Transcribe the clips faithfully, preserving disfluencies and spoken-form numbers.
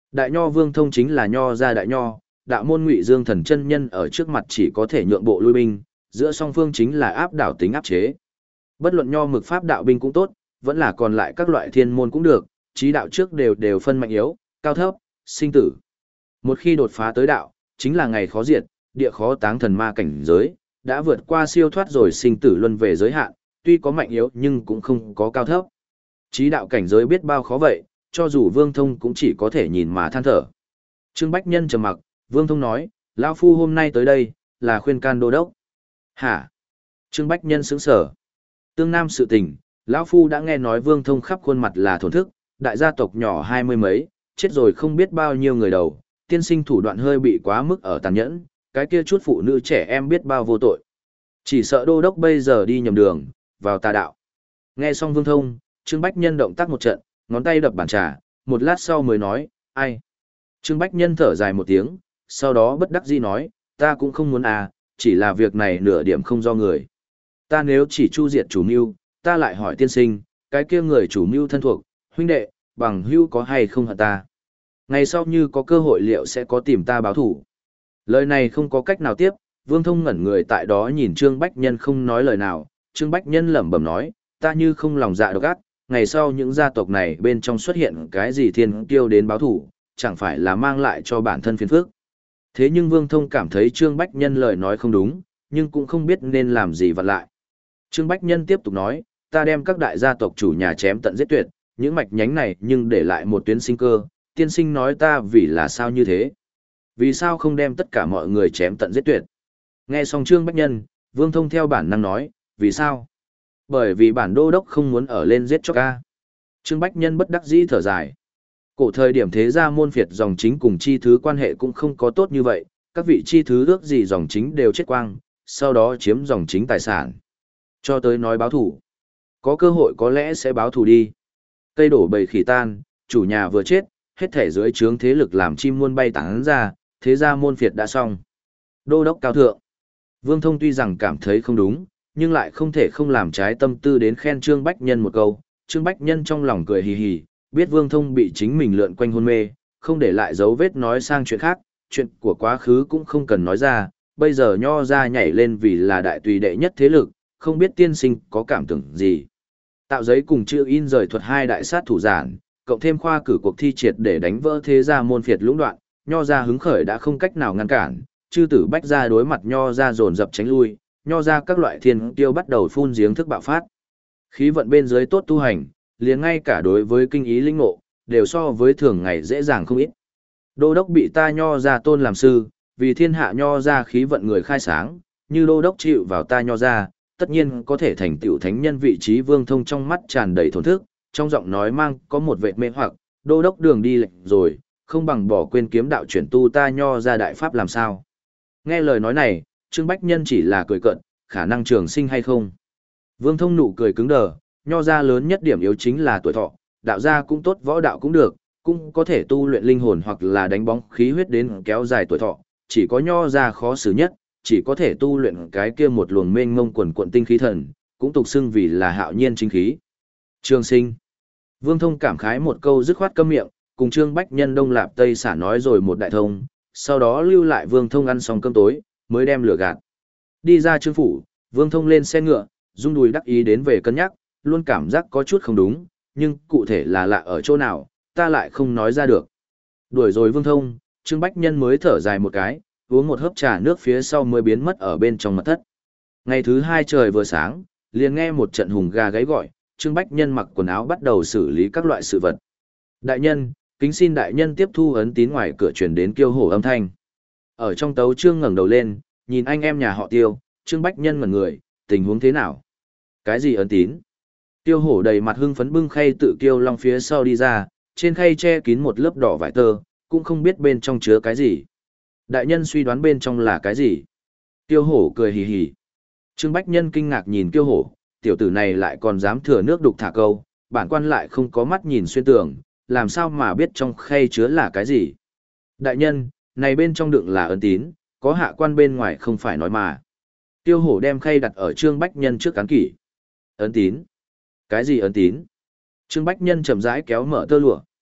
Đại nho Vương Thông chính là nho gia đại nho, đạo môn Ngụy Dương Thần chân nhân ở trước mặt chỉ có thể nhượng bộ lui binh, giữa song phương chính là áp đảo tính áp chế. Bất luận nho mực pháp đạo binh cũng tốt, vẫn là còn lại các loại thiên môn cũng được, chí đạo trước đều đều phân mạnh yếu, cao thấp, sinh tử. Một khi đột phá tới đạo, chính là ngày khó diệt, địa khó táng thần ma cảnh giới, đã vượt qua siêu thoát rồi sinh tử luân về giới hạn, tuy có mạnh yếu nhưng cũng không có cao thấp. Chí đạo cảnh giới biết bao khó vậy, cho dù Vương Thông cũng chỉ có thể nhìn mà than thở. Trương Bách Nhân trầm mặc, Vương Thông nói, lão phu hôm nay tới đây, là khuyên can đô đốc. Hả? Trương Bách Nhân sững sờ. Tương Nam sự tình, lão phu đã nghe nói Vương Thông khắp khuôn mặt là thổn thức, đại gia tộc nhỏ hai mươi mấy, chết rồi không biết bao nhiêu người đầu, tiên sinh thủ đoạn hơi bị quá mức ở tàn nhẫn, cái kia chút phụ nữ trẻ em biết bao vô tội. Chỉ sợ đô đốc bây giờ đi nhầm đường, vào tà đạo. Nghe xong Vương Thông, Trương Bách Nhân động tác một trận, ngón tay đập bàn trà, một lát sau mới nói, ai? Trương Bách Nhân thở dài một tiếng, sau đó bất đắc dĩ nói, ta cũng không muốn à, chỉ là việc này nửa điểm không do người. Ta nếu chỉ chu diệt chủ mưu, ta lại hỏi tiên sinh, cái kia người chủ mưu thân thuộc, huynh đệ, bằng hữu có hay không hận ta? Ngày sau như có cơ hội liệu sẽ có tìm ta báo thủ. Lời này không có cách nào tiếp, Vương Thông ngẩn người tại đó nhìn Trương Bách Nhân không nói lời nào, Trương Bách Nhân lẩm bẩm nói, ta như không lòng dạ độc ác, ngày sau những gia tộc này bên trong xuất hiện cái gì thiên kiêu đến báo thủ, chẳng phải là mang lại cho bản thân phiền phức. Thế nhưng Vương Thông cảm thấy Trương Bách Nhân lời nói không đúng, nhưng cũng không biết nên làm gì vặn lại. Trương Bách Nhân tiếp tục nói, ta đem các đại gia tộc chủ nhà chém tận giết tuyệt, những mạch nhánh này nhưng để lại một tuyến sinh cơ, tiên sinh nói ta vì là sao như thế? Vì sao không đem tất cả mọi người chém tận giết tuyệt? Nghe xong Trương Bách Nhân, Vương Thông theo bản năng nói, vì sao? Bởi vì bản đô đốc không muốn ở lên giết chóc ca. Trương Bách Nhân bất đắc dĩ thở dài. Cổ thời điểm thế gia môn phiệt dòng chính cùng chi thứ quan hệ cũng không có tốt như vậy, các vị chi thứ ước gì dòng chính đều chết quang, sau đó chiếm dòng chính tài sản. Cho tới nói báo thủ. Có cơ hội có lẽ sẽ báo thủ đi. Cây đổ bầy khỉ tan, chủ nhà vừa chết, hết thể dưới trướng thế lực làm chim muôn bay tán ra, thế gia môn phiệt đã xong. Đô đốc cao thượng. Vương Thông tuy rằng cảm thấy không đúng, nhưng lại không thể không làm trái tâm tư đến khen Trương Bách Nhân một câu. Trương Bách Nhân trong lòng cười hì hì, biết Vương Thông bị chính mình lượn quanh hôn mê, không để lại dấu vết nói sang chuyện khác, chuyện của quá khứ cũng không cần nói ra, bây giờ nho ra nhảy lên vì là đại tùy đệ nhất thế lực, không biết tiên sinh có cảm tưởng gì. Tạo giấy cùng chữ in rời thuật hai đại sát thủ giản, cộng thêm khoa cử cuộc thi triệt để đánh vỡ thế gia môn phiệt lũng đoạn, nho ra hứng khởi đã không cách nào ngăn cản, chư tử bách ra đối mặt nho ra dồn dập tránh lui, nho ra các loại thiên tiêu bắt đầu phun giếng thức bạo phát. Khí vận bên dưới tốt tu hành, liền ngay cả đối với kinh ý linh ngộ, đều so với thường ngày dễ dàng không ít. Đô đốc bị ta nho ra tôn làm sư, vì thiên hạ nho ra khí vận người khai sáng, như đô đốc chịu vào ta nho ra, tất nhiên có thể thành tựu thánh nhân vị trí. Vương Thông trong mắt tràn đầy thổn thức, trong giọng nói mang có một vệt mê hoặc, đô đốc đường đi lệch rồi, không bằng bỏ quên kiếm đạo chuyển tu ta nho ra đại pháp làm sao. Nghe lời nói này, Trương Bách Nhân chỉ là cười cợt, khả năng trường sinh hay không. Vương Thông nụ cười cứng đờ, nho ra lớn nhất điểm yếu chính là tuổi thọ, đạo gia cũng tốt võ đạo cũng được, cũng có thể tu luyện linh hồn hoặc là đánh bóng khí huyết đến kéo dài tuổi thọ, chỉ có nho ra khó xử nhất, chỉ có thể tu luyện cái kia một luồng mênh mông quần quận tinh khí thần, cũng tục xưng vì là hạo nhiên chính khí. Trường sinh. Vương Thông cảm khái một câu dứt khoát câm miệng, cùng Trương Bách Nhân đông lạp tây xả nói rồi một đại thông, sau đó lưu lại Vương Thông ăn xong cơm tối, mới đem lửa gạt. Đi ra Trương phủ, Vương Thông lên xe ngựa, rung đùi đắc ý đến về cân nhắc, luôn cảm giác có chút không đúng, nhưng cụ thể là lạ ở chỗ nào, ta lại không nói ra được. Đuổi rồi Vương Thông, Trương Bách Nhân mới thở dài một cái, uống một hớp trà nước phía sau mới biến mất ở bên trong mật thất. Ngày thứ hai trời vừa sáng, liền nghe một trận hùng gà gáy gọi, Trương Bách Nhân mặc quần áo bắt đầu xử lý các loại sự vật. Đại nhân, kính xin đại nhân tiếp thu ấn tín ngoài cửa truyền đến Kiêu Hổ âm thanh. Ở trong tấu Trương ngẩng đầu lên, nhìn anh em nhà họ Tiêu, Trương Bách Nhân ngẩn người, tình huống thế nào? Cái gì ấn tín? Tiêu Hổ đầy mặt hưng phấn bưng khay tự kiêu long phía sau đi ra, trên khay che kín một lớp đỏ vải tơ, cũng không biết bên trong chứa cái gì. Đại nhân suy đoán bên trong là cái gì? Tiêu Hổ cười hì hì. Trương Bách Nhân kinh ngạc nhìn Tiêu Hổ, tiểu tử này lại còn dám thừa nước đục thả câu, bản quan lại không có mắt nhìn xuyên tường, làm sao mà biết trong khay chứa là cái gì? Đại nhân, này bên trong đựng là ấn tín, có hạ quan bên ngoài không phải nói mà. Tiêu Hổ đem khay đặt ở Trương Bách Nhân trước cán kỷ. Ấn tín? Cái gì ấn tín? Trương Bách Nhân chậm rãi kéo mở tơ lụa.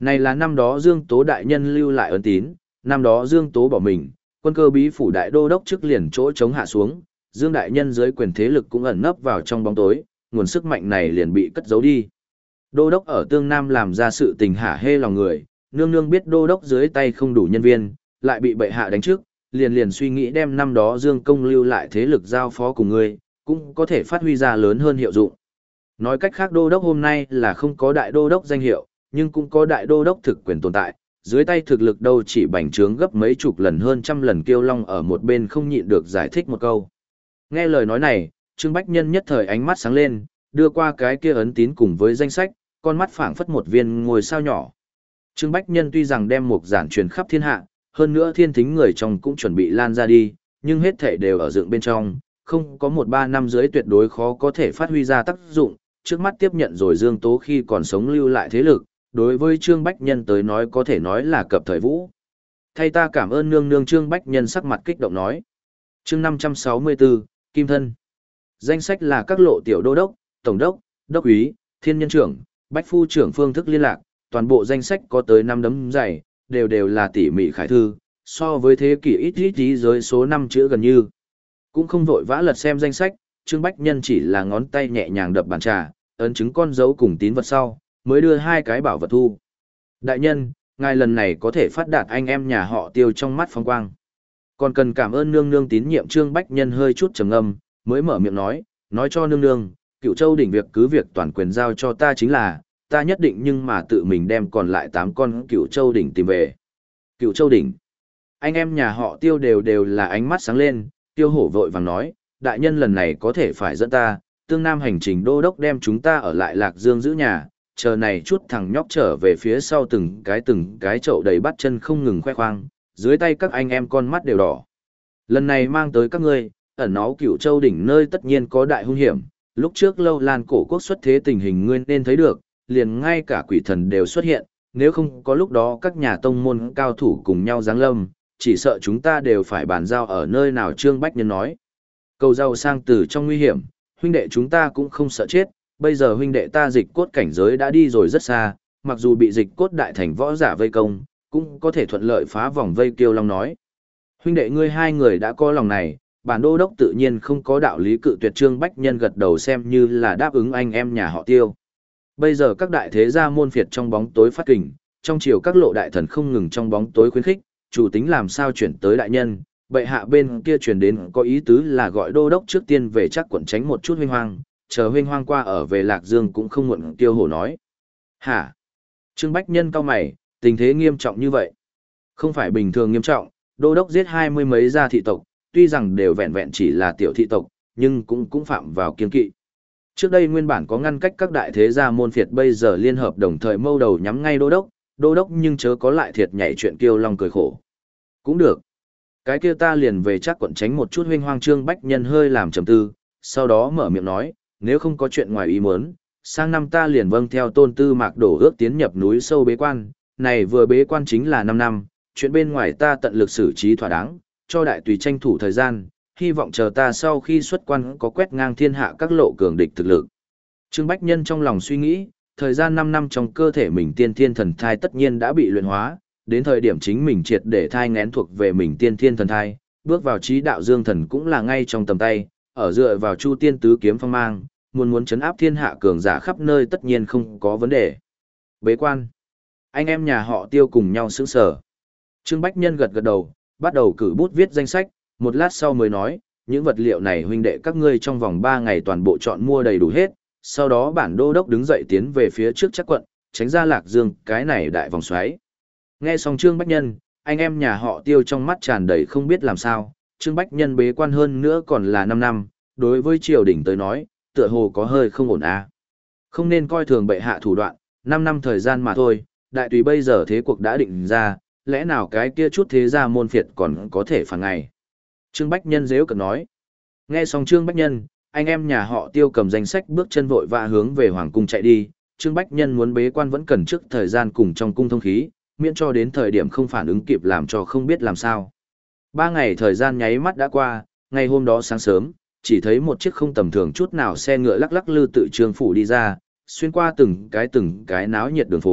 Này là năm đó Dương Tố đại nhân lưu lại ấn tín, năm đó Dương Tố bỏ mình, quân cơ bí phủ đại đô đốc trước liền chỗ chống hạ xuống, Dương đại nhân dưới quyền thế lực cũng ẩn nấp vào trong bóng tối, nguồn sức mạnh này liền bị cất giấu đi. Đô đốc ở Tương Nam làm ra sự tình hả hê lòng người, nương nương biết đô đốc dưới tay không đủ nhân viên, lại bị bệ hạ đánh trước, liền liền suy nghĩ đem năm đó Dương công lưu lại thế lực giao phó cùng ngươi, cũng có thể phát huy ra lớn hơn hiệu dụng. Nói cách khác đô đốc hôm nay là không có đại đô đốc danh hiệu, nhưng cũng có đại đô đốc thực quyền tồn tại, dưới tay thực lực đâu chỉ bành trướng gấp mấy chục lần hơn trăm lần Kiêu Long ở một bên không nhịn được giải thích một câu. Nghe lời nói này, Trương Bách Nhân nhất thời ánh mắt sáng lên, đưa qua cái kia ấn tín cùng với danh sách, con mắt phảng phất một viên ngôi sao nhỏ. Trương Bách Nhân tuy rằng đem một giản truyền khắp thiên hạ, hơn nữa thiên thính người trong cũng chuẩn bị lan ra đi, nhưng hết thể đều ở dựng bên trong, không có một ba năm dưới tuyệt đối khó có thể phát huy ra tác dụng, trước mắt tiếp nhận rồi Dương Tố khi còn sống lưu lại thế lực, đối với Trương Bách Nhân tới nói có thể nói là cập thời vũ. Thay ta cảm ơn nương nương. Trương Bách Nhân sắc mặt kích động nói. Chương năm trăm sáu mươi tư, Kim Thân. Danh sách là các lộ tiểu đô đốc, tổng đốc, đốc úy, thiên nhân trưởng, bách phu trưởng phương thức liên lạc, toàn bộ danh sách có tới năm đấm dày, đều đều là tỉ mỉ khải thư, so với thế kỷ ít ít tí giới số năm chữ gần như. Cũng không vội vã lật xem danh sách, Trương Bách Nhân chỉ là ngón tay nhẹ nhàng đập bàn trà, ấn chứng con dấu cùng tín vật sau, mới đưa hai cái bảo vật thu. Đại nhân, ngài lần này có thể phát đạt anh em nhà họ Tiêu trong mắt phong quang. Còn cần cảm ơn nương nương tín nhiệm. Trương Bách Nhân hơi chút trầm ngâm, mới mở miệng nói, nói cho nương nương, Cựu Châu đỉnh việc cứ việc toàn quyền giao cho ta chính là, ta nhất định nhưng mà tự mình đem còn lại tám con Cựu Châu đỉnh tìm về. Cựu Châu đỉnh. Anh em nhà họ Tiêu đều đều là ánh mắt sáng lên, Tiêu Hổ vội vàng nói, đại nhân lần này có thể phải dẫn ta, Tương Nam hành trình đô đốc đem chúng ta ở lại Lạc Dương giữ nhà, chờ này chút thằng nhóc trở về phía sau từng cái từng cái chậu đầy bắt chân không ngừng khoe khoang, dưới tay các anh em con mắt đều đỏ. Lần này mang tới các ngươi, ẩn náu Cựu Châu đỉnh nơi tất nhiên có đại hung hiểm, lúc trước Lâu Lan cổ quốc xuất thế tình hình ngươi nên thấy được, liền ngay cả quỷ thần đều xuất hiện, nếu không có lúc đó các nhà tông môn cao thủ cùng nhau giáng lâm, chỉ sợ chúng ta đều phải bàn giao ở nơi nào. Trương Bách Nhân nói. Cầu giàu sang từ trong nguy hiểm, huynh đệ chúng ta cũng không sợ chết, bây giờ huynh đệ ta dịch cốt cảnh giới đã đi rồi rất xa, mặc dù bị dịch cốt đại thành võ giả vây công, cũng có thể thuận lợi phá vòng vây. Kiêu Long nói. Huynh đệ ngươi hai người đã có lòng này, bản đô đốc tự nhiên không có đạo lý cự tuyệt. Trương Bách Nhân gật đầu xem như là đáp ứng anh em nhà họ Tiêu. Bây giờ các đại thế gia môn phiệt trong bóng tối phát kình, trong chiều các lộ đại thần không ngừng trong bóng tối khuyến khích, chủ tính làm sao chuyển tới đại nhân, bệ hạ bên kia truyền đến có ý tứ là gọi đô đốc trước tiên về chắc quận tránh một chút huynh hoang, chờ huynh hoang qua ở về Lạc Dương cũng không muộn. Tiêu Hổ nói. Hả? Trương Bách Nhân cau mày, tình thế nghiêm trọng như vậy. Không phải bình thường nghiêm trọng, đô đốc giết hai mươi mấy gia thị tộc, tuy rằng đều vẹn vẹn chỉ là tiểu thị tộc, nhưng cũng cũng phạm vào kiên kỵ. Trước đây nguyên bản có ngăn cách các đại thế gia môn phiệt, bây giờ liên hợp đồng thời mâu đầu nhắm ngay đô đốc, đô đốc nhưng chớ có lại thiệt nhảy chuyện. Kiêu Long cười khổ. Cũng được. Cái kia ta liền về chắc quận tránh một chút huynh hoang. Trương Bách Nhân hơi làm trầm tư, sau đó mở miệng nói, nếu không có chuyện ngoài ý muốn, sang năm ta liền vâng theo Tôn Tư Mạc đổ ước tiến nhập núi sâu bế quan, này vừa bế quan chính là năm năm, chuyện bên ngoài ta tận lực xử trí thỏa đáng, cho đại tùy tranh thủ thời gian, hy vọng chờ ta sau khi xuất quan có quét ngang thiên hạ các lộ cường địch thực lực. Trương Bách Nhân trong lòng suy nghĩ, thời gian năm năm trong cơ thể mình tiên thiên thần thai tất nhiên đã bị luyện hóa, đến thời điểm chính mình triệt để thai ngén thuộc về mình tiên thiên thần thai, bước vào trí đạo dương thần cũng là ngay trong tầm tay, ở dựa vào Chu Tiên tứ kiếm phong mang, muốn muốn chấn áp thiên hạ cường giả khắp nơi tất nhiên không có vấn đề. Bế quan. Anh em nhà họ Tiêu cùng nhau sững sờ. Trương Bách Nhân gật gật đầu, bắt đầu cử bút viết danh sách, một lát sau mới nói, những vật liệu này huynh đệ các ngươi trong vòng ba ngày toàn bộ chọn mua đầy đủ hết, sau đó bản đô đốc đứng dậy tiến về phía trước chắc quận, tránh ra Lạc Dương cái này đại vòng xoáy. Nghe xong Trương Bách Nhân, anh em nhà họ Tiêu trong mắt tràn đầy không biết làm sao, Trương Bách Nhân bế quan hơn nữa còn là năm năm, đối với triều đình tới nói, tựa hồ có hơi không ổn à. Không nên coi thường bệ hạ thủ đoạn, năm năm thời gian mà thôi, đại tùy bây giờ thế cuộc đã định ra, lẽ nào cái kia chút thế gia môn phiệt còn có thể phản ngày. Trương Bách Nhân dễu cợt nói. Nghe xong Trương Bách Nhân, anh em nhà họ Tiêu cầm danh sách bước chân vội vã hướng về hoàng cung chạy đi. Trương Bách Nhân muốn bế quan vẫn cần trước thời gian cùng trong cung thông khí, miễn cho đến thời điểm không phản ứng kịp làm cho không biết làm sao. Ba ngày thời gian nháy mắt đã qua, ngày hôm đó sáng sớm, chỉ thấy một chiếc không tầm thường chút nào xe ngựa lắc lắc lư tự Trương phủ đi ra, xuyên qua từng cái từng cái náo nhiệt đường phố,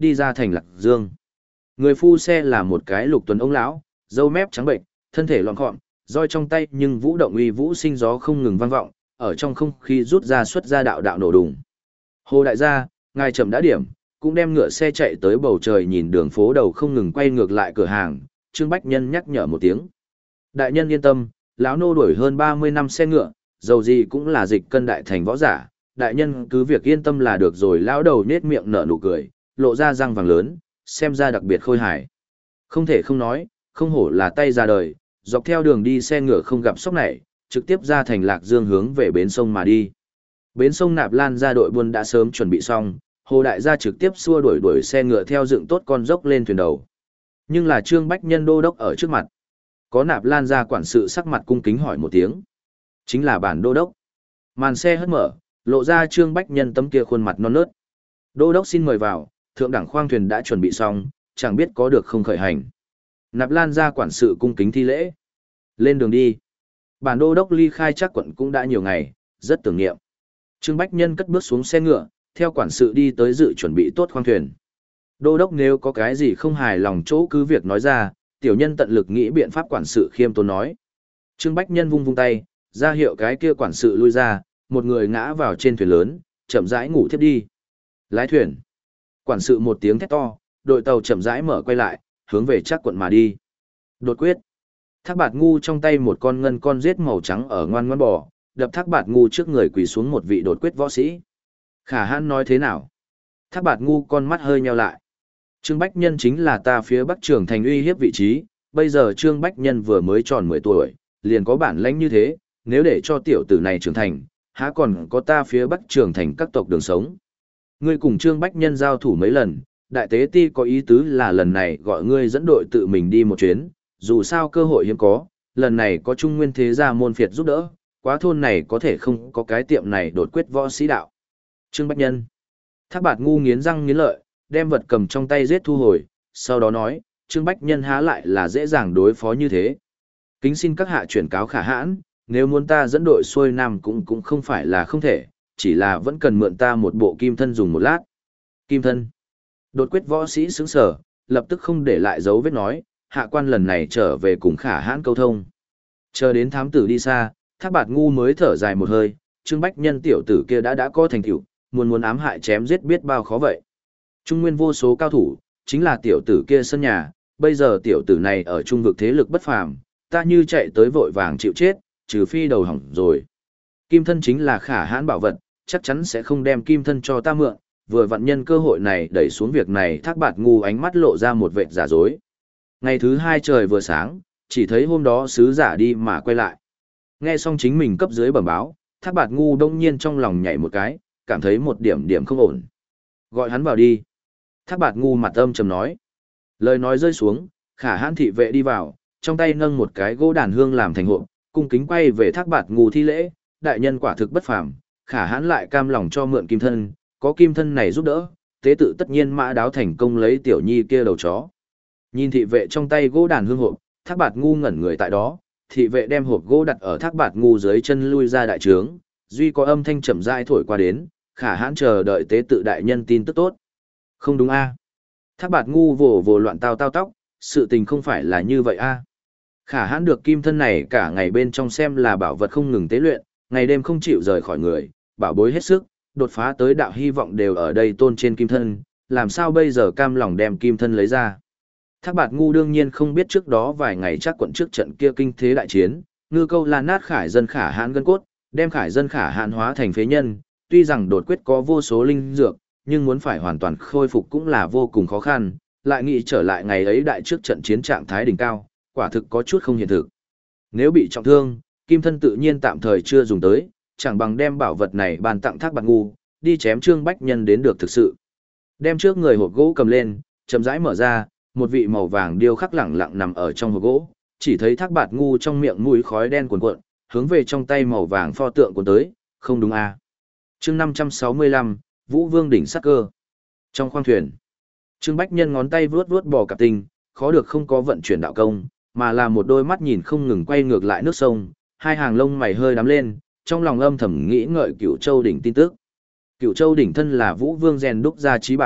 đi ra thành Lạc Dương. Người phu xe là một cái lục tuần ông lão, râu mép trắng bệnh, thân thể lọn gọn, roi trong tay nhưng vũ động uy vũ sinh gió không ngừng vang vọng, ở trong không khí rút ra xuất ra đạo đạo nổ đùng. Hồ đại gia, ngài chậm đã điểm, cũng đem ngựa xe chạy tới bầu trời nhìn đường phố đầu không ngừng quay ngược lại cửa hàng, Trương Bách Nhân nhắc nhở một tiếng. Đại nhân yên tâm, lão nô đuổi hơn ba mươi năm xe ngựa, dầu gì cũng là dịch cân đại thành võ giả, đại nhân cứ việc yên tâm là được rồi. Lão đầu nết miệng nở nụ cười, lộ ra răng vàng lớn, xem ra đặc biệt khôi hài. Không thể không nói, không hổ là tay ra đời, dọc theo đường đi xe ngựa không gặp sóc này, trực tiếp ra thành Lạc Dương hướng về bến sông mà đi. Bến sông Nạp Lan ra đội buôn đã sớm chuẩn bị xong, Hồ đại gia trực tiếp xua đuổi đuổi xe ngựa theo dựng tốt con dốc lên thuyền đầu. Nhưng là Trương Bách Nhân đô đốc ở trước mặt. Có Nạp Lan ra quản sự sắc mặt cung kính hỏi một tiếng. Chính là bản đô đốc. Màn xe hất mở, lộ ra Trương Bách Nhân tấm kia khuôn mặt non nớt. Đô đốc xin mời vào, thượng đẳng khoang thuyền đã chuẩn bị xong, chẳng biết có được không khởi hành. Nạp Lan ra quản sự cung kính thi lễ. Lên đường đi. Bản đô đốc ly khai chắc quận cũng đã nhiều ngày, rất tưởng niệm. Trương Bách Nhân cất bước xuống xe ngựa, theo quản sự đi tới dự chuẩn bị tốt khoang thuyền. Đô đốc nếu có cái gì không hài lòng chỗ cứ việc nói ra, tiểu nhân tận lực nghĩ biện pháp. Quản sự khiêm tốn nói. Trương Bách Nhân vung vung tay, ra hiệu cái kia quản sự lui ra, một người ngã vào trên thuyền lớn, chậm rãi ngủ thiếp đi. Lái thuyền. Quản sự một tiếng thét to, đội tàu chậm rãi mở quay lại, hướng về chắc quận mà đi. Đột quyết. Thác Bạt Ngu trong tay một con ngân con giết màu trắng ở ngoan ngoãn bò, đập Thác Bạt Ngu trước người quỳ xuống một vị đột quyết võ sĩ. Khả Hãn nói thế nào? Thác Bạt Ngu con mắt hơi nheo lại. Trương Bách Nhân chính là ta phía Bắc Trường Thành uy hiếp vị trí, bây giờ Trương Bách Nhân vừa mới tròn mười tuổi, liền có bản lãnh như thế, nếu để cho tiểu tử này trưởng thành, há còn có ta phía Bắc Trường Thành các tộc đường sống. Ngươi cùng Trương Bách Nhân giao thủ mấy lần, đại tế ti có ý tứ là lần này gọi ngươi dẫn đội tự mình đi một chuyến, dù sao cơ hội hiếm có, lần này có Trung Nguyên thế gia môn phiệt giúp đỡ, quá thôn này có thể không có cái tiệm này đột quyết võ sĩ đạo. Trương Bách Nhân. Thác Bạt Ngu nghiến răng nghiến lợi, đem vật cầm trong tay giết thu hồi, sau đó nói, Trương Bách Nhân há lại là dễ dàng đối phó như thế. Kính xin các hạ chuyển cáo Khả Hãn, nếu muốn ta dẫn đội xuôi nam cũng cũng không phải là không thể, chỉ là vẫn cần mượn ta một bộ kim thân dùng một lát. Kim thân. Đột quyết võ sĩ sững sở, lập tức không để lại dấu vết nói, hạ quan lần này trở về cùng Khả Hãn câu thông. Chờ đến thám tử đi xa, Thác Bạt Ngu mới thở dài một hơi, Trương Bách Nhân tiểu tử kia đã đã có thành tựu, muốn muốn ám hại chém giết biết bao khó vậy. Trung Nguyên vô số cao thủ, chính là tiểu tử kia sân nhà, bây giờ tiểu tử này ở trung vực thế lực bất phàm, ta như chạy tới vội vàng chịu chết, trừ phi đầu hỏng rồi. Kim thân chính là Khả Hãn bảo vật, chắc chắn sẽ không đem kim thân cho ta mượn, vừa vặn nhân cơ hội này đẩy xuống việc này. Thác Bạt Ngu ánh mắt lộ ra một vệt giả dối. Ngày thứ hai trời vừa sáng, chỉ thấy hôm đó sứ giả đi mà quay lại. Nghe xong chính mình cấp dưới bẩm báo, Thác Bạt Ngu đông nhiên trong lòng nhảy một cái, cảm thấy một điểm điểm không ổn. Gọi hắn vào đi. Thác Bạt Ngu mặt âm trầm nói. Lời nói rơi xuống, Khả Hãn thị vệ đi vào, trong tay nâng một cái gỗ đàn hương làm thành hộp, cung kính quay về Thác Bạt Ngu thi lễ, đại nhân quả thực bất phàm, Khả Hãn lại cam lòng cho mượn kim thân, có kim thân này giúp đỡ, tế tự tất nhiên mã đáo thành công lấy tiểu nhi kia đầu chó. Nhìn thị vệ trong tay gỗ đàn hương hộp, Thác Bạt Ngu ngẩn người tại đó, thị vệ đem hộp gỗ đặt ở Thác Bạt Ngu dưới chân lui ra đại trướng, duy có âm thanh chậm rãi thổi qua đến, Khả Hãn chờ đợi tế tự đại nhân tin tức tốt. Không đúng a? Thác Bạt Ngu vồ vồ loạn tao tao tóc, sự tình không phải là như vậy a. Khả Hãn được kim thân này cả ngày bên trong xem là bảo vật không ngừng tế luyện, ngày đêm không chịu rời khỏi người, bảo bối hết sức, đột phá tới đạo hy vọng đều ở đây tôn trên kim thân, làm sao bây giờ cam lòng đem kim thân lấy ra. Thác Bạt Ngu đương nhiên không biết trước đó vài ngày chắc quận trước trận kia kinh thế đại chiến, ngư câu là nát Khải dân Khả Hãn gân cốt, đem Khải dân Khả Hãn hóa thành phế nhân, tuy rằng đột quyết có vô số linh dược, nhưng muốn phải hoàn toàn khôi phục cũng là vô cùng khó khăn, lại nghĩ trở lại ngày ấy đại trước trận chiến trạng thái đỉnh cao, quả thực có chút không hiện thực. Nếu bị trọng thương, kim thân tự nhiên tạm thời chưa dùng tới, chẳng bằng đem bảo vật này ban tặng Thác Bạt Ngu, đi chém Trương Bách Nhân đến được thực sự. Đem trước người hộp gỗ cầm lên, chậm rãi mở ra, một vị màu vàng điêu khắc lẳng lặng nằm ở trong hộp gỗ, chỉ thấy Thác Bạt Ngu trong miệng mũi khói đen cuồn cuộn, hướng về trong tay màu vàng pho tượng cuốn tới, không đúng à. Chương năm trăm sáu mươi lăm, Vũ Vương đỉnh sát cơ. Trong khoang thuyền, Trương Bách Nhân ngón tay vuốt vuốt bò cạp tinh, khó được không có vận chuyển đạo công, mà là một đôi mắt nhìn không ngừng quay ngược lại nước sông, hai hàng lông mày hơi đắm lên, trong lòng âm thầm nghĩ ngợi Cửu Châu đỉnh tin tức. Cửu Châu đỉnh thân là Vũ Vương rèn đúc ra trí bảo,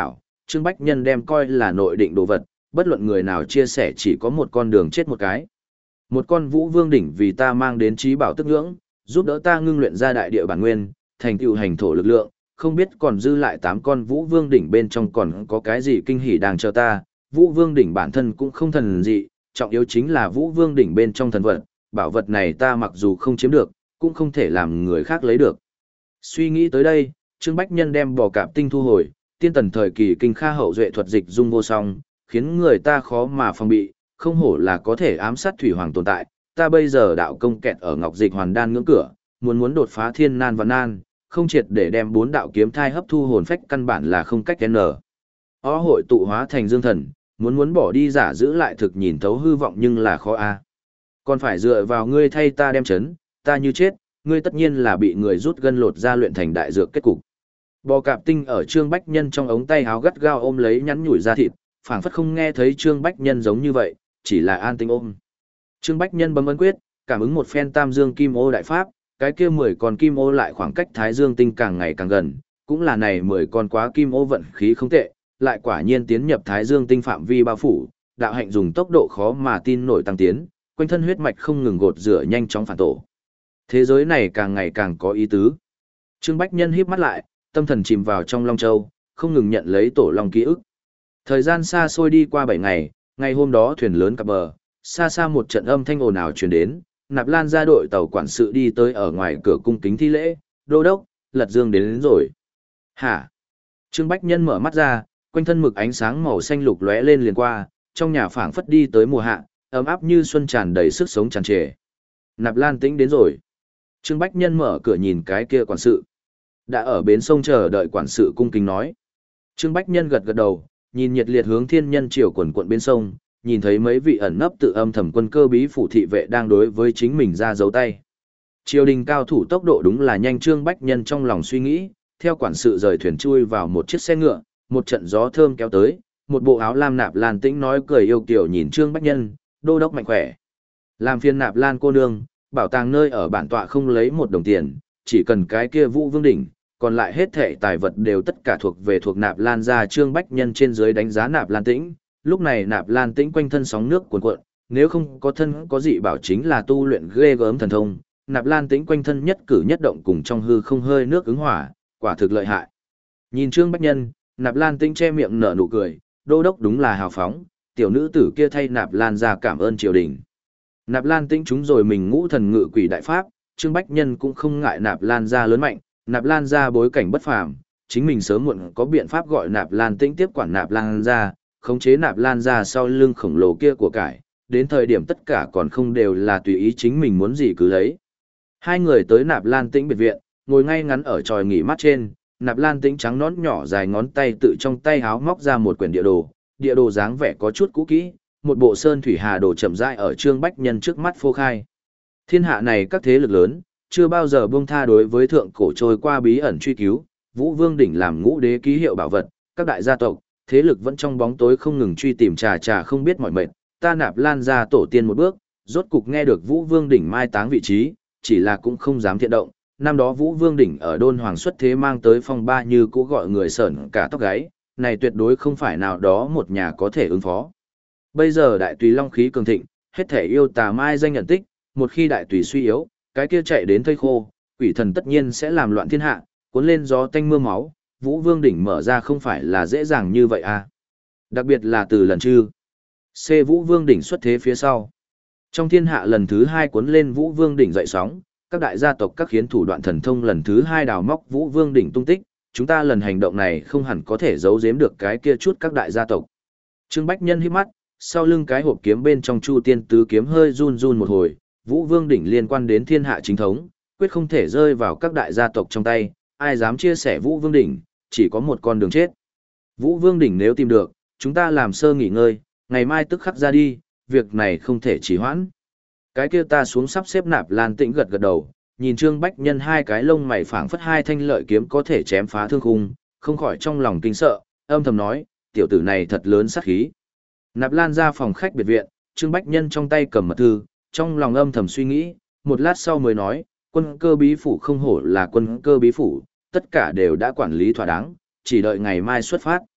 Trương Bách Nhân đem coi là nội định đồ vật, bất luận người nào chia sẻ chỉ có một con đường chết một cái. Một con Vũ Vương đỉnh vì ta mang đến trí bảo tức ngưỡng, giúp đỡ ta ngưng luyện ra đại địa bản nguyên, thành tựu hành thổ lực lượng, không biết còn dư lại tám con Vũ Vương đỉnh bên trong còn có cái gì kinh hỉ đang chờ ta. Vũ Vương đỉnh bản thân cũng không thần dị, trọng yếu chính là Vũ Vương đỉnh bên trong thần vật, bảo vật này ta mặc dù không chiếm được, cũng không thể làm người khác lấy được. Suy nghĩ tới đây, Trương Bách Nhân đem bò cạp tinh thu hồi, tiên tần thời kỳ kinh kha hậu duệ thuật dịch dung vô song, khiến người ta khó mà phòng bị, không hổ là có thể ám sát thủy hoàng tồn tại. Ta bây giờ đạo công kẹt ở ngọc dịch hoàn đan ngưỡng cửa, muốn muốn đột phá thiên nan và nan, không triệt để đem bốn đạo kiếm thai hấp thu hồn phách căn bản là không cách n. Ó hội tụ hóa thành dương thần, muốn muốn bỏ đi giả giữ lại thực nhìn thấu hư vọng nhưng là khó a. Còn phải dựa vào ngươi thay ta đem chấn, ta như chết, ngươi tất nhiên là bị người rút gân lột ra luyện thành đại dược kết cục. Bò cạp tinh ở Trương Bách Nhân trong ống tay háo gắt gao ôm lấy nhắn nhủi ra thịt, phảng phất không nghe thấy Trương Bách Nhân giống như vậy, chỉ là an tinh ôm. Trương Bách Nhân bấm ấn quyết, cảm ứng một phen Tam Dương Kim Ô đại pháp, cái kia mười con kim ô lại khoảng cách Thái Dương tinh càng ngày càng gần, cũng là này mười con quá kim ô vận khí không tệ, lại quả nhiên tiến nhập Thái Dương tinh phạm vi bao phủ, đạo hạnh dùng tốc độ khó mà tin nổi tăng tiến, quanh thân huyết mạch không ngừng gột rửa nhanh chóng phản tổ. Thế giới này càng ngày càng có ý tứ. Trương Bách Nhân híp mắt lại, tâm thần chìm vào trong Long Châu, không ngừng nhận lấy tổ long ký ức. Thời gian xa xôi đi qua bảy ngày, ngày hôm đó thuyền lớn cập bờ, xa xa một trận âm thanh ồn ào truyền đến, Nạp Lan ra đội tàu quản sự đi tới ở ngoài cửa cung kính thi lễ, đô đốc, Lật Dương đến, đến rồi. Hả? Trương Bách Nhân mở mắt ra, quanh thân mực ánh sáng màu xanh lục lóe lên liền qua, trong nhà phảng phất đi tới mùa hạ, ấm áp như xuân tràn đầy sức sống tràn trề. Nạp Lan Tĩnh đến rồi. Trương Bách Nhân mở cửa nhìn cái kia quản sự. Đã ở bến sông chờ đợi quản sự cung kính nói. Trương Bách Nhân gật gật đầu, nhìn nhiệt liệt hướng thiên nhân triều quần quận bên sông, nhìn thấy mấy vị ẩn nấp tự âm thầm quân cơ bí phủ thị vệ đang đối với chính mình ra dấu tay. Triều đình cao thủ tốc độ đúng là nhanh. Trương Bách Nhân trong lòng suy nghĩ, theo quản sự rời thuyền chui vào một chiếc xe ngựa, một trận gió thơm kéo tới, một bộ áo lam Nạp Lan Tĩnh nói cười yêu kiều nhìn Trương Bách Nhân, đô đốc mạnh khỏe. Làm phiền Nạp Lan cô nương, bảo tàng nơi ở bản tọa không lấy một đồng tiền, chỉ cần cái kia Vũ Vương đỉnh, còn lại hết thảy tài vật đều tất cả thuộc về thuộc Nạp Lan gia. Trương Bách Nhân trên dưới đánh giá Nạp Lan Tĩnh, lúc này Nạp Lan Tĩnh quanh thân sóng nước cuồn cuộn, nếu không có thân có dị bảo chính là tu luyện ghê gớm thần thông. Nạp Lan Tĩnh quanh thân nhất cử nhất động cùng trong hư không hơi nước ứng hỏa, quả thực lợi hại. Nhìn Trương Bách Nhân, Nạp Lan Tĩnh che miệng nở nụ cười, đô đốc đúng là hào phóng, tiểu nữ tử kia thay Nạp Lan gia cảm ơn triều đình. Nạp Lan Tĩnh chúng rồi mình ngũ thần ngự quỷ đại pháp, Trương Bách Nhân cũng không ngại Nạp Lan gia lớn mạnh, Nạp Lan gia bối cảnh bất phàm, chính mình sớm muộn có biện pháp gọi Nạp Lan Tĩnh tiếp quản Nạp Lan gia, khống chế Nạp Lan gia sau lưng khổng lồ kia của cải, đến thời điểm tất cả còn không đều là tùy ý chính mình muốn gì cứ lấy. Hai người tới Nạp Lan Tĩnh biệt viện, ngồi ngay ngắn ở chòi nghỉ mát trên, Nạp Lan Tĩnh trắng nón nhỏ dài ngón tay tự trong tay háo móc ra một quyển địa đồ, địa đồ dáng vẻ có chút cũ kỹ, một bộ sơn thủy hà đồ chậm rãi ở Trương Bách Nhân trước mắt phô khai. Thiên hạ này các thế lực lớn, chưa bao giờ buông tha đối với thượng cổ trôi qua bí ẩn truy cứu, Vũ Vương đỉnh làm ngũ đế ký hiệu bảo vật, các đại gia tộc, thế lực vẫn trong bóng tối không ngừng truy tìm trà trà không biết mỏi mệt, ta Nạp Lan gia tổ tiên một bước, rốt cục nghe được Vũ Vương đỉnh mai táng vị trí, chỉ là cũng không dám thiện động. Năm đó Vũ Vương đỉnh ở Đôn Hoàng xuất thế mang tới phong ba như cũ gọi người sởn cả tóc gáy, này tuyệt đối không phải nào đó một nhà có thể ứng phó. Bây giờ đại tùy long khí cường thịnh, hết thể yêu tà mai danh nhận tích, một khi đại tùy suy yếu, cái kia chạy đến thây khô, quỷ thần tất nhiên sẽ làm loạn thiên hạ, cuốn lên gió tanh mưa máu, Vũ Vương đỉnh mở ra không phải là dễ dàng như vậy à. Đặc biệt là từ lần chư C Vũ Vương đỉnh xuất thế phía sau. Trong thiên hạ lần thứ hai cuốn lên Vũ Vương đỉnh dậy sóng, các đại gia tộc các khiến thủ đoạn thần thông lần thứ hai đào móc Vũ Vương đỉnh tung tích, chúng ta lần hành động này không hẳn có thể giấu giếm được cái kia chút các đại gia tộc. Trương Bách Nhân hít mắt, sau lưng cái hộp kiếm bên trong Chu Tiên tứ kiếm hơi run run một hồi, Vũ Vương đỉnh liên quan đến thiên hạ chính thống, quyết không thể rơi vào các đại gia tộc trong tay, ai dám chia sẻ Vũ Vương đỉnh, chỉ có một con đường chết. Vũ Vương đỉnh nếu tìm được, chúng ta làm sơ nghỉ ngơi, ngày mai tức khắc ra đi, việc này không thể trì hoãn. Cái kia ta xuống sắp xếp Nạp Lan Tĩnh gật gật đầu, nhìn Trương Bách Nhân hai cái lông mày phảng phất hai thanh lợi kiếm có thể chém phá thương khung, không khỏi trong lòng kinh sợ, âm thầm nói, tiểu tử này thật lớn sát khí. Nạp Lan ra phòng khách biệt viện, Trương Bách Nhân trong tay cầm mật thư, trong lòng âm thầm suy nghĩ, một lát sau mới nói, quân cơ bí phủ không hổ là quân cơ bí phủ, tất cả đều đã quản lý thỏa đáng, chỉ đợi ngày mai xuất phát.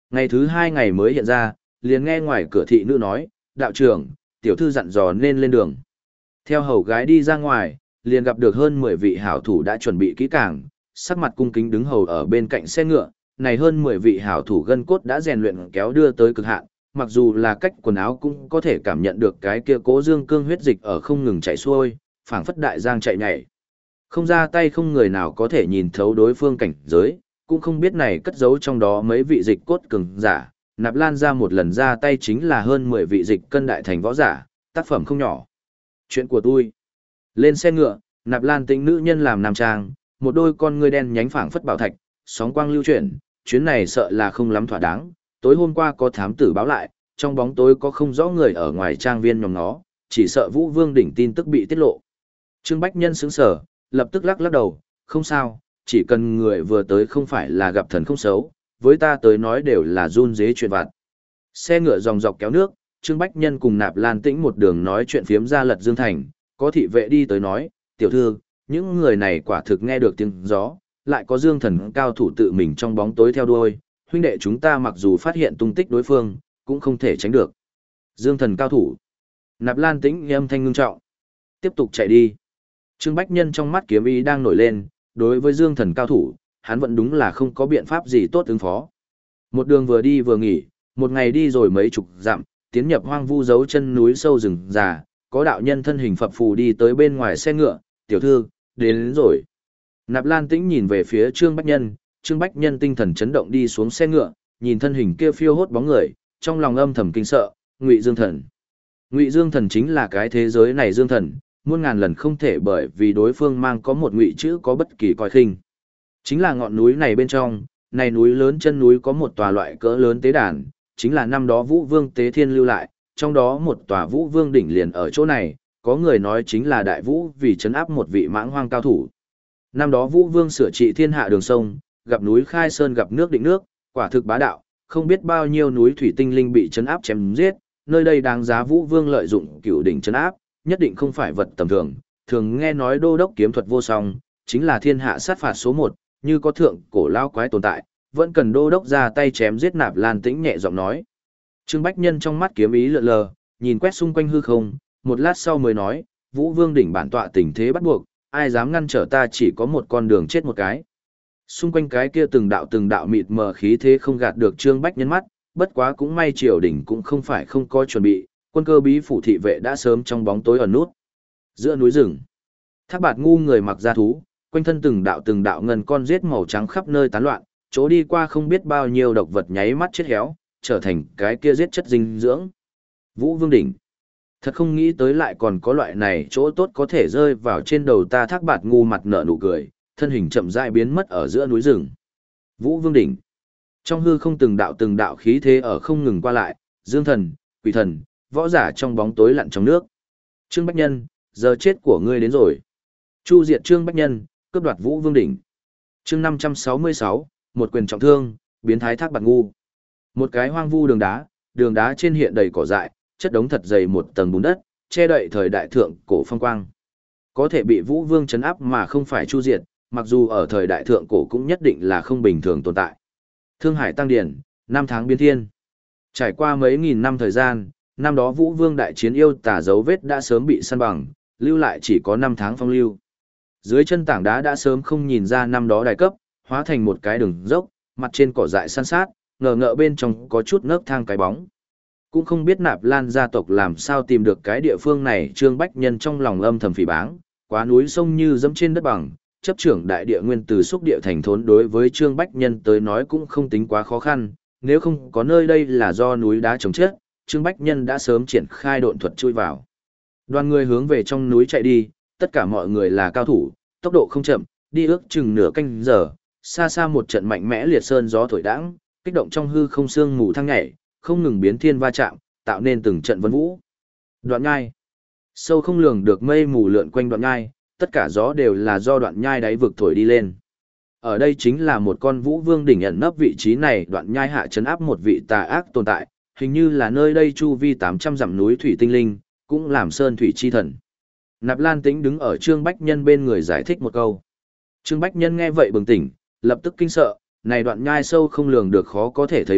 Ngày thứ hai ngày mới hiện ra, liền nghe ngoài cửa thị nữ nói, đạo trưởng, tiểu thư dặn dò nên lên đường. Theo hầu gái đi ra ngoài, liền gặp được hơn mười vị hảo thủ đã chuẩn bị kỹ càng, sắc mặt cung kính đứng hầu ở bên cạnh xe ngựa, này hơn mười vị hảo thủ gân cốt đã rèn luyện kéo đưa tới cực hạn, mặc dù là cách quần áo cũng có thể cảm nhận được cái kia cố dương cương huyết dịch ở không ngừng chảy xuôi, phảng phất đại giang chạy nhảy. Không ra tay không người nào có thể nhìn thấu đối phương cảnh giới, cũng không biết này cất giấu trong đó mấy vị dịch cốt cường giả, Nạp Lan ra một lần ra tay chính là hơn mười vị dịch cân đại thành võ giả, tác phẩm không nhỏ. Chuyện của tôi. Lên xe ngựa, Nạp Lan Tĩnh nữ nhân làm nam trang, một đôi con ngươi đen nhánh phảng phất bảo thạch, sóng quang lưu chuyển, chuyến này sợ là không lắm thỏa đáng. Tối hôm qua có thám tử báo lại, trong bóng tối có không rõ người ở ngoài trang viên nhóm nó, chỉ sợ Vũ Vương đỉnh tin tức bị tiết lộ. Trương Bách Nhân sững sờ, lập tức lắc lắc đầu, không sao, chỉ cần người vừa tới không phải là gặp thần không xấu, với ta tới nói đều là run dế chuyện vặt. Xe ngựa dòng dọc kéo nước, Trương Bách Nhân cùng Nạp Lan Tĩnh một đường nói chuyện phiếm ra Lật Dương Thành, có thị vệ đi tới nói, tiểu thư, những người này quả thực nghe được tiếng gió, lại có Dương Thần cao thủ tự mình trong bóng tối theo đuôi, huynh đệ chúng ta mặc dù phát hiện tung tích đối phương, cũng không thể tránh được. Dương Thần cao thủ. Nạp Lan Tĩnh âm thanh ngưng trọng. Tiếp tục chạy đi. Trương Bách Nhân trong mắt kiếm ý đang nổi lên, đối với Dương Thần cao thủ, hắn vẫn đúng là không có biện pháp gì tốt ứng phó. Một đường vừa đi vừa nghỉ, một ngày đi rồi mấy chục dặm, tiến nhập hoang vu dấu chân núi sâu rừng già, có đạo nhân thân hình phập phù đi tới bên ngoài xe ngựa, tiểu thư, đến, đến rồi. Nạp Lan Tĩnh nhìn về phía Trương Bách Nhân, Trương Bách Nhân tinh thần chấn động đi xuống xe ngựa, nhìn thân hình kia phiêu hốt bóng người, trong lòng âm thầm kinh sợ, Ngụy Dương Thần. Ngụy Dương Thần chính là cái thế giới này Dương Thần, muôn ngàn lần không thể bởi vì đối phương mang có một ngụy chữ có bất kỳ coi khinh. Chính là ngọn núi này bên trong, này núi lớn chân núi có một tòa loại cỡ lớn tế đàn, chính là năm đó Vũ Vương Tế Thiên lưu lại, trong đó một tòa Vũ Vương đỉnh liền ở chỗ này, có người nói chính là Đại Vũ vì trấn áp một vị mãng hoang cao thủ. Năm đó Vũ Vương sửa trị thiên hạ đường sông, gặp núi khai sơn gặp nước định nước, quả thực bá đạo, không biết bao nhiêu núi thủy tinh linh bị trấn áp chém giết, nơi đây đáng giá Vũ Vương lợi dụng cửu đỉnh trấn áp, nhất định không phải vật tầm thường, thường nghe nói đô đốc kiếm thuật vô song, chính là thiên hạ sát phạt số một, như có thượng cổ lao quái tồn tại, vẫn cần đô đốc ra tay chém giết. Nạp Lan Tĩnh nhẹ giọng nói. Trương Bách Nhân trong mắt kiếm ý lượn lờ, nhìn quét xung quanh hư không, một lát sau mới nói, Vũ Vương đỉnh bản tọa tình thế bắt buộc, ai dám ngăn trở ta chỉ có một con đường chết một cái. Xung quanh cái kia từng đạo từng đạo mịt mờ khí thế không gạt được Trương Bách Nhân mắt, bất quá cũng may triều đỉnh cũng không phải không có chuẩn bị, quân cơ bí phủ thị vệ đã sớm trong bóng tối ẩn nút. Giữa núi rừng, Thác Bạt ngu người mặc da thú, quanh thân từng đạo từng đạo ngân con giết màu trắng khắp nơi tán loạn, chỗ đi qua không biết bao nhiêu độc vật nháy mắt chết héo, trở thành cái kia giết chất dinh dưỡng. Vũ Vương đỉnh. Thật không nghĩ tới lại còn có loại này chỗ tốt có thể rơi vào trên đầu ta. Thác Bạt ngu mặt nở nụ cười, thân hình chậm rãi biến mất ở giữa núi rừng. Vũ Vương đỉnh. Trong hư không từng đạo từng đạo khí thế ở không ngừng qua lại, Dương Thần, Quỷ Thần, võ giả trong bóng tối lặn trong nước. Trương Bách Nhân, giờ chết của ngươi đến rồi. Chu diệt Trương Bách Nhân, cướp đoạt Vũ Vương đỉnh. Chương năm trăm sáu mươi sáu, một quyền trọng thương, biến thái Thác Bạt ngu. Một cái hoang vu đường đá, đường đá trên hiện đầy cỏ dại, chất đống thật dày một tầng bùn đất, che đậy thời đại thượng cổ phong quang. Có thể bị Vũ Vương trấn áp mà không phải chu diệt, mặc dù ở thời đại thượng cổ cũng nhất định là không bình thường tồn tại. Thương Hải Tăng Điển, năm tháng biến thiên. Trải qua mấy nghìn năm thời gian, năm đó Vũ Vương đại chiến yêu tà dấu vết đã sớm bị săn bằng, lưu lại chỉ có năm tháng phong lưu. Dưới chân tảng đá đã sớm không nhìn ra năm đó đài cấp, hóa thành một cái đường dốc, mặt trên cỏ dại san sát, ngờ ngợ bên trong có chút nấc thang cái bóng. Cũng không biết Nạp Lan gia tộc làm sao tìm được cái địa phương này. Trương Bách Nhân trong lòng âm thầm phỉ báng, quá núi sông như dẫm trên đất bằng, chấp trưởng đại địa nguyên từ xúc địa thành thốn đối với Trương Bách Nhân tới nói cũng không tính quá khó khăn, nếu không có nơi đây là do núi đá trồng chất, Trương Bách Nhân đã sớm triển khai độn thuật chui vào. Đoàn người hướng về trong núi chạy đi, tất cả mọi người là cao thủ, tốc độ không chậm, đi ước chừng nửa canh giờ, xa xa một trận mạnh mẽ liệt sơn gió thổi đãng, kích động trong hư không sương mù thăng nhảy, không ngừng biến thiên va chạm, tạo nên từng trận vân vũ. Đoạn nhai, sâu không lường được mây mù lượn quanh đoạn nhai, tất cả gió đều là do đoạn nhai đáy vực thổi đi lên. Ở đây chính là một con Vũ Vương đỉnh ẩn nấp vị trí này, đoạn nhai hạ trấn áp một vị tà ác tồn tại, hình như là nơi đây chu vi tám trăm dặm núi thủy tinh linh, cũng làm sơn thủy chi thần. Nạp Lan Tĩnh đứng ở Trương Bách Nhân bên người giải thích một câu. Trương Bách Nhân nghe vậy bừng tỉnh, lập tức kinh sợ, này đoạn nhai sâu không lường được khó có thể thấy đáy,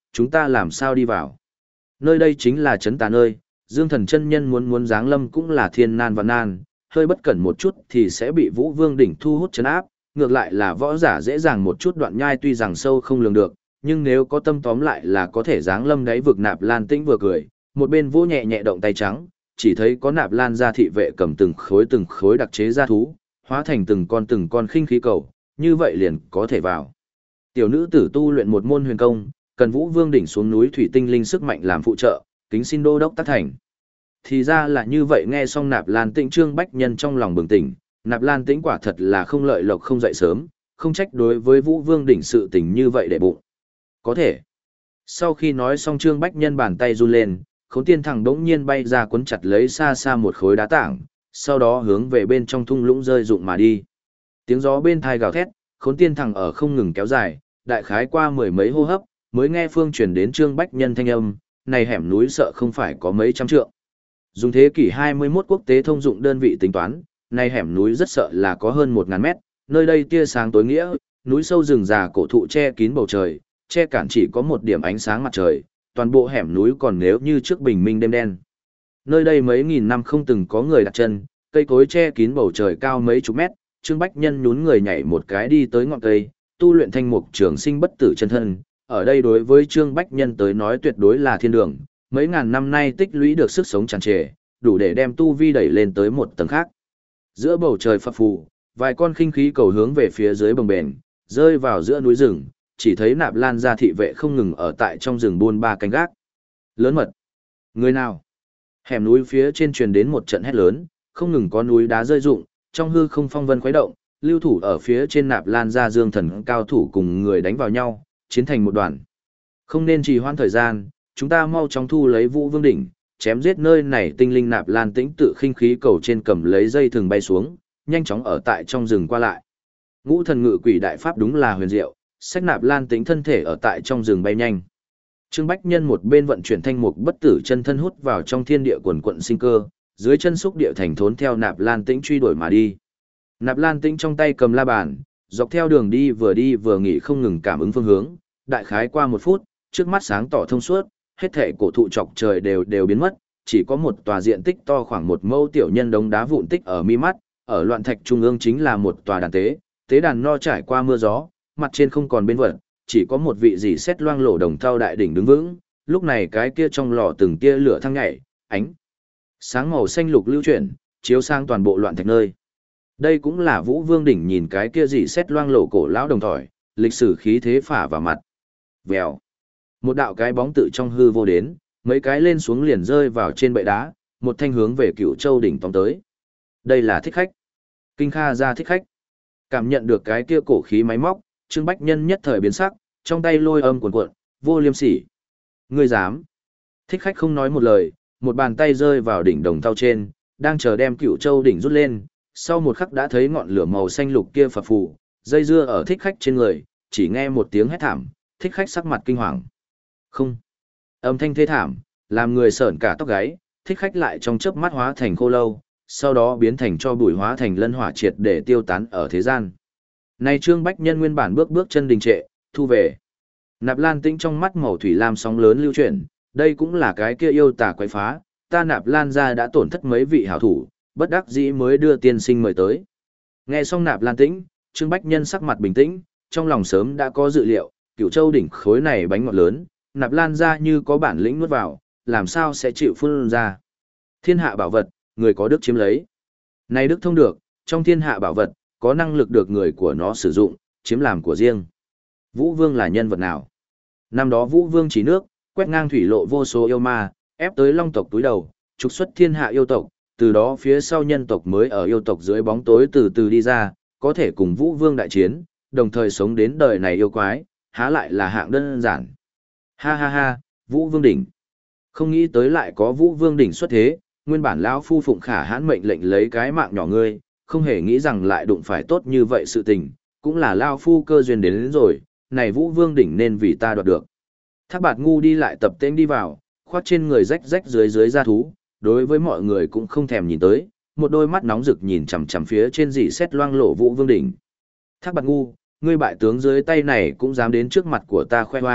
chúng ta làm sao đi vào? Nơi đây chính là trấn tà nơi, Dương Thần chân nhân muốn muốn giáng lâm cũng là thiên nan và nan, hơi bất cẩn một chút thì sẽ bị Vũ Vương đỉnh thu hút trấn áp, ngược lại là võ giả dễ dàng một chút đoạn nhai tuy rằng sâu không lường được, nhưng nếu có tâm tóm lại là có thể giáng lâm đáy vực. Nạp Lan Tĩnh vừa cười, một bên vỗ nhẹ nhẹ động tay trắng, chỉ thấy có Nạp Lan gia thị vệ cầm từng khối từng khối đặc chế gia thú, hóa thành từng con từng con khinh khí cầu, như vậy liền có thể vào. Tiểu nữ tử tu luyện một môn huyền công, cần Vũ Vương đỉnh xuống núi thủy tinh linh sức mạnh làm phụ trợ, kính xin đô đốc tác thành. Thì ra là như vậy. Nghe xong Nạp Lan Tĩnh, Trương Bách Nhân trong lòng bừng tỉnh, Nạp Lan Tĩnh quả thật là không lợi lộc không dậy sớm, không trách đối với Vũ Vương đỉnh sự tình như vậy để bụng. Có thể. Sau khi nói xong, Trương Bách Nhân bàn tay run lên, Khốn Tiên Thằng đống nhiên bay ra cuốn chặt lấy xa xa một khối đá tảng, sau đó hướng về bên trong thung lũng rơi rụng mà đi. Tiếng gió bên thai gào thét, Khốn Tiên Thằng ở không ngừng kéo dài, đại khái qua mười mấy hô hấp, mới nghe phương truyền đến Trương Bách Nhân thanh âm, này hẻm núi sợ không phải có mấy trăm trượng. Dùng thế kỷ hai mươi mốt quốc tế thông dụng đơn vị tính toán, này hẻm núi rất sợ là có hơn một ngàn mét, nơi đây tia sáng tối nghĩa, núi sâu rừng già cổ thụ che kín bầu trời, che cản chỉ có một điểm ánh sáng mặt trời, toàn bộ hẻm núi còn nếu như trước bình minh đêm đen. Nơi đây mấy nghìn năm không từng có người đặt chân, cây cối che kín bầu trời cao mấy chục mét, Trương Bách Nhân nhún người nhảy một cái đi tới ngọn cây, tu luyện thanh mục trường sinh bất tử chân thân. Ở đây đối với Trương Bách Nhân tới nói tuyệt đối là thiên đường, mấy ngàn năm nay tích lũy được sức sống tràn trề, đủ để đem tu vi đẩy lên tới một tầng khác. Giữa bầu trời phập phù, vài con khinh khí cầu hướng về phía dưới bồng bềnh, rơi vào giữa núi rừng, chỉ thấy Nạp Lan gia thị vệ không ngừng ở tại trong rừng buôn ba canh gác. Lớn mật. Người nào? Hẻm núi phía trên truyền đến một trận hét lớn, không ngừng có núi đá rơi rụng, trong hư không phong vân khuấy động, lưu thủ ở phía trên Nạp Lan gia Dương Thần cao thủ cùng người đánh vào nhau, chiến thành một đoàn. Không nên trì hoãn thời gian, chúng ta mau chóng thu lấy Vũ Vương đỉnh, chém giết nơi này. Tinh linh Nạp Lan Tĩnh tự khinh khí cầu trên cầm lấy dây thừng bay xuống, nhanh chóng ở tại trong rừng qua lại. Ngũ thần ngự quỷ đại pháp đúng là huyền diệu, xách Nạp Lan Tĩnh thân thể ở tại trong rừng bay nhanh. Trương Bách Nhân một bên vận chuyển thanh mục bất tử chân thân hút vào trong thiên địa quần quận sinh cơ, dưới chân xúc địa thành thốn theo Nạp Lan Tĩnh truy đuổi mà đi. Nạp Lan Tĩnh trong tay cầm la bàn, dọc theo đường đi vừa đi vừa nghỉ không ngừng cảm ứng phương hướng, đại khái qua một phút, trước mắt sáng tỏ thông suốt, hết thảy cổ thụ chọc trời đều đều biến mất, chỉ có một tòa diện tích to khoảng một mẫu tiểu nhân đống đá vụn tích ở mi mắt, ở loạn thạch trung ương chính là một tòa đàn tế, tế đàn no trải qua mưa gió, mặt trên không còn bên vật, chỉ có một vị dì xét loang lổ đồng thau đại đỉnh đứng vững, lúc này cái kia trong lò từng tia lửa thăng nhảy, ánh sáng màu xanh lục lưu chuyển, chiếu sang toàn bộ loạn thạch nơi. Đây cũng là Vũ Vương đỉnh, nhìn cái kia dì xét loang lổ cổ lão đồng thỏi, lịch sử khí thế phả vào mặt. Vèo. Một đạo cái bóng tự trong hư vô đến, mấy cái lên xuống liền rơi vào trên bệ đá, một thanh hướng về Cửu Châu đỉnh tóm tới. Đây là thích khách. Kinh Kha ra thích khách. Cảm nhận được cái kia cổ khí máy móc, Trương Bách Nhân nhất thời biến sắc, trong tay lôi âm cuồn cuộn, vô liêm sỉ. Ngươi dám? Thích khách không nói một lời, một bàn tay rơi vào đỉnh đồng thau trên, đang chờ đem Cửu Châu đỉnh rút lên, sau một khắc đã thấy ngọn lửa màu xanh lục kia phập phù, dây dưa ở thích khách trên người, chỉ nghe một tiếng hét thảm, thích khách sắc mặt kinh hoàng. Không. Âm thanh thê thảm, làm người sởn cả tóc gáy, thích khách lại trong chớp mắt hóa thành khô lâu, sau đó biến thành cho bụi, hóa thành lân hỏa triệt để tiêu tán ở thế gian. Này Trương Bách Nhân nguyên bản bước bước chân đình trệ, thu về. Nạp Lan Tĩnh trong mắt màu thủy lam sóng lớn lưu chuyển, đây cũng là cái kia yêu tà quái phá, ta Nạp Lan gia đã tổn thất mấy vị hảo thủ, bất đắc dĩ mới đưa tiên sinh mời tới. Nghe xong Nạp Lan Tĩnh, Trương Bách Nhân sắc mặt bình tĩnh, trong lòng sớm đã có dự liệu, Cửu Châu đỉnh khối này bánh ngọt lớn, Nạp Lan gia như có bản lĩnh nuốt vào, làm sao sẽ chịu phun ra. Thiên hạ bảo vật, người có đức chiếm lấy. Này đức thông được, trong thiên hạ bảo vật, có năng lực được người của nó sử dụng, chiếm làm của riêng. Vũ Vương là nhân vật nào? Năm đó Vũ Vương chỉ nước, quét ngang thủy lộ vô số yêu ma, ép tới long tộc túi đầu, trục xuất thiên hạ yêu tộc, từ đó phía sau nhân tộc mới ở yêu tộc dưới bóng tối từ từ đi ra, có thể cùng Vũ Vương đại chiến, đồng thời sống đến đời này yêu quái, há lại là hạng đơn giản. Ha ha ha, Vũ Vương đỉnh. Không nghĩ tới lại có Vũ Vương đỉnh xuất thế, nguyên bản lão phu phụng khả hãn mệnh lệnh lấy cái mạng nhỏ ngươi, không hề nghĩ rằng lại đụng phải tốt như vậy sự tình, cũng là lão phu cơ duyên đến, đến rồi, này Vũ Vương đỉnh nên vì ta đoạt được. Thác Bạt ngu đi lại tập tễnh đi vào, khoác trên người rách rách dưới dưới da thú, đối với mọi người cũng không thèm nhìn tới, một đôi mắt nóng rực nhìn chằm chằm phía trên dị xét loang lổ Vũ Vương đỉnh. Thác Bạt ngu, ngươi bại tướng dưới tay này cũng dám đến trước mặt của ta khoe oai,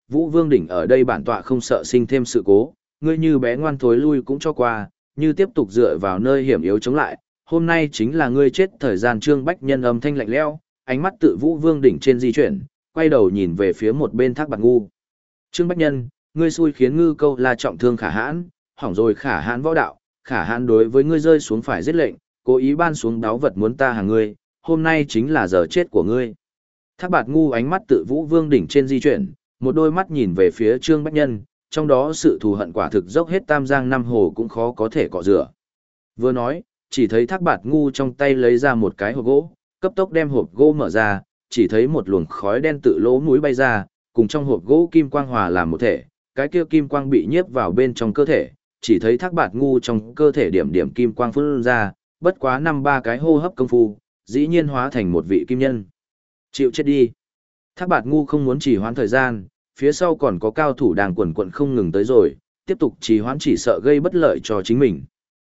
Vũ Vương đỉnh ở đây bản tọa không sợ sinh thêm sự cố, ngươi như bé ngoan thối lui cũng cho qua, như tiếp tục dựa vào nơi hiểm yếu chống lại, hôm nay chính là ngươi chết. Thời gian Trương Bách Nhân âm thanh lạnh lẽo, ánh mắt tự Vũ Vương đỉnh trên di chuyển, quay đầu nhìn về phía một bên Thác Bạt Ngu. Trương Bách Nhân, ngươi xui khiến Ngư Câu La trọng thương Khả Hãn, hỏng rồi Khả Hãn võ đạo, Khả Hãn đối với ngươi rơi xuống phải giết lệnh, cố ý ban xuống đáo vật muốn ta hàng ngươi, hôm nay chính là giờ chết của ngươi. Thác Bạt Ngu ánh mắt tự Vũ Vương đỉnh trên di chuyển, một đôi mắt nhìn về phía Trương Bách Nhân, trong đó sự thù hận quả thực dốc hết tam giang năm hồ cũng khó có thể cọ rửa. Vừa nói, chỉ thấy Thác Bạt Ngu trong tay lấy ra một cái hộp gỗ, cấp tốc đem hộp gỗ mở ra, chỉ thấy một luồng khói đen tự lỗ mũi bay ra, cùng trong hộp gỗ kim quang hòa làm một thể, cái kia kim quang bị nhiếp vào bên trong cơ thể, chỉ thấy Thác Bạt Ngu trong cơ thể điểm điểm kim quang phun ra, bất quá năm ba cái hô hấp công phu, dĩ nhiên hóa thành một vị kim nhân. Chịu chết đi. Thác Bạt Ngu không muốn trì hoãn thời gian, phía sau còn có cao thủ đang quần quận không ngừng tới rồi, tiếp tục trì hoãn chỉ sợ gây bất lợi cho chính mình.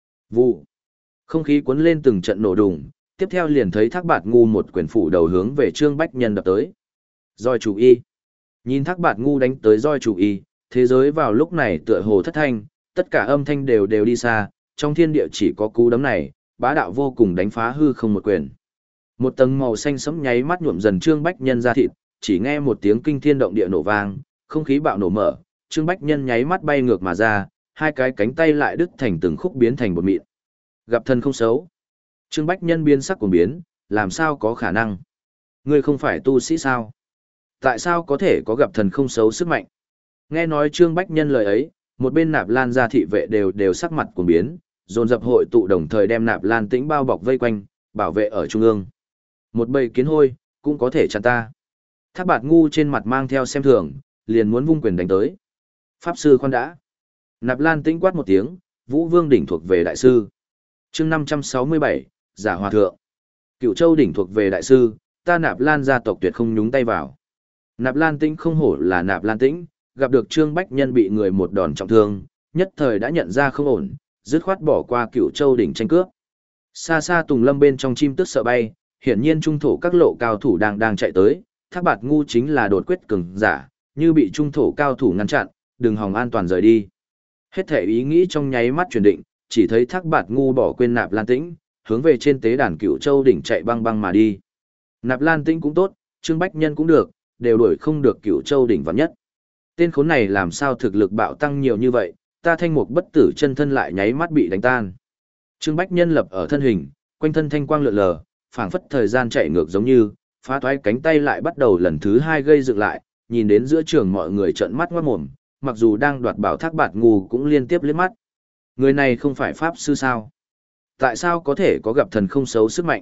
Vụ. Không khí cuốn lên từng trận nổ đùng, tiếp theo liền thấy Thác Bạt Ngu một quyền phủ đầu hướng về Trương Bách Nhân đập tới. Roi chủ y. Nhìn Thác Bạt Ngu đánh tới roi chủ y, thế giới vào lúc này tựa hồ thất thanh, tất cả âm thanh đều đều đi xa, trong thiên địa chỉ có cú đấm này, bá đạo vô cùng đánh phá hư không một quyền. Một tầng màu xanh sẫm nháy mắt nhuộm dần Trương Bách Nhân ra thịt, chỉ nghe một tiếng kinh thiên động địa nổ vang, không khí bạo nổ mở, Trương Bách Nhân nháy mắt bay ngược mà ra, hai cái cánh tay lại đứt thành từng khúc biến thành bột mịn. Gặp thân không xấu. Trương Bách Nhân biến sắc cuồng biến, làm sao có khả năng? Ngươi không phải tu sĩ sao? Tại sao có thể có gặp thần không xấu sức mạnh? Nghe nói Trương Bách Nhân lời ấy, một bên Nạp Lan gia thị vệ đều đều sắc mặt cuồng biến, dồn dập hội tụ đồng thời đem Nạp Lan Tĩnh bao bọc vây quanh, bảo vệ ở trung ương. Một bầy kiến hôi, cũng có thể chặn ta. Thác Bạt Ngu trên mặt mang theo xem thường, liền muốn vung quyền đánh tới. Pháp sư khoan đã. Nạp Lan Tĩnh quát một tiếng, Vũ Vương đỉnh thuộc về đại sư. Chương năm trăm sáu mươi bảy, Giả Hòa Thượng. Cựu Châu đỉnh thuộc về đại sư, ta Nạp Lan gia tộc tuyệt không nhúng tay vào. Nạp Lan Tĩnh không hổ là Nạp Lan Tĩnh, gặp được Trương Bách Nhân bị người một đòn trọng thương, nhất thời đã nhận ra không ổn, dứt khoát bỏ qua Cựu Châu đỉnh tranh cướp. Xa xa Tùng Lâm bên trong chim tức sợ bay, hiển nhiên trung thổ các lộ cao thủ đang đang chạy tới, Thác Bạt Ngu chính là đột quyết cường giả, như bị trung thổ cao thủ ngăn chặn, đừng hòng an toàn rời đi. Hết thể ý nghĩ trong nháy mắt chuyển định, chỉ thấy Thác Bạt Ngu bỏ quên Nạp Lan Tĩnh, hướng về trên tế đàn Cựu Châu đỉnh chạy băng băng mà đi. Nạp Lan Tĩnh cũng tốt, Trương Bách Nhân cũng được, đều đuổi không được Cựu Châu đỉnh vạn nhất. Tên khốn này làm sao thực lực bạo tăng nhiều như vậy, ta Thanh Mục bất tử chân thân lại nháy mắt bị đánh tan. Trương Bách Nhân lập ở thân hình, quanh thân thanh quang lượn lờ, phảng phất thời gian chạy ngược giống như, phá toái cánh tay lại bắt đầu lần thứ hai gây dựng lại, nhìn đến giữa trường mọi người trợn mắt ngoát mồm, mặc dù đang đoạt bảo Thác Bạt Ngu cũng liên tiếp liếc mắt. Người này không phải pháp sư sao? Tại sao có thể có gặp thần không xấu sức mạnh?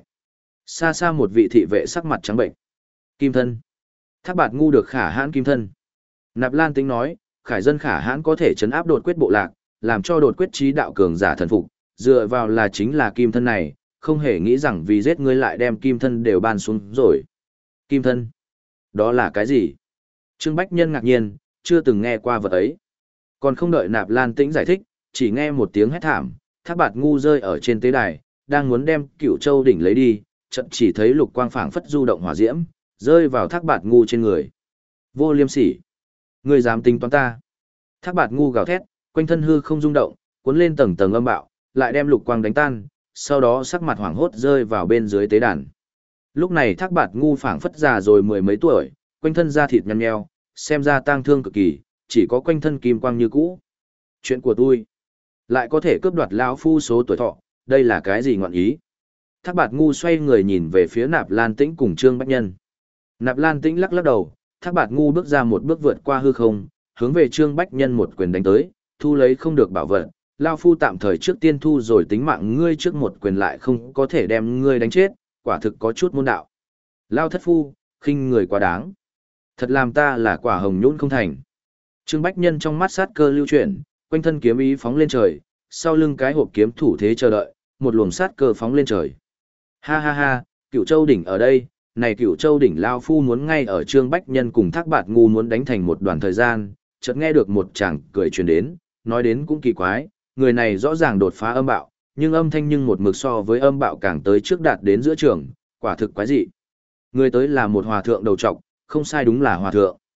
Xa xa một vị thị vệ sắc mặt trắng bệnh. Kim thân. Thác Bạt Ngu được Khả Hãn kim thân. Nạp Lan Tĩnh nói, Khải dân Khả Hãn có thể chấn áp đột quyết bộ lạc, làm cho đột quyết trí đạo cường giả thần phục, dựa vào là chính là kim thân này, không hề nghĩ rằng vì giết ngươi lại đem kim thân đều ban xuống rồi. Kim thân? Đó là cái gì? Trương Bách Nhân ngạc nhiên, chưa từng nghe qua vật ấy. Còn không đợi Nạp Lan Tĩnh giải thích, chỉ nghe một tiếng hét thảm, Thác Bạt Ngu rơi ở trên tế đài, đang muốn đem Cựu Châu đỉnh lấy đi, chợt chỉ thấy lục quang phảng phất du động hỏa diễm, rơi vào Thác Bạt Ngu trên người. Vô liêm sỉ! Ngươi dám tính toán ta? Thác Bạt Ngu gào thét, quanh thân hư không rung động, cuốn lên tầng tầng âm bạo, lại đem lục quang đánh tan, sau đó sắc mặt hoảng hốt rơi vào bên dưới tế đàn. Lúc này Thác Bạt Ngu phảng phất già rồi mười mấy tuổi, quanh thân da thịt nhăn nheo, xem ra tang thương cực kỳ, chỉ có quanh thân kim quang như cũ. Chuyện của tôi lại có thể cướp đoạt lão phu số tuổi thọ, đây là cái gì ngọn ý? Thác Bạt Ngu xoay người nhìn về phía Nạp Lan Tĩnh cùng Trương Bách Nhân. Nạp Lan Tĩnh lắc lắc đầu, Thác Bạt Ngu bước ra một bước vượt qua hư không, hướng về Trương Bách Nhân một quyền đánh tới, thu lấy không được bảo vật, lão phu tạm thời trước tiên thu rồi tính mạng ngươi trước một quyền lại không có thể đem ngươi đánh chết, quả thực có chút môn đạo. Lão thất phu, khinh người quá đáng. Thật làm ta là quả hồng nhũn không thành. Trương Bách Nhân trong mắt sát cơ lưu chuyển, quanh thân kiếm ý phóng lên trời, sau lưng cái hộp kiếm thủ thế chờ đợi, một luồng sát cơ phóng lên trời. Ha ha ha, Cựu Châu đỉnh ở đây, này Cựu Châu đỉnh lao phu muốn ngay ở Trương Bách Nhân cùng Thác Bạt Ngu muốn đánh thành một đoạn thời gian, chợt nghe được một chàng cười truyền đến, nói đến cũng kỳ quái, người này rõ ràng đột phá âm bạo, nhưng âm thanh nhưng một mực so với âm bạo càng tới trước đạt đến giữa trường, quả thực quái dị. Người tới là một hòa thượng đầu trọc, không sai đúng là hòa thượng.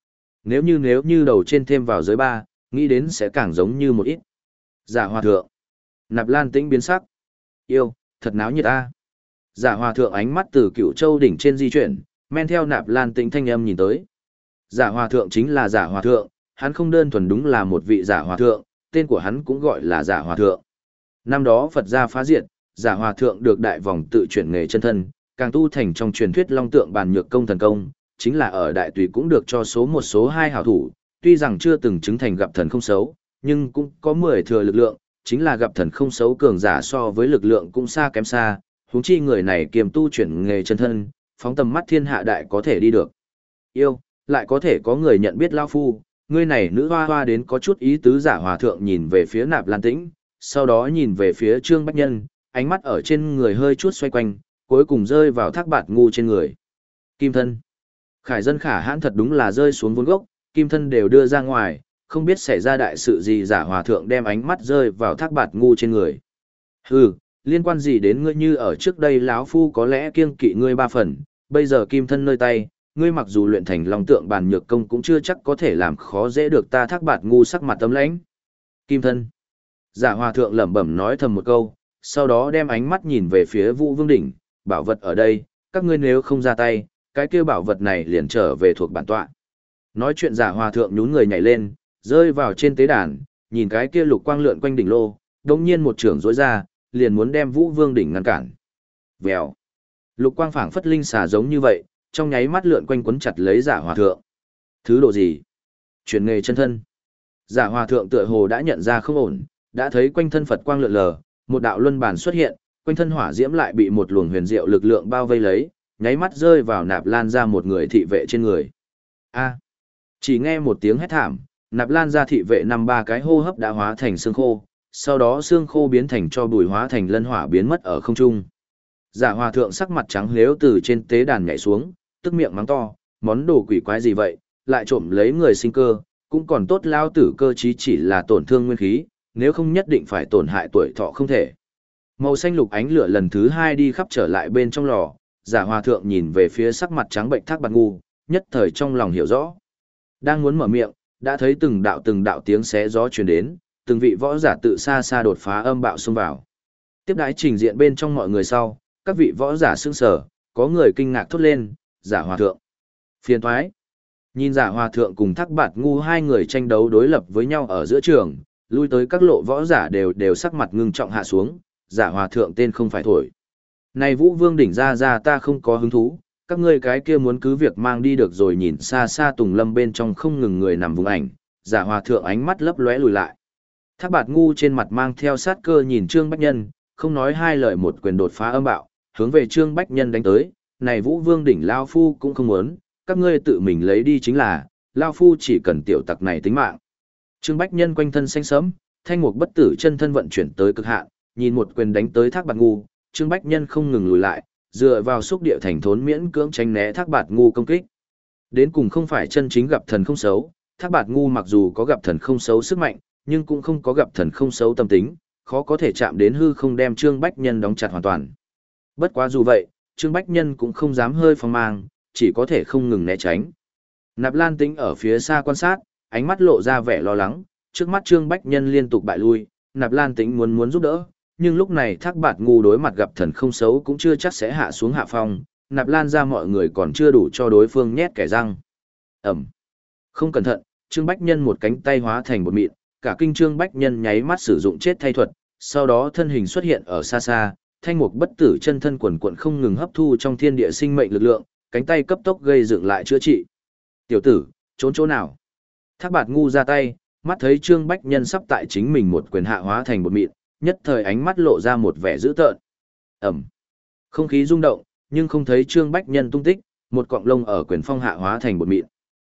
Nếu như nếu như đầu trên thêm vào giới ba, nghĩ đến sẽ càng giống như một ít. Giả hòa thượng. Nạp Lan Tĩnh biến sắc. Yêu, thật náo nhiệt ta. Giả hòa thượng ánh mắt từ Cửu Châu đỉnh trên di chuyển, men theo Nạp Lan Tĩnh thanh âm nhìn tới. Giả hòa thượng chính là giả hòa thượng, hắn không đơn thuần đúng là một vị giả hòa thượng, tên của hắn cũng gọi là giả hòa thượng. Năm đó Phật gia phá diệt, giả hòa thượng được đại vòng tự chuyển nghề chân thân, càng tu thành trong truyền thuyết long tượng bàn nhược công thần công, chính là ở đại tùy cũng được cho số một số hai hảo thủ, tuy rằng chưa từng chứng thành gặp thần không xấu, nhưng cũng có mười thừa lực lượng, chính là gặp thần không xấu cường giả so với lực lượng cũng xa kém xa, huống chi người này kiềm tu chuyển nghề chân thân, phóng tầm mắt thiên hạ đại có thể đi được. Yêu, lại có thể có người nhận biết lao phu, ngươi này nữ hoa hoa đến có chút ý tứ. Giả hòa thượng nhìn về phía Nạp Lan Tĩnh, sau đó nhìn về phía Trương Bách Nhân, ánh mắt ở trên người hơi chút xoay quanh, cuối cùng rơi vào Thác Bạt Ngu trên người. Kim thân. Khải dân khả hãn thật đúng là rơi xuống vốn gốc, kim thân đều đưa ra ngoài, không biết xảy ra đại sự gì. Giả hòa thượng đem ánh mắt rơi vào Thác Bạt Ngu trên người. Hừ, liên quan gì đến ngươi? Như ở trước đây lão phu có lẽ kiêng kỵ ngươi ba phần, bây giờ kim thân nơi tay, ngươi mặc dù luyện thành long tượng bàn nhược công cũng chưa chắc có thể làm khó dễ được ta. Thác Bạt Ngu sắc mặt tâm lãnh. Kim thân. Giả hòa thượng lẩm bẩm nói thầm một câu, sau đó đem ánh mắt nhìn về phía Vũ Vương đỉnh, bảo vật ở đây, các ngươi nếu không ra tay, cái kia bảo vật này liền trở về thuộc bản tọa. Nói chuyện giả hòa thượng nhún người nhảy lên, rơi vào trên tế đàn, nhìn cái kia lục quang lượn quanh đỉnh lô, đột nhiên một trường rối ra, liền muốn đem Vũ Vương đỉnh ngăn cản. Vèo. Lục quang phảng phất linh xà giống như vậy, trong nháy mắt lượn quanh quấn chặt lấy giả hòa thượng. Thứ độ gì? Chuyển nghề chân thân. Giả hòa thượng tựa hồ đã nhận ra không ổn, đã thấy quanh thân Phật quang lượn lờ, một đạo luân bàn xuất hiện, quanh thân hỏa diễm lại bị một luồng huyền diệu lực lượng bao vây lấy, nháy mắt rơi vào Nạp Lan ra một người thị vệ trên người. A! Chỉ nghe một tiếng hét thảm, Nạp Lan ra thị vệ năm ba cái hô hấp đã hóa thành xương khô, sau đó xương khô biến thành cho bùi hóa thành lân hỏa biến mất ở không trung. Giả hòa thượng sắc mặt trắng lếu từ trên tế đàn nhảy xuống, tức miệng mắng to, món đồ quỷ quái gì vậy, lại trộm lấy người sinh cơ, cũng còn tốt lao tử cơ trí chỉ là tổn thương nguyên khí, nếu không nhất định phải tổn hại tuổi thọ không thể. Màu xanh lục ánh lửa lần thứ hai đi khắp trở lại bên trong lò, giả hòa thượng nhìn về phía sắc mặt trắng bệnh Thác Bạt Ngu, nhất thời trong lòng hiểu rõ. Đang muốn mở miệng, đã thấy từng đạo từng đạo tiếng xé gió truyền đến, từng vị võ giả tự xa xa đột phá âm bạo xông vào. Tiếp đãi trình diện bên trong mọi người sau, các vị võ giả sững sờ, có người kinh ngạc thốt lên, giả hòa thượng. Phiền toái. Nhìn giả hòa thượng cùng Thác Bạt Ngu hai người tranh đấu đối lập với nhau ở giữa trường, lui tới các lộ võ giả đều đều sắc mặt ngưng trọng hạ xuống, giả hòa thượng tên không phải thổi. Này Vũ Vương đỉnh ra ra ta không có hứng thú, các ngươi cái kia muốn cứ việc mang đi được rồi. Nhìn xa xa Tùng Lâm bên trong không ngừng người nằm vùng ảnh, giả hòa thượng ánh mắt lấp lóe lùi lại. Thác Bạt Ngu trên mặt mang theo sát cơ nhìn Trương Bách Nhân, không nói hai lời một quyền đột phá âm bạo, hướng về Trương Bách Nhân đánh tới. Này Vũ Vương đỉnh lao phu cũng không muốn, các ngươi tự mình lấy đi chính là, lao phu chỉ cần tiểu tặc này tính mạng. Trương Bách Nhân quanh thân xanh sẫm, thanh mục bất tử chân thân vận chuyển tới cực hạn, nhìn một quyền đánh tới Thác Bạt Ngu, Trương Bách Nhân không ngừng lùi lại, dựa vào xúc địa thành thốn miễn cưỡng tránh né Thác Bạt Ngu công kích. Đến cùng không phải chân chính gặp thần không xấu, Thác Bạt Ngu mặc dù có gặp thần không xấu sức mạnh, nhưng cũng không có gặp thần không xấu tâm tính, khó có thể chạm đến hư không đem Trương Bách Nhân đóng chặt hoàn toàn. Bất quá dù vậy, Trương Bách Nhân cũng không dám hơi phong mang, chỉ có thể không ngừng né tránh. Nạp Lan Tĩnh ở phía xa quan sát, ánh mắt lộ ra vẻ lo lắng, trước mắt Trương Bách Nhân liên tục bại lui, Nạp Lan Tĩnh muốn muốn giúp đỡ, nhưng lúc này Thác Bạt Ngu đối mặt gặp thần không xấu cũng chưa chắc sẽ hạ xuống hạ phong, Nạp Lan ra mọi người còn chưa đủ cho đối phương nhét kẻ răng. Ẩm. Không cẩn thận, Trương Bách Nhân một cánh tay hóa thành bột mịn, cả kinh Trương Bách Nhân nháy mắt sử dụng chết thay thuật, sau đó thân hình xuất hiện ở xa xa, thanh mục bất tử chân thân quần quần không ngừng hấp thu trong thiên địa sinh mệnh lực lượng, cánh tay cấp tốc gây dựng lại chữa trị. Tiểu tử, trốn chỗ nào? Thác Bạt Ngu ra tay, mắt thấy Trương Bách Nhân sắp tại chính mình một quyền hạ hóa thành bột mịn, nhất thời ánh mắt lộ ra một vẻ dữ tợn. Ẩm. Không khí rung động, nhưng không thấy Trương Bách Nhân tung tích, một cọng lông ở quyền phong hạ hóa thành bột mịn.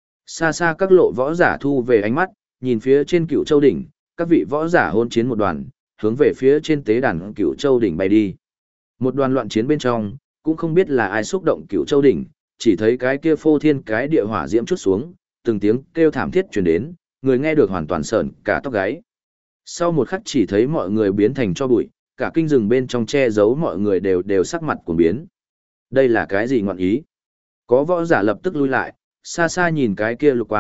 Xa xa các lộ võ giả thu về ánh mắt, nhìn phía trên Cửu Châu đỉnh, các vị võ giả hôn chiến một đoàn, hướng về phía trên tế đàn Cửu Châu đỉnh bay đi. Một đoàn loạn chiến bên trong, cũng không biết là ai xúc động Cửu Châu đỉnh, chỉ thấy cái kia phô thiên cái địa hỏa diễm chút xuống, từng tiếng kêu thảm thiết truyền đến, người nghe được hoàn toàn sởn cả tóc gáy. Sau một khắc chỉ thấy mọi người biến thành tro bụi, cả kinh rừng bên trong che giấu mọi người đều đều sắc mặt cuồng biến. Đây là cái gì ngọn ý? Có võ giả lập tức lui lại, xa xa nhìn cái kia lục quang,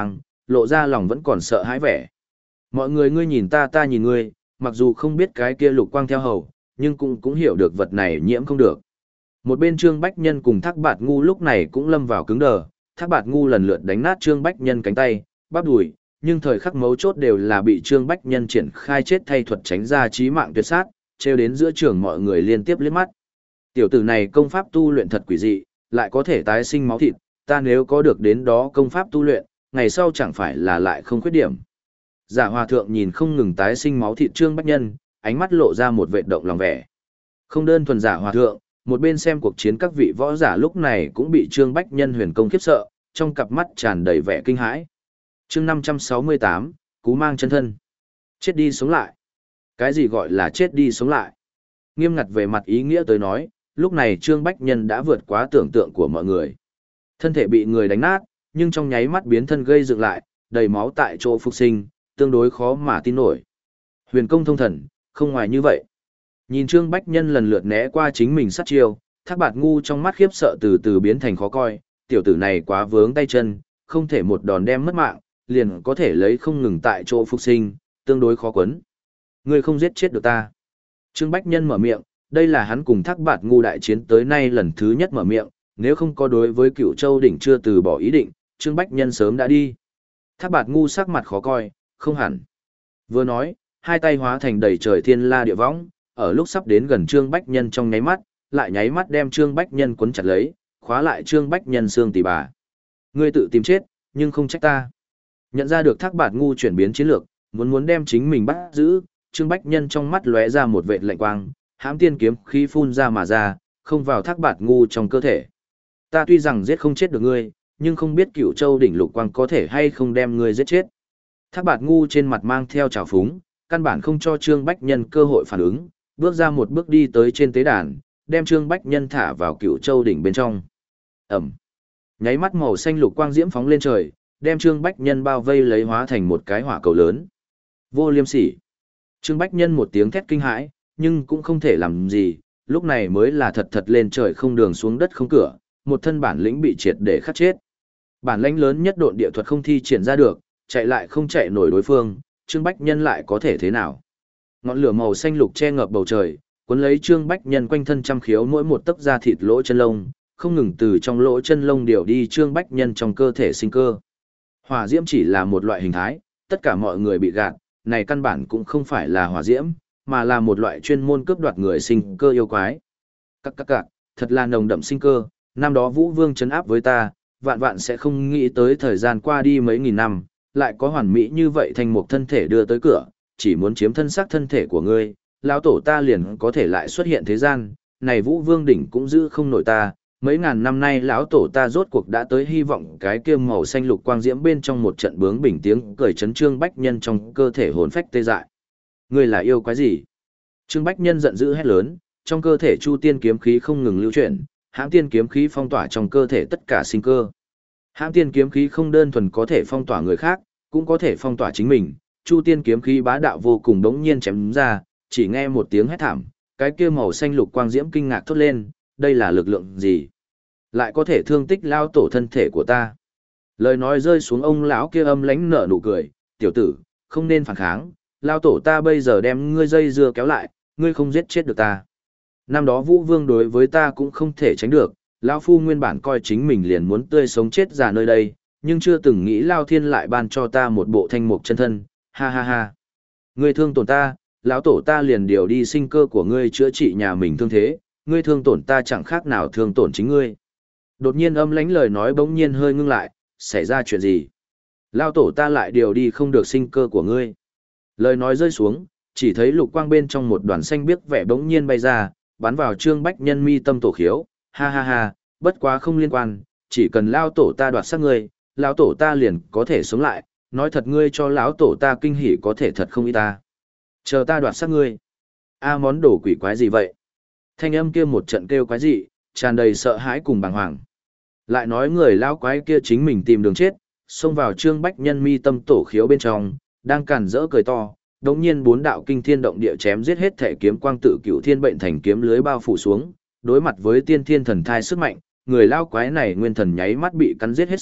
lộ ra lòng vẫn còn sợ hãi vẻ. Mọi người ngươi nhìn ta ta nhìn ngươi, mặc dù không biết cái kia lục quang theo hầu, nhưng cũng cũng hiểu được vật này nhiễm không được. Một bên Trương Bách Nhân cùng Thác Bạt Ngu lúc này cũng lâm vào cứng đờ, Thác Bạt Ngu lần lượt đánh nát Trương Bách Nhân cánh tay, bắp đùi, nhưng thời khắc mấu chốt đều là bị Trương Bách Nhân triển khai chết thay thuật tránh ra chí mạng tuyệt sát, treo đến giữa trường mọi người liên tiếp liếc mắt. Tiểu tử này công pháp tu luyện thật quỷ dị, lại có thể tái sinh máu thịt, ta nếu có được đến đó công pháp tu luyện, ngày sau chẳng phải là lại không khuyết điểm. Giả Hòa thượng nhìn không ngừng tái sinh máu thịt Trương Bách Nhân, ánh mắt lộ ra một vệt động lòng vẻ. Không đơn thuần Giả Hòa thượng, một bên xem cuộc chiến các vị võ giả lúc này cũng bị Trương Bách Nhân huyền công khiếp sợ, trong cặp mắt tràn đầy vẻ kinh hãi. Chương năm trăm sáu mươi tám, Cú mang chân thân. Chết đi sống lại. Cái gì gọi là chết đi sống lại? Nghiêm ngặt về mặt ý nghĩa tới nói, lúc này Trương Bách Nhân đã vượt quá tưởng tượng của mọi người. Thân thể bị người đánh nát, nhưng trong nháy mắt biến thân gây dựng lại, đầy máu tại chỗ phục sinh, tương đối khó mà tin nổi. Huyền công thông thần, không ngoài như vậy. Nhìn Trương Bách Nhân lần lượt né qua chính mình sát chiêu, Thác Bạt Ngu trong mắt khiếp sợ từ từ biến thành khó coi, tiểu tử này quá vướng tay chân, không thể một đòn đem mất mạng, liền có thể lấy không ngừng tại chỗ phục sinh, tương đối khó quấn. Ngươi không giết chết được ta. Trương Bách Nhân mở miệng, đây là hắn cùng Thác Bạt Ngu đại chiến tới nay lần thứ nhất mở miệng, nếu không có đối với Cửu Châu đỉnh chưa từ bỏ ý định, Trương Bách Nhân sớm đã đi. Thác Bạt Ngu sắc mặt khó coi, không hẳn. Vừa nói, hai tay hóa thành đầy trời thiên la địa võng, ở lúc sắp đến gần Trương Bách Nhân trong nháy mắt, lại nháy mắt đem Trương Bách Nhân cuốn chặt lấy, khóa lại Trương Bách Nhân xương tỉ bà. Ngươi tự tìm chết, nhưng không trách ta. Nhận ra được Thác Bạt Ngu chuyển biến chiến lược, muốn muốn đem chính mình bắt giữ, Trương Bách Nhân trong mắt lóe ra một vệt lạnh quang, hãm tiên kiếm khí phun ra mà ra, không vào Thác Bạt Ngu trong cơ thể. Ta tuy rằng giết không chết được ngươi, nhưng không biết Cửu Châu đỉnh lục quang có thể hay không đem ngươi giết chết. Thác Bạt Ngu trên mặt mang theo trào phúng, căn bản không cho Trương Bách Nhân cơ hội phản ứng, bước ra một bước đi tới trên tế đàn, đem Trương Bách Nhân thả vào Cửu Châu đỉnh bên trong. Ẩm. Nháy mắt màu xanh lục quang diễm phóng lên trời, đem Trương Bách Nhân bao vây lấy hóa thành một cái hỏa cầu lớn. Vô liêm sỉ. Trương Bách Nhân một tiếng thét kinh hãi, nhưng cũng không thể làm gì, lúc này mới là thật thật lên trời không đường xuống đất không cửa, một thân bản lĩnh bị triệt để khắc chết. Bản lĩnh lớn nhất độn địa thuật không thi triển ra được, chạy lại không chạy nổi đối phương, Trương Bách Nhân lại có thể thế nào? Ngọn lửa màu xanh lục che ngập bầu trời, cuốn lấy Trương Bách Nhân quanh thân trăm khiếu mỗi một tấc da thịt lỗ chân lông, không ngừng từ trong lỗ chân lông điều đi Trương Bách Nhân trong cơ thể sinh cơ. Hỏa diễm chỉ là một loại hình thái, tất cả mọi người bị gạt, này căn bản cũng không phải là hỏa diễm, mà là một loại chuyên môn cướp đoạt người sinh cơ yêu quái. Các các các, thật là nồng đậm sinh cơ, năm đó Vũ Vương trấn áp với ta, vạn vạn sẽ không nghĩ tới thời gian qua đi mấy nghìn năm, lại có hoàn mỹ như vậy thành một thân thể đưa tới cửa, chỉ muốn chiếm thân xác thân thể của ngươi, lão tổ ta liền có thể lại xuất hiện thế gian, này Vũ Vương đỉnh cũng giữ không nổi ta, mấy ngàn năm nay lão tổ ta rốt cuộc đã tới hy vọng cái kia màu xanh lục quang diễm bên trong một trận bướng bình tiếng cười chấn Trương Bách Nhân trong cơ thể hồn phách tê dại. Ngươi là yêu quái gì? Trương Bách Nhân giận dữ hét lớn, trong cơ thể Chu Tiên kiếm khí không ngừng lưu chuyển, hãm tiên kiếm khí phong tỏa trong cơ thể tất cả sinh cơ. Hãm tiên kiếm khí không đơn thuần có thể phong tỏa người khác, cũng có thể phong tỏa chính mình. Chu Tiên kiếm khí bá đạo vô cùng đống nhiên chém ra, chỉ nghe một tiếng hét thảm, cái kia màu xanh lục quang diễm kinh ngạc thốt lên, đây là lực lượng gì? Lại có thể thương tích lao tổ thân thể của ta. Lời nói rơi xuống ông lão kia âm lãnh nở nụ cười, tiểu tử, không nên phản kháng, lao tổ ta bây giờ đem ngươi dây dưa kéo lại, ngươi không giết chết được ta. Năm đó Vũ Vương đối với ta cũng không thể tránh được, lão phu nguyên bản coi chính mình liền muốn tươi sống chết già nơi đây, nhưng chưa từng nghĩ Lao Thiên lại ban cho ta một bộ thanh mục chân thân, ha ha ha. Ngươi thương tổn ta, lão tổ ta liền điều đi sinh cơ của ngươi chữa trị nhà mình thương thế, ngươi thương tổn ta chẳng khác nào thương tổn chính ngươi. Đột nhiên âm lãnh lời nói bỗng nhiên hơi ngưng lại, xảy ra chuyện gì? Lao tổ ta lại điều đi không được sinh cơ của ngươi. Lời nói rơi xuống, chỉ thấy lục quang bên trong một đoàn xanh biếc vẻ bỗng nhiên bay ra, bắn vào Trương Bách Nhân mi tâm tổ khiếu, ha ha ha, bất quá không liên quan, chỉ cần lao tổ ta đoạt xác ngươi, lão tổ ta liền có thể sống lại, nói thật ngươi cho lão tổ ta kinh hỉ có thể thật không ý ta. Chờ ta đoạt xác ngươi. A món đồ quỷ quái gì vậy? Thanh âm kia một trận kêu quái dị, tràn đầy sợ hãi cùng bàng hoàng. Lại nói người lão quái kia chính mình tìm đường chết, xông vào Trương Bách Nhân mi tâm tổ khiếu bên trong, đang càn rỡ cười to, đống nhiên bốn đạo kinh thiên động địa chém giết hết thể kiếm quang tự cửu thiên bệnh thành kiếm lưới bao phủ xuống, đối mặt với tiên thiên thần thai sức mạnh, người lao quái này nguyên thần nháy mắt bị cắn giết hết sạch,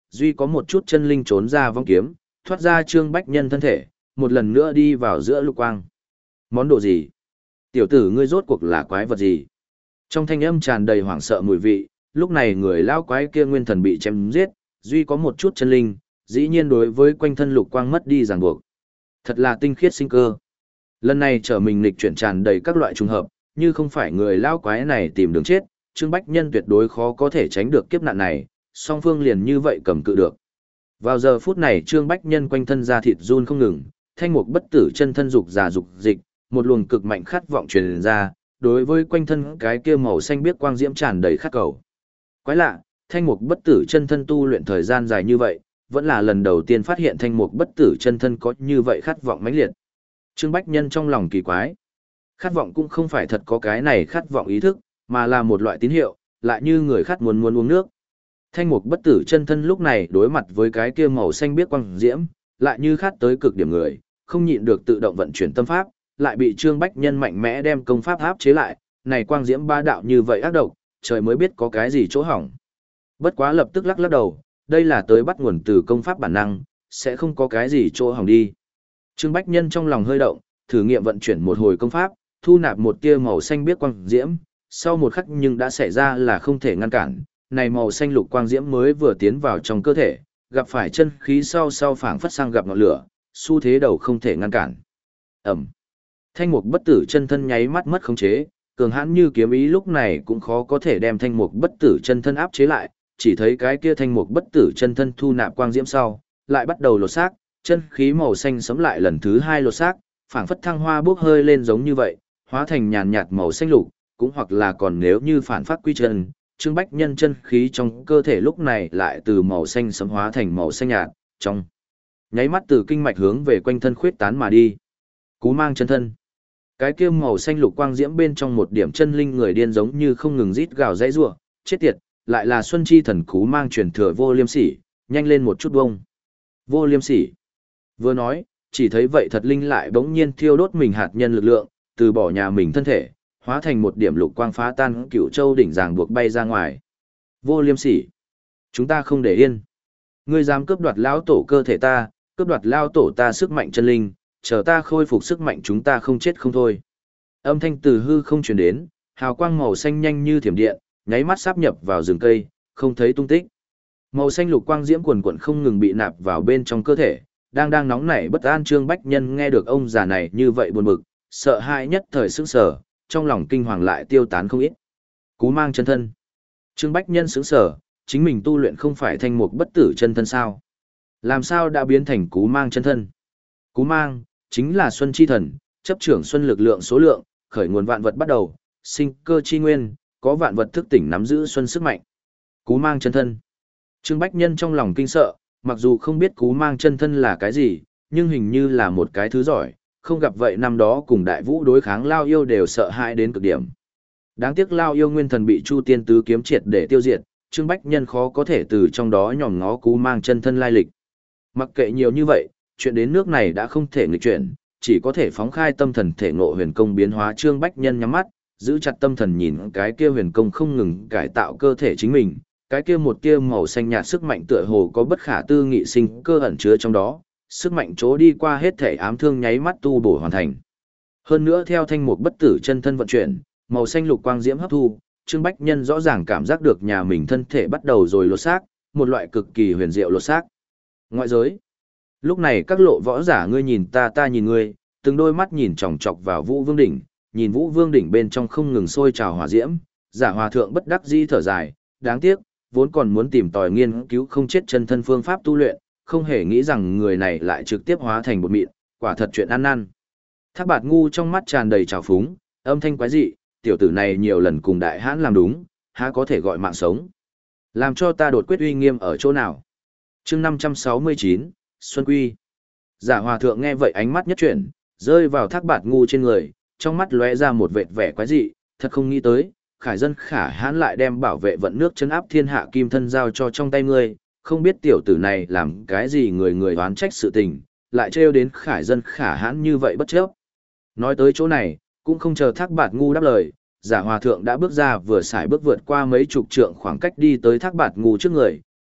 duy có một chút chân linh trốn ra vong kiếm, thoát ra Trương Bách Nhân thân thể, một lần nữa đi vào giữa lục quang. Món đồ gì? Tiểu tử ngươi rốt cuộc là quái vật gì? Trong thanh âm tràn đầy hoảng sợ mùi vị, lúc này người lao quái kia nguyên thần bị chém giết, duy có một chút chân linh, dĩ nhiên đối với quanh thân lục quang mất đi ràng buộc. Thật là tinh khiết sinh cơ. Lần này trở mình lịch chuyển tràn đầy các loại trùng hợp, như không phải người lao quái này tìm đường chết, Trương Bách Nhân tuyệt đối khó có thể tránh được kiếp nạn này, song phương liền như vậy cầm cự được. Vào giờ phút này Trương Bách Nhân quanh thân da thịt run không ngừng, thanh mục bất tử chân thân dục già dục dịch, một luồng cực mạnh khát vọng truyền ra, đối với quanh thân cái kia màu xanh biếc quang diễm tràn đầy khát cầu. Quái lạ, thanh mục bất tử chân thân tu luyện thời gian dài như vậy, vẫn là lần đầu tiên phát hiện thanh mục bất tử chân thân có như vậy khát vọng mãnh liệt. Trương Bách Nhân trong lòng kỳ quái. Khát vọng cũng không phải thật có cái này khát vọng ý thức, mà là một loại tín hiệu, lại như người khát muốn muốn uống nước. Thanh mục bất tử chân thân lúc này đối mặt với cái kia màu xanh biếc quang diễm, lại như khát tới cực điểm người, không nhịn được tự động vận chuyển tâm pháp, lại bị Trương Bách Nhân mạnh mẽ đem công pháp áp chế lại, này quang diễm ba đạo như vậy ác độc, trời mới biết có cái gì chỗ hỏng. Bất quá lập tức lắc lắc đầu, đây là tới bắt nguồn từ công pháp bản năng, sẽ không có cái gì chỗ hỏng đi. Trương Bách Nhân trong lòng hơi động, thử nghiệm vận chuyển một hồi công pháp, thu nạp một tia màu xanh biếc quang diễm, sau một khắc nhưng đã xảy ra là không thể ngăn cản, này màu xanh lục quang diễm mới vừa tiến vào trong cơ thể, gặp phải chân khí sau sau phảng phất sang gặp ngọn lửa, xu thế đầu không thể ngăn cản. Ẩm. Thanh mục bất tử chân thân nháy mắt mất khống chế, cường hãn như kiếm ý lúc này cũng khó có thể đem thanh mục bất tử chân thân áp chế lại, chỉ thấy cái kia thanh mục bất tử chân thân thu nạp quang diễm sau, lại bắt đầu lột xác, chân khí màu xanh sẫm lại lần thứ hai lột xác, phảng phất thăng hoa bốc hơi lên giống như vậy, hóa thành nhàn nhạt màu xanh lục, cũng hoặc là còn nếu như phản phát quy chân, Trương Bách Nhân chân khí trong cơ thể lúc này lại từ màu xanh sẫm hóa thành màu xanh nhạt, trong nháy mắt từ kinh mạch hướng về quanh thân khuyết tán mà đi. Cú mang chân thân. Cái kia màu xanh lục quang diễm bên trong một điểm chân linh người điên giống như không ngừng rít gào dãy rủa, chết tiệt, lại là Xuân Chi thần cú mang truyền thừa Vô Liêm Sỉ, nhanh lên một chút bông. Vô Liêm Sỉ. Vừa nói, chỉ thấy vậy thật linh lại bỗng nhiên thiêu đốt mình hạt nhân lực lượng, từ bỏ nhà mình thân thể, hóa thành một điểm lục quang phá tan Cửu Châu đỉnh ràng buộc bay ra ngoài. Vô Liêm Sỉ, chúng ta không để yên. Ngươi dám cướp đoạt lão tổ cơ thể ta, cướp đoạt lão tổ ta sức mạnh chân linh, chờ ta khôi phục sức mạnh chúng ta không chết không thôi. Âm thanh từ hư không truyền đến, hào quang màu xanh nhanh như thiểm điện, nháy mắt sáp nhập vào rừng cây, không thấy tung tích. Màu xanh lục quang diễm quần quần không ngừng bị nạp vào bên trong cơ thể, đang đang nóng nảy bất an Trương Bách Nhân nghe được ông già này như vậy buồn bực, sợ hãi nhất thời sững sờ, trong lòng kinh hoàng lại tiêu tán không ít. Cú mang chân thân. Trương Bách Nhân sững sờ, chính mình tu luyện không phải thanh mục bất tử chân thân sao? Làm sao đã biến thành cú mang chân thân? Cú mang, chính là Xuân Chi Thần, chấp trưởng Xuân lực lượng số lượng, khởi nguồn vạn vật bắt đầu, sinh cơ chi nguyên, có vạn vật thức tỉnh nắm giữ Xuân sức mạnh. Cú mang chân thân. Trương Bách Nhân trong lòng kinh sợ, mặc dù không biết cú mang chân thân là cái gì, nhưng hình như là một cái thứ giỏi, không gặp vậy năm đó cùng đại vũ đối kháng Lao Yêu đều sợ hãi đến cực điểm. Đáng tiếc Lao Yêu nguyên thần bị Chu Tiên Tứ kiếm triệt để tiêu diệt, Trương Bách Nhân khó có thể từ trong đó nhòm ngó cú mang chân thân lai lịch. Mặc kệ nhiều như vậy, chuyện đến nước này đã không thể nghịch chuyển, chỉ có thể phóng khai tâm thần thể ngộ huyền công biến hóa. Trương Bách Nhân nhắm mắt, giữ chặt tâm thần nhìn cái kia huyền công không ngừng cải tạo cơ thể chính mình, cái kia một kia màu xanh nhạt sức mạnh tựa hồ có bất khả tư nghị sinh cơ ẩn chứa trong đó, sức mạnh chỗ đi qua hết thể ám thương nháy mắt tu bổ hoàn thành. Hơn nữa theo thanh mục bất tử chân thân vận chuyển, màu xanh lục quang diễm hấp thu, Trương Bách Nhân rõ ràng cảm giác được nhà mình thân thể bắt đầu rồi lột xác, một loại cực kỳ huyền diệu lột xác. Ngoại giới. Lúc này các lộ võ giả ngươi nhìn ta ta nhìn ngươi, từng đôi mắt nhìn chòng chọc vào Vũ Vương đỉnh, nhìn Vũ Vương đỉnh bên trong không ngừng sôi trào hỏa diễm, Giả Hòa thượng bất đắc dĩ thở dài, đáng tiếc, vốn còn muốn tìm tòi nghiên cứu không chết chân thân phương pháp tu luyện, không hề nghĩ rằng người này lại trực tiếp hóa thành bột mịn, quả thật chuyện ăn năn. Thác Bạt Ngu trong mắt tràn đầy trào phúng, âm thanh quái dị, tiểu tử này nhiều lần cùng đại hãn làm đúng, há có thể gọi mạng sống. Làm cho ta đột quyết uy nghiêm ở chỗ nào? Chương năm trăm sáu mươi chín, Xuân Quy. Giả Hòa thượng nghe vậy ánh mắt nhất chuyển, rơi vào Thác Bạt Ngu trên người, trong mắt lóe ra một vệt vẻ quái dị, thật không nghĩ tới, Khải Dân Khả Hãn lại đem bảo vệ vận nước trấn áp thiên hạ kim thân giao cho trong tay ngươi, không biết tiểu tử này làm cái gì người người oán trách sự tình, lại trêu đến Khải Dân Khả Hãn như vậy bất chấp. Nói tới chỗ này, cũng không chờ Thác Bạt Ngu đáp lời, Giả Hòa thượng đã bước ra vừa xài bước vượt qua mấy chục trượng khoảng cách đi tới Thác Bạt Ngu trước người,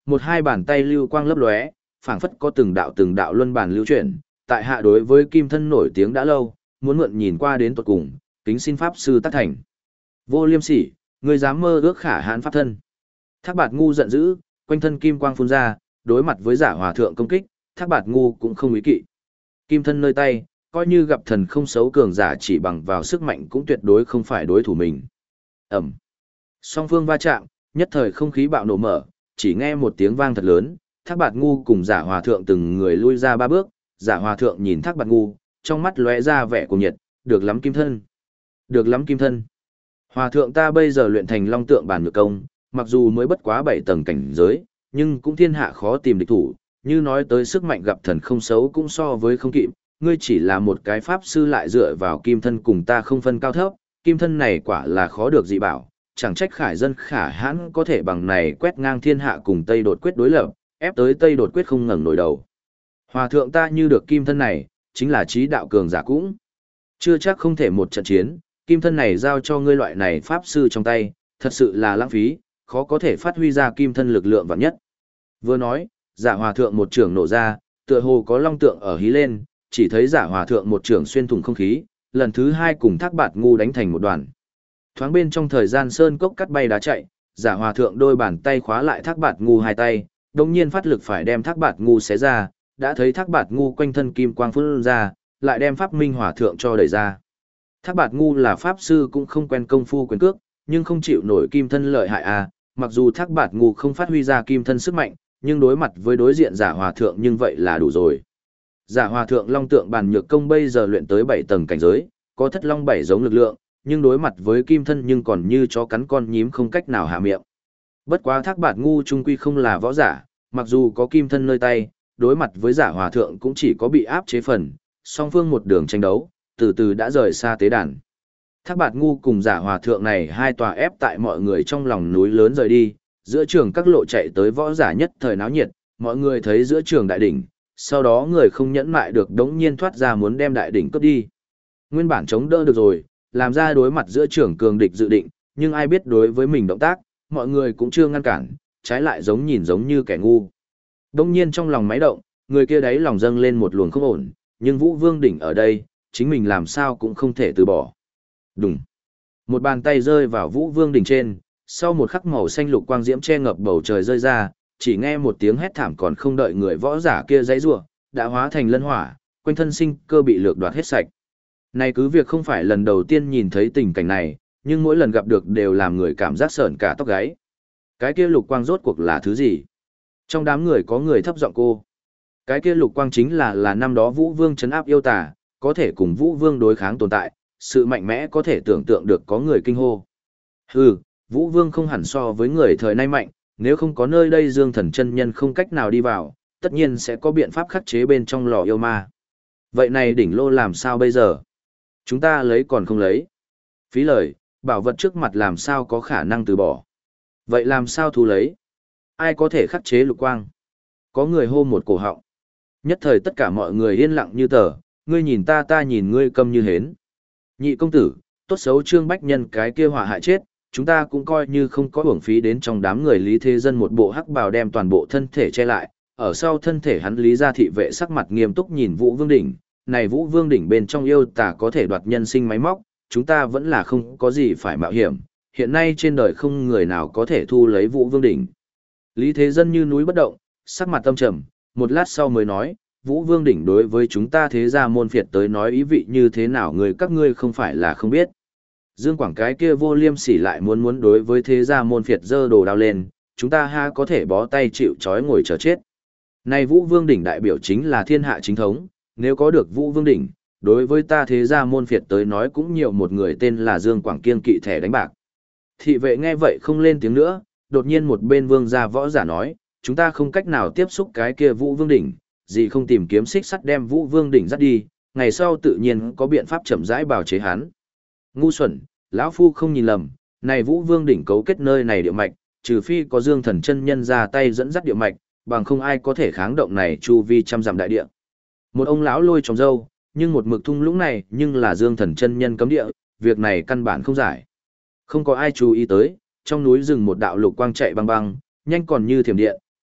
một hai bàn tay lưu quang lấp lóe, phảng phất có từng đạo từng đạo luân bàn lưu chuyển, tại hạ đối với kim thân nổi tiếng đã lâu, muốn mượn nhìn qua đến tuột cùng, kính xin pháp sư tác thành. Vô Liêm Sỉ, ngươi dám mơ ước khả hãn pháp thân. Thác Bạt Ngu giận dữ, quanh thân kim quang phun ra, đối mặt với giả hòa thượng công kích, Thác Bạt Ngu cũng không ý kỵ. Kim thân nơi tay, coi như gặp thần không xấu cường giả chỉ bằng vào sức mạnh cũng tuyệt đối không phải đối thủ mình. Ẩm. Song phương va chạm, nhất thời không khí bạo nổ mở, chỉ nghe một tiếng vang thật lớn, Thác Bạt Ngu cùng giả hòa thượng từng người lui ra ba bước, giả hòa thượng nhìn Thác Bạt Ngu, trong mắt lóe ra vẻ cuồng nhiệt, được lắm kim thân. Được lắm kim thân. Hòa thượng ta bây giờ luyện thành long tượng bản nhược công, mặc dù mới bất quá bảy tầng cảnh giới, nhưng cũng thiên hạ khó tìm địch thủ, như nói tới sức mạnh gặp thần không xấu cũng so với không kịp, ngươi chỉ là một cái pháp sư lại dựa vào kim thân cùng ta không phân cao thấp, kim thân này quả là khó được dị bảo, chẳng trách khải dân khả hãn có thể bằng này quét ngang thiên hạ cùng Tây đột quyết đối lập, ép tới Tây đột quyết không ngẩng nổi đầu. Hòa thượng ta như được kim thân này, chính là trí đạo cường giả cũng. Chưa chắc không thể một trận chiến, kim thân này giao cho ngươi loại này pháp sư trong tay, thật sự là lãng phí, khó có thể phát huy ra kim thân lực lượng vạn nhất. Vừa nói, giả hòa thượng một trường nổ ra, tựa hồ có long tượng ở hí lên, chỉ thấy giả hòa thượng một trường xuyên thủng không khí, lần thứ hai cùng Thác Bạt Ngu đánh thành một đoàn. Thoáng bên trong thời gian sơn cốc cắt bay đá chạy, giả hòa thượng đôi bàn tay khóa lại Thác Bạt Ngu hai tay, đồng nhiên phát lực phải đem Thác Bạt Ngu xé ra, đã thấy Thác Bạt Ngu quanh thân kim quang phun ra, lại đem pháp minh hòa thượng cho đẩy ra. Thác Bạt Ngu là pháp sư cũng không quen công phu quyền cước, nhưng không chịu nổi kim thân lợi hại à, mặc dù Thác Bạt Ngu không phát huy ra kim thân sức mạnh, nhưng đối mặt với đối diện giả hòa thượng nhưng vậy là đủ rồi. Giả hòa thượng long tượng bàn nhược công bây giờ luyện tới bảy tầng cảnh giới, có thất long bảy giống lực lượng, nhưng đối mặt với kim thân nhưng còn như chó cắn con nhím không cách nào hạ miệng. Bất quá Thác Bạt Ngu trung quy không là võ giả, mặc dù có kim thân nơi tay, đối mặt với giả hòa thượng cũng chỉ có bị áp chế phần, song phương một đường tranh đấu, từ từ đã rời xa tế đàn. Thác Bạt Ngu cùng giả hòa thượng này hai tòa ép tại mọi người trong lòng núi lớn rời đi, giữa trường các lộ chạy tới võ giả nhất thời náo nhiệt, mọi người thấy giữa trường đại đỉnh, sau đó người không nhẫn mại được đống nhiên thoát ra muốn đem đại đỉnh cướp đi. Nguyên bản chống đỡ được rồi, làm ra đối mặt giữa trường cường địch dự định, nhưng ai biết đối với mình động tác, mọi người cũng chưa ngăn cản, trái lại giống nhìn giống như kẻ ngu. Đống nhiên trong lòng máy động, người kia đấy lòng dâng lên một luồng không ổn, nhưng Vũ Vương đỉnh ở đây, chính mình làm sao cũng không thể từ bỏ. Đùng. Một bàn tay rơi vào Vũ Vương đỉnh trên, sau một khắc màu xanh lục quang diễm che ngập bầu trời rơi ra, chỉ nghe một tiếng hét thảm còn không đợi người võ giả kia giãy giụa, đã hóa thành lân hỏa, quanh thân sinh cơ bị lược đoạt hết sạch. Này cứ việc không phải lần đầu tiên nhìn thấy tình cảnh này, nhưng mỗi lần gặp được đều làm người cảm giác sởn cả tóc gáy. Cái kia lục quang rốt cuộc là thứ gì? Trong đám người có người thấp giọng cô. Cái kia lục quang chính là là năm đó Vũ Vương trấn áp yêu tà, có thể cùng Vũ Vương đối kháng tồn tại, sự mạnh mẽ có thể tưởng tượng được có người kinh hô. Hừ, Vũ Vương không hẳn so với người thời nay mạnh, nếu không có nơi đây Dương Thần chân nhân không cách nào đi vào, tất nhiên sẽ có biện pháp khắc chế bên trong lò yêu ma. Vậy này đỉnh lô làm sao bây giờ? Chúng ta lấy còn không lấy. Phí lời, bảo vật trước mặt làm sao có khả năng từ bỏ. Vậy làm sao thu lấy? Ai có thể khắc chế lục quang? Có người hô một cổ họng. Nhất thời tất cả mọi người yên lặng như tờ, ngươi nhìn ta ta nhìn ngươi câm như hến. Nhị công tử, tốt xấu Trương Bách Nhân cái kia họa hại chết, chúng ta cũng coi như không có uổng phí đến trong đám người Lý Thế Dân một bộ hắc bào đem toàn bộ thân thể che lại, ở sau thân thể hắn Lý gia thị vệ sắc mặt nghiêm túc nhìn Vũ Vương đỉnh, này Vũ Vương đỉnh bên trong yêu tà có thể đoạt nhân sinh máy móc, chúng ta vẫn là không có gì phải mạo hiểm, hiện nay trên đời không người nào có thể thu lấy Vũ Vương đỉnh. Lý Thế Dân như núi bất động, sắc mặt tâm trầm, một lát sau mới nói, Vũ Vương đỉnh đối với chúng ta thế gia môn phiệt tới nói ý vị như thế nào người các ngươi không phải là không biết. Dương Quảng cái kia vô liêm sỉ lại muốn muốn đối với thế gia môn phiệt giơ đồ đao lên, chúng ta ha có thể bó tay chịu trói ngồi chờ chết. Này Vũ Vương đỉnh đại biểu chính là thiên hạ chính thống, nếu có được Vũ Vương đỉnh, đối với ta thế gia môn phiệt tới nói cũng nhiều một người tên là Dương Quảng kiên kỵ thẻ đánh bạc. Thị vệ nghe vậy không lên tiếng nữa, đột nhiên một bên vương gia võ giả nói, chúng ta không cách nào tiếp xúc cái kia Vũ Vương đỉnh, gì không tìm kiếm xích sắt đem Vũ Vương đỉnh dắt đi, ngày sau tự nhiên có biện pháp chậm rãi bào chế hắn. Ngu xuẩn, lão phu không nhìn lầm, này Vũ Vương đỉnh cấu kết nơi này địa mạch, trừ phi có Dương Thần chân nhân ra tay dẫn dắt địa mạch, bằng không ai có thể kháng động này chu vi trăm dặm đại địa. Một ông lão lôi tròng râu, nhưng một mực thung lũng này, nhưng là Dương Thần chân nhân cấm địa, việc này căn bản không giải. Không có ai chú ý tới, trong núi rừng một đạo lục quang chạy băng băng, nhanh còn như thiểm điện,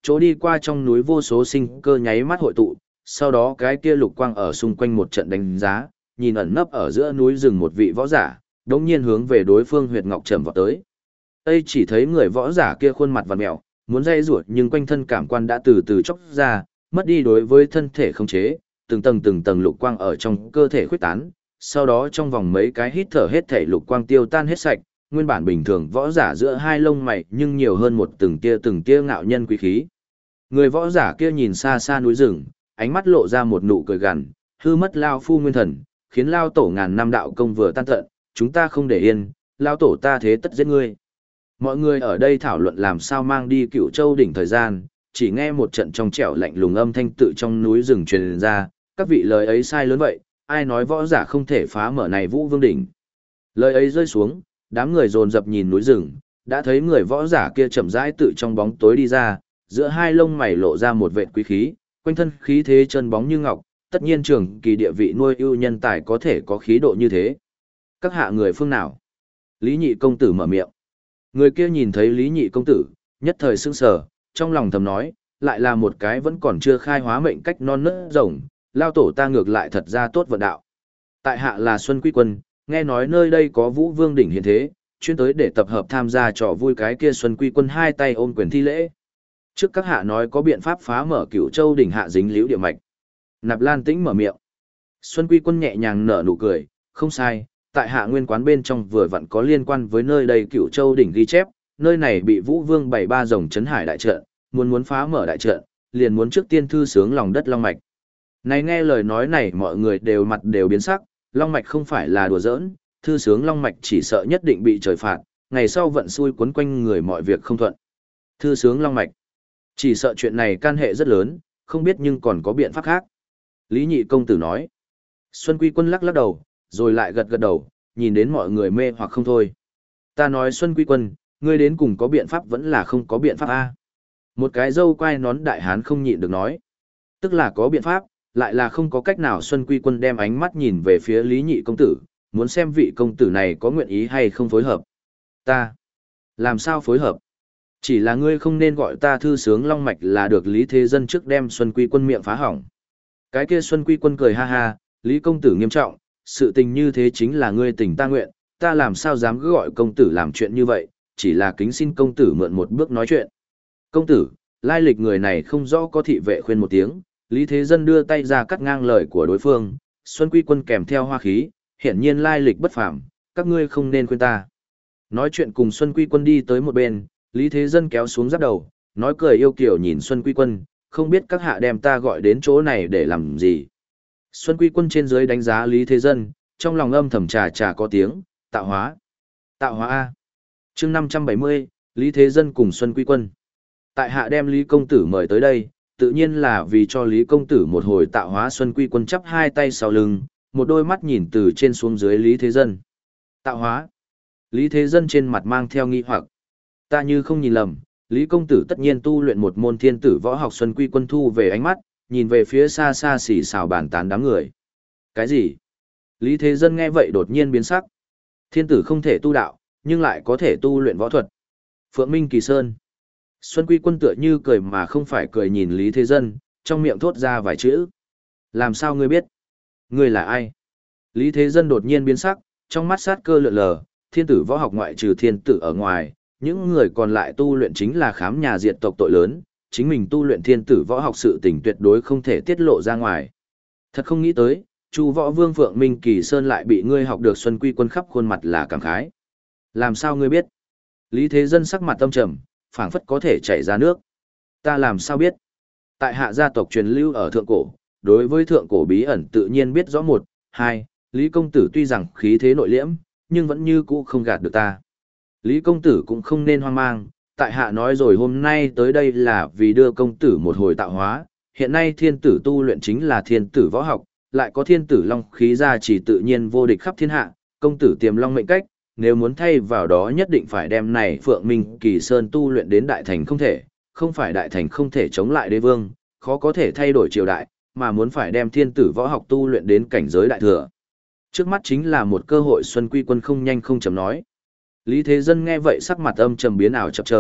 chỗ đi qua trong núi vô số sinh cơ nháy mắt hội tụ, sau đó cái kia lục quang ở xung quanh một trận đánh giá, nhìn ẩn nấp ở giữa núi rừng một vị võ giả, đống nhiên hướng về đối phương huyệt ngọc trầm vào tới. Tây chỉ thấy người võ giả kia khuôn mặt vặn mèo, muốn dây rủa nhưng quanh thân cảm quan đã từ từ chóc ra, mất đi đối với thân thể khống chế, từng tầng từng tầng lục quang ở trong cơ thể khuếch tán, sau đó trong vòng mấy cái hít thở hết thể lục quang tiêu tan hết sạch, nguyên bản bình thường võ giả giữa hai lông mày nhưng nhiều hơn một từng tia từng tia ngạo nhân quý khí. Người võ giả kia nhìn xa xa núi rừng, ánh mắt lộ ra một nụ cười gằn, hư mất lao phu nguyên thần, khiến lao tổ ngàn năm đạo công vừa tan tận, chúng ta không để yên, lao tổ ta thế tất giết ngươi. Mọi người ở đây thảo luận làm sao mang đi Cựu Châu đỉnh thời gian, chỉ nghe một trận trong trẻo lạnh lùng âm thanh tự trong núi rừng truyền ra, các vị lời ấy sai lớn vậy, ai nói võ giả không thể phá mở này Vũ Vương đỉnh. Lời ấy rơi xuống, đám người dồn dập nhìn núi rừng, đã thấy người võ giả kia chậm rãi tự trong bóng tối đi ra, giữa hai lông mày lộ ra một vệt quý khí, quanh thân khí thế chân bóng như ngọc, tất nhiên trường kỳ địa vị nuôi ưu nhân tài có thể có khí độ như thế. Các hạ người phương nào? Lý Nhị công tử mở miệng. Người kia nhìn thấy Lý Nhị công tử, nhất thời sững sờ, trong lòng thầm nói, lại là một cái vẫn còn chưa khai hóa mệnh cách non nớt rồng, lao tổ ta ngược lại thật ra tốt vận đạo. Tại hạ là Xuân Quy Quân, nghe nói nơi đây có Vũ Vương đỉnh hiện thế, chuyên tới để tập hợp tham gia trò vui cái kia. Xuân Quy Quân hai tay ôm quyền thi lễ. Trước các hạ nói có biện pháp phá mở Cửu Châu đỉnh hạ dính liễu địa mạch. Nạp Lan Tĩnh mở miệng. Xuân Quy Quân nhẹ nhàng nở nụ cười, không sai, tại hạ nguyên quán bên trong vừa vặn có liên quan với nơi đây Cửu Châu đỉnh ghi chép, nơi này bị Vũ Vương bảy ba rồng chấn hải đại trận, muốn muốn phá mở đại trận, liền muốn trước tiên thư sướng lòng đất long mạch. Này nghe lời nói này mọi người đều mặt đều biến sắc, long mạch không phải là đùa giỡn, thư sướng long mạch chỉ sợ nhất định bị trời phạt, ngày sau vận xui quấn quanh người mọi việc không thuận. Thư sướng long mạch, chỉ sợ chuyện này can hệ rất lớn, không biết nhưng còn có biện pháp khác. Lý Nhị công tử nói. Xuân Quy Quân lắc lắc đầu, rồi lại gật gật đầu, nhìn đến mọi người mê hoặc không thôi. Ta nói Xuân Quy Quân, ngươi đến cùng có biện pháp vẫn là không có biện pháp a? Một cái dâu quai nón đại hán không nhịn được nói. Tức là có biện pháp, lại là không có cách nào. Xuân Quy Quân đem ánh mắt nhìn về phía Lý Nhị công tử, muốn xem vị công tử này có nguyện ý hay không phối hợp. Ta? Làm sao phối hợp? Chỉ là ngươi không nên gọi ta thư sướng long mạch là được. Lý Thế Dân trước đem Xuân Quy Quân miệng phá hỏng. Cái kia Xuân Quy Quân cười ha ha, Lý công tử nghiêm trọng, sự tình như thế chính là ngươi tình ta nguyện, ta làm sao dám cứ gọi công tử làm chuyện như vậy, chỉ là kính xin công tử mượn một bước nói chuyện. Công tử, lai lịch người này không rõ, có thị vệ khuyên một tiếng, Lý Thế Dân đưa tay ra cắt ngang lời của đối phương, Xuân Quy Quân kèm theo hoa khí, hiển nhiên lai lịch bất phàm, các ngươi không nên khuyên ta. Nói chuyện cùng Xuân Quy Quân đi tới một bên, Lý Thế Dân kéo xuống giáp đầu, nói cười yêu kiều nhìn Xuân Quy Quân, không biết các hạ đem ta gọi đến chỗ này để làm gì. Xuân Quy Quân trên dưới đánh giá Lý Thế Dân, trong lòng âm thầm trà trà có tiếng, tạo hóa. Tạo hóa A. chương năm trăm bảy mươi, Lý Thế Dân cùng Xuân Quy Quân. Tại hạ đem Lý Công Tử mời tới đây, tự nhiên là vì cho Lý Công Tử một hồi tạo hóa. Xuân Quy Quân chắp hai tay sau lưng, một đôi mắt nhìn từ trên xuống dưới Lý Thế Dân. Tạo hóa. Lý Thế Dân trên mặt mang theo nghi hoặc. Ta như không nhìn lầm, Lý Công Tử tất nhiên tu luyện một môn thiên tử võ học. Xuân Quy Quân thu về ánh mắt, nhìn về phía xa xa xì xào bàn tán đám người. Cái gì? Lý Thế Dân nghe vậy đột nhiên biến sắc. Thiên tử không thể tu đạo, nhưng lại có thể tu luyện võ thuật. Phượng Minh Kỳ Sơn. Xuân Quy Quân tựa như cười mà không phải cười nhìn Lý Thế Dân, trong miệng thốt ra vài chữ. Làm sao ngươi biết? Ngươi là ai? Lý Thế Dân đột nhiên biến sắc, trong mắt sát cơ lượn lờ, thiên tử võ học ngoại trừ thiên tử ở ngoài, những người còn lại tu luyện chính là khám nhà diệt tộc tội lớn, chính mình tu luyện thiên tử võ học sự tình tuyệt đối không thể tiết lộ ra ngoài. Thật không nghĩ tới, Chu Võ Vương Phượng Minh Kỳ Sơn lại bị ngươi học được. Xuân Quy Quân khắp khuôn mặt là cảm khái. Làm sao ngươi biết? Lý Thế Dân sắc mặt tâm trầm, phảng phất có thể chảy ra nước. Ta làm sao biết? Tại hạ gia tộc truyền lưu ở thượng cổ, đối với thượng cổ bí ẩn tự nhiên biết rõ một, hai, Lý công tử tuy rằng khí thế nội liễm, nhưng vẫn như cũ không gạt được ta. Lý công tử cũng không nên hoang mang, tại hạ nói rồi hôm nay tới đây là vì đưa công tử một hồi tạo hóa, hiện nay thiên tử tu luyện chính là thiên tử võ học, lại có thiên tử long khí ra chỉ tự nhiên vô địch khắp thiên hạ, công tử tiềm long mệnh cách, nếu muốn thay vào đó nhất định phải đem này Phượng Minh Kỳ Sơn tu luyện đến đại thành không thể, không phải đại thành không thể chống lại đế vương, khó có thể thay đổi triều đại, mà muốn phải đem thiên tử võ học tu luyện đến cảnh giới đại thừa. Trước mắt chính là một cơ hội. Xuân Quy Quân không nhanh không chậm nói. Lý Thế Dân nghe vậy sắc mặt âm trầm biến ảo chập chờn,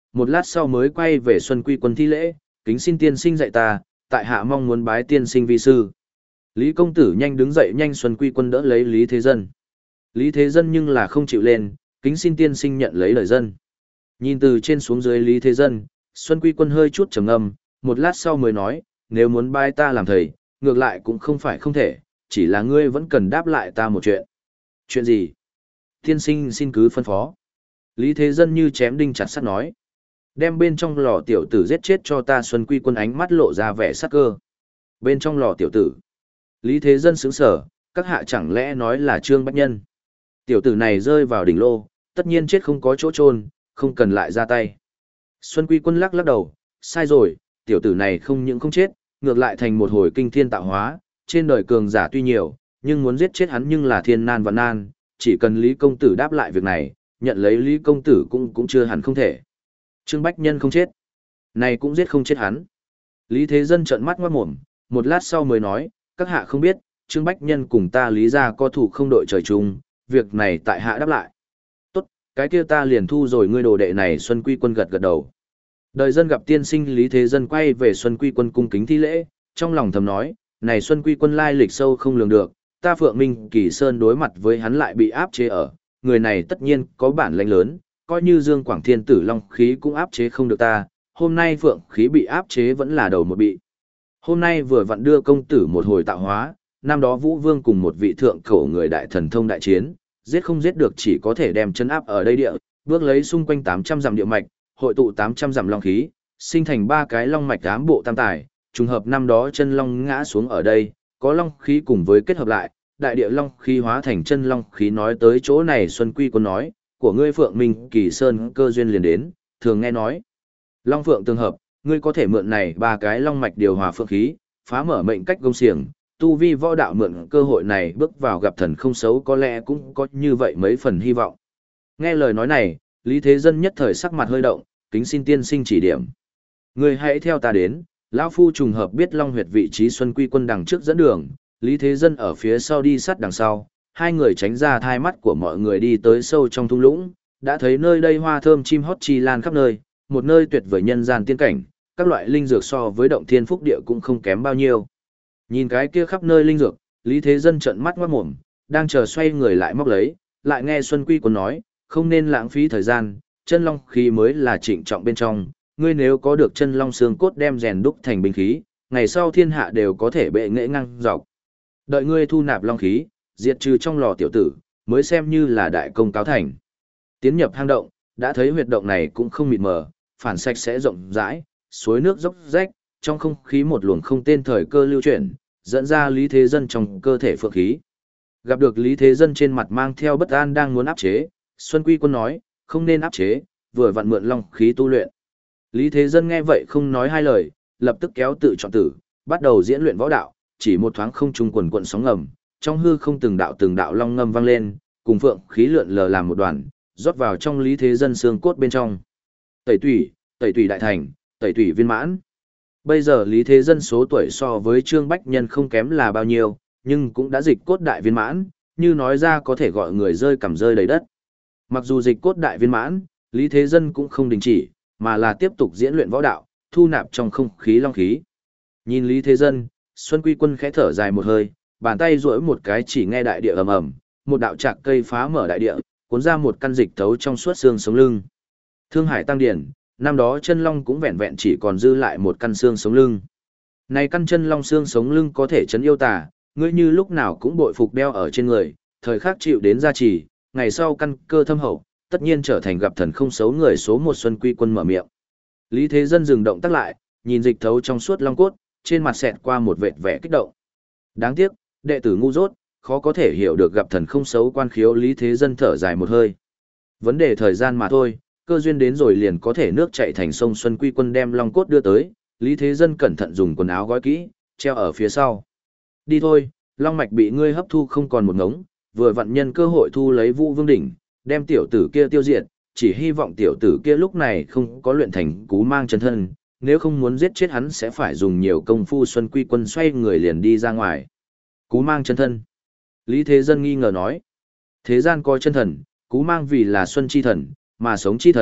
một lát sau mới quay về Xuân Quy Quân thi lễ, kính xin tiên sinh dạy ta, tại hạ mong muốn bái tiên sinh vi sư. Lý công tử nhanh đứng dậy, nhanh Xuân Quy Quân đỡ lấy Lý Thế Dân. Lý Thế Dân nhưng là không chịu lên, kính xin tiên sinh nhận lấy lời dân. Nhìn từ trên xuống dưới Lý Thế Dân, Xuân Quy Quân hơi chút trầm ngâm, một lát sau mới nói, nếu muốn bái ta làm thầy, ngược lại cũng không phải không thể, chỉ là ngươi vẫn cần đáp lại ta một chuyện. Chuyện gì? Tiên sinh xin cứ phân phó. Lý Thế Dân như chém đinh chặt sắt nói. Đem bên trong lò tiểu tử giết chết cho ta. Xuân Quy Quân ánh mắt lộ ra vẻ sắc cơ. Bên trong lò tiểu tử. Lý Thế Dân sững sờ, các hạ chẳng lẽ nói là Trương Bách Nhân. Tiểu tử này rơi vào đỉnh lô, tất nhiên chết không có chỗ chôn, không cần lại ra tay. Xuân Quy Quân lắc lắc đầu, sai rồi, tiểu tử này không những không chết, ngược lại thành một hồi kinh thiên tạo hóa, trên đời cường giả tuy nhiều, nhưng muốn giết chết hắn nhưng là thiên nan vạn nan, chỉ cần Lý công tử đáp lại việc này, nhận lấy Lý công tử cũng cũng chưa hẳn không thể. Trương Bách Nhân không chết, này cũng giết không chết hắn. Lý Thế Dân trợn mắt ngoát mồm, một lát sau mới nói, các hạ không biết, Trương Bách Nhân cùng ta Lý gia có thủ không đội trời chung, việc này tại hạ đáp lại. Tốt, cái kia ta liền thu rồi ngươi đồ đệ này. Xuân Quy Quân gật gật đầu. Đời dân gặp tiên sinh. Lý Thế Dân quay về Xuân Quy Quân cung kính thi lễ, trong lòng thầm nói, này Xuân Quy Quân lai lịch sâu không lường được, ta Phượng Minh Kỳ Sơn đối mặt với hắn lại bị áp chế ở, người này tất nhiên có bản lĩnh lớn, coi như Dương Quảng Thiên Tử Long khí cũng áp chế không được ta, hôm nay Phượng khí bị áp chế vẫn là đầu một bị. Hôm nay vừa vặn đưa công tử một hồi tạo hóa, năm đó Vũ Vương cùng một vị thượng cổ người đại thần thông đại chiến, giết không giết được chỉ có thể đem chân áp ở đây địa, bước lấy xung quanh tám trăm dặm địa mạch, hội tụ tám trăm dặm long khí, sinh thành ba cái long mạch ám bộ tam tài, trùng hợp năm đó chân long ngã xuống ở đây, có long khí cùng với kết hợp lại, đại địa long khí hóa thành chân long khí. Nói tới chỗ này Xuân Quy Quân nói, của ngươi Phượng Minh Kỳ Sơn cơ duyên liền đến, thường nghe nói. Long Phượng tương hợp, ngươi có thể mượn này ba cái long mạch điều hòa phượng khí, phá mở mệnh cách công xiềng, tu vi võ đạo mượn cơ hội này bước vào gặp thần không xấu có lẽ cũng có như vậy mấy phần hy vọng. Nghe lời nói này, Lý Thế Dân nhất thời sắc mặt hơi động, kính xin tiên sinh chỉ điểm. Ngươi hãy theo ta đến, lão phu trùng hợp biết Long huyệt vị trí. Xuân Quy Quân đằng trước dẫn đường, Lý Thế Dân ở phía sau đi sát đằng sau, hai người tránh ra thai mắt của mọi người đi tới sâu trong thung lũng, đã thấy nơi đây hoa thơm chim hót chi lan khắp nơi, một nơi tuyệt vời nhân gian tiên cảnh, các loại linh dược so với động thiên phúc địa cũng không kém bao nhiêu. Nhìn cái kia khắp nơi linh dược, Lý Thế Dân trợn mắt ngoát mồm, đang chờ xoay người lại móc lấy, lại nghe Xuân Quy Quân nói, không nên lãng phí thời gian, chân long khí mới là trịnh trọng bên trong, ngươi nếu có được chân long xương cốt đem rèn đúc thành binh khí, ngày sau thiên hạ đều có thể bệ nghệ ngang dọc. Đợi ngươi thu nạp long khí, diệt trừ trong lò tiểu tử, mới xem như là đại công cáo thành. Tiến nhập hang động, đã thấy huyệt động này cũng không mịt mờ, phản sạch sẽ rộng rãi, suối nước dốc rách, trong không khí một luồng không tên thời cơ lưu chuyển, dẫn ra Lý Thế Dân trong cơ thể phượng khí. Gặp được Lý Thế Dân trên mặt mang theo bất an đang muốn áp chế, Xuân Quy Quân nói, không nên áp chế, vừa vặn mượn long khí tu luyện. Lý Thế Dân nghe vậy không nói hai lời, lập tức kéo tự chọn tử, bắt đầu diễn luyện võ đạo, chỉ một thoáng không trung quần quận sóng ngầm, trong hư không từng đạo từng đạo long ngâm vang lên, cùng phượng khí lượn lờ làm một đoàn, rót vào trong Lý Thế Dân xương cốt bên trong. Tẩy tủy, tẩy tủy đại thành, tẩy tủy viên mãn. Bây giờ Lý Thế Dân số tuổi so với Trương Bách Nhân không kém là bao nhiêu, nhưng cũng đã dịch cốt đại viên mãn, như nói ra có thể gọi người rơi cằm rơi đầy đất. Mặc dù dịch cốt đại viên mãn, Lý Thế Dân cũng không đình chỉ, mà là tiếp tục diễn luyện võ đạo, thu nạp trong không khí long khí. Nhìn Lý Thế Dân, Xuân Quy Quân khẽ thở dài một hơi, bàn tay duỗi một cái chỉ nghe đại địa ầm ầm, một đạo trạc cây phá mở đại địa, cuốn ra một căn dịch thấu trong suốt xương sống lưng. Thương Hải Tăng Điển, năm đó chân long cũng vẹn vẹn chỉ còn dư lại một căn xương sống lưng. Này căn chân long xương sống lưng có thể chấn yêu tà, ngươi như lúc nào cũng bội phục đeo ở trên người, thời khắc chịu đến gia trì, ngày sau căn cơ thâm hậu, tất nhiên trở thành gặp thần không xấu người số một. Xuân Quy Quân mở miệng. Lý Thế Dân dừng động tác lại, nhìn dịch thấu trong suốt long cốt, trên mặt xẹt qua một vệt vẻ kích động. Đáng tiếc, đệ tử ngu dốt, khó có thể hiểu được gặp thần không xấu quan khiếu. Lý Thế Dân thở dài một hơi. Vấn đề thời gian mà thôi, cơ duyên đến rồi liền có thể nước chảy thành sông. Xuân Quy Quân đem long cốt đưa tới, Lý Thế Dân cẩn thận dùng quần áo gói kỹ, treo ở phía sau. Đi thôi, long mạch bị ngươi hấp thu không còn một ngống, vừa vặn nhân cơ hội thu lấy Vũ Vương đỉnh, đem tiểu tử kia tiêu diệt, chỉ hy vọng tiểu tử kia lúc này không có luyện thành cú mang chân thân, nếu không muốn giết chết hắn sẽ phải dùng nhiều công phu. Xuân Quy Quân xoay người liền đi ra ngoài. Cú mang chân thân. Lý Thế Dân nghi ngờ nói. Thế gian có chân thần, cú mang vì là xuân chi thần, mà sống chi thần,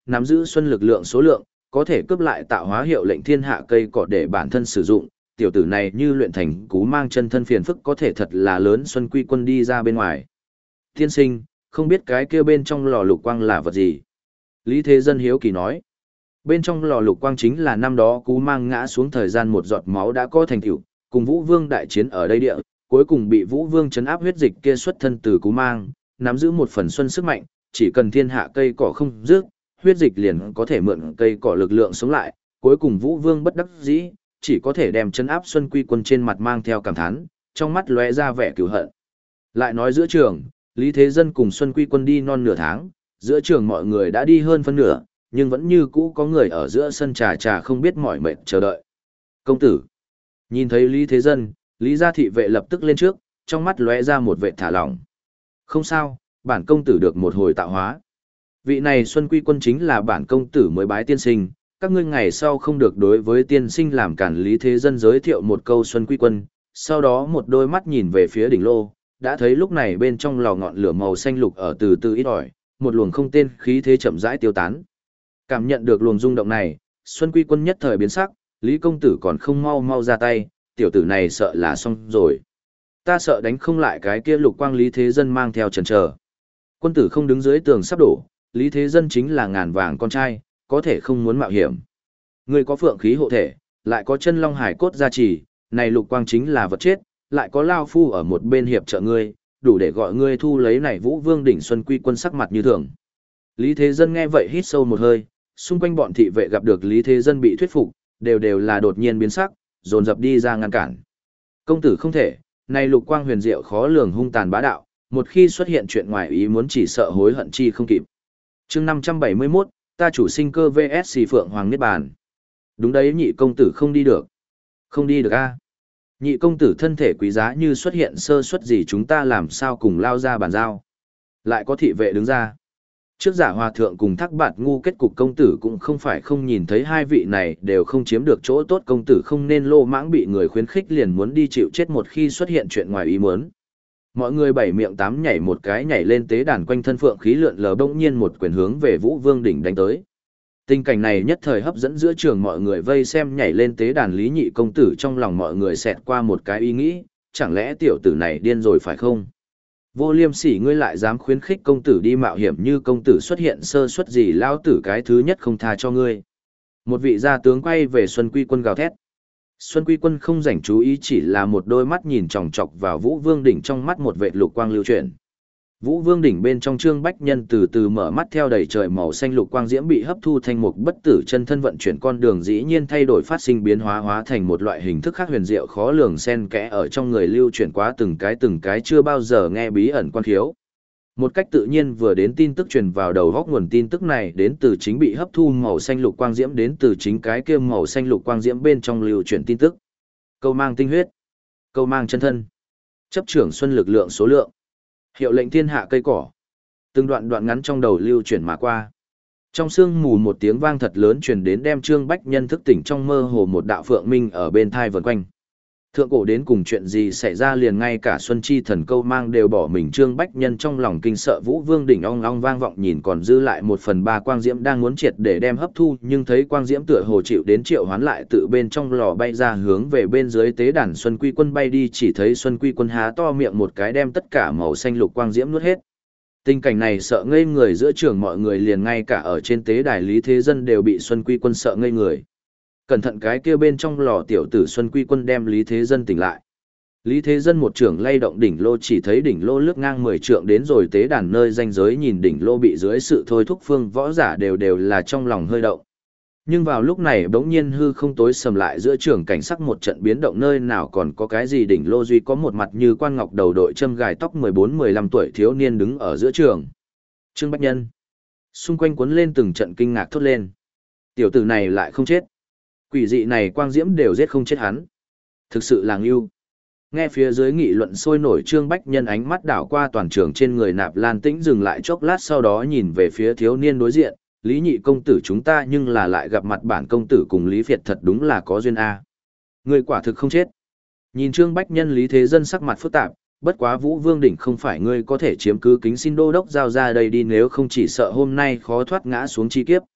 nắm giữ xuân lực lượng số lượng, có thể cướp lại tạo hóa hiệu lệnh thiên hạ cây cỏ để bản thân sử dụng, tiểu tử này như luyện thành cú mang chân thân phiền phức có thể thật là lớn. Xuân Quy Quân đi ra bên ngoài. Tiên sinh, không biết cái kia bên trong lò lục quang là vật gì? Lý Thế Dân hiếu kỳ nói. Bên trong lò lục quang chính là năm đó cú mang ngã xuống thời gian một giọt máu đã có thành tựu, cùng Vũ Vương đại chiến ở đây địa, cuối cùng bị Vũ Vương chấn áp huyết dịch kia xuất thân từ cú mang, nắm giữ một phần xuân sức mạnh, chỉ cần thiên hạ cây cỏ không rước, huyết dịch liền có thể mượn cây cỏ lực lượng sống lại, cuối cùng Vũ Vương bất đắc dĩ, chỉ có thể đem chấn áp Xuân Quy Quân trên mặt mang theo cảm thán, trong mắt lóe ra vẻ cừu hận. Lại nói giữa trường, Lý Thế Dân cùng Xuân Quy Quân đi non nửa tháng, giữa trường mọi người đã đi hơn phân nửa, nhưng vẫn như cũ có người ở giữa sân trà trà không biết mỏi mệt chờ đợi. Công tử. Nhìn thấy Lý Thế Dân, Lý gia thị vệ lập tức lên trước, trong mắt lóe ra một vệ thả lỏng. Không sao, bản công tử được một hồi tạo hóa. Vị này Xuân Quy Quân chính là bản công tử mới bái tiên sinh, các ngươi ngày sau không được đối với tiên sinh làm cản. Lý Thế Dân giới thiệu một câu Xuân Quy Quân, sau đó một đôi mắt nhìn về phía đỉnh lô, đã thấy lúc này bên trong lò ngọn lửa màu xanh lục ở từ từ ít ỏi, một luồng không tên khí thế chậm rãi tiêu tán. Cảm nhận được luồng rung động này, Xuân Quy Quân nhất thời biến sắc, Lý công tử còn không mau mau ra tay, tiểu tử này sợ là xong rồi. Ta sợ đánh không lại cái kia lục quang. Lý Thế Dân mang theo chần chờ. Quân tử không đứng dưới tường sắp đổ, Lý Thế Dân chính là ngàn vàng con trai, có thể không muốn mạo hiểm. Ngươi có phượng khí hộ thể, lại có chân long hải cốt gia trì, này lục quang chính là vật chết, lại có lao phu ở một bên hiệp trợ ngươi, đủ để gọi ngươi thu lấy này Vũ Vương đỉnh. Xuân Quy Quân sắc mặt như thường. Lý Thế Dân nghe vậy hít sâu một hơi, xung quanh bọn thị vệ gặp được Lý Thế Dân bị thuyết phục, đều đều là đột nhiên biến sắc, dồn dập đi ra ngăn cản. Công tử không thể, này lục quang huyền diệu khó lường hung tàn bá đạo, một khi xuất hiện chuyện ngoài ý muốn chỉ sợ hối hận chi không kịp. Chương năm trăm bảy mươi mốt, ta chủ sinh cơ vs xì Phượng Hoàng Niết Bàn. Đúng đấy, nhị công tử không đi được. Không đi được a. Nhị công tử thân thể quý giá như xuất hiện sơ suất gì chúng ta làm sao cùng lao ra bàn giao. Lại có thị vệ đứng ra. Trước giả hòa thượng cùng thác bạt ngu kết cục công tử cũng không phải không nhìn thấy hai vị này đều không chiếm được chỗ tốt, công tử không nên lô mãng bị người khuyến khích liền muốn đi chịu chết một khi xuất hiện chuyện ngoài ý muốn. Mọi người bảy miệng tám nhảy một cái nhảy lên tế đàn quanh thân phượng khí lượn lờ, bỗng nhiên một quyền hướng về Vũ Vương đỉnh đánh tới. Tình cảnh này nhất thời hấp dẫn giữa trường mọi người vây xem. Nhảy lên tế đàn Lý nhị công tử trong lòng mọi người xẹt qua một cái ý nghĩ, chẳng lẽ tiểu tử này điên rồi phải không? Vô liêm sỉ, ngươi lại dám khuyến khích công tử đi mạo hiểm, như công tử xuất hiện sơ suất gì lao tử cái thứ nhất không tha cho ngươi. Một vị gia tướng quay về Xuân Quy Quân gào thét. Xuân Quy Quân không rảnh chú ý, chỉ là một đôi mắt nhìn chòng chọc vào Vũ Vương đỉnh, trong mắt một vệt lục quang lưu chuyển. Vũ Vương đỉnh bên trong Trương Bách Nhân từ từ mở mắt, theo đầy trời màu xanh lục quang diễm bị hấp thu thành một bất tử chân thân vận chuyển con đường dĩ nhiên thay đổi phát sinh biến hóa, hóa thành một loại hình thức khác huyền diệu khó lường xen kẽ ở trong người lưu chuyển quá từng cái từng cái chưa bao giờ nghe bí ẩn quan khiếu. Một cách tự nhiên vừa đến tin tức truyền vào đầu góc, nguồn tin tức này đến từ chính bị hấp thu màu xanh lục quang diễm, đến từ chính cái kia màu xanh lục quang diễm bên trong lưu chuyển tin tức. Câu mang tinh huyết, câu mang chân thân, chấp trưởng xuân lực lượng số lượng, hiệu lệnh thiên hạ cây cỏ. Từng đoạn đoạn ngắn trong đầu lưu chuyển mà qua. Trong sương mù một tiếng vang thật lớn truyền đến, đem Trương Bách Nhân thức tỉnh, trong mơ hồ một đạo phượng minh ở bên thai vần quanh. Thượng cổ đến cùng chuyện gì xảy ra, liền ngay cả Xuân Chi thần câu mang đều bỏ mình. Trương Bách Nhân trong lòng kinh sợ, Vũ Vương đỉnh ong ong vang vọng, nhìn còn dư lại một phần ba quang diễm đang muốn triệt để đem hấp thu, nhưng thấy quang diễm tựa hồ chịu đến triệu hoán lại tự bên trong lò bay ra, hướng về bên dưới tế đàn Xuân Quy Quân bay đi. Chỉ thấy Xuân Quy Quân há to miệng một cái đem tất cả màu xanh lục quang diễm nuốt hết. Tình cảnh này sợ ngây người giữa trường mọi người, liền ngay cả ở trên tế đài Lý Thế Dân đều bị Xuân Quy Quân sợ ngây người. Cẩn thận, cái kia bên trong lò tiểu tử Xuân Quy Quân đem Lý Thế Dân tỉnh lại. Lý Thế Dân một trường lay động đỉnh lô, chỉ thấy đỉnh lô lướt ngang mười trượng đến rồi tế đàn nơi ranh giới, nhìn đỉnh lô bị dưới sự thôi thúc phương võ giả đều đều là trong lòng hơi động. Nhưng vào lúc này bỗng nhiên hư không tối sầm lại, giữa trường cảnh sắc một trận biến động, nơi nào còn có cái gì, đỉnh lô duy có một mặt như quan ngọc đầu đội châm gài tóc mười bốn mười lăm tuổi thiếu niên đứng ở giữa trường. Trương Bách Nhân. Xung quanh cuốn lên từng trận kinh ngạc thốt lên. Tiểu tử này lại không chết. Quỷ dị này quang diễm đều giết không chết hắn. Thực sự là ngưu. Nghe phía dưới nghị luận sôi nổi, Trương Bách Nhân ánh mắt đảo qua toàn trường, trên người Nạp Lan Tĩnh dừng lại chốc lát, sau đó nhìn về phía thiếu niên đối diện. Lý nhị công tử, chúng ta nhưng là lại gặp mặt, bản công tử cùng Lý Việt thật đúng là có duyên a. Người quả thực không chết. Nhìn Trương Bách Nhân, Lý Thế Dân sắc mặt phức tạp, bất quá Vũ Vương đỉnh không phải ngươi có thể chiếm cứ, kính xin đô đốc giao ra đây đi, nếu không chỉ sợ hôm nay khó thoát ngã xuống chi kiếp.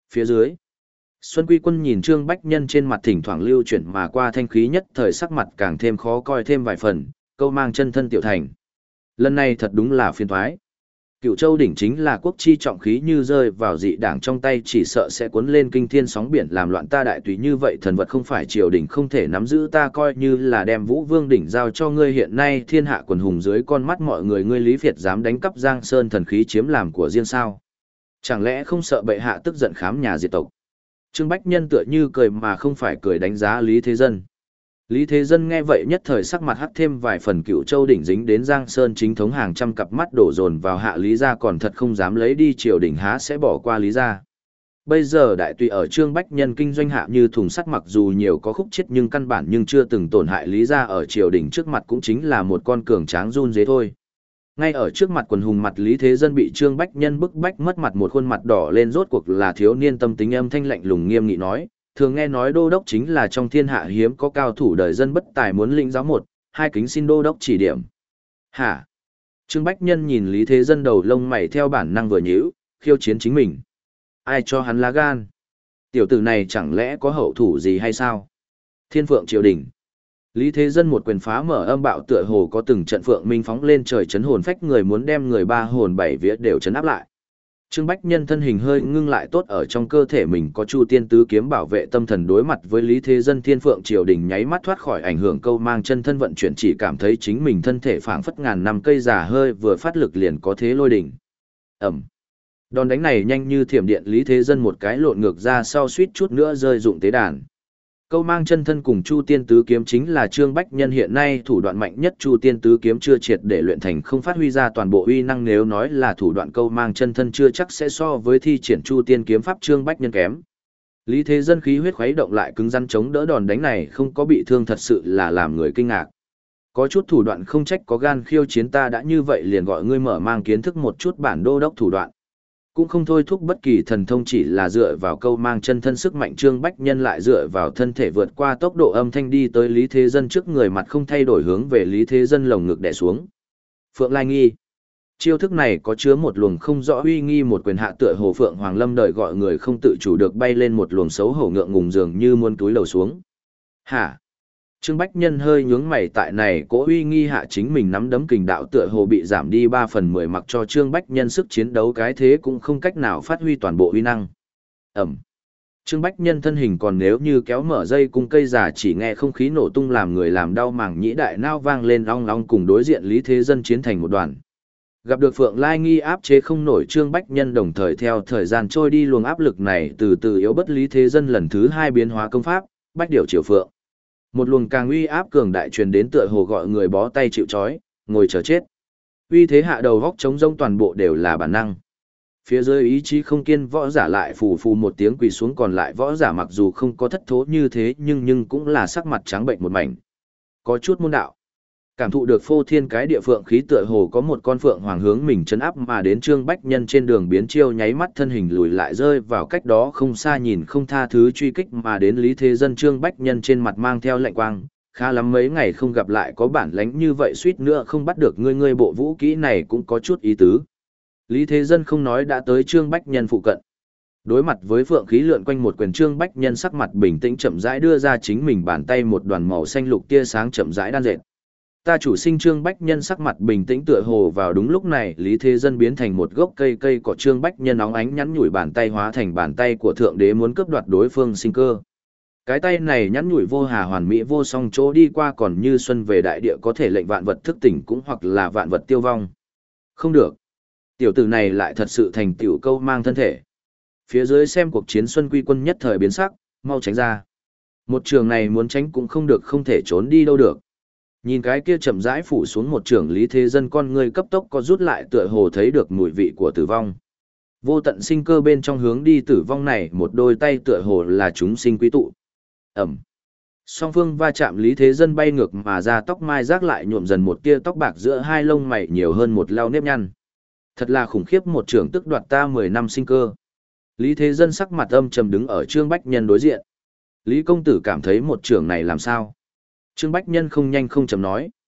Phía dưới, Xuân Quy Quân nhìn Trương Bách Nhân trên mặt thỉnh thoảng lưu chuyển mà qua thanh khí nhất thời sắc mặt càng thêm khó coi thêm vài phần, câu mang chân thân tiểu thành. Lần này thật đúng là phiền toái. Cựu Châu đỉnh chính là quốc chi trọng khí, như rơi vào dị đảng trong tay chỉ sợ sẽ cuốn lên kinh thiên sóng biển làm loạn ta đại tùy, như vậy thần vật không phải triều đỉnh không thể nắm giữ, ta coi như là đem Vũ Vương đỉnh giao cho ngươi, hiện nay thiên hạ quần hùng dưới con mắt mọi người, ngươi Lý Việt dám đánh cắp Giang Sơn thần khí chiếm làm của riêng sao? Chẳng lẽ không sợ bệ hạ tức giận khám nhà diệt tộc? Trương Bách Nhân tựa như cười mà không phải cười đánh giá Lý Thế Dân. Lý Thế Dân nghe vậy nhất thời sắc mặt hắc thêm vài phần, Cựu Châu đỉnh dính đến Giang Sơn chính thống, hàng trăm cặp mắt đổ dồn vào hạ Lý gia, còn thật không dám lấy đi, triều đình há sẽ bỏ qua Lý gia. Bây giờ đại tùy ở Trương Bách Nhân kinh doanh hạ như thùng sắt, mặc dù nhiều có khúc chết nhưng căn bản nhưng chưa từng tổn hại Lý gia, ở triều đình trước mặt cũng chính là một con cường tráng run dế thôi. Ngay ở trước mặt quần hùng, mặt Lý Thế Dân bị Trương Bách Nhân bức bách mất mặt, một khuôn mặt đỏ lên, rốt cuộc là thiếu niên tâm tính, âm thanh lạnh lùng nghiêm nghị nói: thường nghe nói đô đốc chính là trong thiên hạ hiếm có cao thủ, đời dân bất tài muốn lĩnh giáo một, hai, kính xin đô đốc chỉ điểm. Hả? Trương Bách Nhân nhìn Lý Thế Dân, đầu lông mày theo bản năng vừa nhíu, khiêu chiến chính mình. Ai cho hắn lá gan? Tiểu tử này chẳng lẽ có hậu thủ gì hay sao? Thiên Phượng triều đình. Lý Thế Dân một quyền phá mở âm bạo, tựa hồ có từng trận phượng minh phóng lên trời, chấn hồn phách người, muốn đem người ba hồn bảy vía đều chấn áp lại. Trương Bách Nhân thân hình hơi ngưng lại, tốt ở trong cơ thể mình có Chu Tiên tứ kiếm bảo vệ tâm thần, đối mặt với Lý Thế Dân Thiên Phượng triều đình nháy mắt thoát khỏi ảnh hưởng, câu mang chân thân vận chuyển, chỉ cảm thấy chính mình thân thể phảng phất ngàn năm cây già, hơi vừa phát lực liền có thế lôi đỉnh. Ẩm. Đòn đánh này nhanh như thiểm điện, Lý Thế Dân một cái lộn ngược ra sau, suýt chút nữa rơi dụng tế đàn. Câu mang chân thân cùng Chu Tiên tứ kiếm chính là Trương Bách Nhân hiện nay thủ đoạn mạnh nhất, Chu Tiên tứ kiếm chưa triệt để luyện thành, không phát huy ra toàn bộ uy năng, nếu nói là thủ đoạn câu mang chân thân chưa chắc sẽ so với thi triển Chu Tiên kiếm pháp Trương Bách Nhân kém. Lý Thế Dân khí huyết khuấy động lại, cứng rắn chống đỡ đòn đánh này, không có bị thương, thật sự là làm người kinh ngạc. Có chút thủ đoạn không trách có gan khiêu chiến ta, đã như vậy liền gọi ngươi mở mang kiến thức một chút bản đô đốc thủ đoạn. Cũng không thôi thúc bất kỳ thần thông, chỉ là dựa vào câu mang chân thân sức mạnh, Trương Bách Nhân lại dựa vào thân thể vượt qua tốc độ âm thanh đi tới Lý Thế Dân trước người, mặt không thay đổi hướng về Lý Thế Dân lồng ngực đè xuống. Phượng Lai Nghi. Chiêu thức này có chứa một luồng không rõ uy nghi, một quyền hạ tựa hồ Phượng Hoàng Lâm đợi gọi người không tự chủ được bay lên một luồng xấu hổ ngượng ngùng, dường như muốn túi lầu xuống. Hả? Trương Bách Nhân hơi nhướng mày, tại này cố uy nghi hạ chính mình nắm đấm kình đạo tựa hồ bị giảm đi ba phần mười, mặc cho Trương Bách Nhân sức chiến đấu cái thế cũng không cách nào phát huy toàn bộ uy năng. Ẩm. Trương Bách Nhân thân hình còn nếu như kéo mở dây cung cây giả, chỉ nghe không khí nổ tung làm người làm đau màng nhĩ, đại nao vang lên long long, cùng đối diện Lý Thế Dân chiến thành một đoàn. Gặp được Phượng Lai Nghi áp chế không nổi Trương Bách Nhân, đồng thời theo thời gian trôi đi luồng áp lực này từ từ yếu bất, Lý Thế Dân lần thứ hai biến hóa công pháp, Bách Điểu Triều Phượng. Một luồng càng uy áp cường đại truyền đến, tựa hồ gọi người bó tay chịu trói, ngồi chờ chết. Uy thế hạ đầu góc trống rông, toàn bộ đều là bản năng. Phía dưới ý chí không kiên võ giả lại phù phù một tiếng quỳ xuống, còn lại võ giả mặc dù không có thất thố như thế nhưng nhưng cũng là sắc mặt trắng bệnh một mảnh. Có chút môn đạo. Cảm thụ được phô thiên cái địa phượng khí, tựa hồ có một con phượng hoàng hướng mình chấn áp mà đến, Trương Bách Nhân trên đường biến chiêu, nháy mắt thân hình lùi lại rơi vào cách đó không xa, nhìn không tha thứ truy kích mà đến Lý Thế Dân. Trương Bách Nhân trên mặt mang theo lạnh quang, khá lắm mấy ngày không gặp lại có bản lĩnh như vậy, suýt nữa không bắt được ngươi, ngươi bộ vũ kỹ này cũng có chút ý tứ. Lý Thế Dân không nói đã tới Trương Bách Nhân phụ cận. Đối mặt với phượng khí lượn quanh một quyền, Trương Bách Nhân sắc mặt bình tĩnh chậm rãi đưa ra chính mình bàn tay, một đoàn màu xanh lục tia sáng chậm rãi đan dệt. Ta chủ sinh. Trương Bách Nhân sắc mặt bình tĩnh, tựa hồ vào đúng lúc này Lý Thế Dân biến thành một gốc cây cây cỏ, Trương Bách Nhân óng ánh nhắn nhủi bàn tay hóa thành bàn tay của thượng đế, muốn cướp đoạt đối phương sinh cơ. Cái tay này nhắn nhủi vô hà hoàn mỹ vô song, chỗ đi qua còn như xuân về đại địa, có thể lệnh vạn vật thức tỉnh cũng hoặc là vạn vật tiêu vong. Không được. Tiểu tử này lại thật sự thành tiểu câu mang thân thể. Phía dưới xem cuộc chiến Xuân Quy Quân nhất thời biến sắc, mau tránh ra. Một trường này muốn tránh cũng không được, không thể trốn đi đâu được. Nhìn cái kia chậm rãi phủ xuống một trường Lý Thế Dân, con người cấp tốc có rút lại, tựa hồ thấy được mùi vị của tử vong. Vô tận sinh cơ bên trong hướng đi tử vong này, một đôi tay tựa hồ là chúng sinh quý tụ. Ẩm. Song phương va chạm, Lý Thế Dân bay ngược mà ra, tóc mai rác lại nhuộm dần một tia tóc bạc, giữa hai lông mày nhiều hơn một lau nếp nhăn. Thật là khủng khiếp, một trường tức đoạt ta mười năm sinh cơ. Lý Thế Dân sắc mặt âm trầm đứng ở Trương Bách Nhân đối diện. Lý công tử cảm thấy một trường này làm sao? Trương Bách Nhân không nhanh không chậm nói.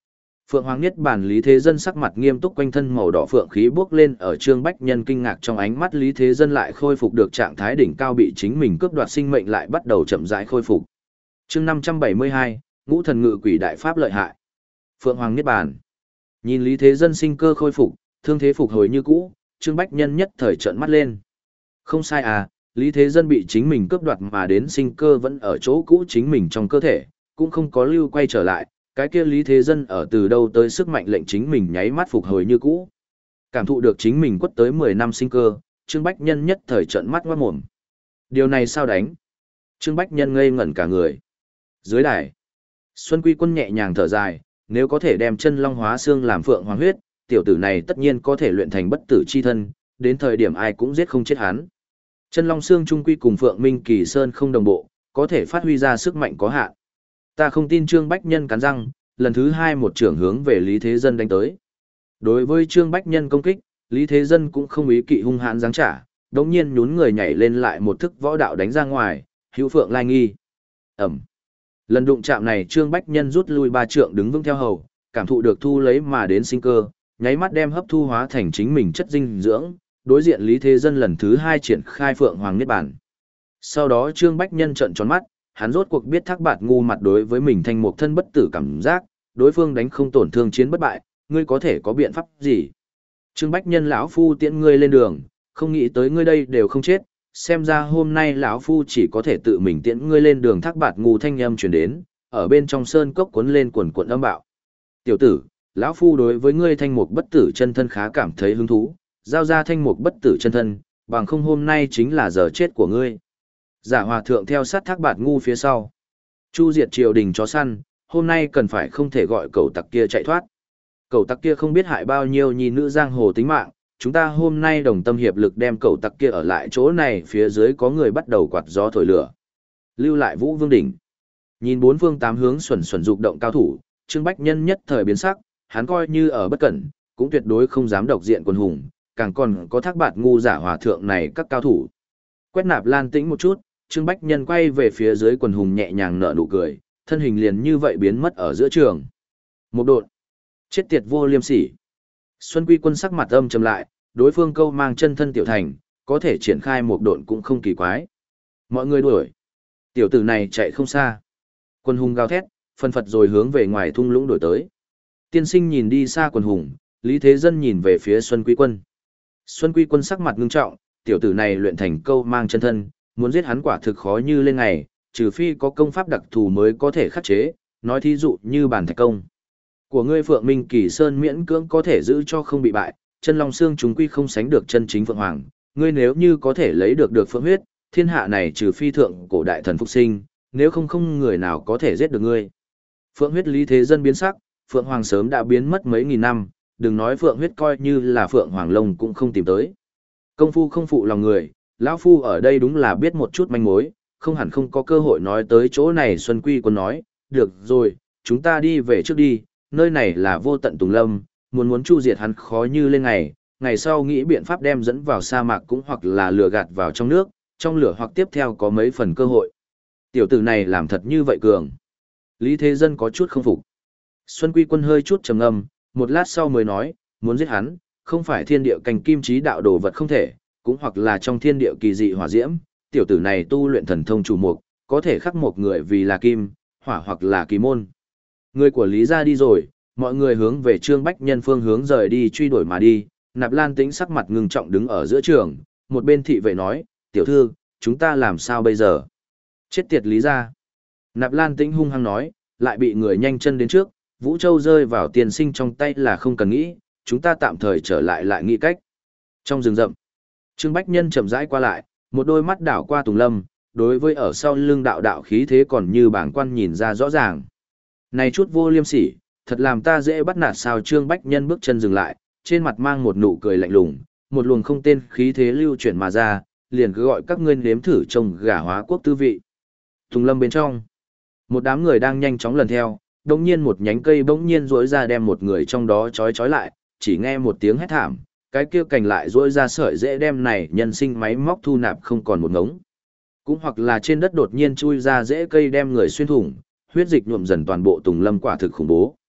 Phượng Hoàng Niết Bàn Lý Thế Dân sắc mặt nghiêm túc, quanh thân màu đỏ phượng khí bốc lên, ở Trương Bách Nhân kinh ngạc trong ánh mắt Lý Thế Dân lại khôi phục được trạng thái đỉnh cao, bị chính mình cướp đoạt sinh mệnh lại bắt đầu chậm rãi khôi phục. Chương năm trăm bảy mươi hai, Ngũ Thần Ngự Quỷ Đại Pháp lợi hại. Phượng Hoàng Niết Bàn. Nhìn Lý Thế Dân sinh cơ khôi phục, thương thế phục hồi như cũ, Trương Bách Nhân nhất thời trợn mắt lên. Không sai à, Lý Thế Dân bị chính mình cướp đoạt mà đến sinh cơ vẫn ở chỗ cũ chính mình trong cơ thể, cũng không có lưu quay trở lại, cái kia Lý Thế Dân ở từ đâu tới sức mạnh lệnh chính mình nháy mắt phục hồi như cũ. Cảm thụ được chính mình quất tới mười năm sinh cơ, Trương Bách Nhân nhất thời trợn mắt ngoát mồm. Điều này sao đánh? Trương Bách Nhân ngây ngẩn cả người. Dưới đài, Xuân Quy Quân nhẹ nhàng thở dài, nếu có thể đem chân long hóa xương làm phượng hoàng huyết, tiểu tử này tất nhiên có thể luyện thành bất tử chi thân, đến thời điểm ai cũng giết không chết hắn. Chân long xương trung quy cùng Phượng Minh Kỳ Sơn không đồng bộ, có thể phát huy ra sức mạnh có hạn. Ta không tin. Trương Bách Nhân cắn răng, lần thứ hai một trưởng hướng về Lý Thế Dân đánh tới. Đối với Trương Bách Nhân công kích, Lý Thế Dân cũng không ý kỵ hung hãn giáng trả, đống nhiên nhún người nhảy lên lại một thức võ đạo đánh ra ngoài, hữu phượng lai nghi. Ẩm. Lần đụng chạm này Trương Bách Nhân rút lui ba trượng đứng vững theo hầu, cảm thụ được thu lấy mà đến sinh cơ, nháy mắt đem hấp thu hóa thành chính mình chất dinh dưỡng, đối diện Lý Thế Dân lần thứ hai triển khai Phượng Hoàng Niết Bàn. Sau đó Trương Bách Nhân trợn tròn mắt, hắn rốt cuộc biết Thác Bạt ngu mặt đối với mình thanh một thân bất tử cảm giác, đối phương đánh không tổn thương chiến bất bại, ngươi có thể có biện pháp gì? Trương Bách Nhân lão phu tiễn ngươi lên đường, không nghĩ tới ngươi đây đều không chết, xem ra hôm nay lão phu chỉ có thể tự mình tiễn ngươi lên đường. Thác Bạt ngu thanh âm truyền đến, ở bên trong sơn cốc cuốn lên quần quần âm bạo. Tiểu tử, lão phu đối với ngươi thanh mục bất tử chân thân khá cảm thấy hứng thú, giao ra thanh mục bất tử chân thân, bằng không hôm nay chính là giờ chết của ngươi. Giả hòa thượng theo sát Thác Bạt ngu phía sau. Chu diệt triều đình chó săn, hôm nay cần phải không thể gọi cẩu tặc kia chạy thoát. Cẩu tặc kia không biết hại bao nhiêu nhi nữ giang hồ tính mạng, chúng ta hôm nay đồng tâm hiệp lực đem cẩu tặc kia ở lại chỗ này, phía dưới có người bắt đầu quạt gió thổi lửa. Lưu lại Vũ Vương đỉnh. Nhìn bốn phương tám hướng xuẩn xuẩn dục động cao thủ, Trương Bách Nhân nhất thời biến sắc, hắn coi như ở bất cẩn, cũng tuyệt đối không dám độc diện quần hùng, càng còn có Thác Bạt ngu giả hòa thượng này các cao thủ. Quét Nạp Lan tĩnh một chút, Trương Bách Nhân quay về phía dưới quần hùng nhẹ nhàng nở nụ cười, thân hình liền như vậy biến mất ở giữa trường. Một độn. Chết tiệt vô liêm sỉ. Xuân Quy Quân sắc mặt âm trầm lại, đối phương câu mang chân thân tiểu thành, có thể triển khai một độn cũng không kỳ quái. Mọi người đuổi. Tiểu tử này chạy không xa. Quần hùng gào thét, phân phật rồi hướng về ngoài thung lũng đuổi tới. Tiên sinh nhìn đi xa quần hùng, Lý Thế Dân nhìn về phía Xuân Quy Quân. Xuân Quy Quân sắc mặt ngưng trọng, tiểu tử này luyện thành câu mang chân thân, muốn giết hắn quả thực khó như lên ngày, trừ phi có công pháp đặc thù mới có thể khắc chế, nói thí dụ như bản thạch công. Của ngươi Phượng Minh Kỳ Sơn miễn cưỡng có thể giữ cho không bị bại, chân long xương chúng quy không sánh được chân chính Phượng Hoàng, ngươi nếu như có thể lấy được được phượng huyết, thiên hạ này trừ phi thượng cổ đại thần phục sinh, nếu không không người nào có thể giết được ngươi. Phượng huyết Lý Thế Dân biến sắc, Phượng Hoàng sớm đã biến mất mấy nghìn năm, đừng nói Phượng huyết, coi như là Phượng Hoàng lông cũng không tìm tới. Công phu không phụ lòng người, lão phu ở đây đúng là biết một chút manh mối, không hẳn không có cơ hội nói tới chỗ này. Xuân Quy Quân nói, được rồi, chúng ta đi về trước đi, nơi này là vô tận tùng lâm, muốn muốn chu diệt hắn khó như lên ngày, ngày sau nghĩ biện pháp đem dẫn vào sa mạc cũng hoặc là lừa gạt vào trong nước, trong lửa hoặc tiếp theo có mấy phần cơ hội. Tiểu tử này làm thật như vậy cường. Lý Thế Dân có chút không phục. Xuân Quy Quân hơi chút trầm ngâm, một lát sau mới nói, muốn giết hắn, không phải thiên địa cành kim chí đạo đồ vật không thể, cũng hoặc là trong thiên địa kỳ dị hỏa diễm, tiểu tử này tu luyện thần thông chủ mục, có thể khắc một người vì là kim, hỏa hoặc là kỳ môn. Người của Lý gia đi rồi, mọi người hướng về Trương Bách Nhân phương hướng rời đi truy đuổi mà đi. Nạp Lan Tĩnh sắc mặt ngưng trọng đứng ở giữa trường, một bên thị vệ nói, tiểu thư, chúng ta làm sao bây giờ? Chết tiệt Lý gia. Nạp Lan Tĩnh hung hăng nói, lại bị người nhanh chân đến trước, Vũ Châu rơi vào tiền sinh trong tay là không cần nghĩ, chúng ta tạm thời trở lại lại nghĩ cách. Trong rừng rậm, Trương Bách Nhân chậm rãi qua lại, một đôi mắt đảo qua Tùng Lâm, đối với ở sau lưng đạo đạo khí thế còn như bảng quan nhìn ra rõ ràng. Này chút vô liêm sỉ, thật làm ta dễ bắt nạt sao? Trương Bách Nhân bước chân dừng lại, trên mặt mang một nụ cười lạnh lùng, một luồng không tên khí thế lưu chuyển mà ra, liền cứ gọi các ngươi nếm thử trông gà hóa quốc tư vị. Tùng Lâm bên trong, một đám người đang nhanh chóng lần theo, đột nhiên một nhánh cây bỗng nhiên rỗi ra đem một người trong đó trói trói lại, chỉ nghe một tiếng hét thảm, cái kia cành lại rỗi ra sợi dễ đem này nhân sinh máy móc thu nạp không còn một ngống. Cũng hoặc là trên đất đột nhiên chui ra rễ cây đem người xuyên thủng, huyết dịch nhuộm dần toàn bộ Tùng Lâm, quả thực khủng bố.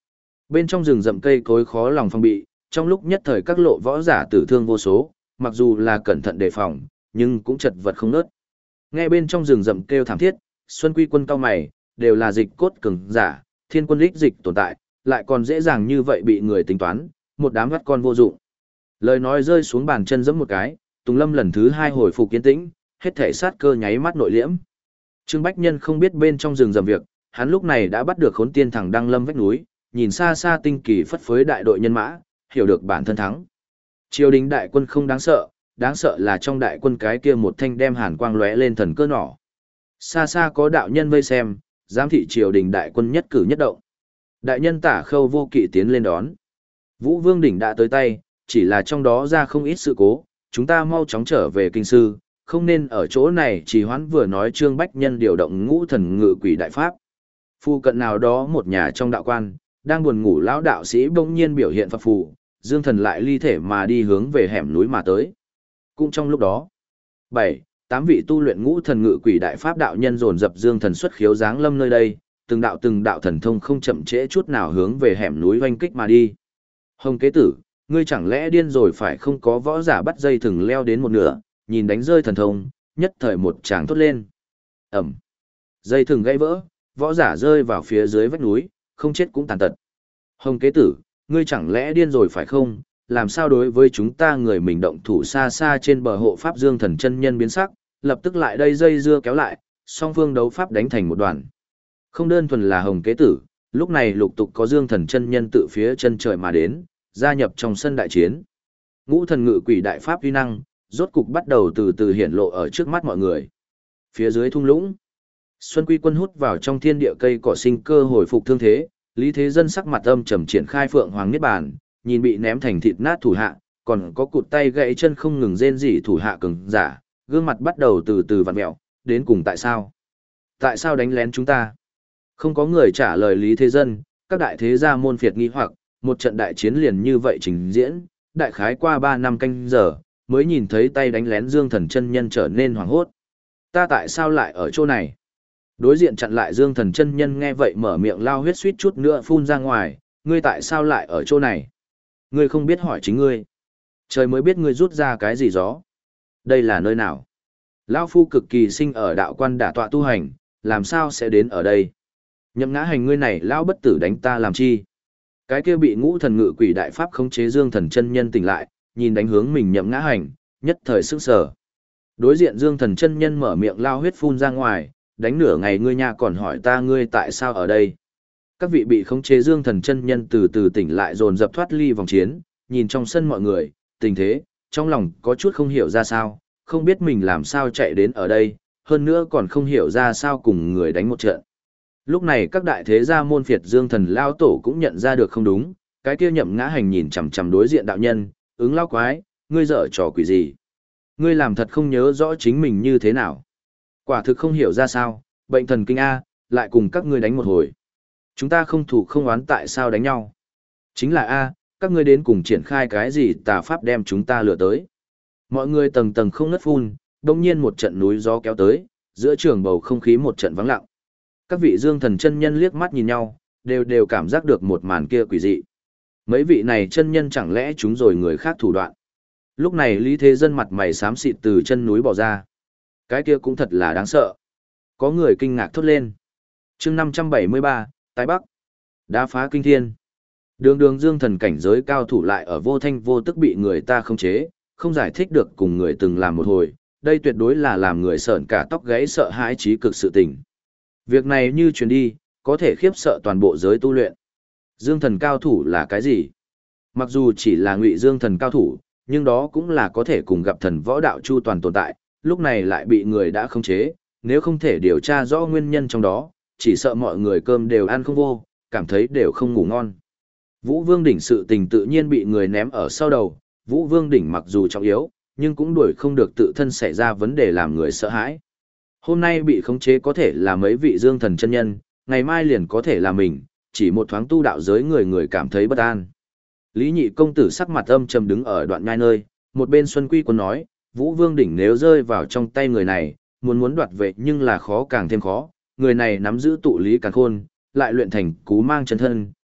Bên trong rừng rậm cây cối khó lòng phòng bị, trong lúc nhất thời các lộ võ giả tử thương vô số, mặc dù là cẩn thận đề phòng, nhưng cũng chật vật không nớt. Nghe bên trong rừng rậm kêu thảm thiết, Xuân Quy quân cao mày, đều là dịch cốt cường giả, thiên quân lích dịch tồn tại, lại còn dễ dàng như vậy bị người tính toán, một đám vắt con vô dụng. Lời nói rơi xuống bàn chân giẫm một cái, Tùng Lâm lần thứ hai hồi phục kiên tĩnh, hết thể sát cơ nháy mắt nội liễm. Trương Bách Nhân không biết bên trong rừng rậm việc, hắn lúc này đã bắt được Khốn Tiên thẳng Đăng Lâm vách núi, nhìn xa xa tinh kỳ phất phới đại đội nhân mã, hiểu được bản thân thắng. Triều đình đại quân không đáng sợ, đáng sợ là trong đại quân cái kia một thanh đem hàn quang lóe lên thần cơ nỏ. Xa xa có đạo nhân vây xem, giám thị triều đình đại quân nhất cử nhất động. Đại nhân Tả Khâu Vô Kỵ tiến lên đón. Vũ Vương đỉnh đã tới tay, chỉ là trong đó ra không ít sự cố, chúng ta mau chóng trở về kinh sư, không nên ở chỗ này chỉ hoãn. Vừa nói Trương Bách Nhân điều động ngũ thần ngự quỷ đại pháp. Phu cận nào đó một nhà trong đạo quan, đang buồn ngủ lão đạo sĩ bỗng nhiên biểu hiện phập phù, dương thần lại ly thể mà đi hướng về hẻm núi mà tới. Cũng trong lúc đó, bảy, tám vị tu luyện ngũ thần ngự quỷ đại pháp đạo nhân dồn dập dương thần xuất khiếu giáng lâm nơi đây, từng đạo từng đạo thần thông không chậm trễ chút nào hướng về hẻm núi oanh kích mà đi. Hồng kế tử, ngươi chẳng lẽ điên rồi phải không? Có võ giả bắt dây thừng leo đến một nửa, nhìn đánh rơi thần thông, nhất thời một tràng thốt lên. Ẩm. Dây thừng gãy vỡ, võ giả rơi vào phía dưới vách núi, không chết cũng tàn tật. Hồng kế tử, ngươi chẳng lẽ điên rồi phải không? Làm sao đối với chúng ta người mình động thủ? Xa xa trên bờ hộ pháp dương thần chân nhân biến sắc, lập tức lại đây dây dưa kéo lại, song phương đấu pháp đánh thành một đoàn. Không đơn thuần là Hồng kế tử, lúc này lục tục có dương thần chân nhân tự phía chân trời mà đến, gia nhập trong sân đại chiến. Ngũ thần ngự quỷ đại pháp uy năng, rốt cục bắt đầu từ từ hiển lộ ở trước mắt mọi người. Phía dưới thung lũng, Xuân Quy quân hút vào trong thiên địa cây cỏ sinh cơ hồi phục thương thế, Lý Thế Dân sắc mặt âm trầm triển khai Phượng Hoàng Niết Bàn, nhìn bị ném thành thịt nát thủ hạ, còn có cụt tay gãy chân không ngừng rên rỉ thủ hạ cường giả, gương mặt bắt đầu từ từ vặn mèo, đến cùng tại sao? Tại sao đánh lén chúng ta? Không có người trả lời Lý Thế Dân, các đại thế gia môn phiệt nghi hoặc, một trận đại chiến liền như vậy trình diễn, đại khái qua ba năm canh giờ, mới nhìn thấy tay đánh lén Dương Thần chân nhân trở nên hoảng hốt. Ta tại sao lại ở chỗ này? Đối diện chặn lại Dương Thần chân nhân nghe vậy mở miệng lao huyết suýt chút nữa phun ra ngoài, ngươi tại sao lại ở chỗ này? Ngươi không biết hỏi chính ngươi. Trời mới biết ngươi rút ra cái gì gió. Đây là nơi nào? Lão phu cực kỳ sinh ở đạo quan đả tọa tu hành, làm sao sẽ đến ở đây? Nhậm Ngã Hành ngươi này lão bất tử đánh ta làm chi? Cái kia bị ngũ thần ngự quỷ đại pháp khống chế Dương Thần chân nhân tỉnh lại, nhìn đánh hướng mình Nhậm Ngã Hành, nhất thời sững sờ. Đối diện Dương Thần chân nhân mở miệng lao huyết phun ra ngoài, đánh nửa ngày ngươi nha còn hỏi ta ngươi tại sao ở đây? Các vị bị khống chế Dương Thần chân nhân từ từ tỉnh lại dồn dập thoát ly vòng chiến, nhìn trong sân mọi người, tình thế, trong lòng có chút không hiểu ra sao, không biết mình làm sao chạy đến ở đây, hơn nữa còn không hiểu ra sao cùng người đánh một trận. Lúc này các đại thế gia môn phiệt Dương Thần lao tổ cũng nhận ra được không đúng, cái kia Nhậm Ngã Hành nhìn chằm chằm đối diện đạo nhân, ứng lao quái, ngươi dở trò quỷ gì? Ngươi làm thật không nhớ rõ chính mình như thế nào. Quả thực không hiểu ra sao, bệnh thần kinh A, lại cùng các ngươi đánh một hồi. Chúng ta không thủ không oán tại sao đánh nhau. Chính là A, các ngươi đến cùng triển khai cái gì tà pháp đem chúng ta lừa tới. Mọi người tầng tầng không ngất phun, đồng nhiên một trận núi gió kéo tới, giữa trường bầu không khí một trận vắng lặng. Các vị Dương Thần chân nhân liếc mắt nhìn nhau, đều đều cảm giác được một màn kia quỷ dị. Mấy vị này chân nhân chẳng lẽ chúng rồi người khác thủ đoạn. Lúc này Lý Thế Dân mặt mày xám xịt từ chân núi bỏ ra. Cái kia cũng thật là đáng sợ. Có người kinh ngạc thốt lên. Chương năm trăm bảy mươi ba, Tái Bắc. Đá phá kinh thiên. Đường đường Dương Thần cảnh giới cao thủ lại ở vô thanh vô tức bị người ta khống chế, không giải thích được cùng người từng làm một hồi. Đây tuyệt đối là làm người sởn cả tóc gáy sợ hãi trí cực sự tình. Việc này như truyền đi, có thể khiếp sợ toàn bộ giới tu luyện. Dương Thần cao thủ là cái gì? Mặc dù chỉ là Ngụy Dương Thần cao thủ, nhưng đó cũng là có thể cùng gặp thần võ đạo chu toàn tồn tại, lúc này lại bị người đã khống chế, nếu không thể điều tra rõ nguyên nhân trong đó, chỉ sợ mọi người cơm đều ăn không vô, cảm thấy đều không ngủ ngon. Vũ Vương đỉnh sự tình tự nhiên bị người ném ở sau đầu, Vũ Vương đỉnh mặc dù trọng yếu, nhưng cũng đuổi không được tự thân xảy ra vấn đề làm người sợ hãi. Hôm nay bị khống chế có thể là mấy vị Dương Thần chân nhân, ngày mai liền có thể là mình, chỉ một thoáng tu đạo giới người người cảm thấy bất an. Lý Nhị công tử sắc mặt âm trầm đứng ở đoạn nhai nơi, một bên Xuân Quy quân nói, Vũ Vương đỉnh nếu rơi vào trong tay người này, muốn muốn đoạt về nhưng là khó càng thêm khó, người này nắm giữ tụ lý càn khôn, lại luyện thành cú mang chân thân,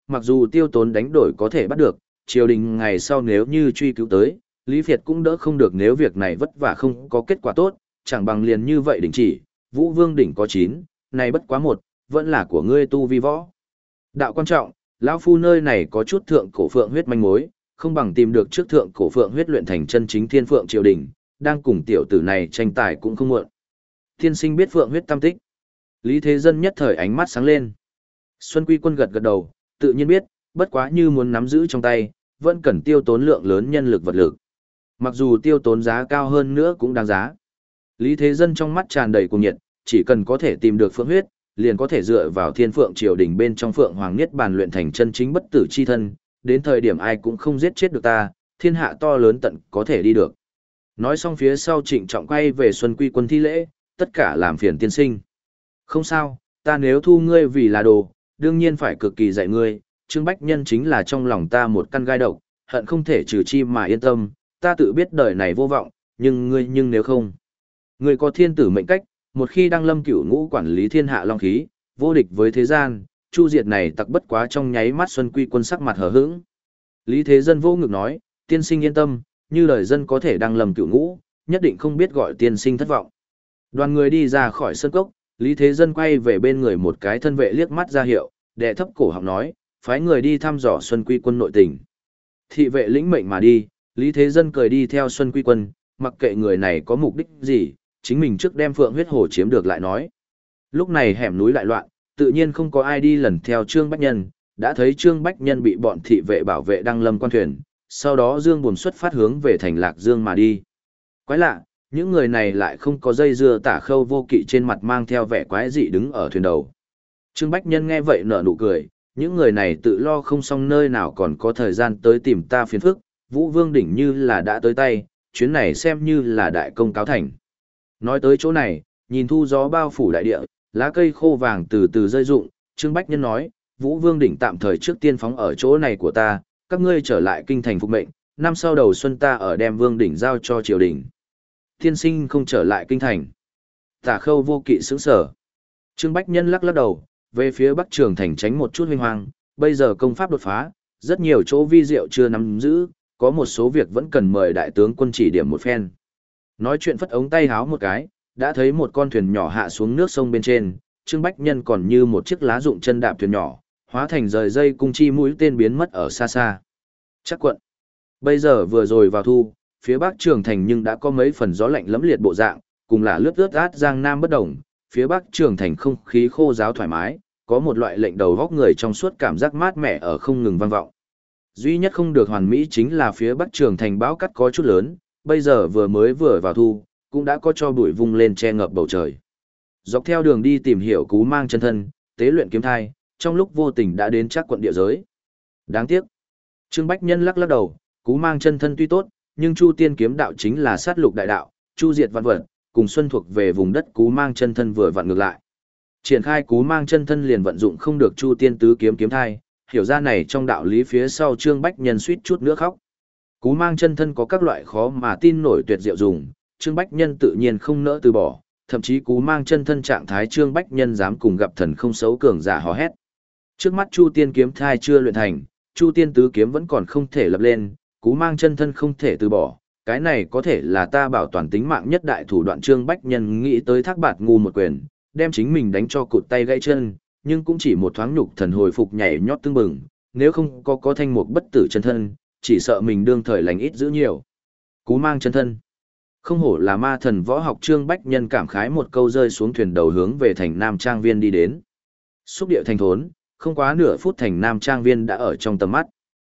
mặc dù tiêu tốn đánh đổi có thể bắt được, triều đình ngày sau nếu như truy cứu tới, Lý Việt cũng đỡ không được nếu việc này vất vả không có kết quả tốt, chẳng bằng liền như vậy đình chỉ, Vũ Vương đỉnh có chín, này bất quá một, vẫn là của ngươi tu vi võ. Đạo quan trọng, lão phu nơi này có chút thượng cổ phượng huyết manh mối, không bằng tìm được trước thượng cổ phượng huyết luyện thành chân chính thiên phượng triều đình, đang cùng tiểu tử này tranh tài cũng không muộn. Tiên sinh biết phượng huyết tam tích. Lý Thế Dân nhất thời ánh mắt sáng lên. Xuân Quy Quân gật gật đầu, tự nhiên biết, bất quá như muốn nắm giữ trong tay, vẫn cần tiêu tốn lượng lớn nhân lực vật lực. Mặc dù tiêu tốn giá cao hơn nữa cũng đáng giá. Lý Thế Dân trong mắt tràn đầy cuồng nhiệt, chỉ cần có thể tìm được phượng huyết, liền có thể dựa vào thiên phượng triều đình bên trong phượng hoàng niết bàn luyện thành chân chính bất tử chi thân, đến thời điểm ai cũng không giết chết được ta, thiên hạ to lớn tận có thể đi được. Nói xong phía sau trịnh trọng quay về Xuân Quy Quân thi lễ, tất cả làm phiền tiên sinh. Không sao, ta nếu thu ngươi vì là đồ, đương nhiên phải cực kỳ dạy ngươi, Trương Bách Nhân chính là trong lòng ta một căn gai độc, hận không thể trừ chi mà yên tâm, ta tự biết đời này vô vọng, nhưng ngươi nhưng nếu không. Ngươi có thiên tử mệnh cách, một khi đăng lâm cửu ngũ quản lý thiên hạ long khí, vô địch với thế gian, chu diệt này tặc bất quá trong nháy mắt Xuân Quy Quân sắc mặt hờ hững. Lý Thế Dân vô ngực nói, tiên sinh yên tâm, như đời dân có thể đăng lâm cửu ngũ, nhất định không biết gọi tiên sinh thất vọng. Đoàn người đi ra khỏi sân cốc, Lý Thế Dân quay về bên người một cái thân vệ liếc mắt ra hiệu, đệ thấp cổ họng nói, phái người đi thăm dò Xuân Quy Quân nội tình. Thị vệ lĩnh mệnh mà đi, Lý Thế Dân cười đi theo Xuân Quy Quân, mặc kệ người này có mục đích gì, chính mình trước đem phượng huyết hồ chiếm được lại nói. Lúc này hẻm núi lại loạn, tự nhiên không có ai đi lần theo Trương Bách Nhân, đã thấy Trương Bách Nhân bị bọn thị vệ bảo vệ đăng lâm quan thuyền, sau đó Dương buồn xuất phát hướng về thành Lạc Dương mà đi. Quái lạ, những người này lại không có dây dưa Tả Khâu Vô Kỵ trên mặt mang theo vẻ quái dị đứng ở thuyền đầu. Trương Bách Nhân nghe vậy nở nụ cười, những người này tự lo không xong nơi nào còn có thời gian tới tìm ta phiền phức, Vũ Vương đỉnh như là đã tới tay, chuyến này xem như là đại công cáo thành. Nói tới chỗ này, nhìn thu gió bao phủ đại địa, lá cây khô vàng từ từ rơi rụng, Trương Bách Nhân nói, Vũ Vương đỉnh tạm thời trước tiên phóng ở chỗ này của ta, các ngươi trở lại kinh thành phục mệnh, năm sau đầu xuân ta ở đem Vương đỉnh giao cho triều đình. Tiên sinh không trở lại kinh thành. Tả Khâu Vô Kỵ sững sở. Trương Bách Nhân lắc lắc đầu, về phía Bắc Trường thành tránh một chút huynh hoang, bây giờ công pháp đột phá, rất nhiều chỗ vi diệu chưa nắm giữ, có một số việc vẫn cần mời đại tướng quân chỉ điểm một phen. Nói chuyện phất ống tay háo một cái, đã thấy một con thuyền nhỏ hạ xuống nước sông bên trên, Trương Bách Nhân còn như một chiếc lá rụng chân đạp thuyền nhỏ, hóa thành rời dây cung chi mũi tên biến mất ở xa xa. Chắc quận. Bây giờ vừa rồi vào thu, phía Bắc Trường thành nhưng đã có mấy phần gió lạnh lẫm liệt bộ dạng, cùng là lướt ướt át giang nam bất động, phía Bắc Trường thành không khí khô ráo thoải mái, có một loại lệnh đầu góc người trong suốt cảm giác mát mẻ ở không ngừng vang vọng. Duy nhất không được hoàn mỹ chính là phía Bắc Trường thành bão cắt có chút lớn, bây giờ vừa mới vừa vào thu, cũng đã có cho bụi vung lên che ngập bầu trời. Dọc theo đường đi tìm hiểu Cú Mang chân thân, tế luyện kiếm thai, trong lúc vô tình đã đến Trác quận địa giới. Đáng tiếc. Trương Bách Nhân lắc lắc đầu, Cú Mang chân thân tuy tốt, nhưng Chu Tiên kiếm đạo chính là sát lục đại đạo, chu diệt vạn vật, cùng xuân thuộc về vùng đất Cú Mang chân thân vừa vặn ngược lại. Triển khai Cú Mang chân thân liền vận dụng không được Chu Tiên tứ kiếm kiếm thai, hiểu ra này trong đạo lý phía sau Trương Bách Nhân suýt chút nữa khóc. Cú Mang chân thân có các loại khó mà tin nổi tuyệt diệu dùng, Trương Bách Nhân tự nhiên không nỡ từ bỏ, thậm chí Cú Mang chân thân trạng thái Trương Bách Nhân dám cùng gặp thần không xấu cường giả hò hét. Trước mắt Chu Tiên kiếm thai chưa luyện thành, Chu Tiên tứ kiếm vẫn còn không thể lập lên, Cú Mang chân thân không thể từ bỏ, cái này có thể là ta bảo toàn tính mạng nhất đại thủ đoạn. Trương Bách Nhân nghĩ tới Thác Bạt ngu một quyền, đem chính mình đánh cho cụt tay gãy chân, nhưng cũng chỉ một thoáng nhục thần hồi phục nhảy nhót tưng bừng, nếu không có có thanh mục bất tử chân thân, chỉ sợ mình đương thời lành ít giữ nhiều. Cú Mang chân thân. Không hổ là ma thần võ học. Trương Bách Nhân cảm khái một câu rơi xuống thuyền đầu hướng về thành Nam Trang Viên đi đến. Xúc địa thành thốn, không quá nửa phút thành Nam Trang Viên đã ở trong tầm mắt.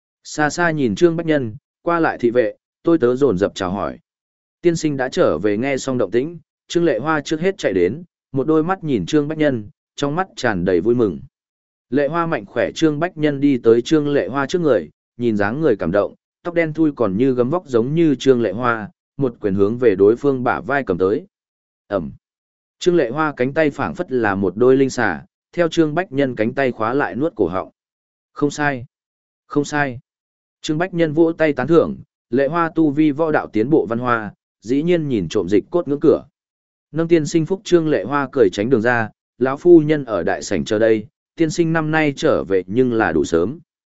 Xa xa nhìn Trương Bách Nhân, qua lại thị vệ, tôi tớ dồn dập chào hỏi. Tiên sinh đã trở về. Nghe xong động tĩnh, Trương Lệ Hoa trước hết chạy đến, một đôi mắt nhìn Trương Bách Nhân, trong mắt tràn đầy vui mừng. Lệ Hoa mạnh khỏe. Trương Bách Nhân đi tới Trương Lệ Hoa trước người, nhìn dáng người cảm động, tóc đen thui còn như gấm vóc giống như Trương Lệ Hoa, một quyền hướng về đối phương bả vai cầm tới. Ẩm. Trương Lệ Hoa cánh tay phảng phất là một đôi linh xà, theo Trương Bách Nhân cánh tay khóa lại nuốt cổ họng. Không sai. Không sai. Trương Bách Nhân vỗ tay tán thưởng, Lệ Hoa tu vi võ đạo tiến bộ văn hoa, dĩ nhiên nhìn trộm dịch cốt ngưỡng cửa. Nâng tiên sinh phúc. Trương Lệ Hoa cười tránh đường ra, lão phu nhân ở đại sảnh chờ đây, tiên sinh năm nay trở về nhưng là đủ sớm,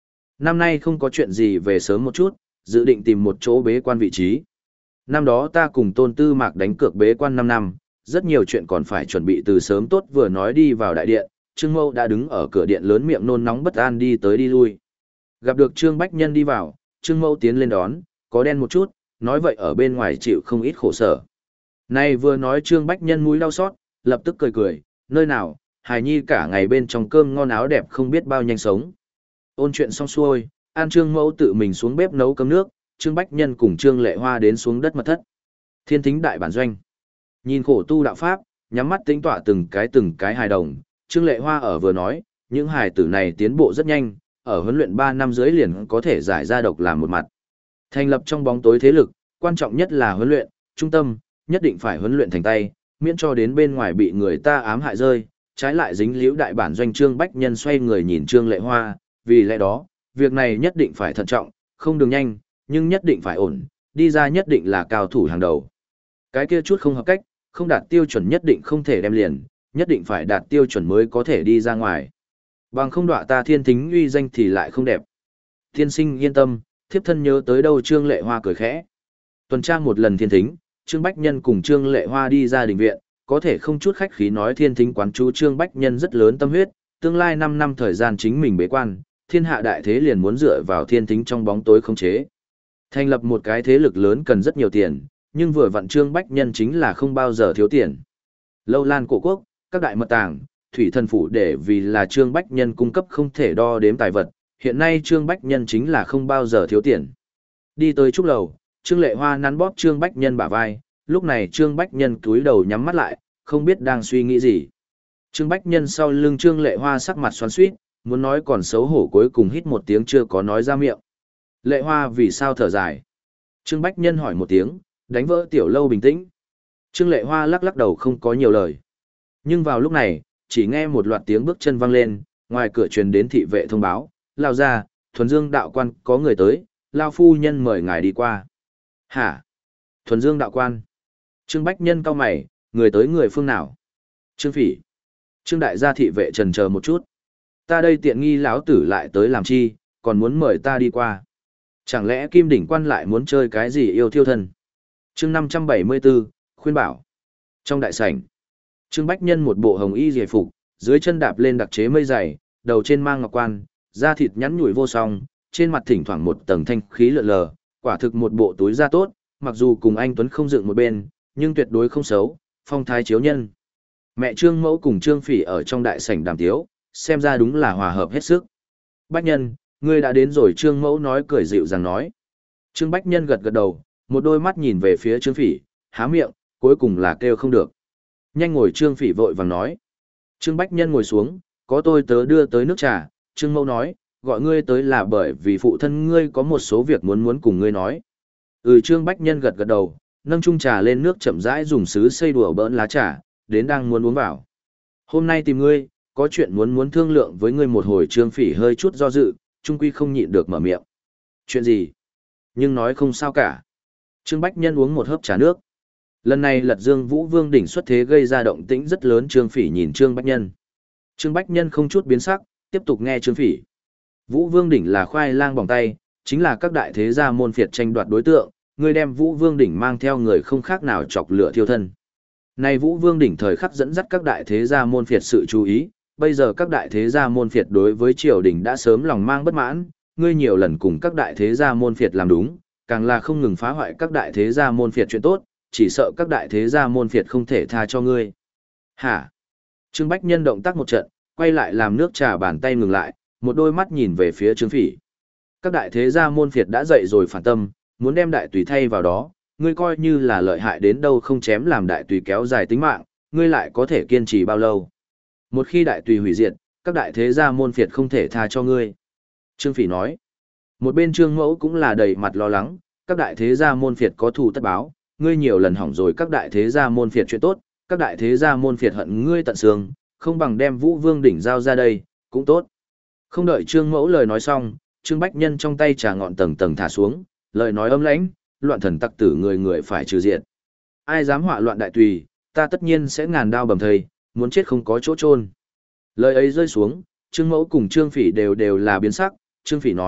Năm nay không có chuyện gì về sớm một chút, dự định tìm một chỗ bế quan vị trí. Năm đó ta cùng Tôn Tư Mạc đánh cược bế quan năm năm, rất nhiều chuyện còn phải chuẩn bị từ sớm tốt vừa nói đi vào đại điện, Trương Mâu đã đứng ở cửa điện lớn miệng nôn nóng bất an đi tới đi lui. Gặp được Trương Bách Nhân đi vào, Trương Mâu tiến lên đón, có đen một chút, nói vậy ở bên ngoài chịu không ít khổ sở. Này vừa nói Trương Bách Nhân mũi đau xót, lập tức cười cười, nơi nào, hài nhi cả ngày bên trong cơm ngon áo đẹp không biết bao nhanh sống. Ôn chuyện xong xuôi, An Trương Mẫu tự mình xuống bếp nấu cơm nước, Trương Bách Nhân cùng Trương Lệ Hoa đến xuống đất mật thất. Thiên Thính đại bản doanh. Nhìn khổ tu đạo pháp, nhắm mắt tính tọa từng cái từng cái hài đồng, Trương Lệ Hoa ở vừa nói, những hài tử này tiến bộ rất nhanh, ở huấn luyện ba năm dưới liền có thể giải ra độc làm một mặt. Thành lập trong bóng tối thế lực, quan trọng nhất là huấn luyện, trung tâm, nhất định phải huấn luyện thành tay, miễn cho đến bên ngoài bị người ta ám hại rơi, trái lại dính liễu đại bản doanh. Trương Bách Nhân xoay người nhìn Trương Lệ Hoa, vì lẽ đó, việc này nhất định phải thận trọng, không đường nhanh, nhưng nhất định phải ổn, đi ra nhất định là cao thủ hàng đầu. Cái kia chút không hợp cách, không đạt tiêu chuẩn nhất định không thể đem liền, nhất định phải đạt tiêu chuẩn mới có thể đi ra ngoài. Bằng không đọa ta Thiên Thính uy danh thì lại không đẹp. Tiên sinh yên tâm, thiếp thân nhớ tới đâu. Trương Lệ Hoa cười khẽ. Tuần tra một lần Thiên Thính, Trương Bách Nhân cùng Trương Lệ Hoa đi ra đình viện, có thể không chút khách khí nói Thiên Thính quán chú Trương Bách Nhân rất lớn tâm huyết, tương lai năm năm thời gian chính mình bế quan, thiên hạ đại thế liền muốn dựa vào Thiên Thính trong bóng tối khống chế. Thành lập một cái thế lực lớn cần rất nhiều tiền, nhưng vừa vặn Trương Bách Nhân chính là không bao giờ thiếu tiền. Lâu Lan cổ quốc, các đại mật tàng, thủy thần phủ để vì là Trương Bách Nhân cung cấp không thể đo đếm tài vật, hiện nay Trương Bách Nhân chính là không bao giờ thiếu tiền. Đi tới trúc lầu, Trương Lệ Hoa nắn bóp Trương Bách Nhân bả vai, lúc này Trương Bách Nhân cúi đầu nhắm mắt lại, không biết đang suy nghĩ gì. Trương Bách Nhân sau lưng Trương Lệ Hoa sắc mặt xoắn xuýt, muốn nói còn xấu hổ cuối cùng hít một tiếng chưa có nói ra miệng. Lệ Hoa vì sao thở dài? Trương Bách Nhân hỏi một tiếng, đánh vỡ tiểu lâu bình tĩnh. Trương Lệ Hoa lắc lắc đầu không có nhiều lời. Nhưng vào lúc này, chỉ nghe một loạt tiếng bước chân vang lên, ngoài cửa truyền đến thị vệ thông báo, lao ra, Thuần Dương đạo quan có người tới, lao phu nhân mời ngài đi qua. Hả? Thuần Dương đạo quan? Trương Bách Nhân cau mày, người tới người phương nào? Trương Phỉ. Trương đại gia thị vệ trần chờ một chút. Ta đây tiện nghi lão tử lại tới làm chi, còn muốn mời ta đi qua. Chẳng lẽ Kim đỉnh quan lại muốn chơi cái gì yêu thiêu thân? Chương năm trăm bảy mươi tư, khuyên bảo. Trong đại sảnh, Trương Bách Nhân một bộ hồng y giải phục, dưới chân đạp lên đặc chế mây dày, đầu trên mang ngọc quan, da thịt nhắn nhủi vô song, trên mặt thỉnh thoảng một tầng thanh khí lượn lờ, quả thực một bộ túi da tốt, mặc dù cùng anh Tuấn không dựng một bên, nhưng tuyệt đối không xấu, phong thái chiếu nhân. Mẹ Trương Mẫu cùng Trương Phỉ ở trong đại sảnh đàm tiếu, xem ra đúng là hòa hợp hết sức. Bách Nhân, ngươi đã đến rồi. Trương Mẫu nói cười dịu dàng nói. Trương Bách Nhân gật gật đầu, một đôi mắt nhìn về phía Trương Phỉ, há miệng, cuối cùng là kêu không được. Nhanh ngồi. Trương Phỉ vội vàng nói. Trương Bách Nhân ngồi xuống, có tôi tớ đưa tới nước trà. Trương Mẫu nói, gọi ngươi tới là bởi vì phụ thân ngươi có một số việc muốn muốn cùng ngươi nói. Ừ. Trương Bách Nhân gật gật đầu, nâng chung trà lên nước chậm rãi dùng sứ xây đùa bỡn lá trà, đến đang muốn uống vào. Hôm nay tìm ngươi, có chuyện muốn muốn thương lượng với ngươi một hồi. Trương Phỉ hơi chút do dự, trung quy không nhịn được mở miệng. Chuyện gì? Nhưng nói không sao cả. Trương Bách Nhân uống một hớp trà nước. Lần này Lật Dương Vũ Vương đỉnh xuất thế gây ra động tĩnh rất lớn. Trương Phỉ nhìn Trương Bách Nhân. Trương Bách Nhân không chút biến sắc, tiếp tục nghe Trương Phỉ. Vũ Vương đỉnh là khoai lang bỏng tay, chính là các đại thế gia môn phiệt tranh đoạt đối tượng, ngươi đem Vũ Vương đỉnh mang theo người không khác nào chọc lửa thiêu thân. Nay Vũ Vương đỉnh thời khắc dẫn dắt các đại thế gia môn phiệt sự chú ý, bây giờ các đại thế gia môn phiệt đối với triều đình đã sớm lòng mang bất mãn, ngươi nhiều lần cùng các đại thế gia môn phiệt làm đúng, càng là không ngừng phá hoại các đại thế gia môn phiệt chuyện tốt, chỉ sợ các đại thế gia môn phiệt không thể tha cho ngươi. Hả? Trương Bách Nhân động tác một trận, quay lại làm nước trà bàn tay ngừng lại, một đôi mắt nhìn về phía Trương Phỉ. Các đại thế gia môn phiệt đã dậy rồi phản tâm, muốn đem đại tùy thay vào đó, ngươi coi như là lợi hại đến đâu không chém làm đại tùy kéo dài tính mạng, ngươi lại có thể kiên trì bao lâu? Một khi đại tùy hủy diệt, các đại thế gia môn phiệt không thể tha cho ngươi. Trương Phỉ nói. Một bên Trương Mẫu cũng là đầy mặt lo lắng, các đại thế gia môn phiệt có thù tất báo, ngươi nhiều lần hỏng rồi các đại thế gia môn phiệt chuyện tốt, các đại thế gia môn phiệt hận ngươi tận xương, không bằng đem Vũ Vương đỉnh giao ra đây, cũng tốt. Không đợi Trương Mẫu lời nói xong, Trương Bách Nhân trong tay trà ngọn tầng tầng thả xuống, lời nói âm lãnh, loạn thần tặc tử người người phải trừ diệt. Ai dám họa loạn đại tùy, ta tất nhiên sẽ ngàn đao bầm thây, muốn chết không có chỗ chôn. Lời ấy rơi xuống, Trương Mẫu cùng Trương Phỉ đều đều là biến sắc, Trương Phỉ nói,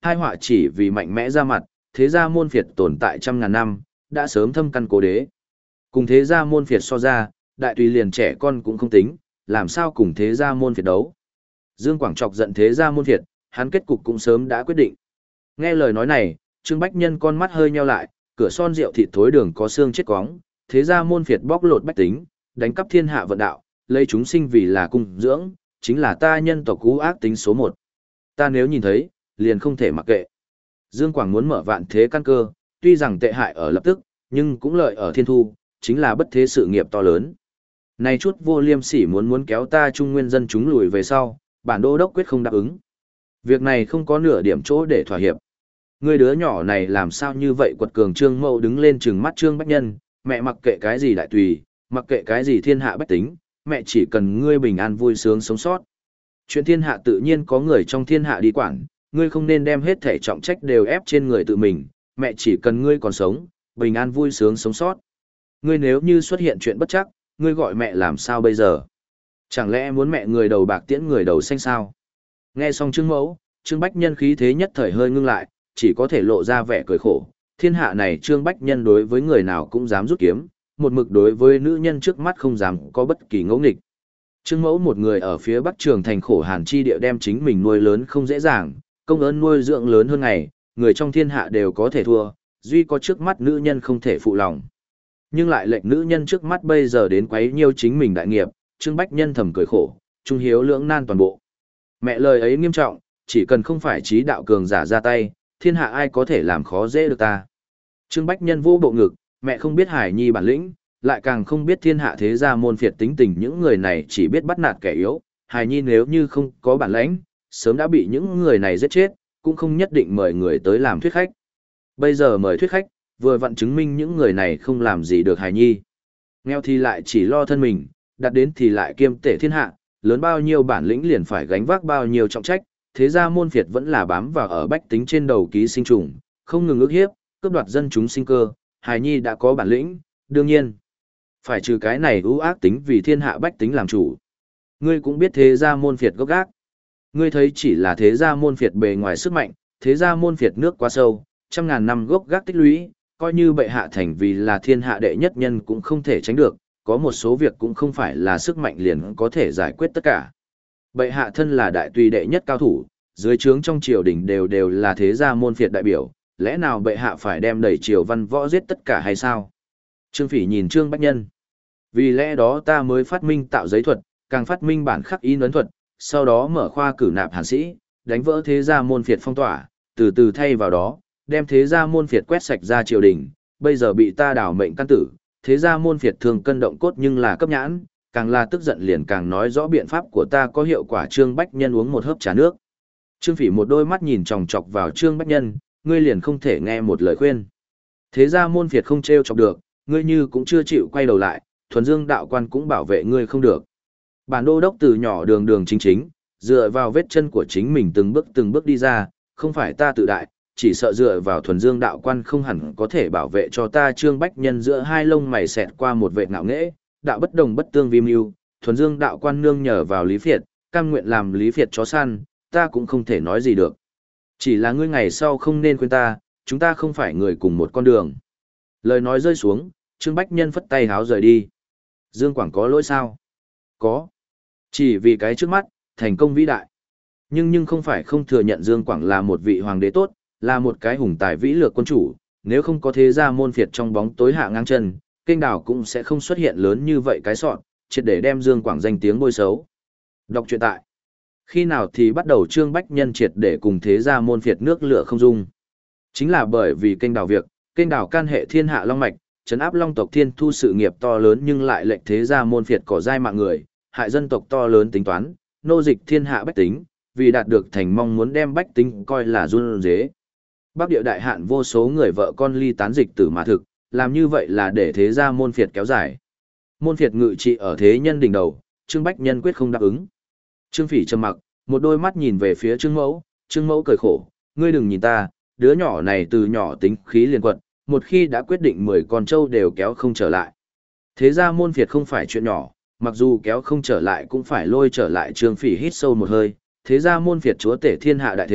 hai họa chỉ vì mạnh mẽ ra mặt, thế gia môn phiệt tồn tại trăm ngàn năm, đã sớm thâm căn cố đế. Cùng thế gia môn phiệt so ra, đại tùy liền trẻ con cũng không tính, làm sao cùng thế gia môn phiệt đấu. Dương Quảng chọc giận thế gia môn phiệt, hắn kết cục cũng sớm đã quyết định. Nghe lời nói này, Trương Bách Nhân con mắt hơi nheo lại, cửa son rượu thịt thối đường có xương chết cóng, thế gia môn phiệt bóc lột bách tính, đánh cắp thiên hạ vận đạo, lấy chúng sinh vì là cung dưỡng, chính là ta nhân tộc cú ác tính số một. Ta nếu nhìn thấy, liền không thể mặc kệ. Dương Quảng muốn mở vạn thế căn cơ, tuy rằng tệ hại ở lập tức, nhưng cũng lợi ở thiên thu, chính là bất thế sự nghiệp to lớn. Này chút vô liêm sỉ muốn muốn kéo ta trung nguyên dân chúng lùi về sau, bản đô đốc quyết không đáp ứng. Việc này không có nửa điểm chỗ để thỏa hiệp. Người đứa nhỏ này làm sao như vậy, quật cường Trương Mậu đứng lên trừng mắt Trương Bách Nhân, mẹ mặc kệ cái gì đại tùy, mặc kệ cái gì thiên hạ bách tính, mẹ chỉ cần ngươi bình an vui sướng sống sót. Chuyện thiên hạ tự nhiên có người trong thiên hạ đi quản, ngươi không nên đem hết thể trọng trách đều ép trên người tự mình, mẹ chỉ cần ngươi còn sống, bình an vui sướng sống sót. Ngươi nếu như xuất hiện chuyện bất chắc, ngươi gọi mẹ làm sao bây giờ? Chẳng lẽ muốn mẹ người đầu bạc tiễn người đầu xanh sao? Nghe xong Trương Mẫu, Trương Bách Nhân khí thế nhất thời hơi ngưng lại, chỉ có thể lộ ra vẻ cười khổ. Thiên hạ này Trương Bách Nhân đối với người nào cũng dám rút kiếm, một mực đối với nữ nhân trước mắt không dám có bất kỳ ngẫu nghịch. Trương Mẫu một người ở phía Bắc Trường thành khổ hàn chi địa đem chính mình nuôi lớn không dễ dàng, công ơn nuôi dưỡng lớn hơn ngày, người trong thiên hạ đều có thể thua, duy có trước mắt nữ nhân không thể phụ lòng. Nhưng lại lệnh nữ nhân trước mắt bây giờ đến quấy nhiêu chính mình đại nghiệp, Trương Bách Nhân thầm cười khổ, trung hiếu lưỡng nan toàn bộ. Mẹ lời ấy nghiêm trọng, chỉ cần không phải trí đạo cường giả ra tay, thiên hạ ai có thể làm khó dễ được ta. Trương Bách Nhân vô bộ ngực, mẹ không biết Hải Nhi bản lĩnh, lại càng không biết thiên hạ thế gia môn phiệt tính tình, những người này chỉ biết bắt nạt kẻ yếu. Hải Nhi nếu như không có bản lĩnh, sớm đã bị những người này giết chết, cũng không nhất định mời người tới làm thuyết khách. Bây giờ mời thuyết khách, vừa vặn chứng minh những người này không làm gì được Hải Nhi. Nghèo thì lại chỉ lo thân mình, đặt đến thì lại kiêm tể thiên hạ, lớn bao nhiêu bản lĩnh liền phải gánh vác bao nhiêu trọng trách, thế gia môn phiệt vẫn là bám vào ở bách tính trên đầu ký sinh trùng, không ngừng ức hiếp, cướp đoạt dân chúng sinh cơ. Hải Nhi đã có bản lĩnh, đương nhiên phải trừ cái này ưu ác tính vì thiên hạ bách tính làm chủ. Ngươi cũng biết thế gia môn phiệt gốc gác. Ngươi thấy chỉ là thế gia môn phiệt bề ngoài sức mạnh, thế gia môn phiệt nước quá sâu, trăm ngàn năm gốc gác tích lũy, coi như bệ hạ thành vì là thiên hạ đệ nhất nhân cũng không thể tránh được, có một số việc cũng không phải là sức mạnh liền có thể giải quyết tất cả. Bệ hạ thân là đại tùy đệ nhất cao thủ, dưới trướng trong triều đình đều đều là thế gia môn phiệt đại biểu, lẽ nào bệ hạ phải đem đẩy triều văn võ giết tất cả hay sao? Trương Phỉ nhìn Trương Bách Nhân. Vì lẽ đó ta mới phát minh tạo giấy thuật, càng phát minh bản khắc in ấn thuật, sau đó mở khoa cử nạp hàn sĩ, đánh vỡ thế gia môn phiệt phong tỏa, từ từ thay vào đó, đem thế gia môn phiệt quét sạch ra triều đình, bây giờ bị ta đảo mệnh căn tử, thế gia môn phiệt thường cân động cốt nhưng là cấp nhãn, càng là tức giận liền càng nói rõ biện pháp của ta có hiệu quả. Trương Bách Nhân uống một hớp trà nước. Trương Phỉ một đôi mắt nhìn chòng chọc vào Trương Bách Nhân, ngươi liền không thể nghe một lời khuyên. Thế gia môn phiệt không trêu chọc được, ngươi như cũng chưa chịu quay đầu lại, thuần dương đạo quan cũng bảo vệ ngươi không được. Bản đô đốc từ nhỏ đường đường chính chính, dựa vào vết chân của chính mình từng bước từng bước đi ra, không phải ta tự đại, chỉ sợ dựa vào thuần dương đạo quan không hẳn có thể bảo vệ cho ta. Trương Bách Nhân giữa hai lông mày xẹt qua một vệt ngạo nghễ, đạo bất đồng bất tương vi mưu, thuần dương đạo quan nương nhờ vào Lý Phiệt, cam nguyện làm Lý Phiệt chó săn, ta cũng không thể nói gì được. Chỉ là ngươi ngày sau không nên quên ta, chúng ta không phải người cùng một con đường. Lời nói rơi xuống, Trương Bách Nhân phất tay háo rời đi. Dương Quảng có lỗi sao? Có. Chỉ vì cái trước mắt, thành công vĩ đại. Nhưng nhưng không phải không thừa nhận Dương Quảng là một vị hoàng đế tốt, là một cái hùng tài vĩ lược quân chủ, nếu không có thế gia môn phiệt trong bóng tối hạ ngang chân, kênh đảo cũng sẽ không xuất hiện lớn như vậy cái sọn, triệt để đem Dương Quảng danh tiếng bôi xấu. Đọc truyện tại. Khi nào thì bắt đầu Trương Bách Nhân triệt để cùng thế gia môn phiệt nước lửa không dung. Chính là bởi vì kênh đảo việc, kênh đảo can hệ thiên hạ long mạch, trấn áp long tộc thiên thu sự nghiệp to lớn nhưng lại lệnh thế gia môn phiệt cỏ dai mạng người, hại dân tộc to lớn tính toán, nô dịch thiên hạ bách tính, vì đạt được thành mong muốn đem bách tính coi là run dế. Bắc địa đại hạn vô số người vợ con ly tán dịch tử mà thực, làm như vậy là để thế gia môn phiệt kéo dài. Môn phiệt ngự trị ở thế nhân đỉnh đầu, Trương Bách Nhân quyết không đáp ứng. Trương Phỉ trầm mặc, một đôi mắt nhìn về phía Trương Mẫu, Trương Mẫu cười khổ, ngươi đừng nhìn ta, đứa nhỏ này từ nhỏ tính khí liền quật, một khi đã quyết định mười con trâu đều kéo không trở lại. Thế gia môn phiệt không phải chuyện nhỏ, mặc dù kéo không trở lại cũng phải lôi trở lại. Trương Phỉ hít sâu một hơi, thế gia môn phiệt chúa tể thiên hạ đại thế,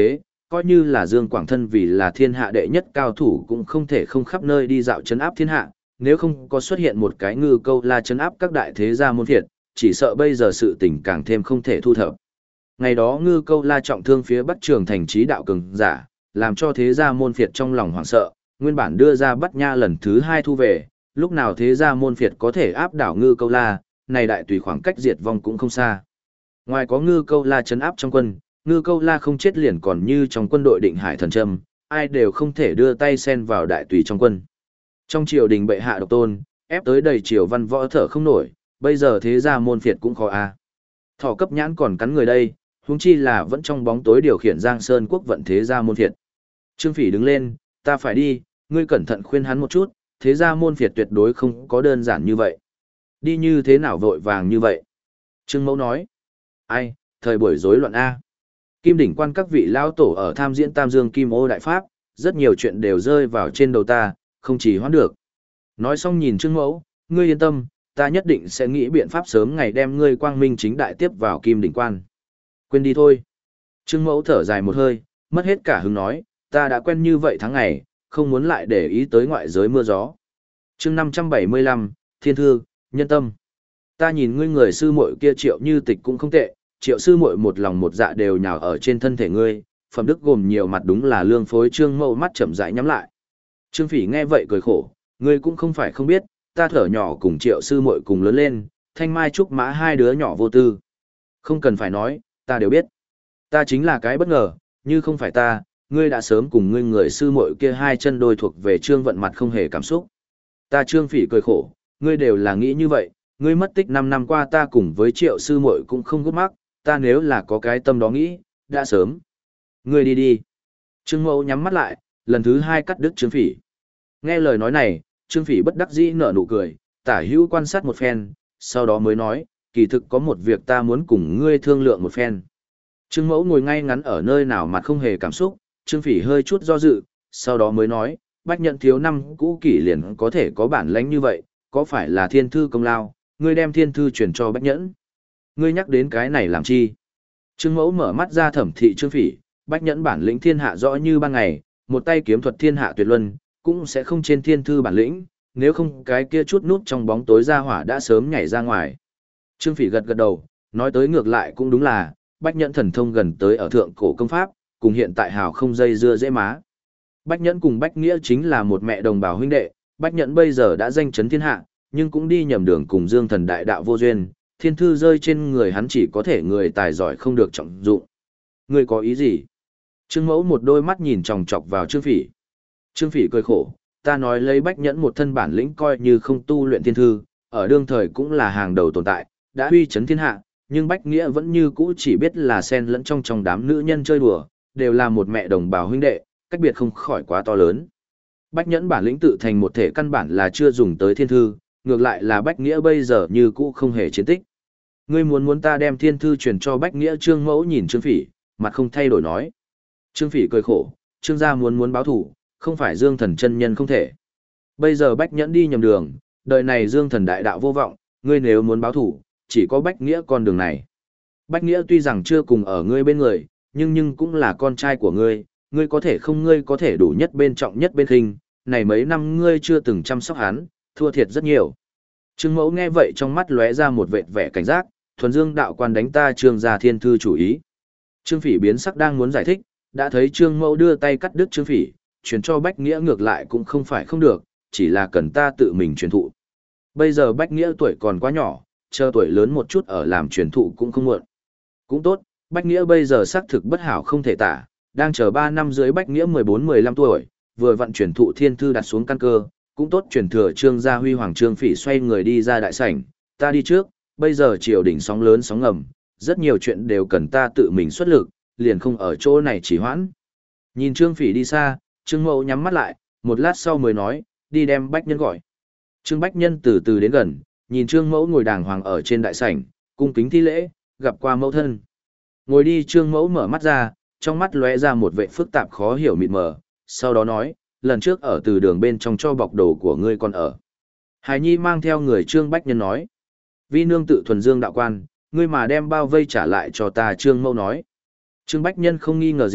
coi như là Dương Quảng Thân vì là thiên hạ đệ nhất cao thủ cũng không thể không khắp nơi đi dạo trấn áp thiên hạ, nếu không có xuất hiện một cái Ngư Câu La trấn áp các đại thế gia môn phiệt, chỉ sợ bây giờ sự tình càng thêm không thể thu thập. Ngày đó Ngư Câu La trọng thương phía Bắc Trường thành trí đạo cường giả, làm cho thế gia môn phiệt trong lòng hoảng sợ, nguyên bản đưa ra Bắt Nha lần thứ hai thu về, lúc nào thế gia môn phiệt có thể áp đảo Ngư Câu La, này đại tùy khoảng cách diệt vong cũng không xa. Ngoài có Ngư Câu La trấn áp trong quân, Ngư Câu La không chết liền còn như trong quân đội Định Hải Thần Trâm, ai đều không thể đưa tay xen vào đại tùy trong quân. Trong triều đình bệ hạ độc tôn, ép tới đầy triều văn võ thở không nổi, bây giờ thế gia môn phiệt cũng khó a. Thỏ cấp nhãn còn cắn người đây, huống chi là vẫn trong bóng tối điều khiển Giang Sơn quốc vận thế gia môn phiệt. Trương Phỉ đứng lên, ta phải đi, ngươi cẩn thận khuyên hắn một chút, thế gia môn phiệt tuyệt đối không có đơn giản như vậy. Đi như thế nào vội vàng như vậy? Trương Mẫu nói. Ai, thời buổi rối loạn A. Kim đỉnh quan các vị lao tổ ở tham diễn Tam Dương Kim Ô Đại Pháp, rất nhiều chuyện đều rơi vào trên đầu ta, không chỉ hoãn được. Nói xong nhìn Trương Mẫu, ngươi yên tâm, ta nhất định sẽ nghĩ biện pháp sớm ngày đem ngươi quang minh chính đại tiếp vào Kim đỉnh quan. Quên đi thôi. Trương Mẫu thở dài một hơi, mất hết cả hứng nói, ta đã quen như vậy tháng ngày, không muốn lại để ý tới ngoại giới mưa gió. Chương năm trăm bảy mươi lăm, Thiên Thư, Nhân Tâm. Ta nhìn ngươi người sư muội kia Triệu Như Tịch cũng không tệ, Triệu sư muội một lòng một dạ đều nhào ở trên thân thể ngươi, phẩm đức gồm nhiều mặt đúng là lương phối. Trương Mẫu mắt chậm rãi nhắm lại. Trương Phỉ nghe vậy cười khổ, ngươi cũng không phải không biết, ta thở nhỏ cùng Triệu sư muội cùng lớn lên, thanh mai trúc mã hai đứa nhỏ vô tư. Không cần phải nói, ta đều biết. Ta chính là cái bất ngờ, như không phải ta, ngươi đã sớm cùng ngươi người sư muội kia hai chân đôi thuộc về Trương Vận mặt không hề cảm xúc. Ta Trương Phỉ cười khổ, ngươi đều là nghĩ như vậy, ngươi mất tích năm năm qua ta cùng với Triệu sư muội cũng không gút mắc, ta nếu là có cái tâm đó nghĩ, đã sớm. Ngươi đi đi. Trương Mẫu nhắm mắt lại, lần thứ hai cắt đứt Trương Phỉ. Nghe lời nói này, Trương Phỉ bất đắc dĩ nở nụ cười, tả hữu quan sát một phen, sau đó mới nói, kỳ thực có một việc ta muốn cùng ngươi thương lượng một phen. Trương Mẫu ngồi ngay ngắn ở nơi nào mặt không hề cảm xúc, Trương Phỉ hơi chút do dự, sau đó mới nói, Bách Nhẫn thiếu năm cũ kỷ liền có thể có bản lãnh như vậy, có phải là thiên thư công lao, ngươi đem thiên thư truyền cho Bách Nhẫn. Ngươi nhắc đến cái này làm chi? Trương Mẫu mở mắt ra thẩm thị Trương Phỉ, Bách Nhẫn bản lĩnh thiên hạ rõ như ban ngày, một tay kiếm thuật thiên hạ tuyệt luân, cũng sẽ không trên thiên thư bản lĩnh, nếu không cái kia chút nút trong bóng tối ra hỏa đã sớm nhảy ra ngoài. Trương Phỉ gật gật đầu, nói tới ngược lại cũng đúng là, Bách Nhẫn thần thông gần tới ở thượng cổ công pháp, cùng hiện tại hào không dây dưa dễ má. Bách Nhẫn cùng Bách Nghĩa chính là một mẹ đồng bào huynh đệ, Bách Nhẫn bây giờ đã danh chấn thiên hạ, nhưng cũng đi nhầm đường cùng Dương Thần đại đạo vô duyên, thiên thư rơi trên người hắn chỉ có thể người tài giỏi không được trọng dụng. Ngươi có ý gì? Trương Mẫu một đôi mắt nhìn chòng chọc vào Trương Phỉ. Trương Phỉ cười khổ, ta nói lấy Bách Nhẫn một thân bản lĩnh coi như không tu luyện thiên thư, ở đương thời cũng là hàng đầu tồn tại, đã uy chấn thiên hạ, nhưng Bách Nghĩa vẫn như cũ chỉ biết là xen lẫn trong trong đám nữ nhân chơi đùa, đều là một mẹ đồng bào huynh đệ, cách biệt không khỏi quá to lớn. Bách Nhẫn bản lĩnh tự thành một thể căn bản là chưa dùng tới thiên thư, ngược lại là Bách Nghĩa bây giờ như cũ không hề chiến tích. Ngươi muốn muốn ta đem thiên thư truyền cho Bách Nghĩa? Trương Mẫu nhìn Trương Phỉ, mặt không thay đổi nói. Trương Phỉ cười khổ, Trương gia muốn muốn báo thủ, không phải Dương Thần chân nhân không thể. Bây giờ Bách Nhẫn đi nhầm đường, đời này Dương Thần đại đạo vô vọng, ngươi nếu muốn báo thủ, chỉ có Bách Nghĩa con đường này. Bách Nghĩa tuy rằng chưa cùng ở ngươi bên người, nhưng nhưng cũng là con trai của ngươi, ngươi có thể không ngươi có thể đủ nhất bên trọng nhất bên khinh, này mấy năm ngươi chưa từng chăm sóc hắn, thua thiệt rất nhiều. Trương Mẫu nghe vậy trong mắt lóe ra một vệt vẻ cảnh giác, thuần Dương đạo quan đánh ta Trương gia thiên thư chủ ý. Trương Phỉ biến sắc đang muốn giải thích, đã thấy Trương Mẫu đưa tay cắt đứt Trương Phỉ, truyền cho Bách Nghĩa ngược lại cũng không phải không được, chỉ là cần ta tự mình truyền thụ. Bây giờ Bách Nghĩa tuổi còn quá nhỏ, chờ tuổi lớn một chút ở làm truyền thụ cũng không muộn. Cũng tốt, Bách Nghĩa bây giờ xác thực bất hảo không thể tả, đang chờ ba năm dưới Bách Nghĩa mười bốn mười lăm tuổi, vừa vận truyền thụ thiên thư đặt xuống căn cơ, cũng tốt truyền thừa Trương gia huy hoàng. Trương Phỉ xoay người đi ra đại sảnh, ta đi trước, bây giờ triều đình sóng lớn sóng ngầm, rất nhiều chuyện đều cần ta tự mình xuất lực, liền không ở chỗ này chỉ hoãn. Nhìn Trương Phỉ đi xa, Trương Mẫu nhắm mắt lại, một lát sau mới nói, đi đem Bách Nhân gọi. Trương Bách Nhân từ từ đến gần, nhìn Trương Mẫu ngồi đàng hoàng ở trên đại sảnh, cung kính thi lễ, gặp qua mẫu thân. Ngồi đi. Trương Mẫu mở mắt ra, trong mắt lóe ra một vẻ phức tạp khó hiểu mịt mờ, sau đó nói, lần trước ở từ đường bên trong cho bọc đồ của ngươi còn ở. Hải Nhi mang theo người. Trương Bách Nhân nói, vi nương tự thuần Dương đạo quan, ngươi mà đem bao vây trả lại cho ta. Trương Mẫu nói. Trương Bách Nhân không nghi ngờ gì,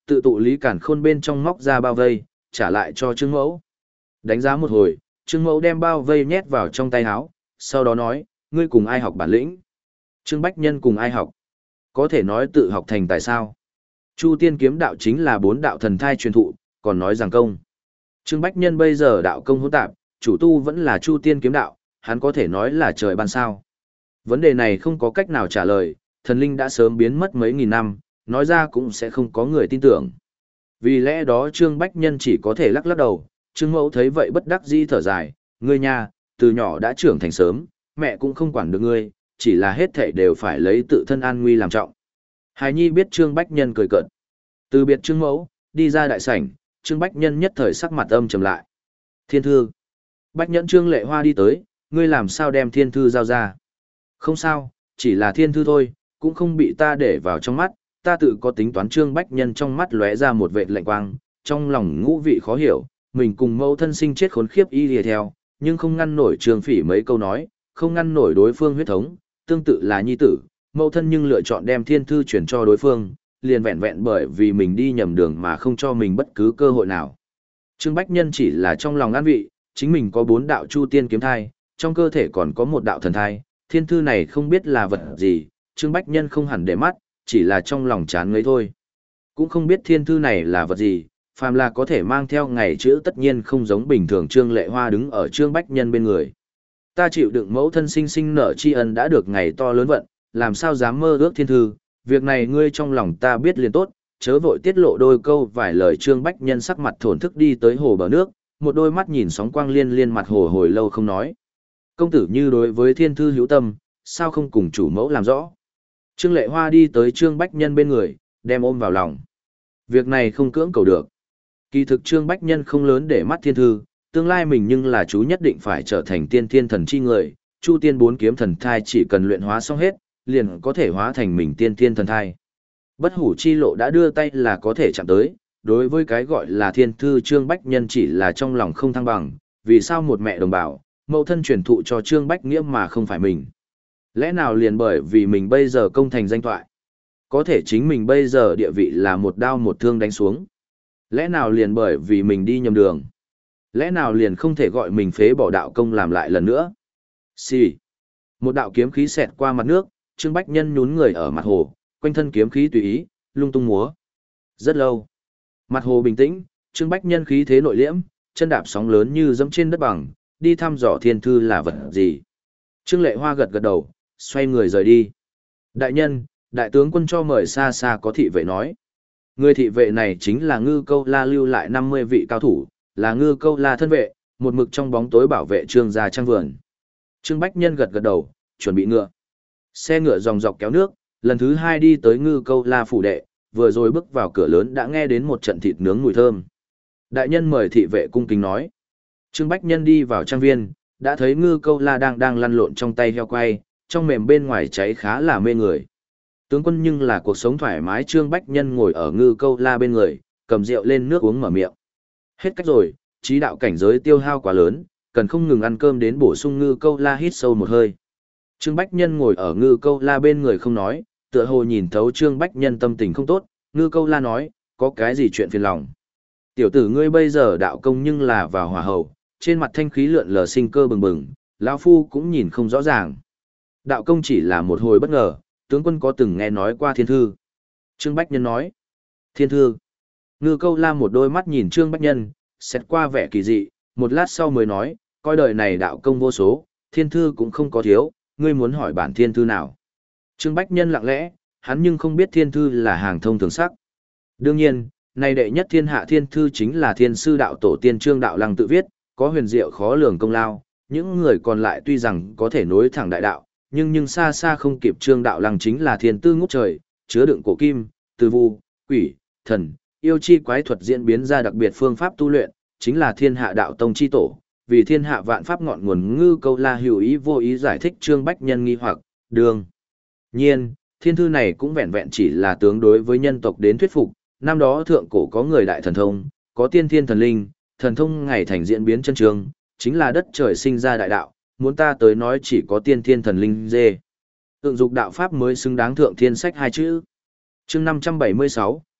tự tụ Lý Cản Khôn bên trong móc ra bao vây, trả lại cho Trương Mẫu. Đánh giá một hồi, Trương Mẫu đem bao vây nhét vào trong tay áo, sau đó nói, ngươi cùng ai học bản lĩnh? Trương Bách Nhân cùng ai học? Có thể nói tự học thành tài sao? Chu tiên kiếm đạo chính là bốn đạo thần thai truyền thụ, còn nói rằng công. Trương Bách Nhân bây giờ đạo công hỗn tạp, chủ tu vẫn là chu tiên kiếm đạo, hắn có thể nói là trời ban sao. Vấn đề này không có cách nào trả lời, thần linh đã sớm biến mất mấy nghìn năm, nói ra cũng sẽ không có người tin tưởng. Vì lẽ đó Trương Bách Nhân chỉ có thể lắc lắc đầu, Trương Mẫu thấy vậy bất đắc dĩ thở dài, ngươi nha, từ nhỏ đã trưởng thành sớm, mẹ cũng không quản được ngươi, chỉ là hết thảy đều phải lấy tự thân an nguy làm trọng. Hài Nhi biết Trương Bách Nhân cười cợt. Từ biệt Trương Mẫu, đi ra đại sảnh, Trương Bách Nhân nhất thời sắc mặt âm trầm lại. Thiên thư. Bách Nhẫn Trương Lệ Hoa đi tới, ngươi làm sao đem thiên thư giao ra? Không sao, chỉ là thiên thư thôi, cũng không bị ta để vào trong mắt, ta tự có tính toán. Trương Bách Nhân trong mắt lóe ra một vệt lạnh quang, trong lòng ngũ vị khó hiểu, mình cùng mẫu thân sinh chết khốn khiếp y lìa theo, nhưng không ngăn nổi Trương Phỉ mấy câu nói, không ngăn nổi đối phương huyết thống, tương tự là nhi tử, mẫu thân nhưng lựa chọn đem thiên thư chuyển cho đối phương, liền vẹn vẹn bởi vì mình đi nhầm đường mà không cho mình bất cứ cơ hội nào. Trương Bách Nhân chỉ là trong lòng an vị, chính mình có bốn đạo chu tiên kiếm thai, trong cơ thể còn có một đạo thần thai, thiên thư này không biết là vật gì, Trương Bách Nhân không hẳn để mắt, chỉ là trong lòng chán ngấy thôi. Cũng không biết thiên thư này là vật gì, phàm là có thể mang theo ngày chữ tất nhiên không giống bình thường. Trương Lệ Hoa đứng ở Trương Bách Nhân bên người. Ta chịu đựng mẫu thân sinh sinh nở tri ân đã được ngày to lớn vận, làm sao dám mơ ước thiên thư, việc này ngươi trong lòng ta biết liền tốt, chớ vội tiết lộ đôi câu vài lời. Trương Bách Nhân sắc mặt thổn thức đi tới hồ bờ nước, một đôi mắt nhìn sóng quang liên liên mặt hồ hồi lâu không nói. Công tử như đối với thiên thư hữu tâm, sao không cùng chủ mẫu làm rõ? Trương Lệ Hoa đi tới Trương Bách Nhân bên người, đem ôm vào lòng. Việc này không cưỡng cầu được. Kỳ thực Trương Bách Nhân không lớn để mắt thiên thư, tương lai mình nhưng là chú nhất định phải trở thành tiên thiên thần chi người, chu tiên bốn kiếm thần thai chỉ cần luyện hóa xong hết, liền có thể hóa thành mình tiên thiên thần thai. Bất hủ chi lộ đã đưa tay là có thể chạm tới, đối với cái gọi là thiên thư Trương Bách Nhân chỉ là trong lòng không thăng bằng, vì sao một mẹ đồng bào, mẫu thân truyền thụ cho Trương Bách Nghĩa mà không phải mình. Lẽ nào liền bởi vì mình bây giờ công thành danh thoại, có thể chính mình bây giờ địa vị là một đao một thương đánh xuống. Lẽ nào liền bởi vì mình đi nhầm đường, lẽ nào liền không thể gọi mình phế bỏ đạo công làm lại lần nữa. Xì. Một đạo kiếm khí xẹt qua mặt nước, Trương Bách Nhân nhún người ở mặt hồ, quanh thân kiếm khí tùy ý, lung tung múa. Rất lâu. Mặt hồ bình tĩnh, Trương Bách Nhân khí thế nội liễm, chân đạp sóng lớn như dẫm trên đất bằng, đi thăm dò thiên thư là vật gì. Trương Lệ Hoa gật gật đầu, xoay người rời đi. Đại nhân, đại tướng quân cho mời xa xa có thị vệ nói. Người thị vệ này chính là Ngư Câu La lưu lại năm mươi vị cao thủ, là Ngư Câu La thân vệ, một mực trong bóng tối bảo vệ Trương gia trang vườn. Trương Bách Nhân gật gật đầu, chuẩn bị ngựa. Xe ngựa dòng dọc kéo nước, lần thứ hai đi tới Ngư Câu La phủ đệ, vừa rồi bước vào cửa lớn đã nghe đến một trận thịt nướng mùi thơm. Đại nhân mời thị vệ cung kính nói. Trương Bách Nhân đi vào trang viên, đã thấy Ngư Câu La đang đang lăn lộn trong tay heo quay, trong mềm bên ngoài cháy khá là mê người. Tướng quân nhưng là cuộc sống thoải mái. Trương Bách Nhân ngồi ở Ngư Câu La bên người, cầm rượu lên nước uống mở miệng. Hết cách rồi, trí đạo cảnh giới tiêu hao quá lớn, cần không ngừng ăn cơm đến bổ sung. Ngư Câu La hít sâu một hơi. Trương Bách Nhân ngồi ở Ngư Câu La bên người không nói, tựa hồ nhìn thấu Trương Bách Nhân tâm tình không tốt. Ngư Câu La nói, có cái gì chuyện phiền lòng? Tiểu tử ngươi bây giờ đạo công nhưng là vào hỏa hầu, trên mặt thanh khí lượn lờ sinh cơ bừng bừng, lão phu cũng nhìn không rõ ràng. Đạo công chỉ là một hồi bất ngờ, tướng quân có từng nghe nói qua thiên thư? Trương Bách Nhân nói. Thiên thư. Ngư Câu La một đôi mắt nhìn Trương Bách Nhân, xét qua vẻ kỳ dị, một lát sau mới nói, coi đời này đạo công vô số, thiên thư cũng không có thiếu, ngươi muốn hỏi bản thiên thư nào? Trương Bách Nhân lặng lẽ, hắn nhưng không biết thiên thư là hàng thông thường sắc. Đương nhiên, này đệ nhất thiên hạ thiên thư chính là thiên sư đạo tổ tiên Trương Đạo Lăng tự viết, có huyền diệu khó lường công lao, những người còn lại tuy rằng có thể nối thẳng đại đạo, nhưng nhưng xa xa không kịp Trương Đạo Lăng chính là thiên tư ngút trời, chứa đựng cổ kim, từ vu, quỷ, thần, yêu chi quái thuật diễn biến ra đặc biệt phương pháp tu luyện, chính là thiên hạ đạo tông chi tổ, vì thiên hạ vạn pháp ngọn nguồn. Ngư Câu La hữu ý vô ý giải thích Trương Bách Nhân nghi hoặc, đương nhiên, thiên thư này cũng vẹn vẹn chỉ là tướng đối với nhân tộc đến thuyết phục, năm đó thượng cổ có người đại thần thông, có tiên thiên thần linh, thần thông ngày thành diễn biến chân trường, chính là đất trời sinh ra đại đạo, muốn ta tới nói chỉ có tiên thiên thần linh dê. Tượng dục đạo pháp mới xứng đáng thượng thiên sách hai chữ. Chương năm trăm bảy mươi sáu,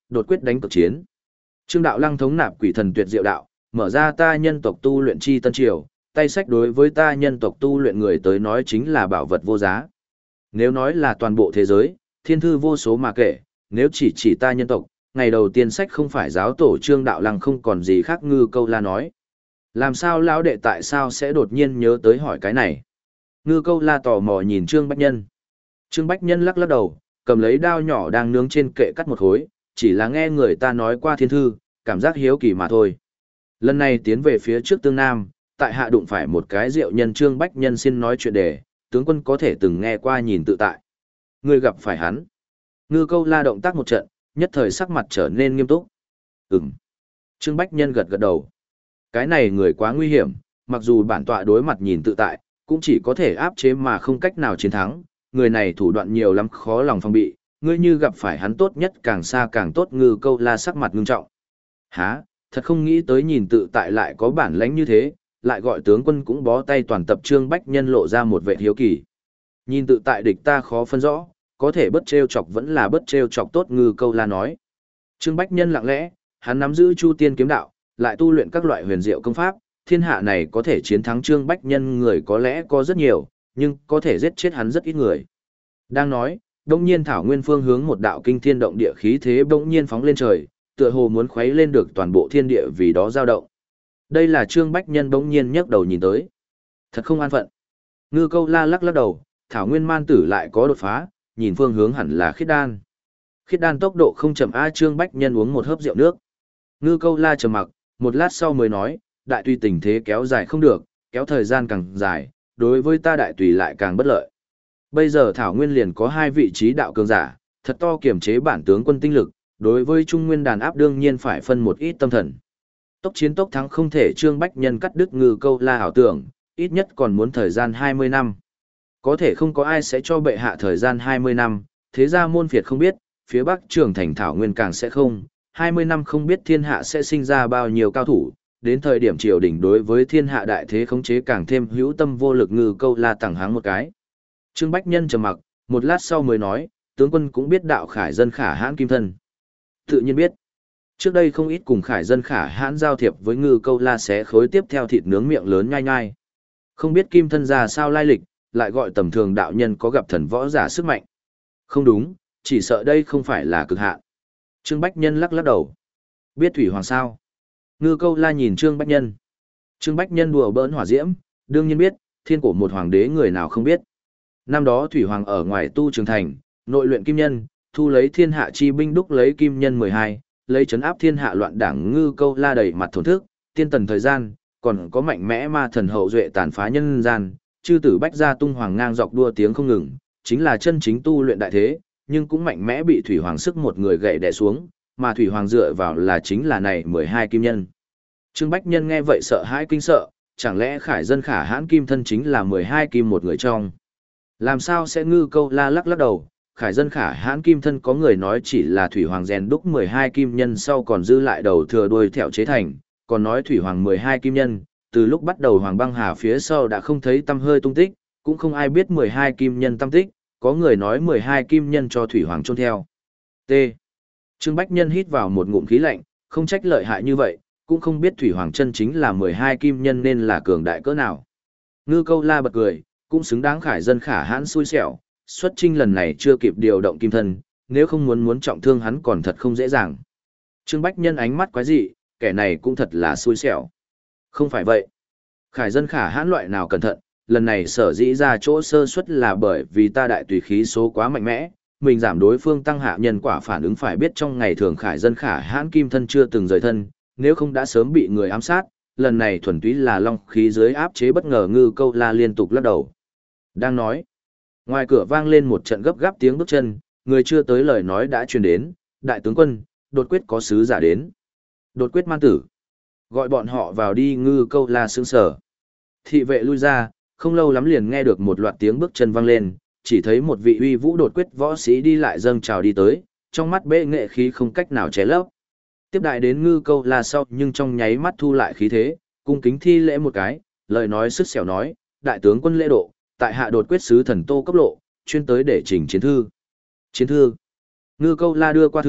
đột quyết đánh cực chiến. Trương Đạo Lăng thống nạp quỷ thần tuyệt diệu đạo, mở ra ta nhân tộc tu luyện chi tân triều, tay sách đối với ta nhân tộc tu luyện người tới nói chính là bảo vật vô giá. Nếu nói là toàn bộ thế giới, thiên thư vô số mà kể, nếu chỉ chỉ ta nhân tộc, ngày đầu tiên sách không phải giáo tổ Trương Đạo Lăng không còn gì khác Ngư Câu La nói. Làm sao lão đệ tại sao sẽ đột nhiên nhớ tới hỏi cái này? Ngư Câu La tò mò nhìn Trương Bách Nhân. Trương Bách Nhân lắc lắc đầu, cầm lấy đao nhỏ đang nướng trên kệ cắt một khối, chỉ là nghe người ta nói qua thiên thư, cảm giác hiếu kỳ mà thôi. Lần này tiến về phía trước tương nam, tại hạ đụng phải một cái rượu nhân Trương Bách Nhân xin nói chuyện đề, tướng quân có thể từng nghe qua nhìn tự tại. Ngươi gặp phải hắn. Ngư Câu La động tác một trận, nhất thời sắc mặt trở nên nghiêm túc. Ừm. Trương Bách Nhân gật gật đầu. Cái này người quá nguy hiểm, mặc dù bản tọa đối mặt nhìn tự tại, cũng chỉ có thể áp chế mà không cách nào chiến thắng. Người này thủ đoạn nhiều lắm khó lòng phòng bị, ngươi như gặp phải hắn tốt nhất càng xa càng tốt. Ngư Câu La sắc mặt ngưng trọng. Hả, thật không nghĩ tới nhìn tự tại lại có bản lãnh như thế, lại gọi tướng quân cũng bó tay toàn tập. Trương Bách Nhân lộ ra một vẻ hiếu kỳ. Nhìn tự tại địch ta khó phân rõ, có thể bất trêu chọc vẫn là bất trêu chọc tốt. Ngư Câu La nói. Trương Bách Nhân lặng lẽ, hắn nắm giữ Chu Tiên kiếm đạo, lại tu luyện các loại huyền diệu công pháp, thiên hạ này có thể chiến thắng Trương Bách Nhân người có lẽ có rất nhiều, nhưng có thể giết chết hắn rất ít người. Đang nói, đông nhiên thảo nguyên phương hướng một đạo kinh thiên động địa khí thế bỗng nhiên phóng lên trời, tựa hồ muốn khuấy lên được toàn bộ thiên địa vì đó dao động. Đây là Trương Bách Nhân bỗng nhiên nhấc đầu nhìn tới. Thật không an phận. Ngư Câu La lắc lắc đầu, thảo nguyên man tử lại có đột phá, nhìn phương hướng hẳn là khiết đan. Khiết đan tốc độ không chậm. A. Trương Bách Nhân uống một hớp rượu nước. Ngư Câu La trầm mặc, một lát sau mới nói, đại tùy tình thế kéo dài không được, kéo thời gian càng dài, đối với ta đại tùy lại càng bất lợi. Bây giờ thảo nguyên liền có hai vị trí đạo cường giả, thật to kiểm chế bản tướng quân tinh lực, đối với trung nguyên đàn áp đương nhiên phải phân một ít tâm thần. Tốc chiến tốc thắng không thể. Trương Bách Nhân cắt đứt Ngư Câu La ảo tưởng, ít nhất còn muốn thời gian hai mươi năm. Có thể không có ai sẽ cho bệ hạ thời gian hai mươi năm, thế ra môn phiệt không biết, phía bắc trường thành thảo nguyên càng sẽ không, hai mươi năm không biết thiên hạ sẽ sinh ra bao nhiêu cao thủ, đến thời điểm triều đình đối với thiên hạ đại thế khống chế càng thêm hữu tâm vô lực. Ngư Câu La tẳng háng một cái. Trương Bách Nhân trầm mặc, một lát sau mới nói, tướng quân cũng biết đạo khải dân khả hãn kim thân. Tự nhiên biết. Trước đây không ít cùng khải dân khả hãn giao thiệp với Ngư Câu La xé khối tiếp theo thịt nướng miệng lớn nhai nhai. Không biết kim thân ra sao lai lịch, lại gọi tầm thường đạo nhân có gặp thần võ giả sức mạnh. Không đúng, chỉ sợ đây không phải là cực hạn. Trương Bách Nhân lắc lắc đầu. Biết Thủy Hoàng sao? Ngư Câu La nhìn Trương Bách Nhân. Trương Bách Nhân đùa bỡn hỏa diễm, đương nhiên biết, thiên cổ một hoàng đế người nào không biết. Năm đó Thủy Hoàng ở ngoài tu trường thành, nội luyện kim nhân, thu lấy thiên hạ chi binh đúc lấy kim nhân mười hai, lấy trấn áp thiên hạ loạn đảng. Ngư Câu La đầy mặt thổn thức, tiên tần thời gian, còn có mạnh mẽ ma thần hậu duệ tàn phá nhân gian, chư tử bách gia tung hoàng ngang dọc đua tiếng không ngừng, chính là chân chính tu luyện đại thế, nhưng cũng mạnh mẽ bị Thủy Hoàng sức một người gậy đè xuống, mà Thủy Hoàng dựa vào là chính là này mười hai kim nhân. Trương Bách Nhân nghe vậy sợ hãi kinh sợ, chẳng lẽ khải dân khả hãn kim thân chính là mười hai kim một người trong? Làm sao sẽ? Ngư Câu La lắc lắc đầu, khải dân khả hãn kim thân có người nói chỉ là Thủy Hoàng rèn đúc mười hai kim nhân sau còn dư lại đầu thừa đuôi thẹo chế thành, còn nói Thủy Hoàng mười hai kim nhân, từ lúc bắt đầu Hoàng băng hà phía sau đã không thấy tăm hơi tung tích, cũng không ai biết mười hai kim nhân tăm tích, có người nói mười hai kim nhân cho Thủy Hoàng chôn theo. T. Trương Bách Nhân hít vào một ngụm khí lạnh, không trách lợi hại như vậy, cũng không biết Thủy Hoàng chân chính là mười hai kim nhân nên là cường đại cỡ nào. Ngư Câu La bật cười, cũng xứng đáng khải dân khả hãn xui xẻo, xuất chinh lần này chưa kịp điều động kim thân, nếu không muốn muốn trọng thương hắn còn thật không dễ dàng. Trương Bách Nhân ánh mắt quái dị, kẻ này cũng thật là xui xẻo. Không phải vậy. Khải dân khả hãn loại nào cẩn thận, lần này sở dĩ ra chỗ sơ suất là bởi vì ta đại tùy khí số quá mạnh mẽ, mình giảm đối phương tăng hạ nhân quả phản ứng phải biết trong ngày thường khải dân khả hãn kim thân chưa từng rời thân, nếu không đã sớm bị người ám sát, lần này thuần túy là long khí dưới áp chế bất ngờ. Ngư Câu La liên tục lắc đầu. Đang nói, ngoài cửa vang lên một trận gấp gáp tiếng bước chân, người chưa tới lời nói đã truyền đến, đại tướng quân, đột quyết có sứ giả đến. Đột quyết man tử. Gọi bọn họ vào đi. Ngư Câu La sững sờ. Thị vệ lui ra, không lâu lắm liền nghe được một loạt tiếng bước chân vang lên, chỉ thấy một vị uy vũ đột quyết võ sĩ đi lại dâng chào đi tới, trong mắt bệ nghệ khí không cách nào che lấp. Tiếp đại đến Ngư Câu La sau nhưng trong nháy mắt thu lại khí thế, cung kính thi lễ một cái, lời nói sứt sẻo nói, đại tướng quân lễ độ, tại hạ đột quyết sứ thần Tô Cấp Lộ, chuyên tới để trình chiến thư. Chiến thư. Ngư Câu La đưa qua thư,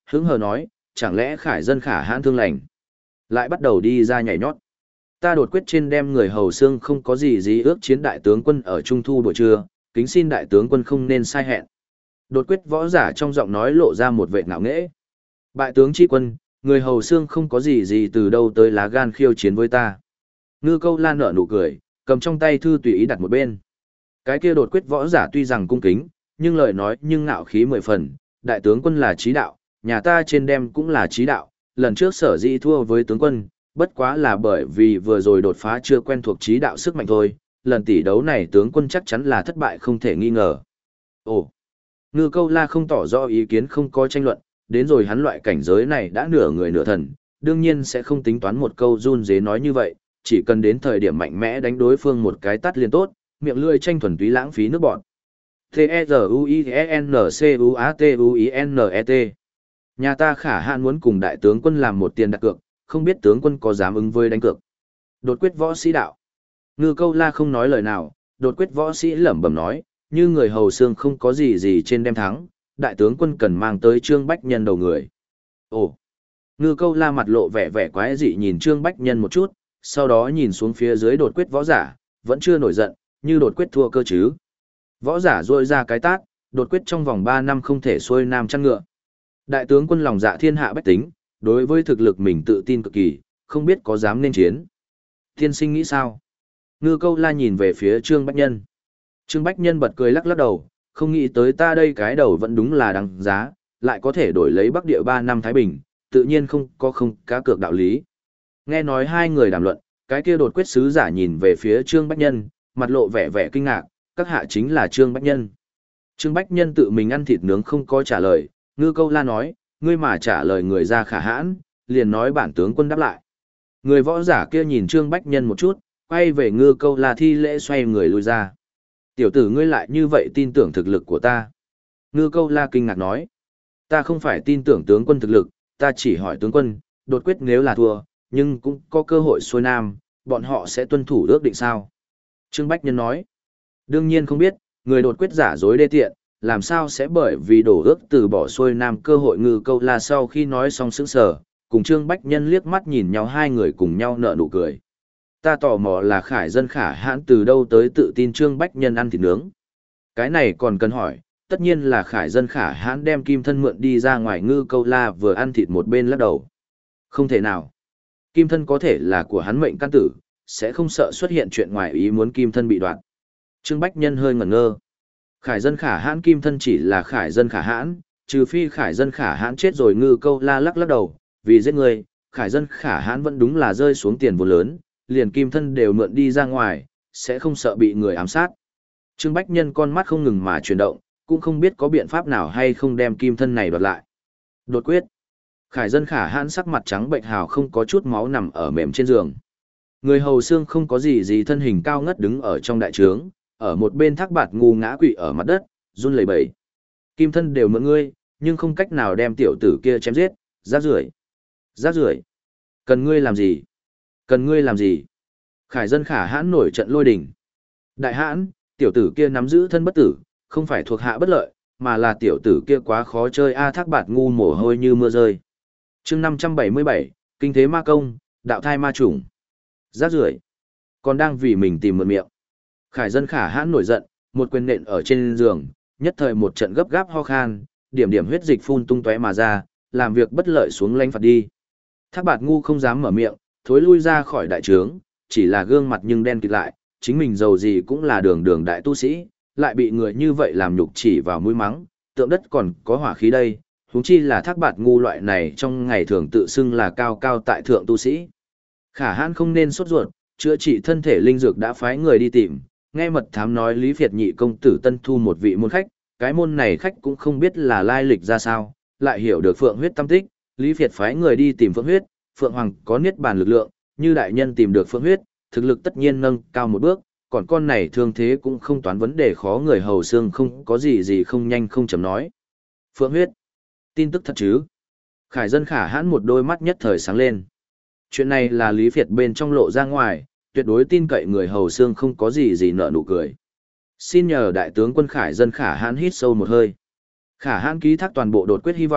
hứng hờ nói, chẳng lẽ khải dân khả hãn thương lành. Lại bắt đầu đi ra nhảy nhót. Ta đột quyết trên đem người hầu xương không có gì gì ước chiến đại tướng quân ở trung thu buổi trưa, kính xin đại tướng quân không nên sai hẹn. Đột quyết võ giả trong giọng nói lộ ra một vệ ngạo nghễ. Bại tướng chi quân, người hầu xương không có gì gì từ đâu tới lá gan khiêu chiến với ta. Ngư Câu La nở nụ cười, cầm trong tay thư tùy ý đặt một bên. Cái kia đột quyết võ giả tuy rằng cung kính, nhưng lời nói nhưng ngạo khí mười phần, đại tướng quân là trí đạo, nhà ta trên đem cũng là trí đạo, lần trước sở dĩ thua với tướng quân, bất quá là bởi vì vừa rồi đột phá chưa quen thuộc trí đạo sức mạnh thôi, lần tỷ đấu này tướng quân chắc chắn là thất bại không thể nghi ngờ. Ồ, Ngư Câu La không tỏ rõ ý kiến không có tranh luận, đến rồi hắn loại cảnh giới này đã nửa người nửa thần, đương nhiên sẽ không tính toán một câu run dế nói như vậy, chỉ cần đến thời điểm mạnh mẽ đánh đối phương một cái tắt liền tốt, miệng lưỡi tranh thuần túy lãng phí nước bọn. T-E-Z-U-I-E-N-C-U-A-T-U-I-N-E-T Nhà ta khả hạn muốn cùng đại tướng quân làm một tiền đặt cược, không biết tướng quân có dám ứng với đánh cược. Đột quyết võ sĩ đạo. Ngư Câu La không nói lời nào, đột quyết võ sĩ lẩm bẩm nói, như người hầu xương không có gì gì trên đem thắng, đại tướng quân cần mang tới Trương Bách Nhân đầu người. Ồ! Ngư Câu La mặt lộ vẻ vẻ quái dị nhìn Trương Bách Nhân một chút, sau đó nhìn xuống phía dưới đột quyết võ giả, vẫn chưa nổi giận, như đột quyết thua cơ chứ. Võ giả rôi ra cái tát, đột quyết trong vòng ba năm không thể xuôi nam chăn ngựa. Đại tướng quân lòng dạ thiên hạ bách tính, đối với thực lực mình tự tin cực kỳ, không biết có dám nên chiến. Tiên sinh nghĩ sao? Ngư Câu La nhìn về phía Trương Bách Nhân. Trương Bách Nhân bật cười lắc lắc đầu, không nghĩ tới ta đây cái đầu vẫn đúng là đáng giá, lại có thể đổi lấy Bắc Địa ba năm Thái Bình, tự nhiên không có không cá cược đạo lý. Nghe nói hai người đàm luận, cái kia đột quyết sứ giả nhìn về phía Trương Bách Nhân, mặt lộ vẻ vẻ kinh ngạc, các hạ chính là Trương Bách Nhân. Trương Bách Nhân tự mình ăn thịt nướng không có trả lời, Ngư Câu La nói, ngươi mà trả lời người ra khả hãn, liền nói bản tướng quân đáp lại. Người võ giả kia nhìn Trương Bách Nhân một chút, quay về Ngư Câu La thi lễ xoay người lui ra. Tiểu tử ngươi lại như vậy tin tưởng thực lực của ta. Ngư Câu La kinh ngạc nói, ta không phải tin tưởng tướng quân thực lực, ta chỉ hỏi tướng quân, đột quyết nếu là thua, nhưng cũng có cơ hội xuôi nam, bọn họ sẽ tuân thủ ước định sao? Trương Bách Nhân nói, đương nhiên không biết, người đột quyết giả dối đê tiện, làm sao sẽ bởi vì đổ ước từ bỏ xuôi nam cơ hội. Ngư Câu La sau khi nói xong sững sờ, cùng Trương Bách Nhân liếc mắt nhìn nhau, hai người cùng nhau nở nụ cười. Ta tò mò là khải dân khả hãn từ đâu tới tự tin Trương Bách Nhân ăn thịt nướng. Cái này còn cần hỏi, tất nhiên là khải dân khả hãn đem kim thân mượn đi ra ngoài. Ngư Câu La vừa ăn thịt một bên lắc đầu. Không thể nào. Kim thân có thể là của hắn mệnh căn tử, sẽ không sợ xuất hiện chuyện ngoài ý muốn kim thân bị đoạn. Trương Bách Nhân hơi ngẩn ngơ. Khải dân khả hãn kim thân chỉ là khải dân khả hãn, trừ phi khải dân khả hãn chết rồi. Ngư Câu La lắc lắc đầu, vì giết người, khải dân khả hãn vẫn đúng là rơi xuống tiền vô lớn, liền kim thân đều mượn đi ra ngoài, sẽ không sợ bị người ám sát. Trương Bách Nhân con mắt không ngừng mà chuyển động, cũng không biết có biện pháp nào hay không đem kim thân này đoạt lại. Đột quyết. Khải dân khả hãn sắc mặt trắng bệnh hào không có chút máu nằm ở mềm trên giường. Người hầu xương không có gì gì thân hình cao ngất đứng ở trong đại trướng, ở một bên Thác Bạt ngu ngã quỵ ở mặt đất, run lẩy bẩy. Kim thân đều mượn ngươi, nhưng không cách nào đem tiểu tử kia chém giết, rác rưởi. Rác rưởi. Cần ngươi làm gì? Cần ngươi làm gì? Khải dân khả hãn nổi trận lôi đình. Đại hãn, tiểu tử kia nắm giữ thân bất tử, không phải thuộc hạ bất lợi, mà là tiểu tử kia quá khó chơi. A Thác Bạt ngu mồ hôi như mưa rơi. Chương năm trăm bảy mươi bảy, kinh thế ma công, đạo thai ma chủng. Rác rưởi. Còn đang vì mình tìm mượn miệng. Khải dân khả hãn nổi giận, một quyền nện ở trên giường, nhất thời một trận gấp gáp ho khan, điểm điểm huyết dịch phun tung tóe mà ra, làm việc bất lợi xuống lánh phạt đi. Thác Bạt ngu không dám mở miệng, thối lui ra khỏi đại trướng, chỉ là gương mặt nhưng đen kịt lại, chính mình giàu gì cũng là đường đường đại tu sĩ, lại bị người như vậy làm nhục chỉ vào mũi mắng, tượng đất còn có hỏa khí đây, huống chi là Thác Bạt ngu loại này trong ngày thường tự xưng là cao cao tại thượng tu sĩ. Khả hãn không nên sốt ruột, chữa trị thân thể linh dược đã phái người đi tìm, nghe mật thám nói Lý Việt nhị công tử tân thu một vị môn khách, cái môn này khách cũng không biết là lai lịch ra sao, lại hiểu được phượng huyết tâm tích, Lý Việt phái người đi tìm phượng huyết, phượng hoàng có niết bàn lực lượng, như đại nhân tìm được phượng huyết, thực lực tất nhiên nâng cao một bước, còn con này thương thế cũng không toán vấn đề khó. Người hầu xương không có gì gì không nhanh không chậm nói. Phượng huyết, tin tức thật chứ? Khải dân khả hãn một đôi mắt nhất thời sáng lên. Chuyện này là Lý Việt bên trong lộ ra ngoài, tuyệt đối tin cậy. Người hầu xương không có gì gì nợ nụ cười. Xin nhờ đại tướng quân Khải dân khả hãn hít sâu một hơi. Khả hãn ký thác toàn bộ đột quyết hy vọng,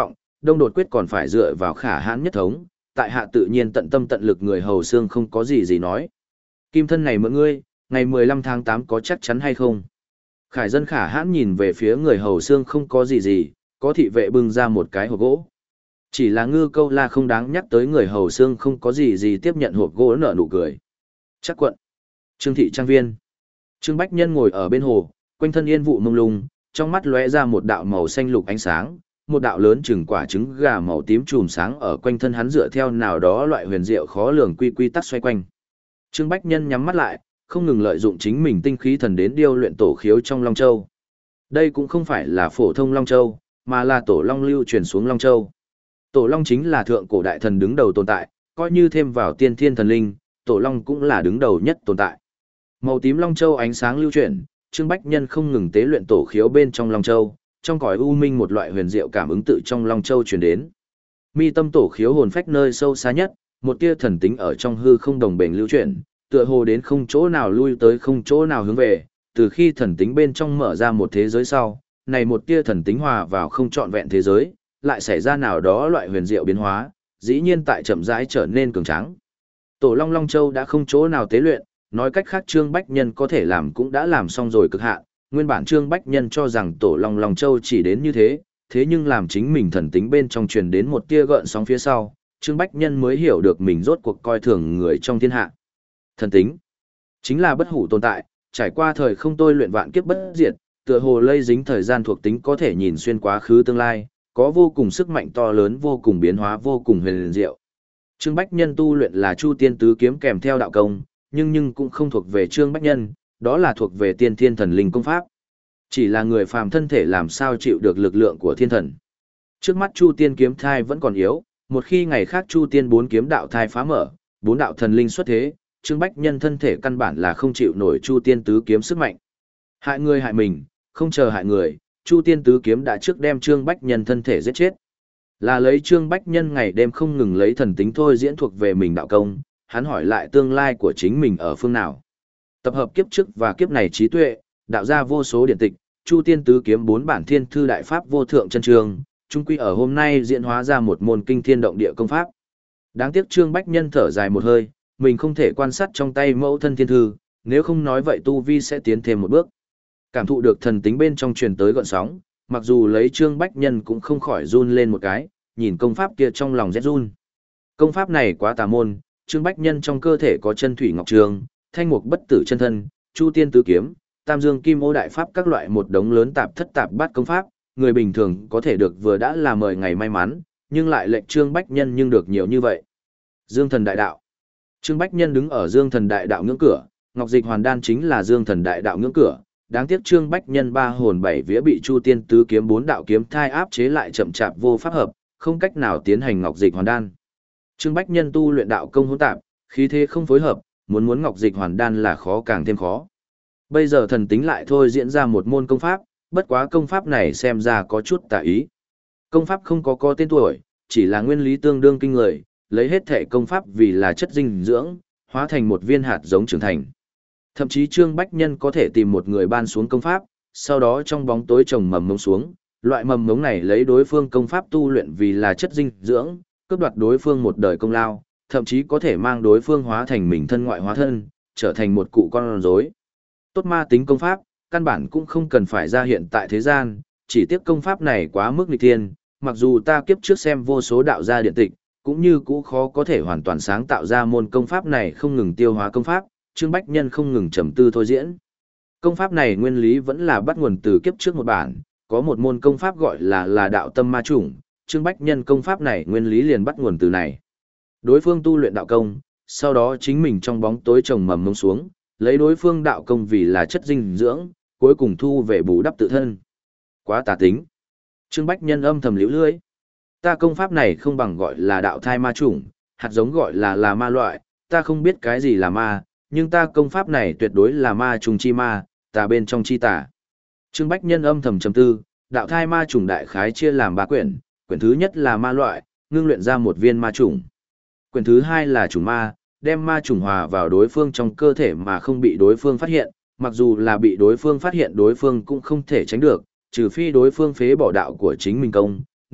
Đông đột quyết còn phải dựa vào khả hãn nhất thống, tại hạ tự nhiên tận tâm tận lực người hầu xương không có gì gì nói. Kim thân này mượn ngươi, ngày mười lăm tháng tám có chắc chắn hay không? Khải dân khả hãn nhìn về phía người hầu xương không có gì gì, có thị vệ bưng ra một cái hộp gỗ. Chỉ là ngư câu la không đáng nhắc tới người hầu xương không có gì gì tiếp nhận hộp gỗ nở nụ cười. Chắc quận. Trương thị trang viên. Trương Bách Nhân ngồi ở bên hồ, quanh thân yên vụ mông lung, trong mắt lóe ra một đạo màu xanh lục ánh sáng, một đạo lớn chừng quả trứng gà màu tím chùm sáng ở quanh thân hắn dựa theo nào đó loại huyền diệu khó lường quy quy tắc xoay quanh. Trương Bách Nhân nhắm mắt lại, không ngừng lợi dụng chính mình tinh khí thần đến điêu luyện tổ khiếu trong Long Châu. Đây cũng không phải là phổ thông Long Châu, mà là tổ Long lưu truyền xuống Long Châu. Tổ Long chính là thượng cổ đại thần đứng đầu tồn tại, coi như thêm vào tiên thiên thần linh, tổ Long cũng là đứng đầu nhất tồn tại. Màu tím Long Châu ánh sáng lưu chuyển, Trương Bách Nhân không ngừng tế luyện tổ khiếu bên trong Long Châu, trong cõi u minh một loại huyền diệu cảm ứng tự trong Long Châu truyền đến. Mi tâm tổ khiếu hồn phách nơi sâu xa nhất, một tia thần tính ở trong hư không đồng bền lưu chuyển, tựa hồ đến không chỗ nào lui tới không chỗ nào hướng về, từ khi thần tính bên trong mở ra một thế giới sau, này một tia thần tính hòa vào không trọn vẹn thế giới, lại xảy ra nào đó loại huyền diệu biến hóa, dĩ nhiên tại chậm rãi trở nên cường tráng. Tổ Long Long Châu đã không chỗ nào tế luyện, nói cách khác Trương Bách Nhân có thể làm cũng đã làm xong rồi cực hạn, nguyên bản Trương Bách Nhân cho rằng Tổ Long Long Châu chỉ đến như thế, thế nhưng làm chính mình thần tính bên trong truyền đến một tia gợn sóng phía sau, Trương Bách Nhân mới hiểu được mình rốt cuộc coi thường người trong thiên hạ. Thần tính chính là bất hủ tồn tại, trải qua thời không tôi luyện vạn kiếp bất diệt, tựa hồ lây dính thời gian thuộc tính có thể nhìn xuyên quá khứ tương lai, có vô cùng sức mạnh to lớn, vô cùng biến hóa, vô cùng huyền diệu. Trương Bách Nhân tu luyện là Chu Tiên Tứ Kiếm kèm theo đạo công, nhưng nhưng cũng không thuộc về Trương Bách Nhân, đó là thuộc về Tiên Thiên Thần Linh công pháp. Chỉ là người phàm thân thể làm sao chịu được lực lượng của thiên thần. Trước mắt Chu Tiên kiếm thai vẫn còn yếu, một khi ngày khác Chu Tiên bốn kiếm đạo thai phá mở, bốn đạo thần linh xuất thế, Trương Bách Nhân thân thể căn bản là không chịu nổi Chu Tiên Tứ Kiếm sức mạnh. Hại người hại mình, không chờ hại người, Chu Tiên Tứ Kiếm đã trước đem Trương Bách Nhân thân thể giết chết. Là lấy Trương Bách Nhân ngày đêm không ngừng lấy thần tính thôi diễn thuộc về mình đạo công, hắn hỏi lại tương lai của chính mình ở phương nào. Tập hợp kiếp trước và kiếp này trí tuệ, đạo ra vô số điển tịch, Chu Tiên Tứ Kiếm bốn bản thiên thư đại pháp vô thượng chân trường, chung quy ở hôm nay diễn hóa ra một môn kinh thiên động địa công pháp. Đáng tiếc Trương Bách Nhân thở dài một hơi, mình không thể quan sát trong tay mẫu thân thiên thư, nếu không nói vậy tu vi sẽ tiến thêm một bước. Cảm thụ được thần tính bên trong truyền tới gợn sóng, mặc dù lấy Trương Bách Nhân cũng không khỏi run lên một cái, nhìn công pháp kia trong lòng rét run. Công pháp này quá tà môn, Trương Bách Nhân trong cơ thể có chân thủy ngọc trường, thanh mục bất tử chân thân, Chu Tiên Tứ Kiếm, Tam Dương Kim Ô đại pháp các loại một đống lớn tạp thất tạp bát công pháp, người bình thường có thể được vừa đã là mời ngày may mắn, nhưng lại lệnh Trương Bách Nhân nhưng được nhiều như vậy. Dương Thần Đại Đạo. Trương Bách Nhân đứng ở Dương Thần Đại Đạo ngưỡng cửa, Ngọc Dịch Hoàn Đan chính là Dương Thần Đại Đạo ngưỡng cửa, đáng tiếc Trương Bách Nhân ba hồn bảy vía bị Chu Tiên Tứ Kiếm bốn đạo kiếm thai áp chế lại chậm chạp vô pháp hợp, không cách nào tiến hành Ngọc Dịch Hoàn Đan. Trương Bách Nhân tu luyện đạo công hỗn tạp, khí thế không phối hợp, muốn muốn Ngọc Dịch Hoàn Đan là khó càng thêm khó. Bây giờ thần tính lại thôi diễn ra một môn công pháp, bất quá công pháp này xem ra có chút tà ý. Công pháp không có có tên tuổi, chỉ là nguyên lý tương đương kinh người, lấy hết thể công pháp vì là chất dinh dưỡng, hóa thành một viên hạt giống trưởng thành. Thậm chí Trương Bách Nhân có thể tìm một người ban xuống công pháp, sau đó trong bóng tối trồng mầm mống xuống, loại mầm mống này lấy đối phương công pháp tu luyện vì là chất dinh dưỡng, cướp đoạt đối phương một đời công lao, thậm chí có thể mang đối phương hóa thành mình thân ngoại hóa thân, trở thành một cụ con rối. Tốt ma tính công pháp, căn bản cũng không cần phải ra hiện tại thế gian, chỉ tiếc công pháp này quá mức nghịch thiên, mặc dù ta kiếp trước xem vô số đạo gia điện tịch, cũng như cũ khó có thể hoàn toàn sáng tạo ra môn công pháp này không ngừng tiêu hóa công pháp, Trương Bách Nhân không ngừng trầm tư thôi diễn. Công pháp này nguyên lý vẫn là bắt nguồn từ kiếp trước một bản, có một môn công pháp gọi là là đạo tâm ma chủng, Trương Bách Nhân công pháp này nguyên lý liền bắt nguồn từ này. Đối phương tu luyện đạo công, sau đó chính mình trong bóng tối trồng mầm mông xuống, lấy đối phương đạo công vì là chất dinh dưỡng, cuối cùng thu về bù đắp tự thân. Quá tà tính. Trương Bách Nhân âm thầm liễu lưỡi. Ta công pháp này không bằng gọi là đạo thai ma chủng, hạt giống gọi là là ma loại, ta không biết cái gì là ma, nhưng ta công pháp này tuyệt đối là ma trùng chi ma, tà bên trong chi tà. Trương Bách Nhân âm thầm trầm tư, đạo thai ma chủng đại khái chia làm ba quyển, quyển thứ nhất là ma loại, ngưng luyện ra một viên ma chủng. Quyển thứ hai là chủng ma, đem ma chủng hòa vào đối phương trong cơ thể mà không bị đối phương phát hiện, mặc dù là bị đối phương phát hiện đối phương cũng không thể tránh được, trừ phi đối phương phế bỏ đạo của chính mình công,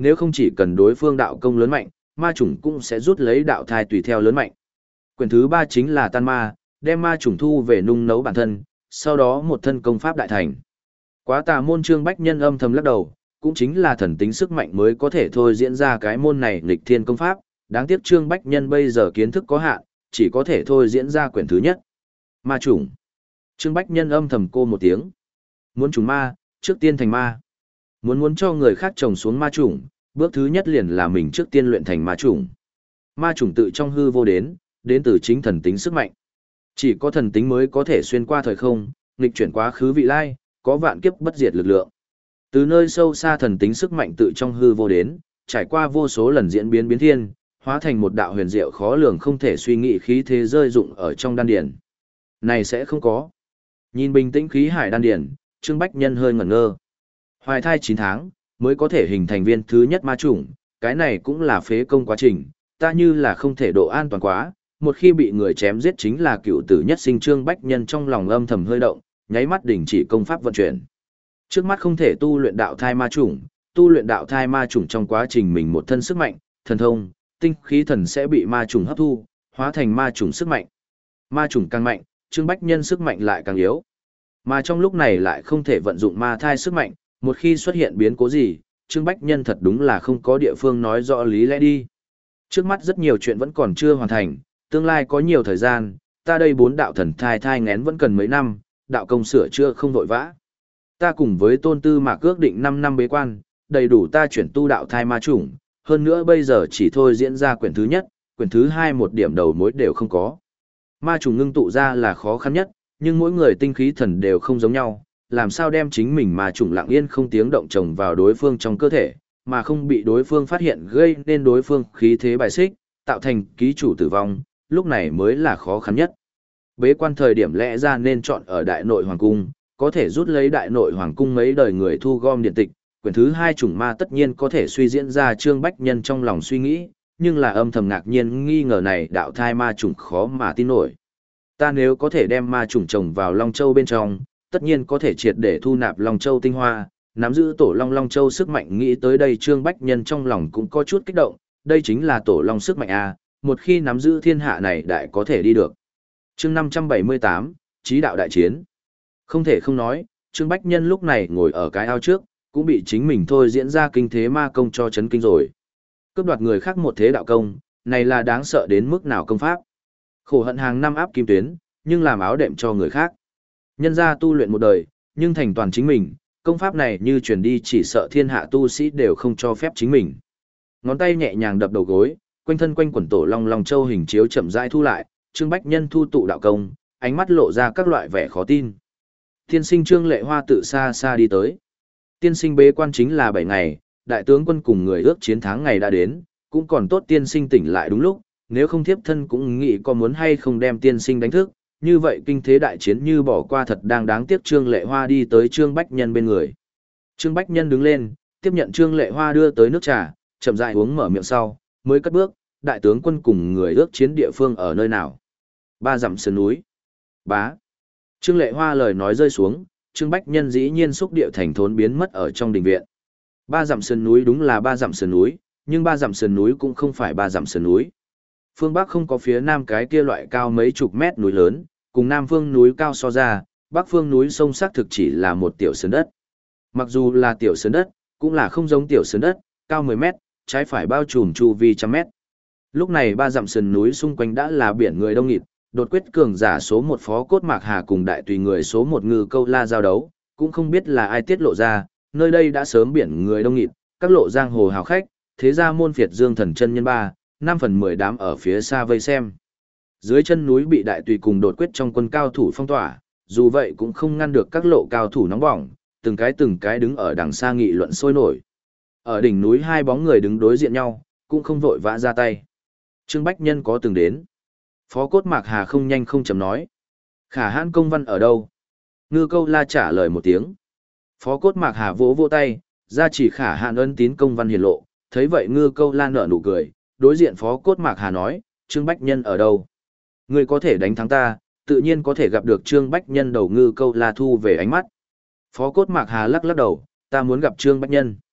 nếu không chỉ cần đối phương đạo công lớn mạnh, ma chủng cũng sẽ rút lấy đạo thai tùy theo lớn mạnh. Quyển thứ ba chính là tan ma, đem ma chủng thu về nung nấu bản thân, sau đó một thân công pháp đại thành. Quá tà môn Trương Bách Nhân âm thầm lắc đầu, cũng chính là thần tính sức mạnh mới có thể thôi diễn ra cái môn này nghịch thiên công pháp, đáng tiếc Trương Bách Nhân bây giờ kiến thức có hạn, chỉ có thể thôi diễn ra quyển thứ nhất. Ma chủng. Trương Bách Nhân âm thầm cô một tiếng. Muốn trùng ma, trước tiên thành ma. Muốn muốn cho người khác trồng xuống ma chủng, bước thứ nhất liền là mình trước tiên luyện thành ma chủng. Ma chủng tự trong hư vô đến, đến từ chính thần tính sức mạnh. Chỉ có thần tính mới có thể xuyên qua thời không, nghịch chuyển quá khứ vị lai, có vạn kiếp bất diệt lực lượng. Từ nơi sâu xa thần tính sức mạnh tự trong hư vô đến, trải qua vô số lần diễn biến biến thiên, hóa thành một đạo huyền diệu khó lường không thể suy nghĩ khí thế rơi dụng ở trong đan điển. Này sẽ không có. Nhìn bình tĩnh khí hải đan điển, Trương Bách Nhân hơi ngẩn ngơ. Hoài thai chín tháng, mới có thể hình thành viên thứ nhất ma chủng, cái này cũng là phế công quá trình, ta như là không thể độ an toàn quá, một khi bị người chém giết chính là cựu tử nhất sinh. Trương Bách Nhân trong lòng âm thầm hơi động, nháy mắt đình chỉ công pháp vận chuyển. Trước mắt không thể tu luyện đạo thai ma chủng, tu luyện đạo thai ma chủng trong quá trình mình một thân sức mạnh, thần thông, tinh khí thần sẽ bị ma chủng hấp thu, hóa thành ma chủng sức mạnh. Ma chủng càng mạnh, Trương Bách Nhân sức mạnh lại càng yếu. Mà trong lúc này lại không thể vận dụng ma thai sức mạnh, một khi xuất hiện biến cố gì, Trương Bách Nhân thật đúng là không có địa phương nói rõ lý lẽ đi. Trước mắt rất nhiều chuyện vẫn còn chưa hoàn thành, tương lai có nhiều thời gian, ta đây bốn đạo thần thai thai ngén vẫn cần mấy năm, đạo công sửa chữa không vội vã. Ta cùng với Tôn Tư Mạc ước định năm năm bế quan, đầy đủ ta chuyển tu đạo thai ma chủng, hơn nữa bây giờ chỉ thôi diễn ra quyển thứ nhất, quyển thứ hai một điểm đầu mối đều không có. Ma chủng ngưng tụ ra là khó khăn nhất, nhưng mỗi người tinh khí thần đều không giống nhau, làm sao đem chính mình ma chủng lặng yên không tiếng động trồng vào đối phương trong cơ thể, mà không bị đối phương phát hiện gây nên đối phương khí thế bài xích, tạo thành ký chủ tử vong, lúc này mới là khó khăn nhất. Bế quan thời điểm lẽ ra nên chọn ở Đại Nội Hoàng Cung, có thể rút lấy Đại Nội Hoàng Cung mấy đời người thu gom điện tịch, quyển thứ hai chủng ma tất nhiên có thể suy diễn ra. Trương Bách Nhân trong lòng suy nghĩ, nhưng là âm thầm ngạc nhiên nghi ngờ này đạo thai ma chủng khó mà tin nổi. Ta nếu có thể đem ma chủng trồng vào Long Châu bên trong, tất nhiên có thể triệt để thu nạp Long Châu tinh hoa, nắm giữ tổ Long Long Châu sức mạnh. Nghĩ tới đây Trương Bách Nhân trong lòng cũng có chút kích động, đây chính là tổ Long sức mạnh A, một khi nắm giữ thiên hạ này đại có thể đi được. Chương năm trăm bảy mươi tám, Chí đạo đại chiến. Không thể không nói, Trương Bách Nhân lúc này ngồi ở cái ao trước, cũng bị chính mình thôi diễn ra kinh thế ma công cho chấn kinh rồi. Cướp đoạt người khác một thế đạo công, này là đáng sợ đến mức nào công pháp. Khổ hận hàng năm áp kim tuyến, nhưng làm áo đệm cho người khác. Nhân ra tu luyện một đời, nhưng thành toàn chính mình, công pháp này như truyền đi chỉ sợ thiên hạ tu sĩ đều không cho phép chính mình. Ngón tay nhẹ nhàng đập đầu gối, quanh thân quanh quần tổ Long Long Châu hình chiếu chậm rãi thu lại, Trương Bách Nhân thu tụ đạo công, ánh mắt lộ ra các loại vẻ khó tin. Tiên sinh Trương Lệ Hoa tự xa xa đi tới. Tiên sinh bế quan chính là bảy ngày, đại tướng quân cùng người ước chiến thắng ngày đã đến, cũng còn tốt tiên sinh tỉnh lại đúng lúc, nếu không thiếp thân cũng nghĩ có muốn hay không đem tiên sinh đánh thức, như vậy kinh thế đại chiến như bỏ qua thật đang đáng tiếc. Trương Lệ Hoa đi tới Trương Bách Nhân bên người. Trương Bách Nhân đứng lên, tiếp nhận Trương Lệ Hoa đưa tới nước trà, chậm rãi uống mở miệng sau, mới cất bước, đại tướng quân cùng người ước chiến địa phương ở nơi nào? Ba dặm sườn núi. Bá. Trương Lệ Hoa lời nói rơi xuống, Trương Bách Nhân dĩ nhiên xúc địa thành thốn biến mất ở trong đình viện. Ba dặm sườn núi đúng là ba dặm sườn núi, nhưng ba dặm sườn núi cũng không phải ba dặm sườn núi. Phương Bắc không có phía nam cái kia loại cao mấy chục mét núi lớn, cùng nam phương núi cao so ra, bắc phương núi sông xác thực chỉ là một tiểu sườn đất. Mặc dù là tiểu sườn đất, cũng là không giống tiểu sườn đất, cao mười mét, trái phải bao trùm chu vi trăm mét. Lúc này ba dặm sườn núi xung quanh đã là biển người đông nghịt, đột quyết cường giả số một Phó Cốt Mạc Hà cùng đại tùy người số một Ngư Câu La giao đấu, cũng không biết là ai tiết lộ ra, nơi đây đã sớm biển người đông nghịt, các lộ giang hồ hào khách, thế gia môn phiệt Dương Thần chân nhân ba, năm phần mười đám ở phía xa vây xem. Dưới chân núi bị đại tùy cùng đột quyết trong quân cao thủ phong tỏa, dù vậy cũng không ngăn được các lộ cao thủ nóng bỏng, từng cái từng cái đứng ở đằng xa nghị luận sôi nổi. Ở đỉnh núi hai bóng người đứng đối diện nhau, cũng không vội vã ra tay. Trương Bách Nhân có từng đến. Phó Cốt Mạc Hà không nhanh không chậm nói. Khả hãn công văn ở đâu? Ngư Câu La trả lời một tiếng. Phó Cốt Mạc Hà vỗ vỗ tay, ra chỉ khả hãn ân tín công văn hiển lộ. Thấy vậy Ngư Câu La nở nụ cười, đối diện Phó Cốt Mạc Hà nói, Trương Bách Nhân ở đâu? Ngươi có thể đánh thắng ta, tự nhiên có thể gặp được Trương Bách Nhân. Đầu Ngư Câu La thu về ánh mắt. Phó Cốt Mạc Hà lắc lắc đầu, ta muốn gặp Trương Bách Nhân.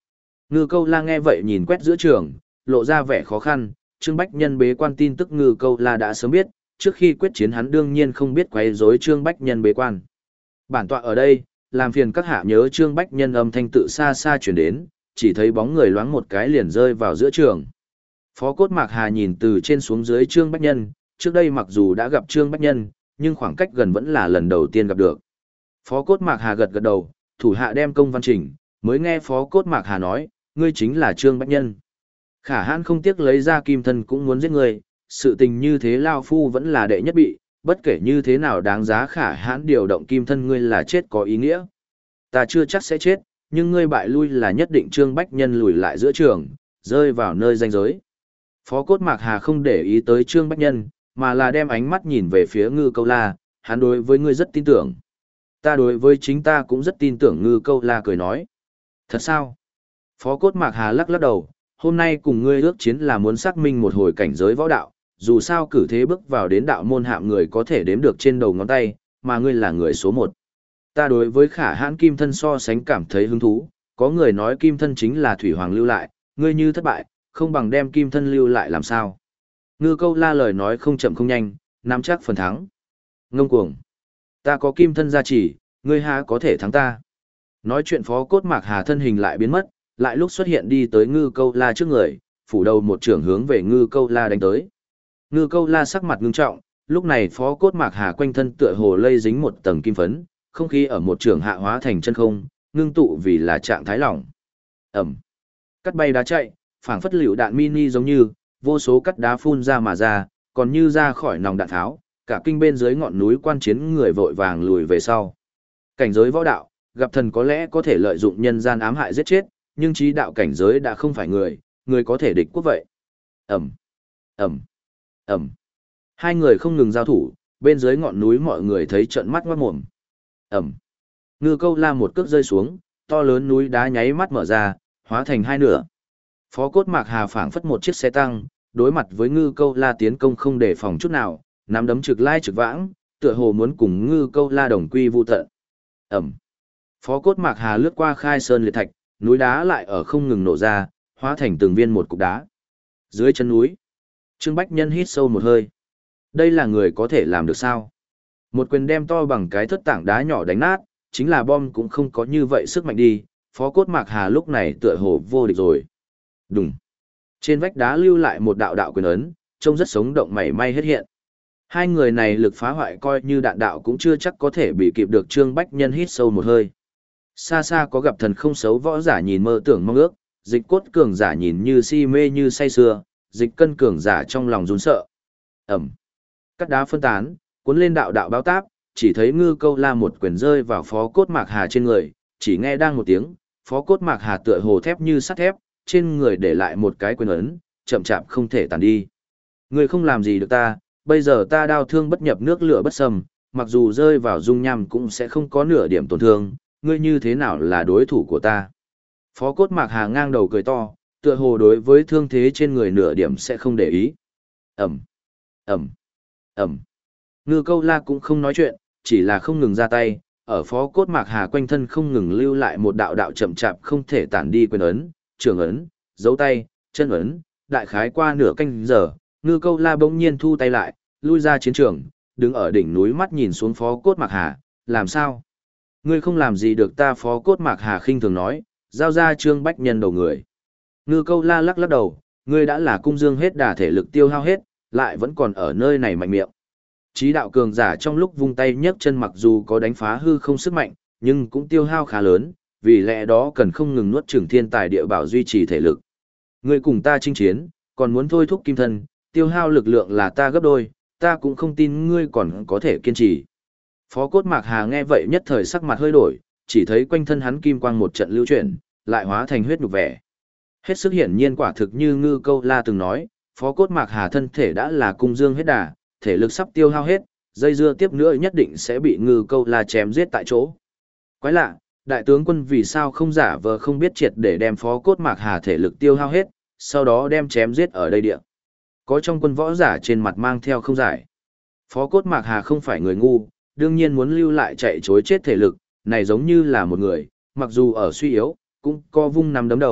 Ngư Câu La nghe vậy nhìn quét giữa trường, lộ ra vẻ khó khăn, Trương Bách Nhân bế quan tin tức Ngư Câu La đã sớm biết, trước khi quyết chiến hắn đương nhiên không biết quấy rối Trương Bách Nhân bế quan. Bản tọa ở đây, làm phiền các hạ nhớ Trương Bách Nhân âm thanh tự xa xa chuyển đến, chỉ thấy bóng người loáng một cái liền rơi vào giữa trường. Phó Cốt Mạc Hà nhìn từ trên xuống dưới Trương Bách Nhân, trước đây mặc dù đã gặp Trương Bách Nhân, nhưng khoảng cách gần vẫn là lần đầu tiên gặp được. Phó Cốt Mạc Hà gật gật đầu, thủ hạ đem công văn trình, mới nghe Phó Cốt Mạc Hà nói, ngươi chính là Trương Bách Nhân. Khả hãn không tiếc lấy ra kim thân cũng muốn giết ngươi, sự tình như thế Lao Phu vẫn là đệ nhất bị, bất kể như thế nào đáng giá khả hãn điều động kim thân ngươi là chết có ý nghĩa. Ta chưa chắc sẽ chết, nhưng ngươi bại lui là nhất định Trương Bách Nhân lùi lại giữa trường, rơi vào nơi ranh giới. Phó Cốt Mạc Hà không để ý tới Trương Bách Nhân, mà là đem ánh mắt nhìn về phía Ngư Câu La, hắn đối với ngươi rất tin tưởng. Ta đối với chính ta cũng rất tin tưởng. Ngư Câu La cười nói. Thật sao? Phó Cốt Mạc Hà lắc lắc đầu, hôm nay cùng ngươi ước chiến là muốn xác minh một hồi cảnh giới võ đạo, dù sao cử thế bước vào đến đạo môn hạng người có thể đếm được trên đầu ngón tay, mà ngươi là người số một. Ta đối với khả hãn kim thân so sánh cảm thấy hứng thú, có người nói kim thân chính là Thủy Hoàng lưu lại, ngươi như thất bại, không bằng đem kim thân lưu lại làm sao. Ngư Câu La lời nói không chậm không nhanh, nắm chắc phần thắng. Ngông cuồng. Ta có kim thân gia trì, ngươi há có thể thắng ta. Nói chuyện Phó Cốt Mạc Hà thân hình lại biến mất, lại lúc xuất hiện đi tới Ngư Câu La trước người, phủ đầu một trưởng hướng về Ngư Câu La đánh tới. Ngư Câu La sắc mặt ngưng trọng, lúc này Phó Cốt Mạc Hà quanh thân tựa hồ lây dính một tầng kim phấn, không khí ở một trường hạ hóa thành chân không, ngưng tụ vì là trạng thái lỏng. Ẩm. Cắt bay đá chạy, phảng phất lựu đạn mini giống như, vô số cắt đá phun ra mà ra, còn như ra khỏi nòng đạn tháo, cả kinh bên dưới ngọn núi quan chiến người vội vàng lùi về sau. Cảnh giới võ đạo, gặp thần có lẽ có thể lợi dụng nhân gian ám hại giết chết, nhưng trí đạo cảnh giới đã không phải người, người có thể địch quốc vậy. Ẩm. Ẩm. Ẩm. Hai người không ngừng giao thủ, bên dưới ngọn núi mọi người thấy trợn mắt ngoát mồm. Ẩm. Ngư Câu La một cước rơi xuống, to lớn núi đá nháy mắt mở ra, hóa thành hai nửa. Phó Cốt Mạc Hà phảng phất một chiếc xe tăng, đối mặt với Ngư Câu La tiến công không đề phòng chút nào, nắm đấm trực lai trực vãng, tựa hồ muốn cùng Ngư Câu La đồng quy vu tận. Ẩm. Phó Cốt Mạc Hà lướt qua khai sơn liệt thạch, núi đá lại ở không ngừng nổ ra, hóa thành từng viên một cục đá. Dưới chân núi, Trương Bách Nhân hít sâu một hơi. Đây là người có thể làm được sao? Một quyền đem to bằng cái thất tảng đá nhỏ đánh nát, chính là bom cũng không có như vậy sức mạnh đi. Phó Cốt Mạc Hà lúc này tựa hồ vô địch rồi. Đùng. Trên vách đá lưu lại một đạo đạo quyền ấn, trông rất sống động mảy may hết hiện. Hai người này lực phá hoại coi như đạn đạo cũng chưa chắc có thể bị kịp được. Trương Bách Nhân hít sâu một hơi. Xa xa có gặp thần không xấu võ giả nhìn mơ tưởng mong ước, dịch cốt cường giả nhìn như si mê như say sưa, dịch cân cường giả trong lòng run sợ. Ẩm. Cắt đá phân tán, cuốn lên đạo đạo báo táp, chỉ thấy Ngư Câu La một quyền rơi vào Phó Cốt Mạc Hà trên người, chỉ nghe đang một tiếng, Phó Cốt Mạc Hà tựa hồ thép như sắt thép, trên người để lại một cái quyền ấn, chậm chạp không thể tàn đi. Ngươi không làm gì được ta, bây giờ ta đao thương bất nhập nước lửa bất xâm, mặc dù rơi vào dung nham cũng sẽ không có nửa điểm tổn thương, ngươi như thế nào là đối thủ của ta. Phó Cốt Mạc Hà ngang đầu cười to, tựa hồ đối với thương thế trên người nửa điểm sẽ không để ý. Ẩm, Ẩm, Ẩm. Ngư Câu La cũng không nói chuyện, chỉ là không ngừng ra tay, ở Phó Cốt Mạc Hà quanh thân không ngừng lưu lại một đạo đạo chậm chạp không thể tản đi quyền ấn, trường ấn, dấu tay, chân ấn, đại khái qua nửa canh giờ, Ngư Câu La bỗng nhiên thu tay lại, lui ra chiến trường, đứng ở đỉnh núi mắt nhìn xuống Phó Cốt Mạc Hà, làm sao? Ngươi không làm gì được ta. Phó Cốt Mạc Hà khinh thường nói, giao ra Trương Bách Nhân đầu người. Ngư Câu La lắc lắc đầu, ngươi đã là cung dương hết đà thể lực tiêu hao hết, lại vẫn còn ở nơi này mạnh miệng. Chí đạo cường giả trong lúc vung tay nhấc chân mặc dù có đánh phá hư không sức mạnh, nhưng cũng tiêu hao khá lớn, vì lẽ đó cần không ngừng nuốt chửng thiên tài địa bảo duy trì thể lực. Ngươi cùng ta chinh chiến, còn muốn thôi thúc kim thân, tiêu hao lực lượng là ta gấp đôi, ta cũng không tin ngươi còn có thể kiên trì. Phó Cốt Mạc Hà nghe vậy nhất thời sắc mặt hơi đổi, chỉ thấy quanh thân hắn kim quang một trận lưu chuyển, lại hóa thành huyết nhục vẻ. Hết sức hiển nhiên quả thực như Ngư Câu La từng nói, Phó Cốt Mạc Hà thân thể đã là cung dương hết đà, thể lực sắp tiêu hao hết, dây dưa tiếp nữa nhất định sẽ bị Ngư Câu La chém giết tại chỗ. Quái lạ, đại tướng quân vì sao không giả vờ không biết triệt để đem Phó Cốt Mạc Hà thể lực tiêu hao hết, sau đó đem chém giết ở đây địa. Có trong quân võ giả trên mặt mang theo không giải. Phó Cốt Mạc Hà không phải người ngu, đương nhiên muốn lưu lại chạy chối chết thể lực, này giống như là một người, mặc dù ở suy yếu, cũng co vung nằm đấm đầu,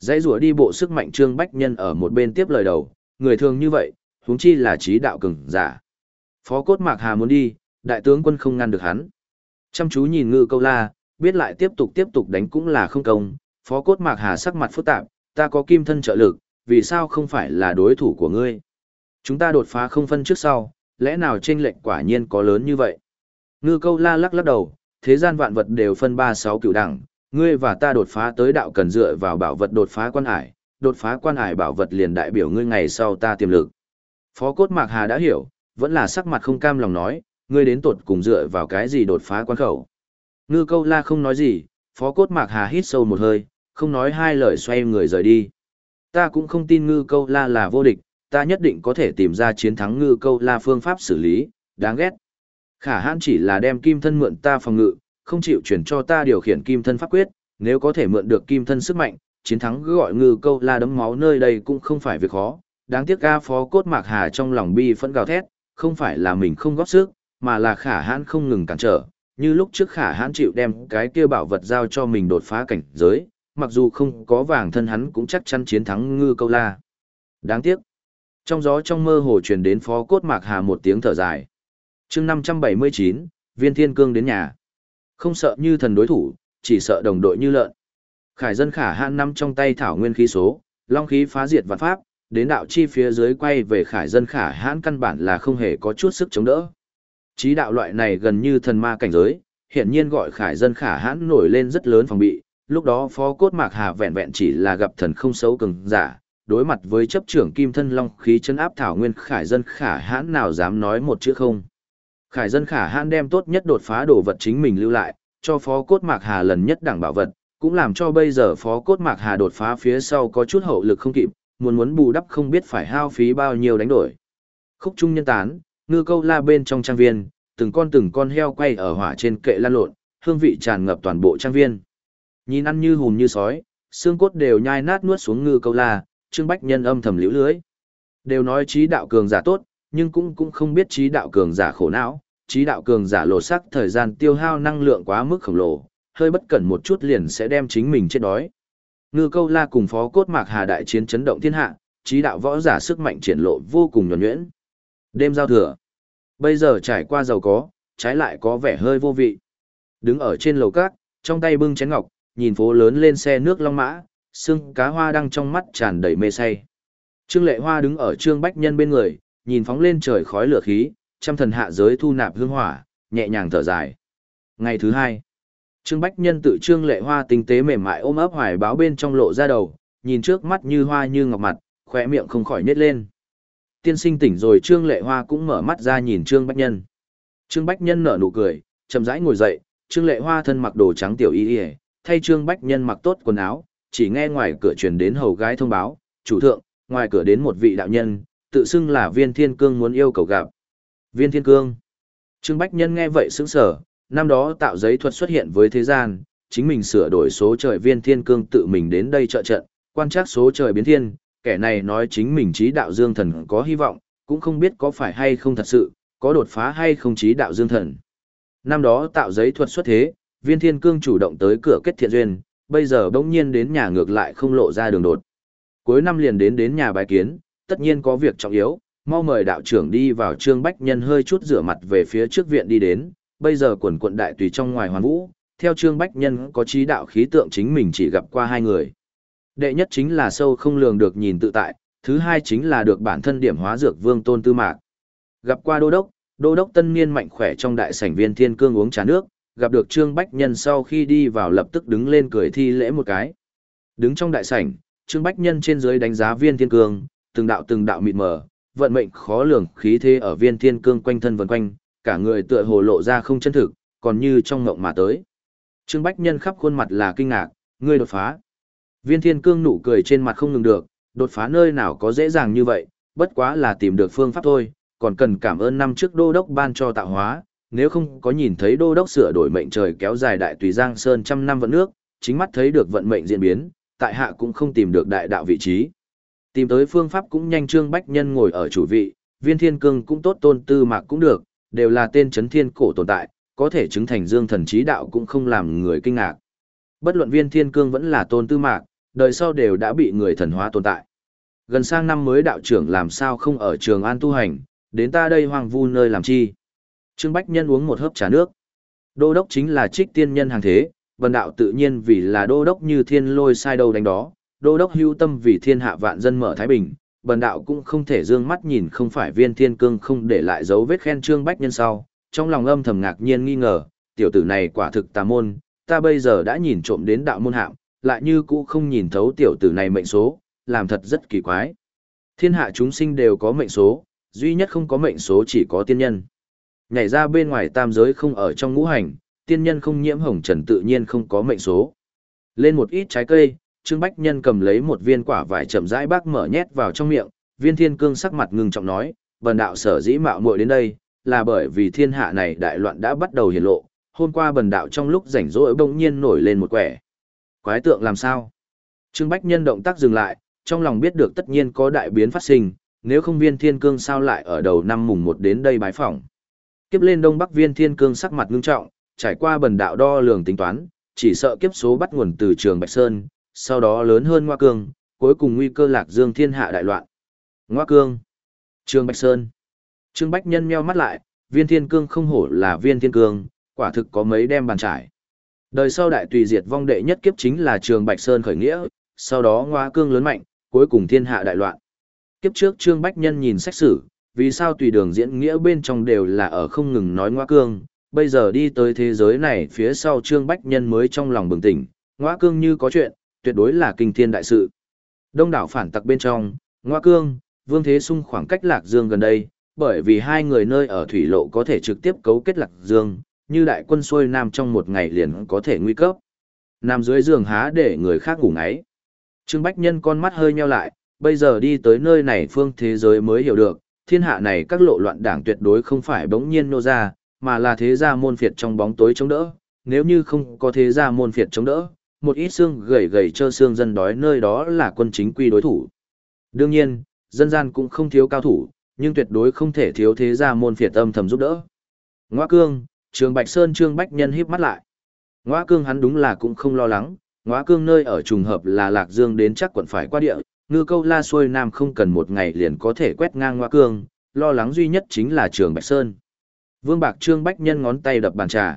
Dãy rủa đi bộ sức mạnh Trương Bách Nhân ở một bên tiếp lời đầu, người thường như vậy, huống chi là trí đạo cường giả. Phó Cốt Mạc Hà muốn đi, đại tướng quân không ngăn được hắn. Chăm chú nhìn Ngư Câu La, biết lại tiếp tục tiếp tục đánh cũng là không công, Phó Cốt Mạc Hà sắc mặt phức tạp, ta có kim thân trợ lực, vì sao không phải là đối thủ của ngươi? Chúng ta đột phá không phân trước sau, lẽ nào chênh lệch quả nhiên có lớn như vậy? Ngư Câu La lắc lắc đầu, thế gian vạn vật đều phân ba sáu cửu đẳng, ngươi và ta đột phá tới đạo cần dựa vào bảo vật đột phá quan hải, đột phá quan hải bảo vật liền đại biểu ngươi ngày sau ta tiềm lực. Phó Cốt Mạc Hà đã hiểu, vẫn là sắc mặt không cam lòng nói, ngươi đến tột cùng dựa vào cái gì đột phá quan khẩu. Ngư Câu La không nói gì, Phó Cốt Mạc Hà hít sâu một hơi, không nói hai lời xoay người rời đi. Ta cũng không tin Ngư Câu La là vô địch, ta nhất định có thể tìm ra chiến thắng Ngư Câu La phương pháp xử lý, đáng ghét. Khả hãn chỉ là đem kim thân mượn ta phòng ngự, không chịu chuyển cho ta điều khiển kim thân pháp quyết, nếu có thể mượn được kim thân sức mạnh, chiến thắng cứ gọi Ngư Câu La đấm máu nơi đây cũng không phải việc khó. Đáng tiếc ga Phó Cốt Mạc Hà trong lòng bi phẫn gào thét, không phải là mình không góp sức, mà là khả hãn không ngừng cản trở, như lúc trước khả hãn chịu đem cái kia bảo vật giao cho mình đột phá cảnh giới, mặc dù không có vàng thân hắn cũng chắc chắn chiến thắng Ngư Câu La. Đáng tiếc. Trong gió trong mơ hồ truyền đến Phó Cốt Mạc Hà một tiếng thở dài. Chương năm trăm bảy mươi chín, Viên Thiên Cương đến nhà. Không sợ như thần đối thủ, chỉ sợ đồng đội như lợn. Khải dân khả hãn nắm trong tay thảo nguyên khí số, long khí phá diệt vạn pháp, đến đạo chi phía dưới quay về khải dân khả hãn căn bản là không hề có chút sức chống đỡ. Chí đạo loại này gần như thần ma cảnh giới, hiển nhiên gọi khải dân khả hãn nổi lên rất lớn phòng bị, lúc đó Phó Cốt Mạc Hà vẹn vẹn chỉ là gặp thần không xấu cường giả, đối mặt với chấp trưởng kim thân long khí chân áp thảo nguyên khải dân khả hãn nào dám nói một chữ không. Khải dân khả hãn đem tốt nhất đột phá đồ vật chính mình lưu lại, cho Phó Cốt Mạc Hà lần nhất đẳng bảo vật, cũng làm cho bây giờ Phó Cốt Mạc Hà đột phá phía sau có chút hậu lực không kịp, muốn muốn bù đắp không biết phải hao phí bao nhiêu đánh đổi. Khúc trung nhân tán, Ngư Câu La bên trong trang viên, từng con từng con heo quay ở hỏa trên kệ lan lộn, hương vị tràn ngập toàn bộ trang viên. Nhìn ăn như hùm như sói, xương cốt đều nhai nát nuốt xuống Ngư Câu La, Trương Bách Nhân âm thầm liễu lưới. Đều nói trí đạo cường giả tốt, nhưng cũng cũng không biết trí đạo cường giả khổ não, trí đạo cường giả lột xác thời gian tiêu hao năng lượng quá mức khổng lồ, hơi bất cẩn một chút liền sẽ đem chính mình chết đói. Ngư Câu La cùng Phó Cốt Mạc Hà đại chiến chấn động thiên hạ, trí đạo võ giả sức mạnh triển lộ vô cùng nhuần nhuyễn. Đêm giao thừa, bây giờ trải qua giàu có, trái lại có vẻ hơi vô vị. Đứng ở trên lầu cát, trong tay bưng chén ngọc, nhìn phố lớn lên xe nước long mã, sưng cá hoa đang trong mắt tràn đầy mê say. Trương Lệ Hoa đứng ở Trương Bách Nhân bên người, nhìn phóng lên trời khói lửa khí, trăm thần hạ giới thu nạp hương hỏa, nhẹ nhàng thở dài. Ngày thứ hai, Trương Bách Nhân tự Trương Lệ Hoa tinh tế mềm mại ôm ấp hoài báo bên trong lộ ra đầu, nhìn trước mắt như hoa như ngọc mặt, khóe miệng không khỏi nhếch lên. Tiên sinh tỉnh rồi, Trương Lệ Hoa cũng mở mắt ra nhìn Trương Bách Nhân. Trương Bách Nhân nở nụ cười, chậm rãi ngồi dậy, Trương Lệ Hoa thân mặc đồ trắng tiểu y y, thay Trương Bách Nhân mặc tốt quần áo, chỉ nghe ngoài cửa truyền đến hầu gái thông báo, chủ thượng, ngoài cửa đến một vị đạo nhân, tự xưng là Viên Thiên Cương muốn yêu cầu gặp. Viên Thiên Cương. Trương Bách Nhân nghe vậy sững sờ, năm đó tạo giấy thuật xuất hiện với thế gian, chính mình sửa đổi số trời Viên Thiên Cương tự mình đến đây trợ trận, quan trắc số trời biến thiên, kẻ này nói chính mình trí đạo dương thần có hy vọng, cũng không biết có phải hay không thật sự, có đột phá hay không trí đạo dương thần. Năm đó tạo giấy thuật xuất thế, Viên Thiên Cương chủ động tới cửa kết thiện duyên, bây giờ bỗng nhiên đến nhà ngược lại không lộ ra đường đột. Cuối năm liền đến đến nhà bài kiến, tất nhiên có việc trọng yếu, mau mời đạo trưởng đi vào. Trương Bách Nhân hơi chút rửa mặt về phía trước viện đi đến, bây giờ quần quận đại tùy trong ngoài hoàn vũ, theo Trương Bách Nhân có trí đạo khí tượng chính mình chỉ gặp qua hai người. Đệ nhất chính là sâu không lường được nhìn tự tại, thứ hai chính là được bản thân điểm hóa dược vương Tôn Tư Mạc. Gặp qua đô đốc, đô đốc tân niên mạnh khỏe trong đại sảnh. Viên Thiên Cương uống trà nước, gặp được Trương Bách Nhân sau khi đi vào lập tức đứng lên cười thi lễ một cái. Đứng trong đại sảnh, Trương Bách Nhân trên dưới đánh giá Viên Thiên Cương, từng đạo từng đạo mịt mờ, vận mệnh khó lường khí thế ở Viên Thiên Cương quanh thân vần quanh, cả người tựa hồ lộ ra không chân thực, còn như trong ngộng mà tới. Trương Bách Nhân khắp khuôn mặt là kinh ngạc, ngươi đột phá. Viên Thiên Cương nụ cười trên mặt không ngừng được, đột phá nơi nào có dễ dàng như vậy, bất quá là tìm được phương pháp thôi, còn cần cảm ơn năm trước đô đốc ban cho tạo hóa, nếu không có nhìn thấy đô đốc sửa đổi mệnh trời kéo dài đại tùy giang sơn trăm năm vận nước, chính mắt thấy được vận mệnh diễn biến, tại hạ cũng không tìm được đại đạo vị trí. Tìm tới phương pháp cũng nhanh. Trương Bách Nhân ngồi ở chủ vị, Viên Thiên Cương cũng tốt, Tôn Tư Mạc cũng được, đều là tên chấn thiên cổ tồn tại, có thể chứng thành dương thần trí đạo cũng không làm người kinh ngạc. Bất luận Viên Thiên Cương vẫn là Tôn Tư Mạc, đời sau đều đã bị người thần hóa tồn tại. Gần sang năm mới đạo trưởng làm sao không ở Trường An tu hành, đến ta đây hoang vu nơi làm chi. Trương Bách Nhân uống một hớp trà nước. Đô đốc chính là trích tiên nhân hàng thế, bần đạo tự nhiên vì là đô đốc như thiên lôi sai đâu đánh đó, đô đốc hữu tâm vì thiên hạ vạn dân mở thái bình, bần đạo cũng không thể dương mắt nhìn không phải Viên Thiên Cương không để lại dấu vết khen Trương Bách Nhân sau, trong lòng âm thầm ngạc nhiên nghi ngờ, tiểu tử này quả thực tà môn, ta bây giờ đã nhìn trộm đến đạo môn hạng, lại như cũ không nhìn thấu tiểu tử này mệnh số, làm thật rất kỳ quái. Thiên hạ chúng sinh đều có mệnh số, duy nhất không có mệnh số chỉ có tiên nhân. Nhảy ra bên ngoài tam giới không ở trong ngũ hành, tiên nhân không nhiễm hồng trần tự nhiên không có mệnh số. Lên một ít trái cây, Trương Bách Nhân cầm lấy một viên quả vải chậm rãi bác mở nhét vào trong miệng, Viên Thiên Cương sắc mặt ngưng trọng nói, bần đạo sở dĩ mạo muội đến đây, là bởi vì thiên hạ này đại loạn đã bắt đầu hiển lộ, hôm qua bần đạo trong lúc rảnh rỗi bỗng nhiên nổi lên một quẻ. Quái tượng làm sao? Trương Bách Nhân động tác dừng lại, trong lòng biết được tất nhiên có đại biến phát sinh, nếu không Viên Thiên Cương sao lại ở đầu năm mùng một đến đây bái phỏng. Kiếp lên Đông Bắc Viên Thiên Cương sắc mặt ngưng trọng, trải qua bần đạo đo lường tính toán, chỉ sợ kiếp số bắt nguồn từ Trường Bạch Sơn, sau đó lớn hơn Ngoa Cương, cuối cùng nguy cơ lạc dương thiên hạ đại loạn. Ngoa Cương, Trường Bạch Sơn. Trương Bách Nhân nheo mắt lại, Viên Thiên Cương không hổ là Viên Thiên Cương, quả thực có mấy đem bàn trải. Đời sau đại tùy diệt vong đệ nhất kiếp chính là Trường Bạch Sơn khởi nghĩa, sau đó Ngoa Cương lớn mạnh, cuối cùng thiên hạ đại loạn. Kiếp trước Trương Bách Nhân nhìn sách sử, vì sao tùy đường diễn nghĩa bên trong đều là ở không ngừng nói Ngoa Cương, bây giờ đi tới thế giới này phía sau Trương Bách Nhân mới trong lòng bừng tỉnh, Ngoa Cương như có chuyện, tuyệt đối là kinh thiên đại sự. Đông đảo phản tặc bên trong, Ngoa Cương, Vương Thế Sung khoảng cách Lạc Dương gần đây, bởi vì hai người nơi ở thủy lộ có thể trực tiếp cấu kết Lạc Dương, như đại quân xuôi nam trong một ngày liền có thể nguy cấp. Nằm dưới giường há để người khác ngủ ngáy. Trương Bách Nhân con mắt hơi nheo lại, bây giờ đi tới nơi này phương thế giới mới hiểu được, thiên hạ này các lộ loạn đảng tuyệt đối không phải bỗng nhiên nô ra, mà là thế gia môn phiệt trong bóng tối chống đỡ, nếu như không có thế gia môn phiệt chống đỡ, một ít xương gầy gầy trơ xương dân đói nơi đó là quân chính quy đối thủ. Đương nhiên, dân gian cũng không thiếu cao thủ, nhưng tuyệt đối không thể thiếu thế gia môn phiệt âm thầm giúp đỡ. Ngoa Cương, Trường Bạch Sơn Trương Bách Nhân híp mắt lại. Ngoa Cương hắn đúng là cũng không lo lắng, Ngoa Cương nơi ở trùng hợp là Lạc Dương đến chắc quận phải qua địa, ngư câu la xuôi nam không cần một ngày liền có thể quét ngang Ngoa Cương, lo lắng duy nhất chính là Trường Bạch Sơn. Vương Bạc Trương Bách Nhân ngón tay đập bàn trà.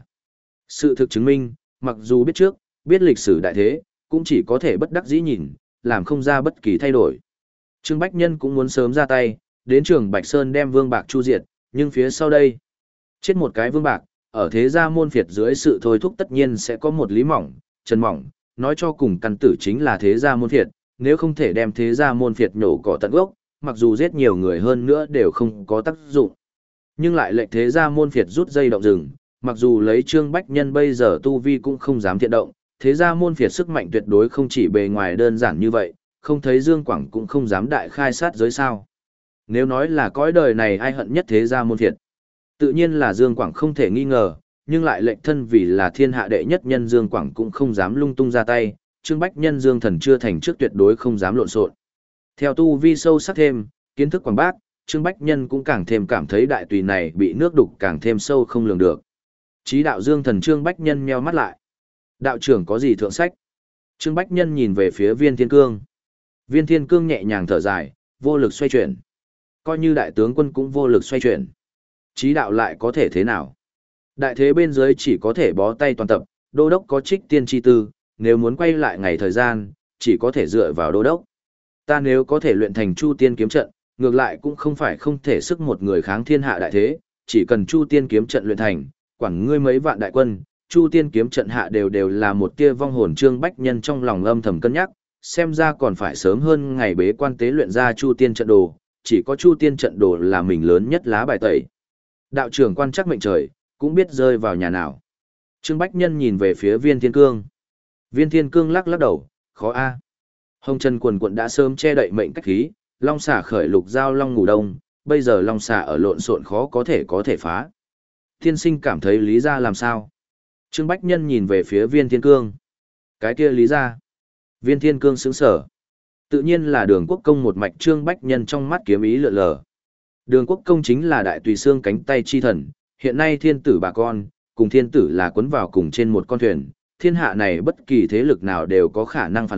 Sự thực chứng minh, mặc dù biết trước, biết lịch sử đại thế, cũng chỉ có thể bất đắc dĩ nhìn, làm không ra bất kỳ thay đổi. Trương Bách Nhân cũng muốn sớm ra tay, đến Trường Bạch Sơn đem Vương Bạc chu diệt, nhưng phía sau đây, chết một cái Vương Bạc, ở thế gia môn phiệt dưới sự thôi thúc tất nhiên sẽ có một lý mỏng, trần mỏng, nói cho cùng căn tử chính là thế gia môn phiệt, nếu không thể đem thế gia môn phiệt nhổ cỏ tận gốc, mặc dù giết nhiều người hơn nữa đều không có tác dụng. Nhưng lại lệnh thế gia môn phiệt rút dây động rừng, mặc dù lấy Trương Bách Nhân bây giờ tu vi cũng không dám thiện động, thế gia môn phiệt sức mạnh tuyệt đối không chỉ bề ngoài đơn giản như vậy, không thấy Dương Quảng cũng không dám đại khai sát giới sao. Nếu nói là cõi đời này ai hận nhất thế gia môn phiệt, tự nhiên là Dương Quảng không thể nghi ngờ, nhưng lại lệnh thân vì là thiên hạ đệ nhất nhân Dương Quảng cũng không dám lung tung ra tay, Trương Bách Nhân Dương Thần chưa thành trước tuyệt đối không dám lộn xộn. Theo tu vi sâu sắc thêm, kiến thức quảng bác, Trương Bách Nhân cũng càng thêm cảm thấy đại tùy này bị nước đục càng thêm sâu không lường được. Chí đạo Dương Thần Trương Bách Nhân nheo mắt lại. Đạo trưởng có gì thượng sách? Trương Bách Nhân nhìn về phía Viên Thiên Cương. Viên Thiên Cương nhẹ nhàng thở dài, vô lực xoay chuyển. Coi như đại tướng quân cũng vô lực xoay chuyển. Chí đạo lại có thể thế nào? Đại thế bên dưới chỉ có thể bó tay toàn tập, đô đốc có trích tiên chi tư, nếu muốn quay lại ngày thời gian, chỉ có thể dựa vào đô đốc. Ta nếu có thể luyện thành Chu Tiên kiếm trận, ngược lại cũng không phải không thể sức một người kháng thiên hạ đại thế, chỉ cần Chu Tiên kiếm trận luyện thành, quản ngươi mấy vạn đại quân, Chu Tiên kiếm trận hạ đều đều là một tia vong hồn. Trương Bách Nhân trong lòng âm thầm cân nhắc, xem ra còn phải sớm hơn ngày bế quan tế luyện ra Chu Tiên trận đồ, chỉ có Chu Tiên trận đồ là mình lớn nhất lá bài tẩy. Đạo trưởng quan chắc mệnh trời, cũng biết rơi vào nhà nào. Trương Bách Nhân nhìn về phía Viên Thiên Cương. Viên Thiên Cương lắc lắc đầu, khó a. Hồng Trần quần quận đã sớm che đậy mệnh cách khí, Long xà khởi lục giao long ngủ đông, bây giờ Long xà ở lộn xộn khó có thể có thể phá. Thiên sinh cảm thấy lý ra làm sao? Trương Bách Nhân nhìn về phía Viên Thiên Cương. Cái kia lý ra. Viên Thiên Cương sững sở. Tự nhiên là Đường Quốc Công một mạch. Trương Bách Nhân trong mắt kiếm ý lượn lờ. Đường Quốc Công chính là đại tùy xương cánh tay chi thần, hiện nay thiên tử bà con, cùng thiên tử là quấn vào cùng trên một con thuyền, thiên hạ này bất kỳ thế lực nào đều có khả năng phản loạn,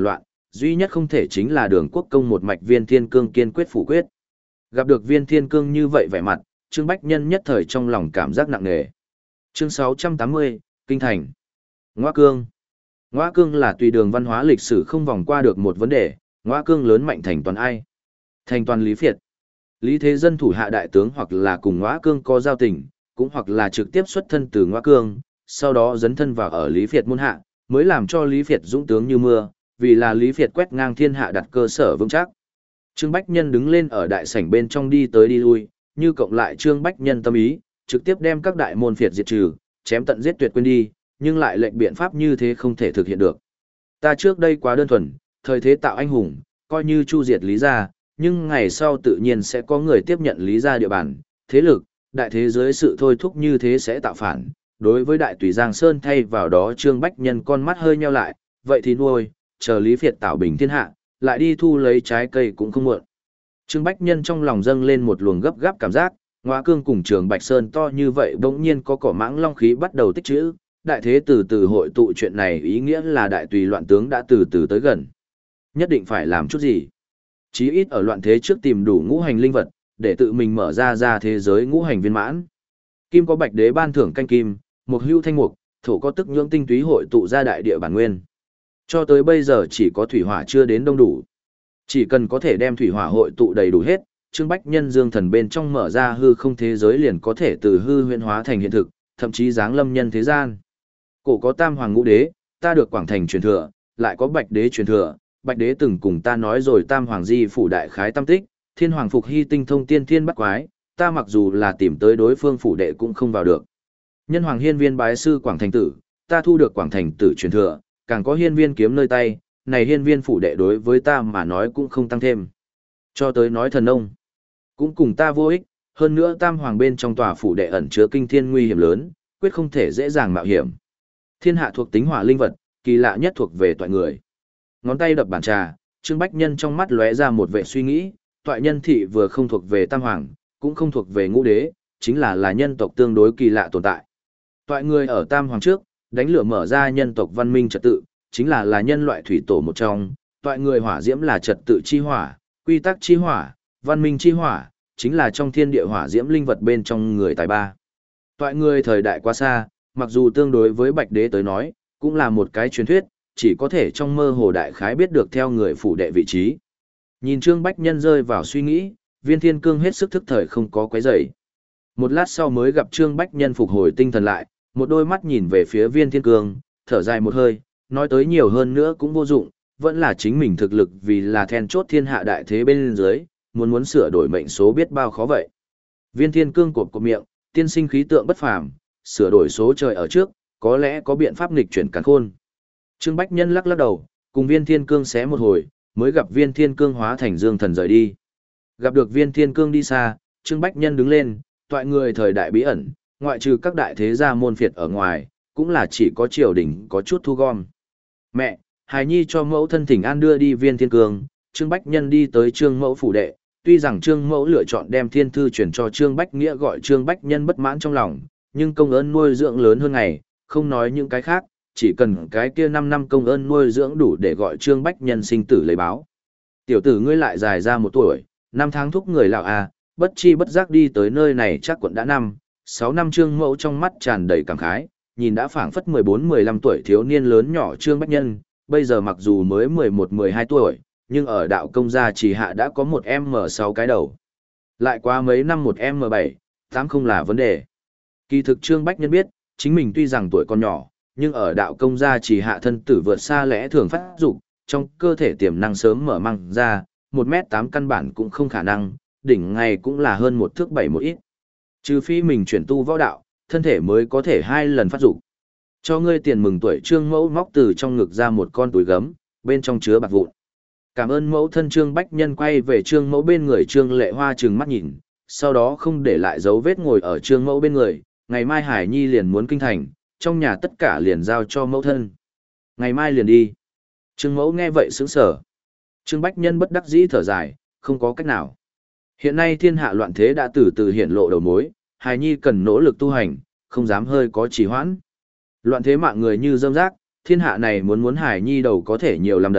duy nhất không thể chính là đường quốc công một mạch Viên Thiên Cương kiên quyết phủ quyết. Gặp được Viên Thiên Cương như vậy vẻ mặt, Trương Bách Nhân nhất thời trong lòng cảm giác nặng nề. Chương sáu trăm tám mươi, Kinh Thành. Ngoa Cương. Ngoa Cương là tùy đường văn hóa lịch sử không vòng qua được một vấn đề, Ngoa Cương lớn mạnh thành toàn ai? Thành toàn Lý Việt. Lý Thế Dân thủ hạ đại tướng hoặc là cùng Ngoa Cương có giao tình, cũng hoặc là trực tiếp xuất thân từ Ngoa Cương, sau đó dấn thân vào ở Lý Việt môn hạ, mới làm cho Lý Việt dũng tướng như mưa, vì là Lý Việt quét ngang thiên hạ đặt cơ sở vững chắc. Trương Bách Nhân đứng lên ở đại sảnh bên trong đi tới đi lui, như cộng lại Trương Bách Nhân tâm ý, trực tiếp đem các đại môn phiệt diệt trừ, chém tận giết tuyệt quên đi, nhưng lại lệnh biện pháp như thế không thể thực hiện được. Ta trước đây quá đơn thuần, thời thế tạo anh hùng, coi như chu diệt Lý gia, nhưng ngày sau tự nhiên sẽ có người tiếp nhận Lý gia địa bàn, thế lực, đại thế giới sự thôi thúc như thế sẽ tạo phản. Đối với đại tùy Giang Sơn thay vào đó Trương Bách Nhân con mắt hơi nheo lại, vậy thì nuôi, chờ Lý Việt tạo bình thiên hạ, lại đi thu lấy trái cây cũng không muộn. Trương Bách Nhân trong lòng dâng lên một luồng gấp gáp cảm giác, Ngoa Cương cùng Trường Bạch Sơn to như vậy bỗng nhiên có cỏ mãng long khí bắt đầu tích trữ, đại thế từ từ hội tụ chuyện này ý nghĩa là đại tùy loạn tướng đã từ từ tới gần. Nhất định phải làm chút gì. Chí ít ở loạn thế trước tìm đủ ngũ hành linh vật, để tự mình mở ra ra thế giới ngũ hành viên mãn. Kim có bạch đế ban thưởng canh kim, mộc hưu thanh mục, thổ có tức nhưỡng tinh túy hội tụ ra đại địa bản nguyên. Cho tới bây giờ chỉ có thủy hỏa chưa đến đông đủ. Chỉ cần có thể đem thủy hỏa hội tụ đầy đủ hết, Trương Bách Nhân dương thần bên trong mở ra hư không thế giới liền có thể từ hư huyễn hóa thành hiện thực, thậm chí giáng lâm nhân thế gian. Cổ có tam hoàng ngũ đế, ta được Quảng Thành truyền thừa, lại có bạch đế truyền thừa, bạch đế từng cùng ta nói rồi tam hoàng di phủ đại khái tam tích, thiên hoàng phục hy tinh thông tiên thiên bắt quái, ta mặc dù là tìm tới đối phương phủ đệ cũng không vào được. Nhân hoàng hiên viên bái sư Quảng Thành tử, ta thu được Quảng Thành tử truyền thừa, càng có hiên viên kiếm nơi tay, này hiên viên phủ đệ đối với ta mà nói cũng không tăng thêm. Cho tới nói thần ông, cũng cùng ta vô ích, hơn nữa tam hoàng bên trong tòa phủ đệ ẩn chứa kinh thiên nguy hiểm lớn, quyết không thể dễ dàng mạo hiểm. Thiên hạ thuộc tính hỏa linh vật, kỳ lạ nhất thuộc về toại người. Ngón tay đập bàn trà, Trương Bách Nhân trong mắt lóe ra một vẻ suy nghĩ, toại nhân thị vừa không thuộc về tam hoàng, cũng không thuộc về ngũ đế, chính là là nhân tộc tương đối kỳ lạ tồn tại. Toại người ở tam hoàng trước, đánh lửa mở ra nhân tộc văn minh trật tự, chính là là nhân loại thủy tổ một trong, toại người hỏa diễm là trật tự chi hỏa, quy tắc chi hỏa, văn minh chi hỏa, chính là trong thiên địa hỏa diễm linh vật bên trong người tài ba. Toại người thời đại quá xa, mặc dù tương đối với Bạch Đế tới nói, cũng là một cái truyền thuyết, chỉ có thể trong mơ hồ đại khái biết được theo người phủ đệ vị trí. Nhìn Trương Bách Nhân rơi vào suy nghĩ, Viên Thiên Cương hết sức thức thời không có quấy rầy. Một lát sau mới gặp Trương Bách Nhân phục hồi tinh thần lại, một đôi mắt nhìn về phía Viên Thiên Cương, thở dài một hơi, nói tới nhiều hơn nữa cũng vô dụng, vẫn là chính mình thực lực vì là then chốt thiên hạ đại thế bên dưới, muốn muốn sửa đổi mệnh số biết bao khó vậy. Viên Thiên Cương cộp cộp miệng, tiên sinh khí tượng bất phàm, sửa đổi số trời ở trước, có lẽ có biện pháp nghịch chuyển càn khôn. Trương Bách Nhân lắc lắc đầu, cùng Viên Thiên Cương xé một hồi, mới gặp Viên Thiên Cương hóa thành dương thần rời đi. Gặp được Viên Thiên Cương đi xa, Trương Bách Nhân đứng lên, toại người thời đại bí ẩn, ngoại trừ các đại thế gia môn phiệt ở ngoài, cũng là chỉ có triều đình có chút thu gom. Mẹ, hài nhi cho mẫu thân thỉnh an đưa đi Viên Thiên Cương, Trương Bách Nhân đi tới Trương Mẫu phủ đệ, tuy rằng Trương Mẫu lựa chọn đem thiên thư chuyển cho Trương Bách Nghĩa gọi Trương Bách Nhân bất mãn trong lòng, nhưng công ơn nuôi dưỡng lớn hơn ngày, không nói những cái khác, chỉ cần cái kia năm năm công ơn nuôi dưỡng đủ để gọi Trương Bách Nhân sinh tử lấy báo. Tiểu tử ngươi lại dài ra một tuổi, năm tháng thúc người lão a, bất chi bất giác đi tới nơi này chắc quận đã năm, sáu năm. Trương Mẫu trong mắt tràn đầy cảm khái, nhìn đã phảng phất mười bốn mười lăm tuổi thiếu niên lớn nhỏ Trương Bách Nhân, bây giờ mặc dù mới mười một mười hai tuổi, nhưng ở đạo công gia chỉ hạ đã có một em sáu cái đầu. Lại qua mấy năm một em bảy, tám không là vấn đề. Kỳ thực Trương Bách Nhân biết, chính mình tuy rằng tuổi còn nhỏ, nhưng ở đạo công gia chỉ hạ thân tử vượt xa lẽ thường phát dục, trong cơ thể tiềm năng sớm mở mang ra, một mét tám căn bản cũng không khả năng, đỉnh ngày cũng là hơn một thước bảy một ít. Trừ phi mình chuyển tu võ đạo, thân thể mới có thể hai lần phát dục. Cho ngươi tiền mừng tuổi. Trương Mẫu móc từ trong ngực ra một con túi gấm, bên trong chứa bạc vụn. Cảm ơn mẫu thân. Trương Bách Nhân quay về Trương Mẫu bên người. Trương Lệ Hoa trừng mắt nhìn, sau đó không để lại dấu vết ngồi ở Trương Mẫu bên người. Ngày mai Hải Nhi liền muốn kinh thành, trong nhà tất cả liền giao cho mẫu thân. Ngày mai liền đi. Trương Mẫu nghe vậy sững sờ. Trương Bách Nhân bất đắc dĩ thở dài, không có cách nào. Hiện nay thiên hạ loạn thế đã từ từ hiển lộ đầu mối, Hải Nhi cần nỗ lực tu hành, không dám hơi có trì hoãn. Loạn thế mạng người như dâm rác, thiên hạ này muốn muốn Hải Nhi đầu có thể nhiều lắm đấy,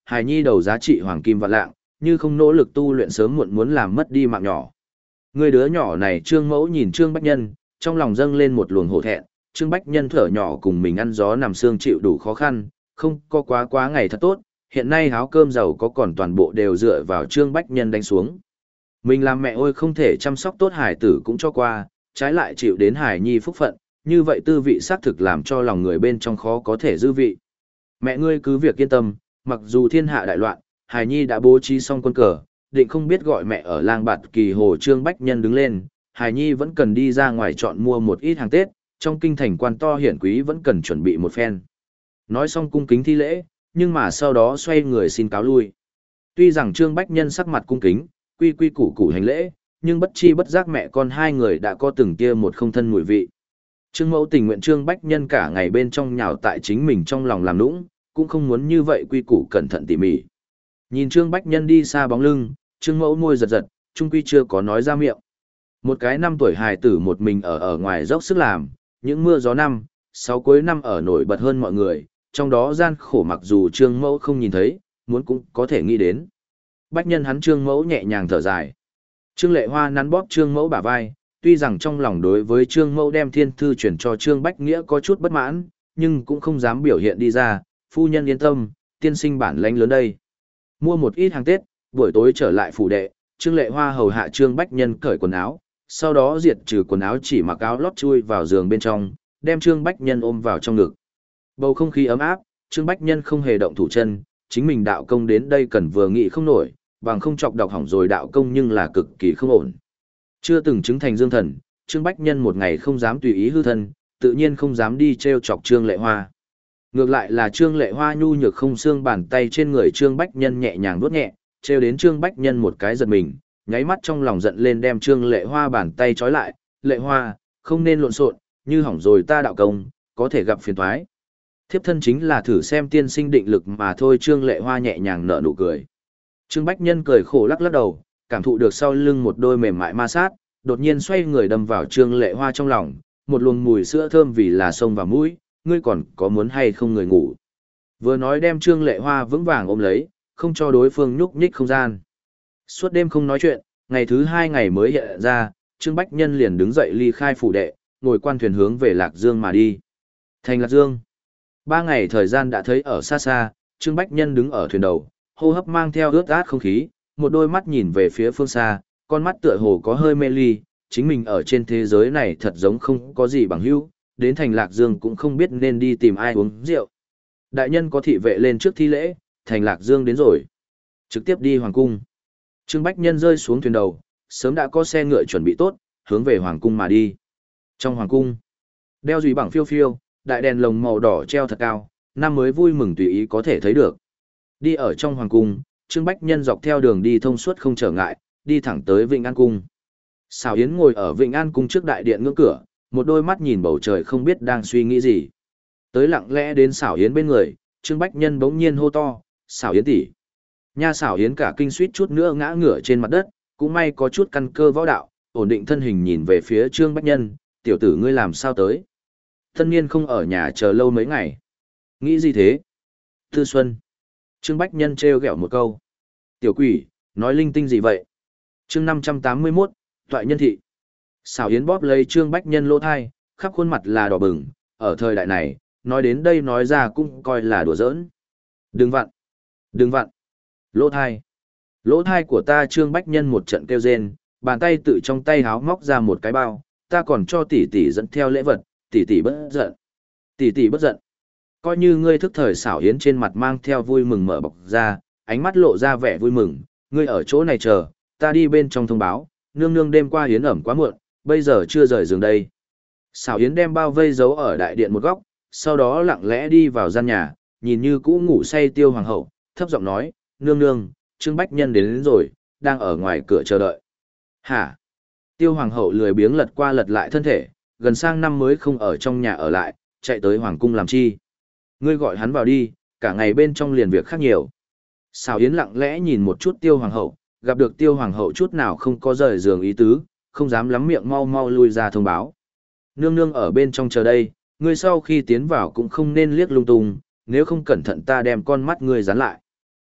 hài nhi đầu giá trị hoàng kim vạn lạng, như không nỗ lực tu luyện sớm muộn muốn làm mất đi mạng nhỏ. Người đứa nhỏ này Trương Mẫu nhìn Trương Bách Nhân, trong lòng dâng lên một luồng hổ thẹn, Trương Bách Nhân thở nhỏ cùng mình ăn gió nằm xương chịu đủ khó khăn, không có quá quá ngày thật tốt, hiện nay háo cơm giàu có còn toàn bộ đều dựa vào Trương Bách Nhân đánh xuống. Mình làm mẹ ôi không thể chăm sóc tốt hải tử cũng cho qua, trái lại chịu đến hải nhi phúc phận, như vậy tư vị xác thực làm cho lòng người bên trong khó có thể dư vị. Mẹ ngươi cứ việc yên tâm, mặc dù thiên hạ đại loạn, hải nhi đã bố trí xong quân cờ, định không biết gọi mẹ ở lang bạt kỳ hồ. Trương Bách Nhân đứng lên, hải nhi vẫn cần đi ra ngoài chọn mua một ít hàng Tết, trong kinh thành quan to hiển quý vẫn cần chuẩn bị một phen. Nói xong cung kính thi lễ, nhưng mà sau đó xoay người xin cáo lui. Tuy rằng Trương Bách Nhân sắc mặt cung kính, quy quy củ củ hành lễ, nhưng bất chi bất giác mẹ con hai người đã có từng kia một không thân mùi vị. Trương Mẫu tình nguyện Trương Bách Nhân cả ngày bên trong nhào tại chính mình trong lòng làm nũng, cũng không muốn như vậy quy củ cẩn thận tỉ mỉ. Nhìn Trương Bách Nhân đi xa bóng lưng, Trương Mẫu môi giật giật, trung quy chưa có nói ra miệng. Một cái năm tuổi hài tử một mình ở ở ngoài dốc sức làm, những mưa gió năm, sáu cuối năm ở nổi bật hơn mọi người, trong đó gian khổ mặc dù Trương Mẫu không nhìn thấy, muốn cũng có thể nghĩ đến. Bách Nhân hắn Trương Mẫu nhẹ nhàng thở dài. Trương Lệ Hoa nắn bóp Trương Mẫu bả vai, tuy rằng trong lòng đối với Trương Mẫu đem thiên thư chuyển cho Trương Bách Nghĩa có chút bất mãn, nhưng cũng không dám biểu hiện đi ra, phu nhân yên tâm, tiên sinh bản lãnh lớn đây. Mua một ít hàng Tết, buổi tối trở lại phủ đệ, Trương Lệ Hoa hầu hạ Trương Bách Nhân cởi quần áo, sau đó diệt trừ quần áo chỉ mặc áo lót chui vào giường bên trong, đem Trương Bách Nhân ôm vào trong ngực. Bầu không khí ấm áp, Trương Bách Nhân không hề động thủ chân, chính mình đạo công đến đây cần vừa nghĩ không nổi, bằng không chọc đọc hỏng rồi đạo công nhưng là cực kỳ không ổn. Chưa từng chứng thành dương thần, Trương Bách Nhân một ngày không dám tùy ý hư thân, tự nhiên không dám đi treo chọc Trương Lệ Hoa. Ngược lại là Trương Lệ Hoa nhu nhược không xương bàn tay trên người Trương Bách Nhân nhẹ nhàng vuốt nhẹ, treo đến Trương Bách Nhân một cái giật mình, nháy mắt trong lòng giận lên đem Trương Lệ Hoa bàn tay trói lại, "Lệ Hoa, không nên lộn xộn, như hỏng rồi ta đạo công, có thể gặp phiền toái." Thiếp thân chính là thử xem tiên sinh định lực mà thôi. Trương Lệ Hoa nhẹ nhàng nở nụ cười. Trương Bách Nhân cười khổ lắc lắc đầu, cảm thụ được sau lưng một đôi mềm mại ma sát, đột nhiên xoay người đâm vào Trương Lệ Hoa trong lòng, một luồng mùi sữa thơm vì là sông vào mũi, "Ngươi còn có muốn hay không người ngủ?" Vừa nói đem Trương Lệ Hoa vững vàng ôm lấy, không cho đối phương nhúc nhích không gian. Suốt đêm không nói chuyện, ngày thứ hai ngày mới hiện ra, Trương Bách Nhân liền đứng dậy ly khai phủ đệ, ngồi quan thuyền hướng về Lạc Dương mà đi. Thành Lạc Dương. Ba ngày thời gian đã thấy ở xa xa, Trương Bách Nhân đứng ở thuyền đầu, hô hấp mang theo ướt át không khí, một đôi mắt nhìn về phía phương xa, con mắt tựa hồ có hơi mê ly, chính mình ở trên thế giới này thật giống không có gì bằng hữu, đến thành Lạc Dương cũng không biết nên đi tìm ai uống rượu. Đại nhân có thị vệ lên trước thi lễ, thành Lạc Dương đến rồi. Trực tiếp đi Hoàng Cung. Trương Bách Nhân rơi xuống thuyền đầu, sớm đã có xe ngựa chuẩn bị tốt, hướng về Hoàng Cung mà đi. Trong Hoàng Cung, đeo dùy bằng phiêu phiêu, đại đèn lồng màu đỏ treo thật cao, năm mới vui mừng tùy ý có thể thấy được. Đi ở trong Hoàng Cung, Trương Bách Nhân dọc theo đường đi thông suốt không trở ngại, đi thẳng tới Vịnh An Cung. Xảo Yến ngồi ở Vịnh An Cung trước đại điện ngưỡng cửa, một đôi mắt nhìn bầu trời không biết đang suy nghĩ gì. Tới lặng lẽ đến Xảo Yến bên người, Trương Bách Nhân bỗng nhiên hô to, "Xảo Yến tỷ!" Nha Xảo Yến cả kinh suýt chút nữa ngã ngửa trên mặt đất, cũng may có chút căn cơ võ đạo, ổn định thân hình nhìn về phía Trương Bách Nhân, "Tiểu tử ngươi làm sao tới? Thân niên không ở nhà chờ lâu mấy ngày. Nghĩ gì thế?" Tư Xuân. Trương Bách Nhân trêu ghẹo một câu. "Tiểu quỷ, nói linh tinh gì vậy?" Chương năm trăm tám mươi mốt, Toại Nhân Thị. Xảo Yến bóp lấy Trương Bách Nhân lỗ thai, khắp khuôn mặt là đỏ bừng, ở thời đại này, nói đến đây nói ra cũng coi là đùa giỡn. "Đừng vặn, đừng vặn. Lỗ thai. Lỗ thai của ta." Trương Bách Nhân một trận kêu rên, bàn tay tự trong tay háo móc ra một cái bao, "Ta còn cho tỷ tỷ dẫn theo lễ vật, tỷ tỷ bất giận. Tỷ tỷ bất giận." Coi như ngươi thức thời. Xảo Yến trên mặt mang theo vui mừng mở bọc ra, ánh mắt lộ ra vẻ vui mừng, "Ngươi ở chỗ này chờ, ta đi bên trong thông báo, nương nương đêm qua Yến ẩm quá muộn, bây giờ chưa rời giường đây." Xảo Yến đem bao vây giấu ở đại điện một góc, sau đó lặng lẽ đi vào gian nhà, nhìn như cũ ngủ say Tiêu Hoàng hậu, thấp giọng nói, "Nương nương, Trương Bách Nhân đến, đến rồi, đang ở ngoài cửa chờ đợi." "Hả?" Tiêu Hoàng hậu lười biếng lật qua lật lại thân thể, gần sang năm mới không ở trong nhà ở lại, chạy tới Hoàng Cung làm chi? "Ngươi gọi hắn vào đi, cả ngày bên trong liền việc khác nhiều." Xảo Yến lặng lẽ nhìn một chút Tiêu Hoàng hậu, gặp được Tiêu Hoàng hậu chút nào không có rời giường ý tứ, không dám lắm miệng, mau mau lui ra thông báo. "Nương nương ở bên trong chờ đây, ngươi sau khi tiến vào cũng không nên liếc lung tung, nếu không cẩn thận ta đem con mắt ngươi dán lại."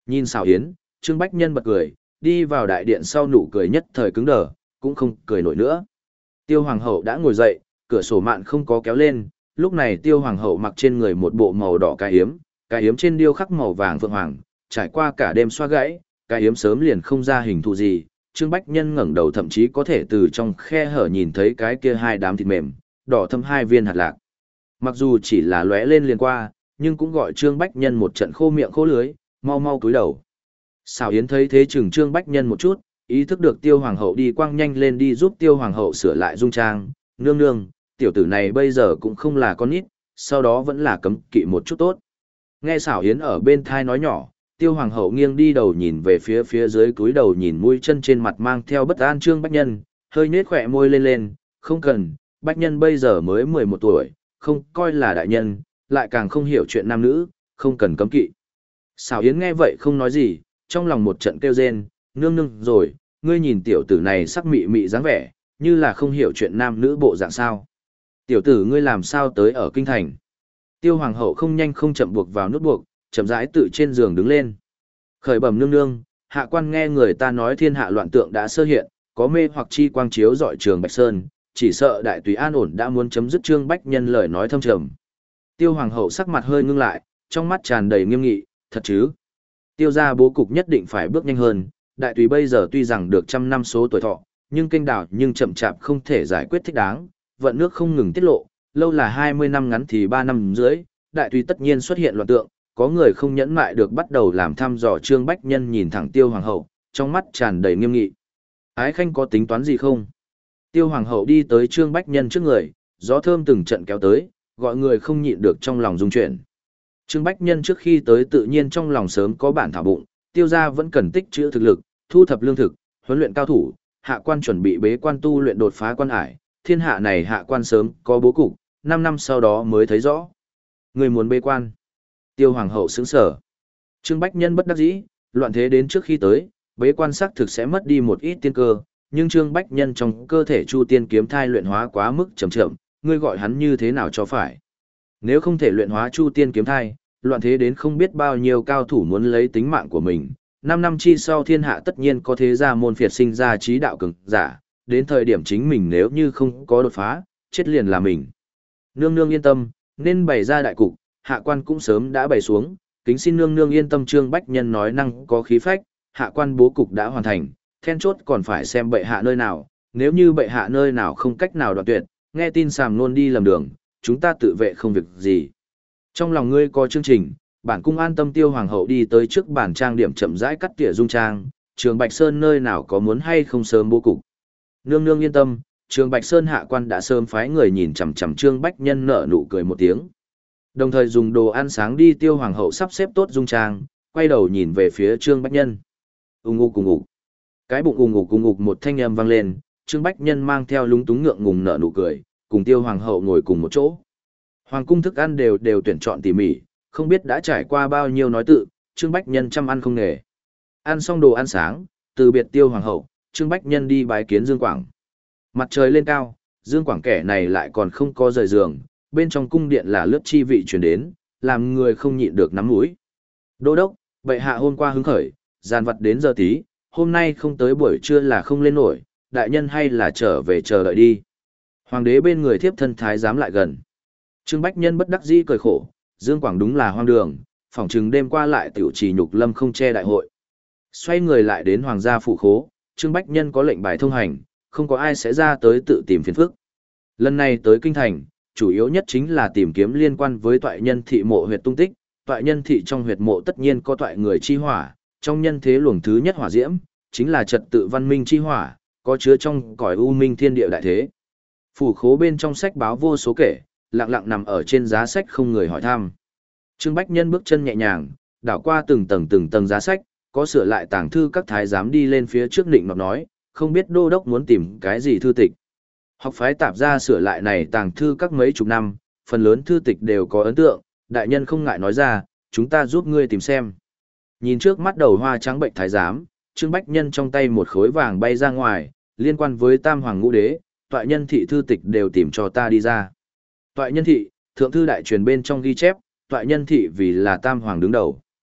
Nhìn Sào Yến, Trương Bách Nhân bật cười, đi vào đại điện sau nụ cười nhất thời cứng đờ, cũng không cười nổi nữa. Tiêu Hoàng hậu đã ngồi dậy, cửa sổ mạn không có kéo lên, lúc này Tiêu Hoàng hậu mặc trên người một bộ màu đỏ cái yếm, cái yếm trên điêu khắc màu vàng phượng hoàng, trải qua cả đêm xoa gãy, cái yếm sớm liền không ra hình thù gì. Trương Bách Nhân ngẩng đầu thậm chí có thể từ trong khe hở nhìn thấy cái kia hai đám thịt mềm, đỏ thâm hai viên hạt lạc. Mặc dù chỉ là lóe lên liền qua, nhưng cũng gọi Trương Bách Nhân một trận khô miệng khô lưới, mau mau cúi đầu. Sào Yến thấy thế chừng Trương Bách Nhân một chút, ý thức được Tiêu Hoàng hậu đi quang nhanh lên đi giúp Tiêu Hoàng hậu sửa lại dung trang, nương nương, tiểu tử này bây giờ cũng không là con nít, sau đó vẫn là cấm kỵ một chút tốt. Nghe Sào Yến ở bên thai nói nhỏ, Tiêu Hoàng hậu nghiêng đi đầu nhìn về phía phía dưới cúi đầu nhìn mũi chân trên mặt mang theo bất an Trương Bách Nhân, hơi nhếch khỏe môi lên lên, không cần, Bách Nhân bây giờ mới mười một tuổi, không coi là đại nhân, lại càng không hiểu chuyện nam nữ, không cần cấm kỵ. Sào Yến nghe vậy không nói gì, trong lòng một trận kêu rên, nương nương rồi, ngươi nhìn tiểu tử này sắc mị mị dáng vẻ, như là không hiểu chuyện nam nữ bộ dạng sao. Tiểu tử ngươi làm sao tới ở kinh thành. Tiêu Hoàng hậu không nhanh không chậm buộc vào nút buộc, chậm rãi tự trên giường đứng lên. Khởi bẩm nương nương, hạ quan nghe người ta nói thiên hạ loạn tượng đã sơ hiện, có mê hoặc chi quang chiếu dọi trường Bạch Sơn, chỉ sợ đại tùy an ổn đã muốn chấm dứt Trương Bách Nhân lời nói thâm trầm. Tiêu Hoàng hậu sắc mặt hơi ngưng lại, trong mắt tràn đầy nghiêm nghị, thật chứ? Tiêu gia bố cục nhất định phải bước nhanh hơn, đại tùy bây giờ tuy rằng được trăm năm số tuổi thọ, nhưng kênh đảo nhưng chậm chạp không thể giải quyết thích đáng, vận nước không ngừng tiết lộ, lâu là hai mươi năm ngắn thì ba năm dưới, đại tùy tất nhiên xuất hiện loạn tượng, có người không nhẫn mại được bắt đầu làm thăm dò Trương Bách Nhân nhìn thẳng Tiêu Hoàng hậu, trong mắt tràn đầy nghiêm nghị. Ái khanh có tính toán gì không? Tiêu Hoàng hậu đi tới Trương Bách Nhân trước người, gió thơm từng trận kéo tới, gọi người không nhịn được trong lòng rung chuyển. Trương Bách Nhân trước khi tới tự nhiên trong lòng sớm có bản thảo bụng, Tiêu gia vẫn cần tích trữ thực lực, thu thập lương thực, huấn luyện cao thủ, hạ quan chuẩn bị bế quan tu luyện đột phá quan hải, thiên hạ này hạ quan sớm có bố cục, năm năm sau đó mới thấy rõ. Người muốn bế quan? Tiêu Hoàng hậu sững sờ. Trương Bách Nhân bất đắc dĩ, loạn thế đến trước khi tới, bế quan xác thực sẽ mất đi một ít tiên cơ, nhưng Trương Bách Nhân trong cơ thể Chu Tiên kiếm thai luyện hóa quá mức chậm chậm, ngươi gọi hắn như thế nào cho phải? Nếu không thể luyện hóa Chu Tiên kiếm thai, loạn thế đến không biết bao nhiêu cao thủ muốn lấy tính mạng của mình, năm năm chi sau thiên hạ tất nhiên có thế gia môn phiệt sinh ra trí đạo cường giả, đến thời điểm chính mình nếu như không có đột phá, chết liền là mình. Nương nương yên tâm, nên bày ra đại cục, hạ quan cũng sớm đã bày xuống, kính xin nương nương yên tâm. Trương Bách Nhân nói năng có khí phách, hạ quan bố cục đã hoàn thành, then chốt còn phải xem bệ hạ nơi nào, nếu như bệ hạ nơi nào không cách nào đoạn tuyệt, nghe tin sàm nôn đi lầm đường, chúng ta tự vệ không việc gì. Trong lòng ngươi có chương trình, bản cung an tâm. Tiêu Hoàng hậu đi tới trước bàn trang điểm chậm rãi cắt tỉa dung trang, Trường Bạch Sơn nơi nào có muốn hay không sớm bố cục. Nương nương yên tâm, Trường Bạch Sơn hạ quan đã sớm phái người nhìn chằm chằm Trương Bách Nhân nở nụ cười một tiếng. Đồng thời dùng đồ ăn sáng đi Tiêu Hoàng hậu sắp xếp tốt dung trang, quay đầu nhìn về phía Trương Bách Nhân. Ùng ục cùng ục. Cái bụng ùng ục cùng ục một thanh âm vang lên, Trương Bách Nhân mang theo lúng túng ngượng ngùng nở nụ cười, cùng Tiêu Hoàng hậu ngồi cùng một chỗ. Hoàng cung thức ăn đều đều tuyển chọn tỉ mỉ, không biết đã trải qua bao nhiêu nói tự, Trương Bách Nhân chăm ăn không nghề. Ăn xong đồ ăn sáng, từ biệt Tiêu Hoàng hậu, Trương Bách Nhân đi bái kiến Dương Quảng. Mặt trời lên cao, Dương Quảng kẻ này lại còn không có rời giường, bên trong cung điện là lướt chi vị truyền đến, làm người không nhịn được nắm mũi. Đô đốc, bệ hạ hôm qua hứng khởi, gian vặt đến giờ tí, hôm nay không tới buổi trưa là không lên nổi, đại nhân hay là trở về chờ đợi đi. Hoàng đế bên người thiếp thân thái giám lại gần. Trương Bách Nhân bất đắc dĩ cười khổ, Dương Quảng đúng là hoang đường, phỏng chừng đêm qua lại tiểu trì nhục lâm không che đại hội. Xoay người lại đến hoàng gia phụ khố, Trương Bách Nhân có lệnh bài thông hành, không có ai sẽ ra tới tự tìm phiền phức. Lần này tới kinh thành, chủ yếu nhất chính là tìm kiếm liên quan với toại nhân thị mộ huyệt tung tích, toại nhân thị trong huyệt mộ tất nhiên có toại người chi hỏa, trong nhân thế luồng thứ nhất hỏa diễm, chính là trật tự văn minh chi hỏa, có chứa trong cõi u minh thiên địa đại thế. Phủ khố bên trong sách báo vô số kể, lặng lặng nằm ở trên giá sách không người hỏi thăm. Trương Bách Nhân bước chân nhẹ nhàng, đảo qua từng tầng từng tầng giá sách, có sửa lại tàng thư các thái giám đi lên phía trước định nọt nói, không biết đô đốc muốn tìm cái gì thư tịch. Học phái tạp gia sửa lại này tàng thư các mấy chục năm, phần lớn thư tịch đều có ấn tượng, đại nhân không ngại nói ra, chúng ta giúp ngươi tìm xem. Nhìn trước mắt đầu hoa trắng bệnh thái giám, Trương Bách Nhân trong tay một khối vàng bay ra ngoài, liên quan với Tam Hoàng Ngũ Đế, toại nhân thị thư tịch đều tìm cho ta đi ra. Toại nhân thị, thượng thư đại truyền bên trong ghi chép, toại nhân thị vì là Tam Hoàng đứng đầu.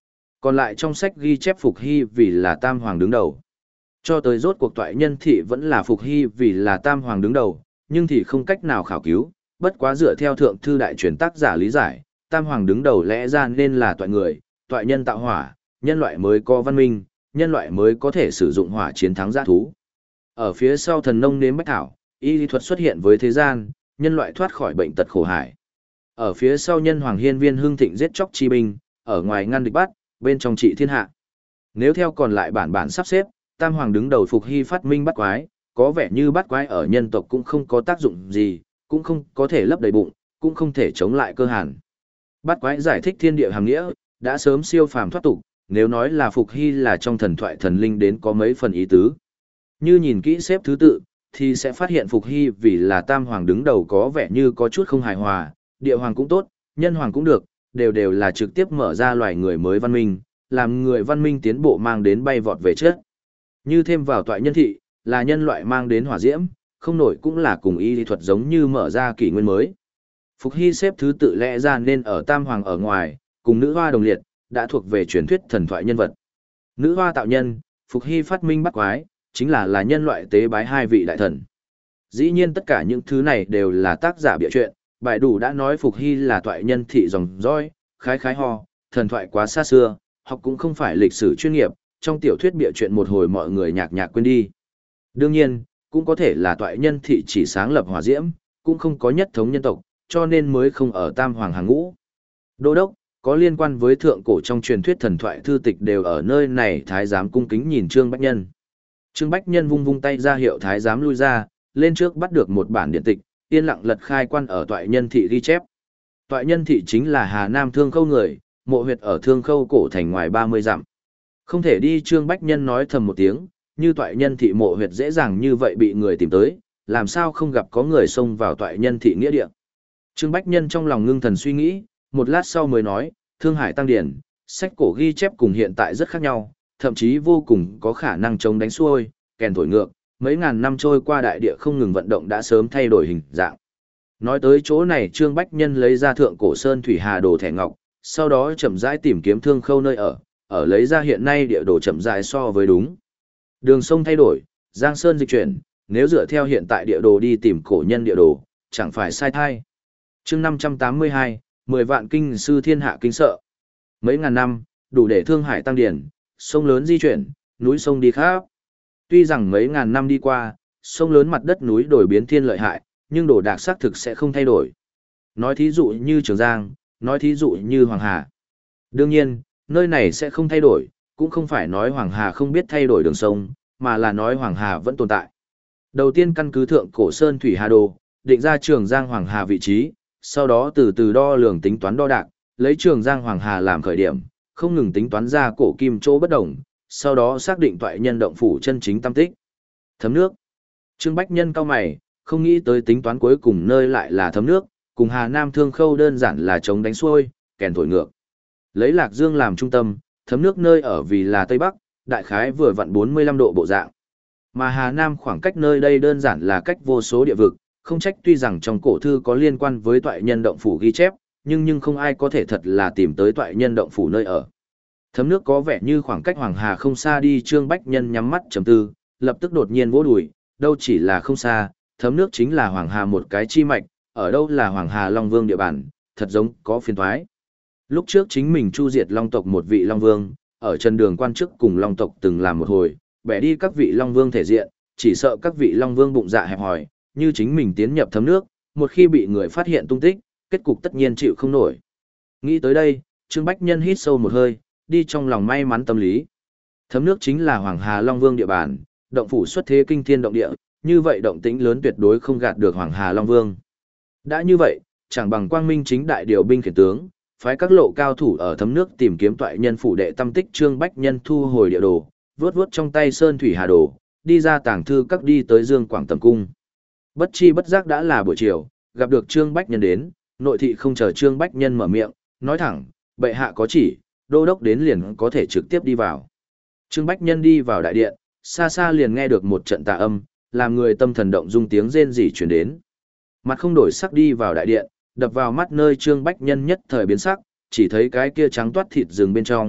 Còn lại trong sách ghi chép Phục Hy vì là Tam Hoàng đứng đầu. Cho tới rốt cuộc toại nhân thị vẫn là Phục Hy vì là Tam Hoàng đứng đầu, nhưng thì không cách nào khảo cứu, bất quá dựa theo thượng thư đại truyền tác giả lý giải, Tam Hoàng đứng đầu lẽ ra nên là toại người, toại nhân tạo hỏa, nhân loại mới có văn minh, nhân loại mới có thể sử dụng hỏa chiến thắng dã thú. Ở phía sau thần nông nếm bách thảo, y lý thuật xuất hiện với thế gian, nhân loại thoát khỏi bệnh tật khổ hải. Ở phía sau nhân hoàng hiên viên hưng thịnh giết chóc chi binh, ở ngoài ngăn địch bắt, bên trong trị thiên hạ. Nếu theo còn lại bản bản sắp xếp, Tam Hoàng đứng đầu Phục Hy phát minh bắt quái, có vẻ như bắt quái ở nhân tộc cũng không có tác dụng gì, cũng không có thể lấp đầy bụng, cũng không thể chống lại cơ hàn. Bắt quái giải thích thiên địa hàm nghĩa, đã sớm siêu phàm thoát tục, nếu nói là Phục Hy là trong thần thoại thần linh đến có mấy phần ý tứ. Như nhìn kỹ xếp thứ tự, thì sẽ phát hiện Phục Hy vì là Tam Hoàng đứng đầu có vẻ như có chút không hài hòa, địa hoàng cũng tốt, nhân hoàng cũng được, đều đều là trực tiếp mở ra loài người mới văn minh, làm người văn minh tiến bộ mang đến bay vọt về trước. Như thêm vào toại nhân thị, là nhân loại mang đến hỏa diễm, không nổi cũng là cùng y lý thuật giống như mở ra kỷ nguyên mới. Phục Hy xếp thứ tự lẽ ra nên ở Tam Hoàng ở ngoài, cùng nữ hoa đồng liệt, đã thuộc về truyền thuyết thần thoại nhân vật. Nữ hoa tạo nhân, Phục Hy phát minh bắt quái, chính là là nhân loại tế bái hai vị đại thần. Dĩ nhiên tất cả những thứ này đều là tác giả bịa chuyện, bài đủ đã nói Phục Hy là toại nhân thị dòng dõi, khái khái ho, thần thoại quá xa xưa, học cũng không phải lịch sử chuyên nghiệp, trong tiểu thuyết bịa chuyện một hồi mọi người nhạc nhạc quên đi. Đương nhiên, cũng có thể là toại nhân thị chỉ sáng lập hỏa diễm, cũng không có nhất thống nhân tộc, cho nên mới không ở Tam Hoàng hàng ngũ. Đô đốc, có liên quan với thượng cổ trong truyền thuyết thần thoại thư tịch đều ở nơi này, thái giám cung kính nhìn Trương Bách Nhân. Trương Bách Nhân vung vung tay ra hiệu thái giám lui ra, lên trước bắt được một bản điện tịch, yên lặng lật khai quan ở toại nhân thị ghi chép. Toại nhân thị chính là Hà Nam Thương Khâu người, mộ huyệt ở Thương Khâu cổ thành ngoài ba mươi dặm. Không thể đi, Trương Bách Nhân nói thầm một tiếng, như toại nhân thị mộ huyệt dễ dàng như vậy bị người tìm tới, làm sao không gặp có người xông vào toại nhân thị nghĩa địa. Trương Bách Nhân trong lòng ngưng thần suy nghĩ, một lát sau mới nói, Thương Hải Tăng Điển, sách cổ ghi chép cùng hiện tại rất khác nhau, thậm chí vô cùng có khả năng chống đánh xuôi, kèn thổi ngược, mấy ngàn năm trôi qua đại địa không ngừng vận động đã sớm thay đổi hình dạng. Nói tới chỗ này, Trương Bách Nhân lấy ra thượng cổ sơn thủy hà đồ thẻ ngọc, sau đó chậm rãi tìm kiếm Thương Khâu nơi ở, ở lấy ra hiện nay địa đồ chậm rãi so với đúng. Đường sông thay đổi, giang sơn dịch chuyển, nếu dựa theo hiện tại địa đồ đi tìm cổ nhân địa đồ, chẳng phải sai thay. Chương năm trăm tám mươi hai, mười vạn kinh sư thiên hạ kinh sợ. Mấy ngàn năm, đủ để Thương Hải Tăng Điển, sông lớn di chuyển, núi sông đi khắp. Tuy rằng mấy ngàn năm đi qua, sông lớn mặt đất núi đổi biến thiên lợi hại, nhưng đồ đạc xác thực sẽ không thay đổi. Nói thí dụ như Trường Giang, nói thí dụ như Hoàng Hà. Đương nhiên, nơi này sẽ không thay đổi, cũng không phải nói Hoàng Hà không biết thay đổi đường sông, mà là nói Hoàng Hà vẫn tồn tại. Đầu tiên căn cứ thượng cổ sơn thủy hà đồ, định ra Trường Giang Hoàng Hà vị trí, sau đó từ từ đo lường tính toán đo đạc, lấy Trường Giang Hoàng Hà làm khởi điểm, không ngừng tính toán ra cổ kim chỗ bất đồng, sau đó xác định toại nhân động phủ chân chính tâm tích. Thấm nước. Trương Bách Nhân cao mày, không nghĩ tới tính toán cuối cùng nơi lại là thấm nước, cùng Hà Nam Thương Khâu đơn giản là chống đánh xuôi, kèn thổi ngược. Lấy Lạc Dương làm trung tâm, thấm nước nơi ở vì là Tây Bắc, đại khái vừa vặn bốn mươi lăm độ bộ dạng. Mà Hà Nam khoảng cách nơi đây đơn giản là cách vô số địa vực, không trách tuy rằng trong cổ thư có liên quan với toại nhân động phủ ghi chép, nhưng nhưng không ai có thể thật là tìm tới toại nhân động phủ nơi ở. Thấm nước có vẻ như khoảng cách Hoàng Hà không xa đi, Trương Bách Nhân nhắm mắt trầm tư, lập tức đột nhiên vỗ đùi, đâu chỉ là không xa, thấm nước chính là Hoàng Hà một cái chi mạch, ở đâu là Hoàng Hà Long Vương địa bàn, thật giống có phiền toái. Lúc trước chính mình chu diệt Long tộc một vị Long Vương, ở chân đường quan chức cùng Long tộc từng làm một hồi, bẻ đi các vị Long Vương thể diện, chỉ sợ các vị Long Vương bụng dạ hẹp hòi, như chính mình tiến nhập thấm nước, một khi bị người phát hiện tung tích, kết cục tất nhiên chịu không nổi. Nghĩ tới đây, Trương Bách Nhân hít sâu một hơi, đi trong lòng may mắn tâm lý. Thấm nước chính là Hoàng Hà Long Vương địa bàn, động phủ xuất thế kinh thiên động địa, như vậy động tĩnh lớn tuyệt đối không gạt được Hoàng Hà Long Vương. Đã như vậy, chẳng bằng quang minh chính đại điều binh khiển tướng, phái các lộ cao thủ ở thấm nước tìm kiếm toại nhân phủ đệ tâm tích. Trương Bách Nhân thu hồi địa đồ, vớt vớt trong tay sơn thủy hà đồ, đi ra tàng thư các đi tới Dương Quảng Tầm Cung. Bất chi bất giác đã là buổi chiều, gặp được Trương Bách Nhân đến, nội thị không chờ Trương Bách Nhân mở miệng, nói thẳng, bệ hạ có chỉ, đô đốc đến liền có thể trực tiếp đi vào. Trương Bách Nhân đi vào đại điện, xa xa liền nghe được một trận tà âm, làm người tâm thần động dung tiếng rên rỉ truyền đến. Mặt không đổi sắc đi vào đại điện, đập vào mắt nơi Trương Bách Nhân nhất thời biến sắc, chỉ thấy cái kia trắng toát thịt rừng bên trong,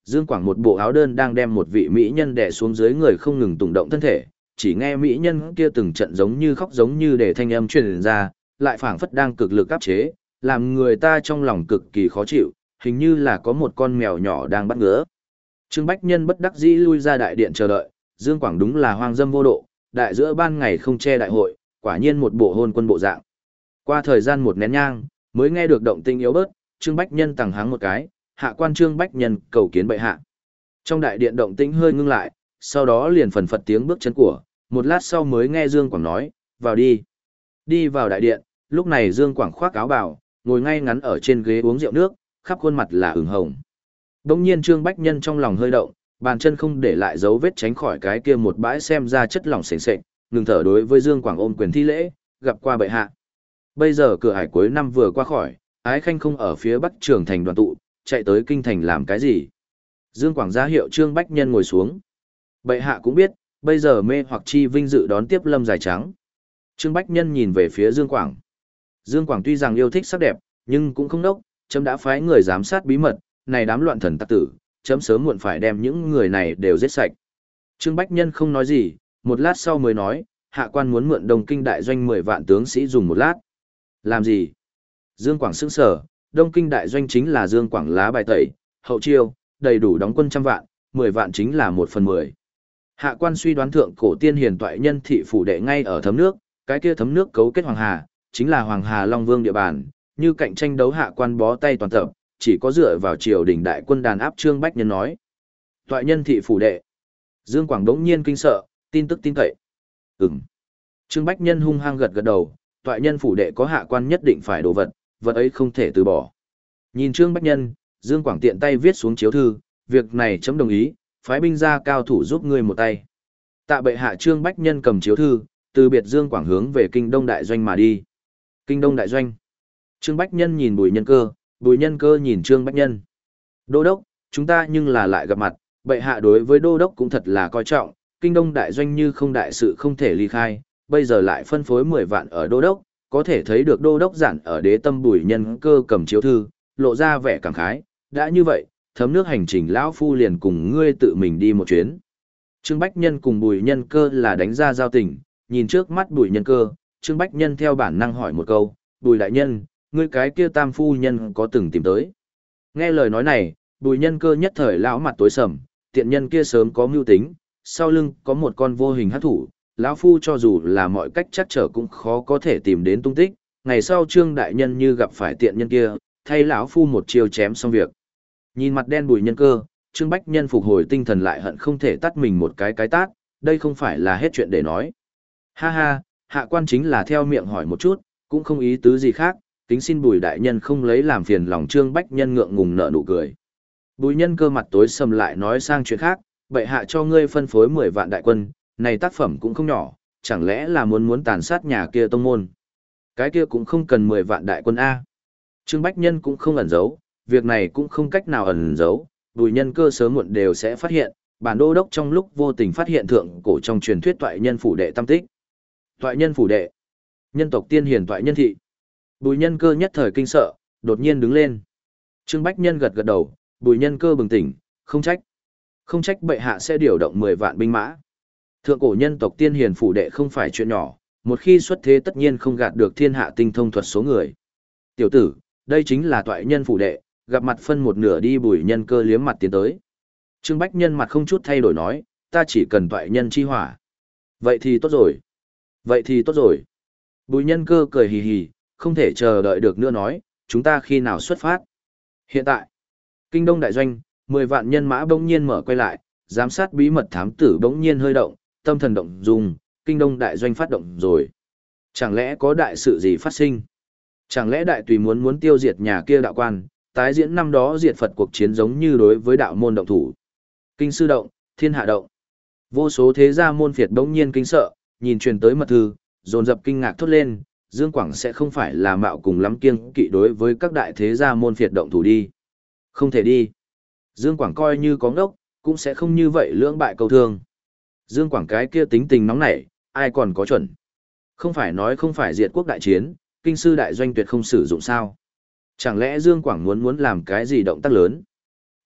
Dương Quảng một bộ áo đơn đang đem một vị mỹ nhân đè xuống dưới người không ngừng tùng động thân thể, chỉ nghe mỹ nhân kia từng trận giống như khóc giống như để thanh âm truyền ra, lại phảng phất đang cực lực áp chế, làm người ta trong lòng cực kỳ khó chịu, hình như là có một con mèo nhỏ đang bắt ngứa. Trương Bách Nhân bất đắc dĩ lui ra đại điện chờ đợi, Dương Quảng đúng là hoang dâm vô độ, đại giữa ban ngày không che đại hội, quả nhiên một bộ hôn quân bộ dạng. Qua thời gian một nén nhang, mới nghe được động tĩnh yếu bớt, Trương Bách Nhân tằng hắng một cái, hạ quan Trương Bách Nhân cầu kiến bệ hạ. Trong đại điện động tĩnh hơi ngưng lại, sau đó liền phần phật tiếng bước chân của, một lát sau mới nghe Dương Quảng nói, vào đi. Đi vào đại điện, lúc này Dương Quảng khoác áo bào, ngồi ngay ngắn ở trên ghế uống rượu nước, khắp khuôn mặt là ửng hồng. Đông nhiên Trương Bách Nhân trong lòng hơi động, bàn chân không để lại dấu vết tránh khỏi cái kia một bãi xem ra chất lỏng sền sệt, ngừng thở đối với Dương Quảng ôm quyền thi lễ, gặp qua bệ hạ. Bây giờ cửa hải cuối năm vừa qua khỏi, Ái Khanh không ở phía Bắc Trường thành đoàn tụ, chạy tới kinh thành làm cái gì? Dương Quảng ra hiệu Trương Bách Nhân ngồi xuống. Bệ hạ cũng biết, bây giờ mê hoặc chi vinh dự đón tiếp Lâm Dài Trắng. Trương Bách Nhân nhìn về phía Dương Quảng. Dương Quảng tuy rằng yêu thích sắc đẹp, nhưng cũng không đốc, chấm đã phái người giám sát bí mật, này đám loạn thần tặc tử, chấm sớm muộn phải đem những người này đều giết sạch. Trương Bách Nhân không nói gì, một lát sau mới nói, hạ quan muốn mượn Đông Kinh đại doanh mười vạn tướng sĩ dùng một lát. Làm gì? Dương Quảng sững sờ, Đông Kinh đại doanh chính là Dương Quảng lá bài tẩy, hậu chiêu, đầy đủ đóng quân trăm vạn, mười vạn chính là một phần mười. Hạ quan suy đoán thượng cổ tiên hiền toại nhân thị phủ đệ ngay ở thấm nước, cái kia thấm nước cấu kết Hoàng Hà, chính là Hoàng Hà Long Vương địa bàn, như cạnh tranh đấu hạ quan bó tay toàn tập, chỉ có dựa vào triều đình đại quân đàn áp. Trương Bách Nhân nói. Toại nhân thị phủ đệ. Dương Quảng đống nhiên kinh sợ, tin tức tin cậy. Ừm. Trương Bách Nhân hung hăng gật gật đầu, toại nhân phủ đệ có hạ quan nhất định phải đồ vật, vật ấy không thể từ bỏ. Nhìn Trương Bách Nhân, Dương Quảng tiện tay viết xuống chiếu thư, việc này chấm đồng ý, phái binh ra cao thủ giúp ngươi một tay. Tạ bệ hạ. Trương Bách Nhân cầm chiếu thư, từ biệt Dương Quảng hướng về Kinh Đông đại doanh mà đi. Kinh Đông đại doanh. Trương Bách Nhân nhìn Bùi Nhân Cơ, Bùi Nhân Cơ nhìn Trương Bách Nhân. Đô đốc, chúng ta nhưng là lại gặp mặt, bệ hạ đối với đô đốc cũng thật là coi trọng, Kinh Đông đại doanh như không đại sự không thể ly khai, bây giờ lại phân phối mười vạn ở đô đốc, có thể thấy được đô đốc giản ở đế tâm. Bùi Nhân Cơ cầm chiếu thư, lộ ra vẻ cảm khái, đã như vậy, thấm nước hành trình lão phu liền cùng ngươi tự mình đi một chuyến. Trương Bách Nhân cùng Bùi Nhân Cơ là đánh ra giao tình, nhìn trước mắt Bùi Nhân Cơ, Trương Bách Nhân theo bản năng hỏi một câu, Bùi đại nhân, ngươi cái kia tam phu nhân có từng tìm tới? Nghe lời nói này, Bùi Nhân Cơ nhất thời lão mặt tối sầm, tiện nhân kia sớm có mưu tính, sau lưng có một con vô hình hắc thủ, lão phu cho dù là mọi cách chắc trở cũng khó có thể tìm đến tung tích. Ngày sau Trương đại nhân như gặp phải tiện nhân kia, thay lão phu một chiêu chém xong việc. Nhìn mặt đen Bùi Nhân Cơ, Trương Bách Nhân phục hồi tinh thần lại hận không thể tắt mình một cái cái tát, đây không phải là hết chuyện để nói. Ha ha, hạ quan chính là theo miệng hỏi một chút, cũng không ý tứ gì khác, kính xin Bùi đại nhân không lấy làm phiền lòng. Trương Bách Nhân ngượng ngùng nở nụ cười. Bùi Nhân Cơ mặt tối sầm lại nói sang chuyện khác, bệ hạ cho ngươi phân phối mười vạn đại quân, này tác phẩm cũng không nhỏ, chẳng lẽ là muốn muốn tàn sát nhà kia tông môn? Cái kia cũng không cần mười vạn đại quân a. Trương Bách Nhân cũng không ẩn giấu, việc này cũng không cách nào ẩn giấu, Bùi Nhân Cơ sớm muộn đều sẽ phát hiện, bản đô đốc trong lúc vô tình phát hiện thượng cổ trong truyền thuyết toại nhân phủ đệ tâm tích. Toại nhân phủ đệ, nhân tộc tiên hiền toại nhân thị. Bùi Nhân Cơ nhất thời kinh sợ, đột nhiên đứng lên. Trương Bách Nhân gật gật đầu, Bùi Nhân Cơ bừng tỉnh, không trách. Không trách bệ hạ sẽ điều động mười vạn binh mã. Thượng cổ nhân tộc tiên hiền phủ đệ không phải chuyện nhỏ, một khi xuất thế tất nhiên không gạt được thiên hạ tinh thông thuật số người. Tiểu tử, đây chính là toại nhân phủ đệ, gặp mặt phân một nửa đi. Bùi Nhân Cơ liếm mặt tiến tới. Trương Bách Nhân mặt không chút thay đổi nói, ta chỉ cần toại nhân chi hỏa. Vậy thì tốt rồi. Vậy thì tốt rồi. Bùi Nhân Cơ cười hì hì, không thể chờ đợi được nữa nói, chúng ta khi nào xuất phát? Hiện tại, Kinh Đông đại doanh, mười vạn nhân mã bỗng nhiên mở quay lại, giám sát bí mật thám tử bỗng nhiên hơi động, tâm thần động dung, Kinh Đông đại doanh phát động rồi. Chẳng lẽ có đại sự gì phát sinh? Chẳng lẽ đại tùy muốn muốn tiêu diệt nhà kia đạo quan, tái diễn năm đó diệt Phật cuộc chiến giống như đối với đạo môn động thủ? Kinh sư động, thiên hạ động. Vô số thế gia môn phiệt bỗng nhiên kinh sợ, nhìn truyền tới mật thư, dồn dập kinh ngạc thốt lên, Dương Quảng sẽ không phải là mạo cùng lắm kiêng kỵ đối với các đại thế gia môn phiệt động thủ đi. Không thể đi. Dương Quảng coi như có ngốc, cũng sẽ không như vậy lưỡng bại câu thương. Dương Quảng cái kia tính tình nóng nảy, ai còn có chuẩn. Không phải nói không phải diệt quốc đại chiến, kinh sư đại doanh tuyệt không sử dụng sao. Chẳng lẽ Dương Quảng muốn muốn làm cái gì động tác lớn?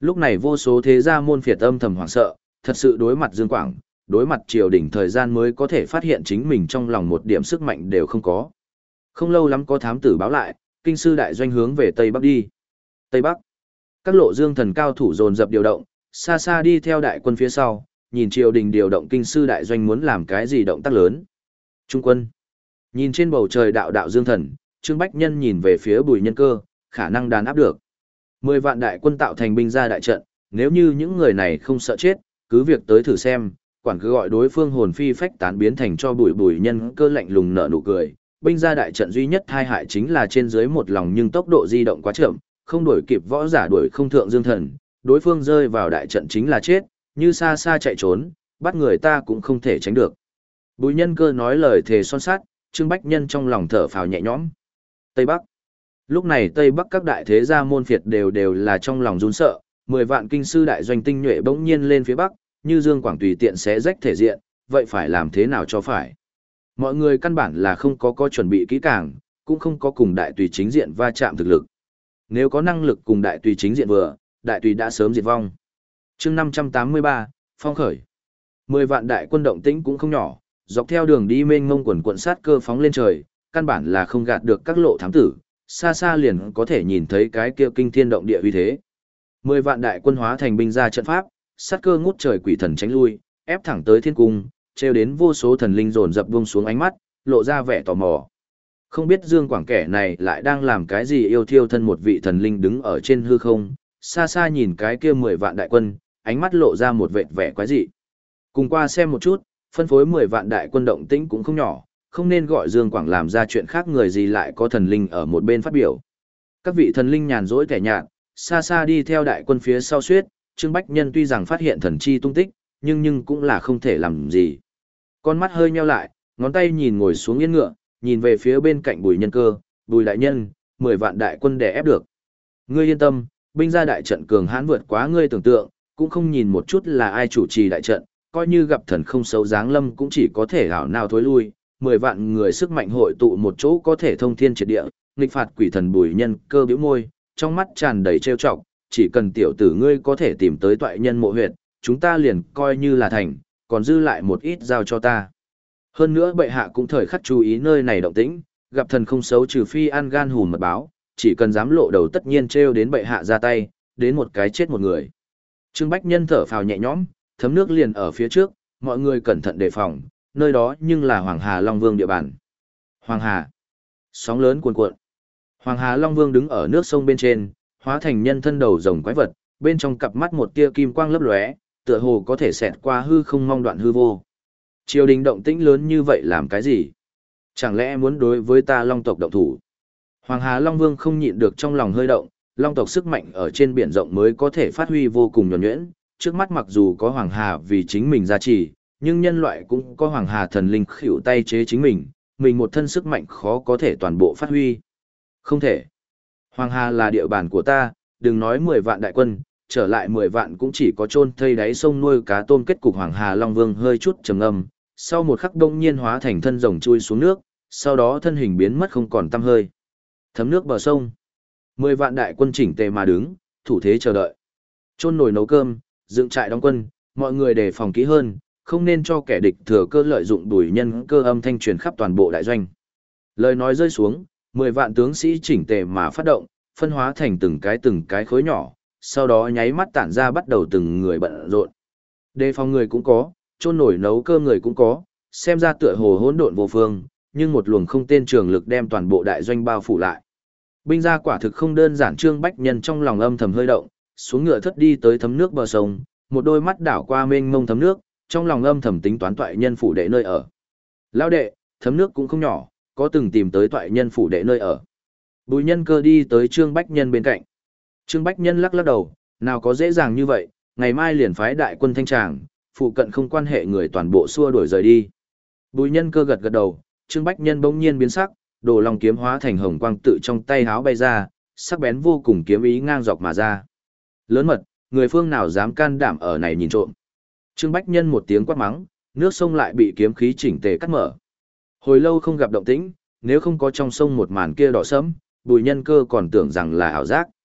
Lúc này vô số thế gia môn phiệt âm thầm hoảng sợ, thật sự đối mặt Dương Quảng, đối mặt triều đình thời gian mới có thể phát hiện chính mình trong lòng một điểm sức mạnh đều không có. Không lâu lắm có thám tử báo lại, kinh sư đại doanh hướng về Tây Bắc đi. Tây Bắc. Các lộ dương thần cao thủ dồn dập điều động, xa xa đi theo đại quân phía sau, nhìn triều đình điều động kinh sư đại doanh muốn làm cái gì động tác lớn. Trung quân. Nhìn trên bầu trời đạo đạo dương thần, Trương Bách Nhân nhìn về phía Bùi Nhân Cơ, khả năng đàn áp được. Mười vạn đại quân tạo thành binh ra đại trận, nếu như những người này không sợ chết, cứ việc tới thử xem, quản cứ gọi đối phương hồn phi phách tán biến thành cho Bùi Bùi Nhân Cơ lạnh lùng nở nụ cười. Binh ra đại trận duy nhất hai hại chính là trên dưới một lòng nhưng tốc độ di động quá chậm, không đuổi kịp võ giả đuổi không thượng dương thần, đối phương rơi vào đại trận chính là chết, như xa xa chạy trốn, bắt người ta cũng không thể tránh được. Bùi Nhân Cơ nói lời thề son sắt, Trương Bách Nhân trong lòng thở phào nhẹ nhõm. Tây Bắc. Lúc này Tây Bắc các đại thế gia môn phiệt đều đều là trong lòng run sợ, mười vạn kinh sư đại doanh tinh nhuệ bỗng nhiên lên phía Bắc, như Dương Quảng tùy tiện xé rách thể diện, vậy phải làm thế nào cho phải? Mọi người căn bản là không có có chuẩn bị kỹ càng, cũng không có cùng đại tùy chính diện va chạm thực lực. Nếu có năng lực cùng đại tùy chính diện vừa, đại tùy đã sớm diệt vong. Chương năm trăm tám mươi ba, Phong khởi. Mười vạn đại quân động tĩnh cũng không nhỏ, dọc theo đường đi mênh mông quần quận sát cơ phóng lên trời, căn bản là không gạt được các lộ thám tử, xa xa liền có thể nhìn thấy cái kia kinh thiên động địa uy thế. Mười vạn đại quân hóa thành binh ra trận pháp, sát cơ ngút trời quỷ thần tránh lui, ép thẳng tới thiên cung, treo đến vô số thần linh dồn dập buông xuống ánh mắt, lộ ra vẻ tò mò. Không biết Dương Quảng kẻ này lại đang làm cái gì yêu thiêu thân một vị thần linh đứng ở trên hư không, xa xa nhìn cái kia mười vạn đại quân, ánh mắt lộ ra một vệt vẻ quái dị. Cùng qua xem một chút, phân phối mười vạn đại quân động tĩnh cũng không nhỏ, không nên gọi Dương Quảng làm ra chuyện khác người gì lại có thần linh ở một bên phát biểu. Các vị thần linh nhàn rỗi kẻ nhạt, xa xa đi theo đại quân phía sau suyết, Trương Bách Nhân tuy rằng phát hiện thần chi tung tích, nhưng nhưng cũng là không thể làm gì. Con mắt hơi nheo lại, ngón tay nhìn ngồi xuống yên ngựa, nhìn về phía bên cạnh Bùi Nhân Cơ, Bùi đại nhân, mười vạn đại quân đè ép được. Ngươi yên tâm, binh ra đại trận cường hãn vượt quá ngươi tưởng tượng, cũng không nhìn một chút là ai chủ trì đại trận, coi như gặp thần không xấu dáng lâm cũng chỉ có thể hảo nào thối lui, mười vạn người sức mạnh hội tụ một chỗ có thể thông thiên triệt địa, nghịch phạt quỷ thần Bùi Nhân Cơ bĩu môi, trong mắt tràn đầy trêu chọc, chỉ cần tiểu tử ngươi có thể tìm tới toại nhân mộ huyệt, chúng ta liền coi như là thành, còn dư lại một ít giao cho ta. Hơn nữa bệ hạ cũng thời khắc chú ý nơi này động tĩnh, gặp thần không xấu trừ phi ăn gan hùm mật báo, chỉ cần dám lộ đầu tất nhiên trêu đến bệ hạ ra tay, đến một cái chết một người. Trương Bách Nhân thở phào nhẹ nhõm, thấm nước liền ở phía trước, mọi người cẩn thận đề phòng, nơi đó nhưng là Hoàng Hà Long Vương địa bàn. Hoàng Hà. Sóng lớn cuồn cuộn. Hoàng Hà Long Vương đứng ở nước sông bên trên, hóa thành nhân thân đầu rồng quái vật, bên trong cặp mắt một tia kim quang lấp lóe, tựa hồ có thể xẹt qua hư không mong đoạn hư vô. Triều đình động tĩnh lớn như vậy làm cái gì? Chẳng lẽ muốn đối với ta Long tộc động thủ? Hoàng Hà Long Vương không nhịn được trong lòng hơi động, Long tộc sức mạnh ở trên biển rộng mới có thể phát huy vô cùng nhuần nhuyễn, trước mắt mặc dù có Hoàng Hà vì chính mình gia trì, nhưng nhân loại cũng có Hoàng Hà thần linh khỉu tay chế chính mình, mình một thân sức mạnh khó có thể toàn bộ phát huy. Không thể. Hoàng Hà là địa bàn của ta, đừng nói mười vạn đại quân, trở lại mười vạn cũng chỉ có chôn thây đáy sông nuôi cá tôm. Kết cục Hoàng Hà Long Vương hơi chút trầm ngâm, sau một khắc đông nhiên hóa thành thân rồng chui xuống nước, sau đó thân hình biến mất không còn tăm hơi. Thấm nước bờ sông, mười vạn đại quân chỉnh tề mà đứng, thủ thế chờ đợi. Chôn nồi nấu cơm, dựng trại đóng quân, mọi người đề phòng kỹ hơn, không nên cho kẻ địch thừa cơ lợi dụng Bùi Nhân Cơ âm thanh truyền khắp toàn bộ đại doanh. Lời nói rơi xuống, mười vạn tướng sĩ chỉnh tề mà phát động, phân hóa thành từng cái từng cái khối nhỏ, sau đó nháy mắt tản ra bắt đầu từng người bận rộn. Đề phòng người cũng có, chôn nổi nấu cơm người cũng có, xem ra tựa hồ hỗn độn vô phương, nhưng một luồng không tên trường lực đem toàn bộ đại doanh bao phủ lại. Binh gia quả thực không đơn giản. Trương Bách Nhân trong lòng âm thầm hơi động, xuống ngựa thất đi tới thấm nước bờ sông, một đôi mắt đảo qua mênh mông thấm nước, trong lòng âm thầm tính toán toại nhân phủ đệ nơi ở. Lão đệ, thấm nước cũng không nhỏ, có từng tìm tới toại nhân phủ đệ nơi ở. Bùi Nhân Cơ đi tới Trương Bách Nhân bên cạnh. Trương Bách Nhân lắc lắc đầu, nào có dễ dàng như vậy, ngày mai liền phái đại quân thanh tràng, phụ cận không quan hệ người toàn bộ xua đuổi rời đi. Bùi Nhân Cơ gật gật đầu, Trương Bách Nhân bỗng nhiên biến sắc, đồ long kiếm hóa thành hồng quang tự trong tay háo bay ra, sắc bén vô cùng kiếm ý ngang dọc mà ra. Lớn mật, người phương nào dám can đảm ở này nhìn trộm. Trương Bách Nhân một tiếng quát mắng, nước sông lại bị kiếm khí chỉnh tề cắt mở. Hồi lâu không gặp động tĩnh, nếu không có trong sông một màn kia đỏ sẫm, Bùi Nhân Cơ còn tưởng rằng là ảo giác.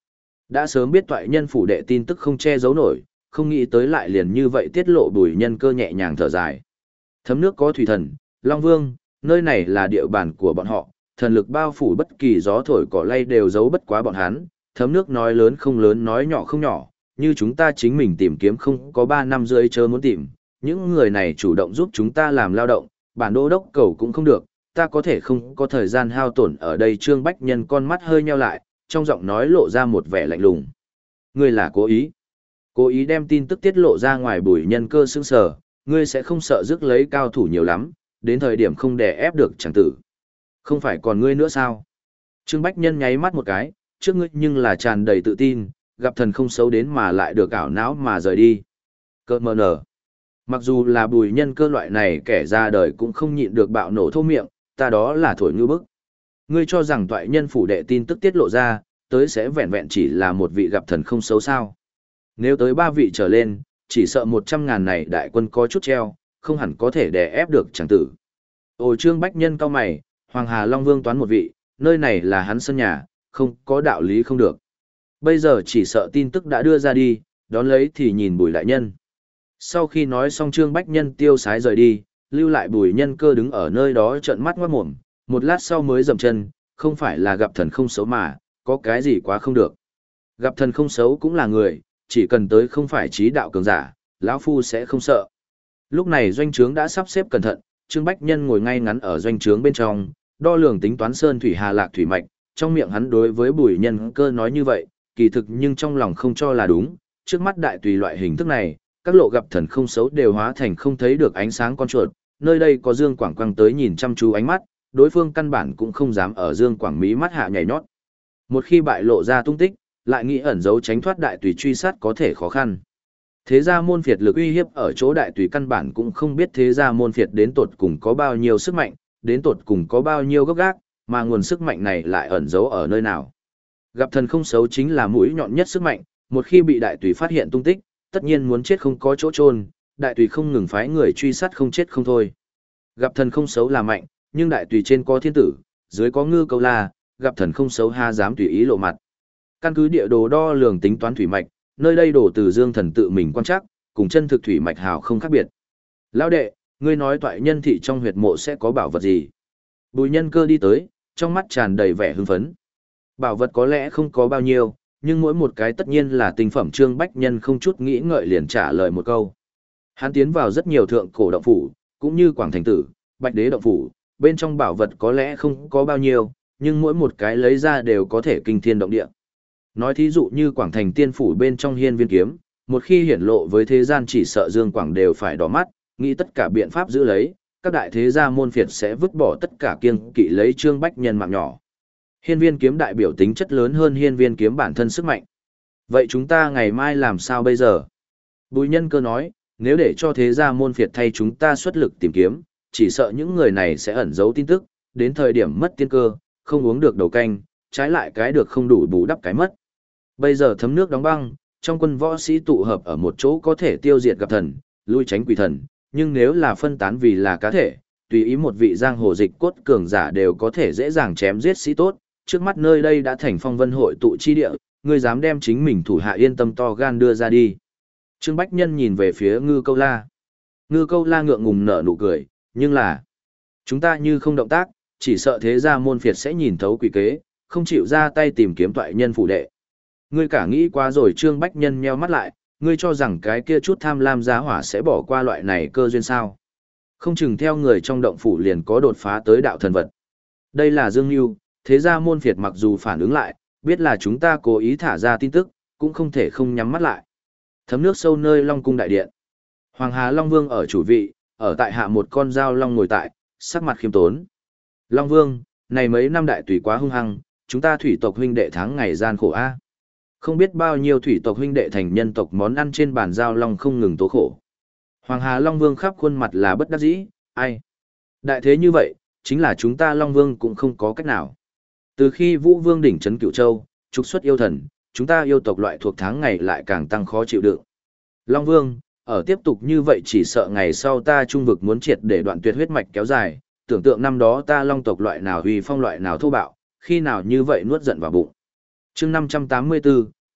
Đã sớm biết toại nhân phủ đệ tin tức không che giấu nổi, không nghĩ tới lại liền như vậy tiết lộ Bùi Nhân Cơ nhẹ nhàng thở dài. Thấm nước có thủy thần, Long Vương, nơi này là địa bàn của bọn họ, thần lực bao phủ bất kỳ gió thổi cỏ lay đều giấu bất quá bọn hắn, thấm nước nói lớn không lớn nói nhỏ không nhỏ, như chúng ta chính mình tìm kiếm không có ba năm rưỡi chớ muốn tìm, những người này chủ động giúp chúng ta làm lao động, bản đô đốc cầu cũng không được, ta có thể không có thời gian hao tổn ở đây. Trương Bách Nhân con mắt hơi nheo lại, trong giọng nói lộ ra một vẻ lạnh lùng. Ngươi là cố ý. Cố ý đem tin tức tiết lộ ra ngoài. Bùi Nhân Cơ sững sờ, ngươi sẽ không sợ rước lấy cao thủ nhiều lắm, đến thời điểm không đè ép được chẳng tử. Không phải còn ngươi nữa sao? Trương Bách Nhân nháy mắt một cái, trước ngươi nhưng là tràn đầy tự tin, gặp thần không xấu đến mà lại được ảo não mà rời đi. Cơ mờ nở. Mặc dù là Bùi Nhân Cơ loại này kẻ ra đời cũng không nhịn được bạo nổ thô miệng, ta đó là thổi ngư bức. Ngươi cho rằng toại nhân phủ đệ tin tức tiết lộ ra, tới sẽ vẹn vẹn chỉ là một vị gặp thần không xấu sao. Nếu tới ba vị trở lên, chỉ sợ một trăm ngàn này đại quân có chút treo, không hẳn có thể đè ép được chẳng tử. Ồ, Trương Bách Nhân cao mày, Hoàng Hà Long Vương toán một vị, nơi này là hắn sân nhà, không có đạo lý không được. Bây giờ chỉ sợ tin tức đã đưa ra đi, đón lấy thì nhìn Bùi đại nhân. Sau khi nói xong Trương Bách Nhân tiêu sái rời đi, lưu lại Bùi Nhân Cơ đứng ở nơi đó trợn mắt ngoát mồm, một lát sau mới dậm chân, không phải là gặp thần không xấu mà, có cái gì quá không được. Gặp thần không xấu cũng là người, chỉ cần tới không phải trí đạo cường giả, lão phu sẽ không sợ. Lúc này doanh trướng đã sắp xếp cẩn thận, Trương Bách Nhân ngồi ngay ngắn ở doanh trướng bên trong, đo lường tính toán sơn thủy hà lạc thủy mạch, trong miệng hắn đối với Bùi Nhân Cơ nói như vậy, kỳ thực nhưng trong lòng không cho là đúng, trước mắt đại tùy loại hình thức này, các lộ gặp thần không xấu đều hóa thành không thấy được ánh sáng con chuột, nơi đây có Dương Quảng Quang tới nhìn chăm chú ánh mắt, đối phương căn bản cũng không dám ở Dương Quảng mí mắt hạ nhảy nhót. Một khi bại lộ ra tung tích, lại nghĩ ẩn giấu tránh thoát đại tùy truy sát có thể khó khăn. Thế gia môn phiệt lực uy hiếp ở chỗ đại tùy căn bản cũng không biết thế gia môn phiệt đến tột cùng có bao nhiêu sức mạnh, đến tột cùng có bao nhiêu gốc gác, mà nguồn sức mạnh này lại ẩn giấu ở nơi nào. Gặp thần không xấu chính là mũi nhọn nhất sức mạnh, một khi bị đại tùy phát hiện tung tích, tất nhiên muốn chết không có chỗ chôn, đại tùy không ngừng phái người truy sát không chết không thôi. Gặp thần không xấu là mạnh, nhưng đại tùy trên có thiên tử, dưới có ngư câu la, gặp thần không xấu ha dám tùy ý lộ mặt. Căn cứ địa đồ đo lường tính toán thủy mạch, nơi đây đổ từ Dương Thần tự mình quan trắc, cùng chân thực thủy mạch hào không khác biệt. Lão đệ, ngươi nói toại nhân thị trong huyệt mộ sẽ có bảo vật gì? Bùi Nhân Cơ đi tới, trong mắt tràn đầy vẻ hưng phấn. Bảo vật có lẽ không có bao nhiêu, nhưng mỗi một cái tất nhiên là tinh phẩm. Trương Bách Nhân không chút nghĩ ngợi liền trả lời một câu. Hắn tiến vào rất nhiều thượng cổ động phủ, cũng như Quảng Thành Tử, Bạch Đế động phủ, bên trong bảo vật có lẽ không có bao nhiêu, nhưng mỗi một cái lấy ra đều có thể kinh thiên động địa. Nói thí dụ như Quảng Thành Tiên phủ bên trong Hiên Viên kiếm, một khi hiển lộ với thế gian chỉ sợ Dương Quảng đều phải đỏ mắt, nghĩ tất cả biện pháp giữ lấy, các đại thế gia môn phiệt sẽ vứt bỏ tất cả kiêng kỵ lấy Trương Bách Nhân mạng nhỏ. Hiên Viên kiếm đại biểu tính chất lớn hơn Hiên Viên kiếm bản thân sức mạnh. Vậy chúng ta ngày mai làm sao bây giờ? Bùi Nhân Cơ nói, nếu để cho thế gia môn phiệt thay chúng ta xuất lực tìm kiếm, chỉ sợ những người này sẽ ẩn giấu tin tức, đến thời điểm mất tiên cơ, không uống được đầu canh, trái lại cái được không đủ bù đắp cái mất. Bây giờ thấm nước đóng băng, trong quân võ sĩ tụ hợp ở một chỗ có thể tiêu diệt gặp thần, lui tránh quỷ thần, nhưng nếu là phân tán vì là cá thể, tùy ý một vị giang hồ dịch cốt cường giả đều có thể dễ dàng chém giết sĩ tốt, trước mắt nơi đây đã thành phong vân hội tụ chi địa, ngươi dám đem chính mình thủ hạ yên tâm to gan đưa ra đi. Trương Bách Nhân nhìn về phía Ngư Câu La. Ngư Câu La ngượng ngùng nở nụ cười, nhưng là, chúng ta như không động tác, chỉ sợ thế gia môn phiệt sẽ nhìn thấu quỷ kế, không chịu ra tay tìm kiếm toại nhân phủ đệ. Ngươi cả nghĩ quá rồi. Trương Bách Nhân nheo mắt lại, ngươi cho rằng cái kia chút tham lam giá hỏa sẽ bỏ qua loại này cơ duyên sao? Không chừng theo người trong động phủ liền có đột phá tới đạo thần vật. Đây là Dương Nưu, thế gia môn phiệt mặc dù phản ứng lại, biết là chúng ta cố ý thả ra tin tức, cũng không thể không nhắm mắt lại. Thấm nước sâu nơi Long cung đại điện. Hoàng Hà Long Vương ở chủ vị, ở tại hạ một con dao long ngồi tại, sắc mặt khiêm tốn. Long Vương, này mấy năm đại tùy quá hung hăng, chúng ta thủy tộc huynh đệ tháng ngày gian khổ a. Không biết bao nhiêu thủy tộc huynh đệ thành nhân tộc món ăn trên bàn dao long không ngừng tố khổ. Hoàng Hà Long Vương khắp khuôn mặt là bất đắc dĩ, ai? Đại thế như vậy, chính là chúng ta Long Vương cũng không có cách nào. Từ khi Vũ Vương đỉnh trấn Cửu Châu, trục xuất yêu thần, chúng ta yêu tộc loại thuộc tháng ngày lại càng tăng khó chịu đựng. Long Vương, ở tiếp tục như vậy chỉ sợ ngày sau ta trung vực muốn triệt để đoạn tuyệt huyết mạch kéo dài, tưởng tượng năm đó ta Long tộc loại nào huy phong loại nào thô bạo, khi nào như vậy nuốt giận vào bụng. Chương năm trăm tám mươi tư,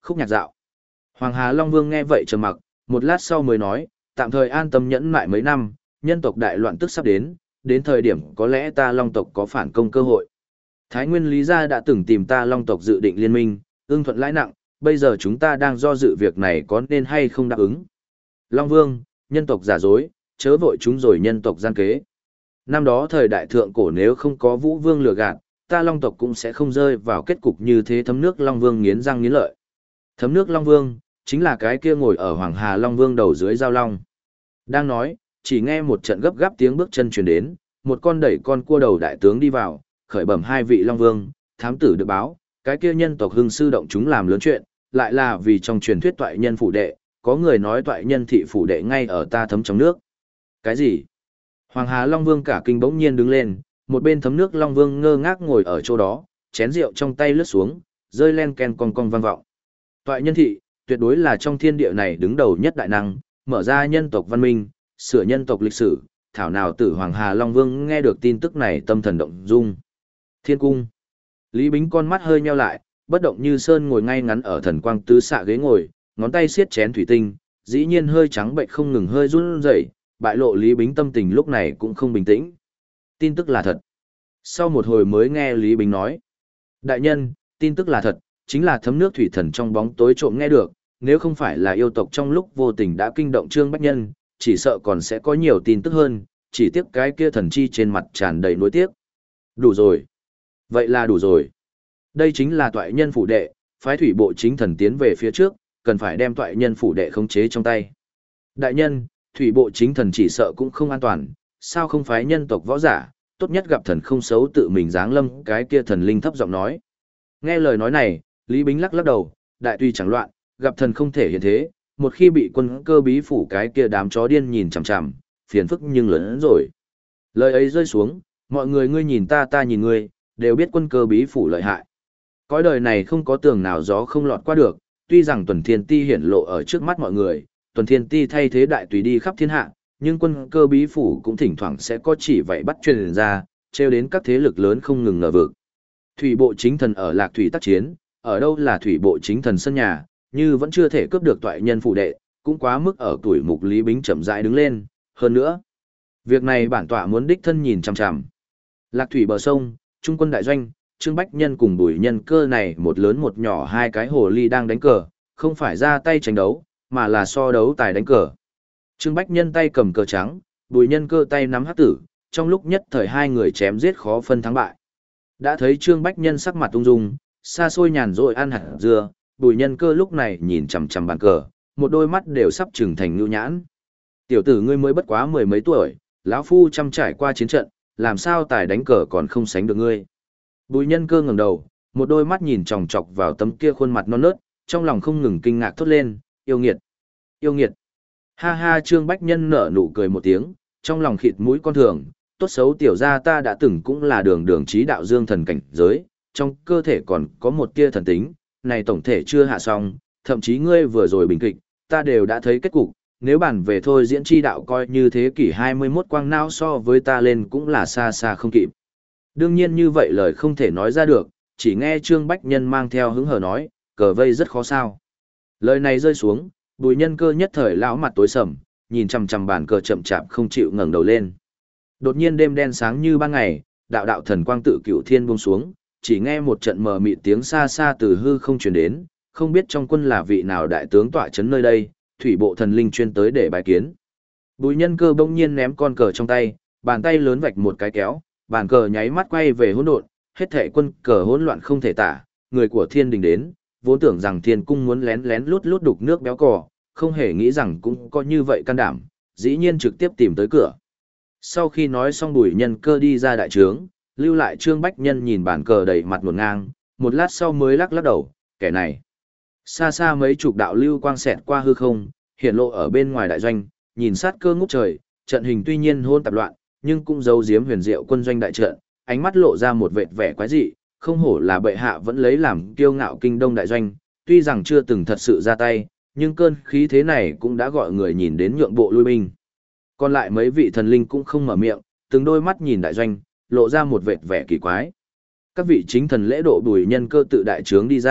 khúc nhạc dạo. Hoàng Hà Long Vương nghe vậy trầm mặc, một lát sau mới nói, tạm thời an tâm nhẫn lại mấy năm, nhân tộc đại loạn tức sắp đến, đến thời điểm có lẽ ta Long tộc có phản công cơ hội. Thái Nguyên Lý Gia đã từng tìm ta Long tộc dự định liên minh, ưng thuận lãi nặng, bây giờ chúng ta đang do dự việc này có nên hay không đáp ứng. Long Vương, nhân tộc giả dối, chớ vội chúng rồi nhân tộc gian kế. Năm đó thời đại thượng cổ nếu không có Vũ Vương lừa gạt, ta Long tộc cũng sẽ không rơi vào kết cục như thế. Thấm nước Long Vương nghiến răng nghiến lợi. Thấm nước Long Vương, chính là cái kia ngồi ở Hoàng Hà Long Vương đầu dưới giao long. Đang nói, chỉ nghe một trận gấp gáp tiếng bước chân truyền đến, một con đẩy con cua đầu đại tướng đi vào, khởi bẩm hai vị Long Vương, thám tử được báo, cái kia nhân tộc hưng sư động chúng làm lớn chuyện, lại là vì trong truyền thuyết toại nhân phủ đệ, có người nói toại nhân thị phủ đệ ngay ở ta Thấm trong nước. Cái gì? Hoàng Hà Long Vương cả kinh bỗng nhiên đứng lên, một bên Thấm nước Long Vương ngơ ngác ngồi ở chỗ đó, chén rượu trong tay lướt xuống, rơi len ken cong cong vang vọng. Toại nhân thị, tuyệt đối là trong thiên địa này đứng đầu nhất đại năng, mở ra nhân tộc văn minh, sửa nhân tộc lịch sử, thảo nào tử Hoàng Hà Long Vương nghe được tin tức này tâm thần động dung. Thiên cung. Lý Bính con mắt hơi nheo lại, bất động như sơn ngồi ngay ngắn ở thần quang tứ xạ ghế ngồi, ngón tay siết chén thủy tinh, dĩ nhiên hơi trắng bệnh không ngừng hơi run rẩy, bại lộ Lý Bính tâm tình lúc này cũng không bình tĩnh. Tin tức là thật. Sau một hồi mới nghe Lý Bính nói. Đại nhân, tin tức là thật, chính là Thấm nước thủy thần trong bóng tối trộm nghe được, nếu không phải là yêu tộc trong lúc vô tình đã kinh động Trương Bách Nhân, chỉ sợ còn sẽ có nhiều tin tức hơn, chỉ tiếc cái kia thần chi trên mặt tràn đầy nối tiếc. Đủ rồi. Vậy là đủ rồi. Đây chính là toại nhân phủ đệ, phái thủy bộ chính thần tiến về phía trước, cần phải đem toại nhân phủ đệ khống chế trong tay. Đại nhân, thủy bộ chính thần chỉ sợ cũng không an toàn, sao không phái nhân tộc võ giả, tốt nhất gặp thần không xấu tự mình giáng lâm, cái kia thần linh thấp giọng nói. Nghe lời nói này, Lý Bính lắc lắc đầu, đại tuy chẳng loạn, gặp thần không thể hiện thế, một khi bị quân cơ bí phủ cái kia đám chó điên nhìn chằm chằm, phiền phức nhưng lớn hơn rồi. Lời ấy rơi xuống, mọi người ngươi nhìn ta ta nhìn ngươi, đều biết quân cơ bí phủ lợi hại. Cõi đời này không có tường nào gió không lọt qua được, tuy rằng Tuần Thiên Ti hiển lộ ở trước mắt mọi người, Tuần Thiên Ti thay thế đại tùy đi khắp thiên hạ, nhưng quân cơ bí phủ cũng thỉnh thoảng sẽ có chỉ vậy bắt truyền ra, treo đến các thế lực lớn không ngừng ngờ vực. Thủy bộ chính thần ở Lạc Thủy tác chiến, ở đâu là thủy bộ chính thần sân nhà, như vẫn chưa thể cướp được toại nhân phủ đệ, cũng quá mức ở tuổi mục. Lý Bính chậm rãi đứng lên, hơn nữa. Việc này bản tọa muốn đích thân nhìn chằm chằm. Lạc Thủy bờ sông, trung quân đại doanh, Trương Bách Nhân cùng Bùi Nhân Cơ này một lớn một nhỏ hai cái hồ ly đang đánh cờ, không phải ra tay tranh đấu, mà là so đấu tài đánh cờ. Trương Bách Nhân tay cầm cờ trắng, Bùi Nhân Cơ tay nắm hắc tử, trong lúc nhất thời hai người chém giết khó phân thắng bại. Đã thấy Trương Bách Nhân sắc mặt ung dung, xa xôi nhàn rỗi ăn hạt dưa, Bùi Nhân Cơ lúc này nhìn chằm chằm bàn cờ, một đôi mắt đều sắp trừng thành nhu nhãn. Tiểu tử ngươi mới bất quá mười mấy tuổi, lão phu chăm trải qua chiến trận, làm sao tài đánh cờ còn không sánh được ngươi. Bùi Nhân Cơ ngẩng đầu, một đôi mắt nhìn chòng chọc vào tấm kia khuôn mặt non nớt, trong lòng không ngừng kinh ngạc thốt lên, yêu nghiệt, yêu nghiệt. Ha ha, Trương Bách Nhân nở nụ cười một tiếng, trong lòng khịt mũi con thường, tốt xấu tiểu gia ta đã từng cũng là đường đường trí đạo dương thần cảnh giới, trong cơ thể còn có một tia thần tính, này tổng thể chưa hạ xong, thậm chí ngươi vừa rồi bình kịch, ta đều đã thấy kết cục, nếu bản về thôi diễn chi đạo coi như thế kỷ hai mươi mốt quang não so với ta lên cũng là xa xa không kịp. Đương nhiên như vậy lời không thể nói ra được, chỉ nghe Trương Bách Nhân mang theo hứng hờ nói, cờ vây rất khó sao. Lời này rơi xuống, Bùi Nhân Cơ nhất thời lão mặt tối sầm, nhìn chằm chằm bàn cờ chậm chạp không chịu ngẩng đầu lên. Đột nhiên đêm đen sáng như ban ngày, đạo đạo thần quang tự cửu thiên buông xuống, chỉ nghe một trận mờ mịt tiếng xa xa từ hư không truyền đến, không biết trong quân là vị nào đại tướng tọa chấn nơi đây, thủy bộ thần linh chuyên tới để bài kiến. Bùi Nhân Cơ bỗng nhiên ném con cờ trong tay, bàn tay lớn vạch một cái kéo, bàn cờ nháy mắt quay về hỗn độn, hết thảy quân cờ hỗn loạn không thể tả, người của thiên đình đến, vốn tưởng rằng thiên cung muốn lén lén lút lút đục nước béo cò, không hề nghĩ rằng cũng có như vậy can đảm, dĩ nhiên trực tiếp tìm tới cửa. Sau khi nói xong Bùi Nhân Cơ đi ra đại trướng, lưu lại Trương Bách Nhân nhìn bàn cờ đầy mặt ngổn ngang, một lát sau mới lắc lắc đầu, kẻ này. Xa xa mấy chục đạo lưu quang xẹt qua hư không, hiện lộ ở bên ngoài đại doanh, nhìn sát cơ ngút trời, trận hình tuy nhiên hôn tạp loạn, nhưng cũng giấu giếm huyền diệu quân doanh đại trận, ánh mắt lộ ra một vệt vẻ quái dị, không hổ là bệ hạ vẫn lấy làm kiêu ngạo kinh đông đại doanh, tuy rằng chưa từng thật sự ra tay, nhưng cơn khí thế này cũng đã gọi người nhìn đến nhượng bộ lui binh. Còn lại mấy vị thần linh cũng không mở miệng, từng đôi mắt nhìn đại doanh, lộ ra một vệt vẻ kỳ quái. Các vị chính thần lễ độ Bùi Nhân Cơ tự đại trướng đi ra,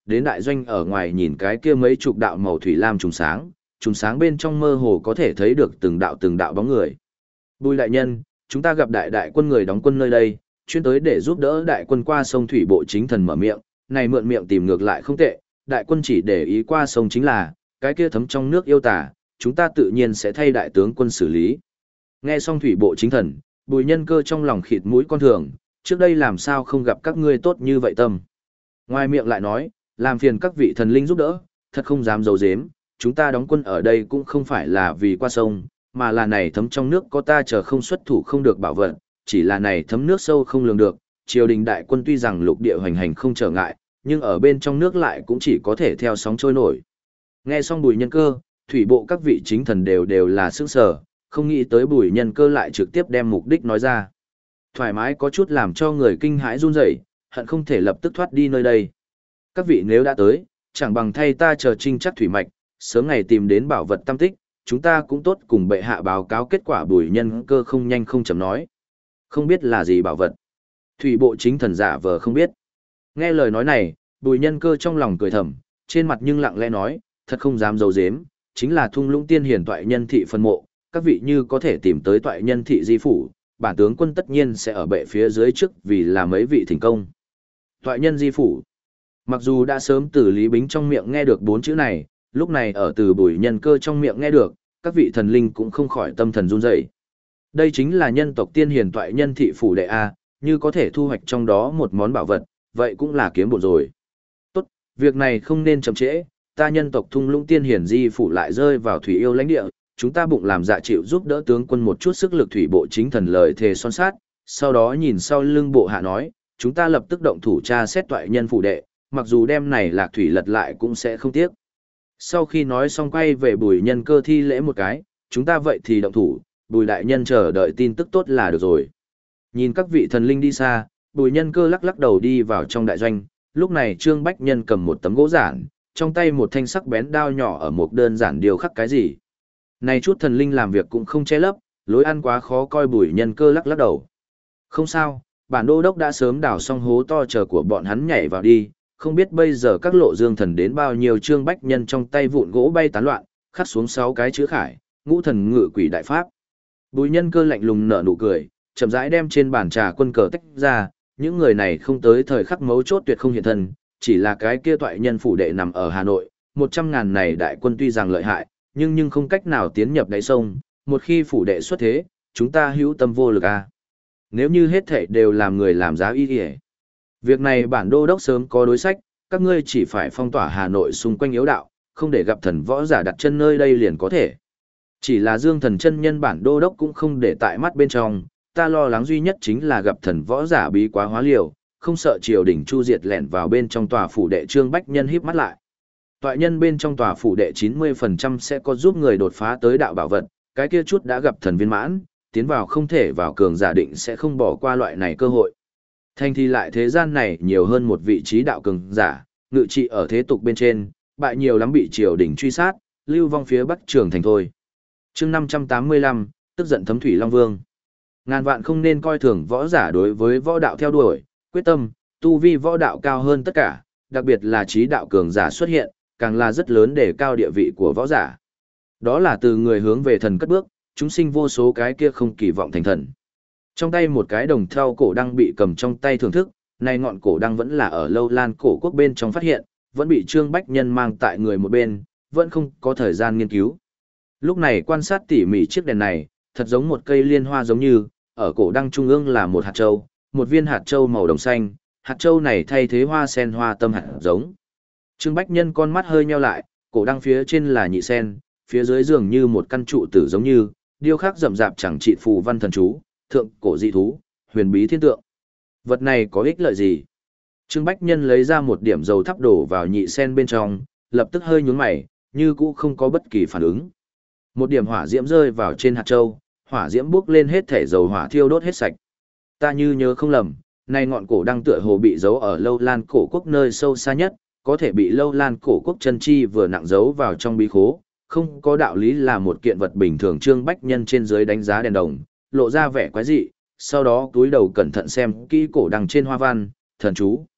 đến đại doanh ở ngoài nhìn cái kia mấy chục đạo màu thủy lam trùng sáng, trùng sáng bên trong mơ hồ có thể thấy được từng đạo từng đạo bóng người. Bùi đại nhân, chúng ta gặp đại đại quân người đóng quân nơi đây, chuyên tới để giúp đỡ đại quân qua sông thủy bộ chính thần mở miệng, này mượn miệng tìm ngược lại không tệ, đại quân chỉ để ý qua sông chính là, cái kia thấm trong nước yêu tả, chúng ta tự nhiên sẽ thay đại tướng quân xử lý. Nghe xong thủy bộ chính thần, Bùi Nhân Cơ trong lòng khịt mũi con thường, trước đây làm sao không gặp các ngươi tốt như vậy tâm. Ngoài miệng lại nói, làm phiền các vị thần linh giúp đỡ, thật không dám giấu giếm, chúng ta đóng quân ở đây cũng không phải là vì qua sông, mà là này thấm trong nước có ta chờ không xuất thủ không được bảo vật, chỉ là này thấm nước sâu không lường được, triều đình đại quân tuy rằng lục địa hoành hành không trở ngại, nhưng ở bên trong nước lại cũng chỉ có thể theo sóng trôi nổi. Nghe xong Bùi Nhân Cơ, thủy bộ các vị chính thần đều đều là sững sờ, không nghĩ tới Bùi Nhân Cơ lại trực tiếp đem mục đích nói ra. Thoải mái có chút làm cho người kinh hãi run rẩy, hận không thể lập tức thoát đi nơi đây. Các vị nếu đã tới, chẳng bằng thay ta chờ trinh chắc thủy mạch, sớm ngày tìm đến bảo vật tâm tích, chúng ta cũng tốt cùng bệ hạ báo cáo kết quả. Bùi Nhân Cơ không nhanh không chậm nói. Không biết là gì bảo vật. Thủy bộ chính thần giả vờ không biết. Nghe lời nói này, Bùi Nhân Cơ trong lòng cười thầm, trên mặt nhưng lặng lẽ nói, thật không dám giấu giếm, chính là thung lũng tiên hiển toại nhân thị phân mộ, các vị như có thể tìm tới toại nhân thị di phủ, bản tướng quân tất nhiên sẽ ở bệ phía dưới trước vì là mấy vị thỉnh công. Toại nhân di phủ. Mặc dù đã sớm từ Lý Bính trong miệng nghe được bốn chữ này, lúc này ở từ Bùi Nhân Cơ trong miệng nghe được, các vị thần linh cũng không khỏi tâm thần run rẩy. Đây chính là nhân tộc tiên hiền toại nhân thị phủ đệ A, như có thể thu hoạch trong đó một món bảo vật, vậy cũng là kiếm bộn rồi. Tốt, việc này không nên chậm trễ, ta nhân tộc thung lũng tiên hiền di phủ lại rơi vào thủy yêu lãnh địa, chúng ta bụng làm dạ chịu giúp đỡ tướng quân một chút sức lực. Thủy bộ chính thần lời thề son sát, sau đó nhìn sau lưng bộ hạ nói, chúng ta lập tức động thủ tra xét toại nhân phủ đệ, mặc dù đem này lạc thủy lật lại cũng sẽ không tiếc. Sau khi nói xong quay về Bùi Nhân Cơ thi lễ một cái, chúng ta vậy thì động thủ, Bùi đại nhân chờ đợi tin tức tốt là được rồi. Nhìn các vị thần linh đi xa, Bùi Nhân Cơ lắc lắc đầu đi vào trong đại doanh, lúc này Trương Bách Nhân cầm một tấm gỗ giản, trong tay một thanh sắc bén đao nhỏ ở một đơn giản điều khắc cái gì. Này chút thần linh làm việc cũng không che lấp, lối ăn quá khó coi. Bùi Nhân Cơ lắc lắc đầu. Không sao, bản đô đốc đã sớm đào xong hố to chờ của bọn hắn nhảy vào đi, không biết bây giờ các lộ dương thần đến bao nhiêu. Trương Bách Nhân trong tay vụn gỗ bay tán loạn, khắc xuống sáu cái chữ khải, ngũ thần ngự quỷ đại pháp. Bùi Nhân Cơ lạnh lùng nở nụ cười, chậm rãi đem trên bàn trà quân cờ tách ra, những người này không tới thời khắc mấu chốt tuyệt không hiện thân, chỉ là cái kia toại nhân phủ đệ nằm ở Hà Nội, một trăm ngàn này đại quân tuy rằng lợi hại, nhưng nhưng không cách nào tiến nhập đáy sông, một khi phủ đệ xuất thế, chúng ta hữu tâm vô lực a. Nếu như hết thảy đều làm người làm giá y y. Việc này bản đô đốc sớm có đối sách, các ngươi chỉ phải phong tỏa Hà Nội xung quanh yếu đạo, không để gặp thần võ giả đặt chân nơi đây liền có thể. Chỉ là Dương Thần chân nhân bản đô đốc cũng không để tại mắt bên trong, ta lo lắng duy nhất chính là gặp thần võ giả bí quá hóa liều, không sợ triều đình chu diệt lẻn vào bên trong tòa phủ đệ. Trương Bách Nhân híp mắt lại. Toại nhân bên trong tòa phủ đệ chín mươi phần trăm sẽ có giúp người đột phá tới đạo bảo vật, cái kia chút đã gặp thần viên mãn, tiến vào không thể vào cường giả định sẽ không bỏ qua loại này cơ hội. Thành thì lại thế gian này nhiều hơn một vị trí đạo cường giả, ngự trị ở thế tục bên trên, bại nhiều lắm bị triều đình truy sát, lưu vong phía Bắc Trường Thành thôi. Chương năm trăm tám mươi lăm, tức giận thấm thủy Long Vương. Ngàn vạn không nên coi thường võ giả đối với võ đạo theo đuổi, quyết tâm, tu vi võ đạo cao hơn tất cả, đặc biệt là trí đạo cường giả xuất hiện, càng là rất lớn để cao địa vị của võ giả. Đó là từ người hướng về thần cất bước, chúng sinh vô số cái kia không kỳ vọng thành thần. Trong tay một cái đồng thau cổ đăng bị cầm trong tay thưởng thức, này ngọn cổ đăng vẫn là ở Lâu Lan cổ quốc bên trong phát hiện, vẫn bị Trương Bách Nhân mang tại người một bên, vẫn không có thời gian nghiên cứu. Lúc này quan sát tỉ mỉ chiếc đèn này, thật giống một cây liên hoa giống như, ở cổ đăng trung ương là một hạt châu, một viên hạt châu màu đồng xanh, hạt châu này thay thế hoa sen hoa tâm hạt giống. Trương Bách Nhân con mắt hơi nheo lại, cổ đăng phía trên là nhị sen, phía dưới dường như một căn trụ tử giống như, điêu khắc rậm rạp chẳng trị phù văn thần chú, thượng cổ dị thú, huyền bí thiên tượng. Vật này có ích lợi gì? Trương Bách Nhân lấy ra một điểm dầu thắp đổ vào nhị sen bên trong, lập tức hơi nhướng mày, như cũ không có bất kỳ phản ứng. Một điểm hỏa diễm rơi vào trên hạt châu, hỏa diễm bốc lên hết thể dầu hỏa thiêu đốt hết sạch. Ta như nhớ không lầm, nay ngọn cổ đăng tựa hồ bị giấu ở Lâu Lan cổ quốc nơi sâu xa nhất, có thể bị Lâu Lan cổ quốc chân chi vừa nặng giấu vào trong bí khố, không có đạo lý là một kiện vật bình thường. Trương Bách Nhân trên dưới đánh giá đèn đồng, lộ ra vẻ quái dị, sau đó túi đầu cẩn thận xem kỹ cổ đăng trên hoa văn, thần chú.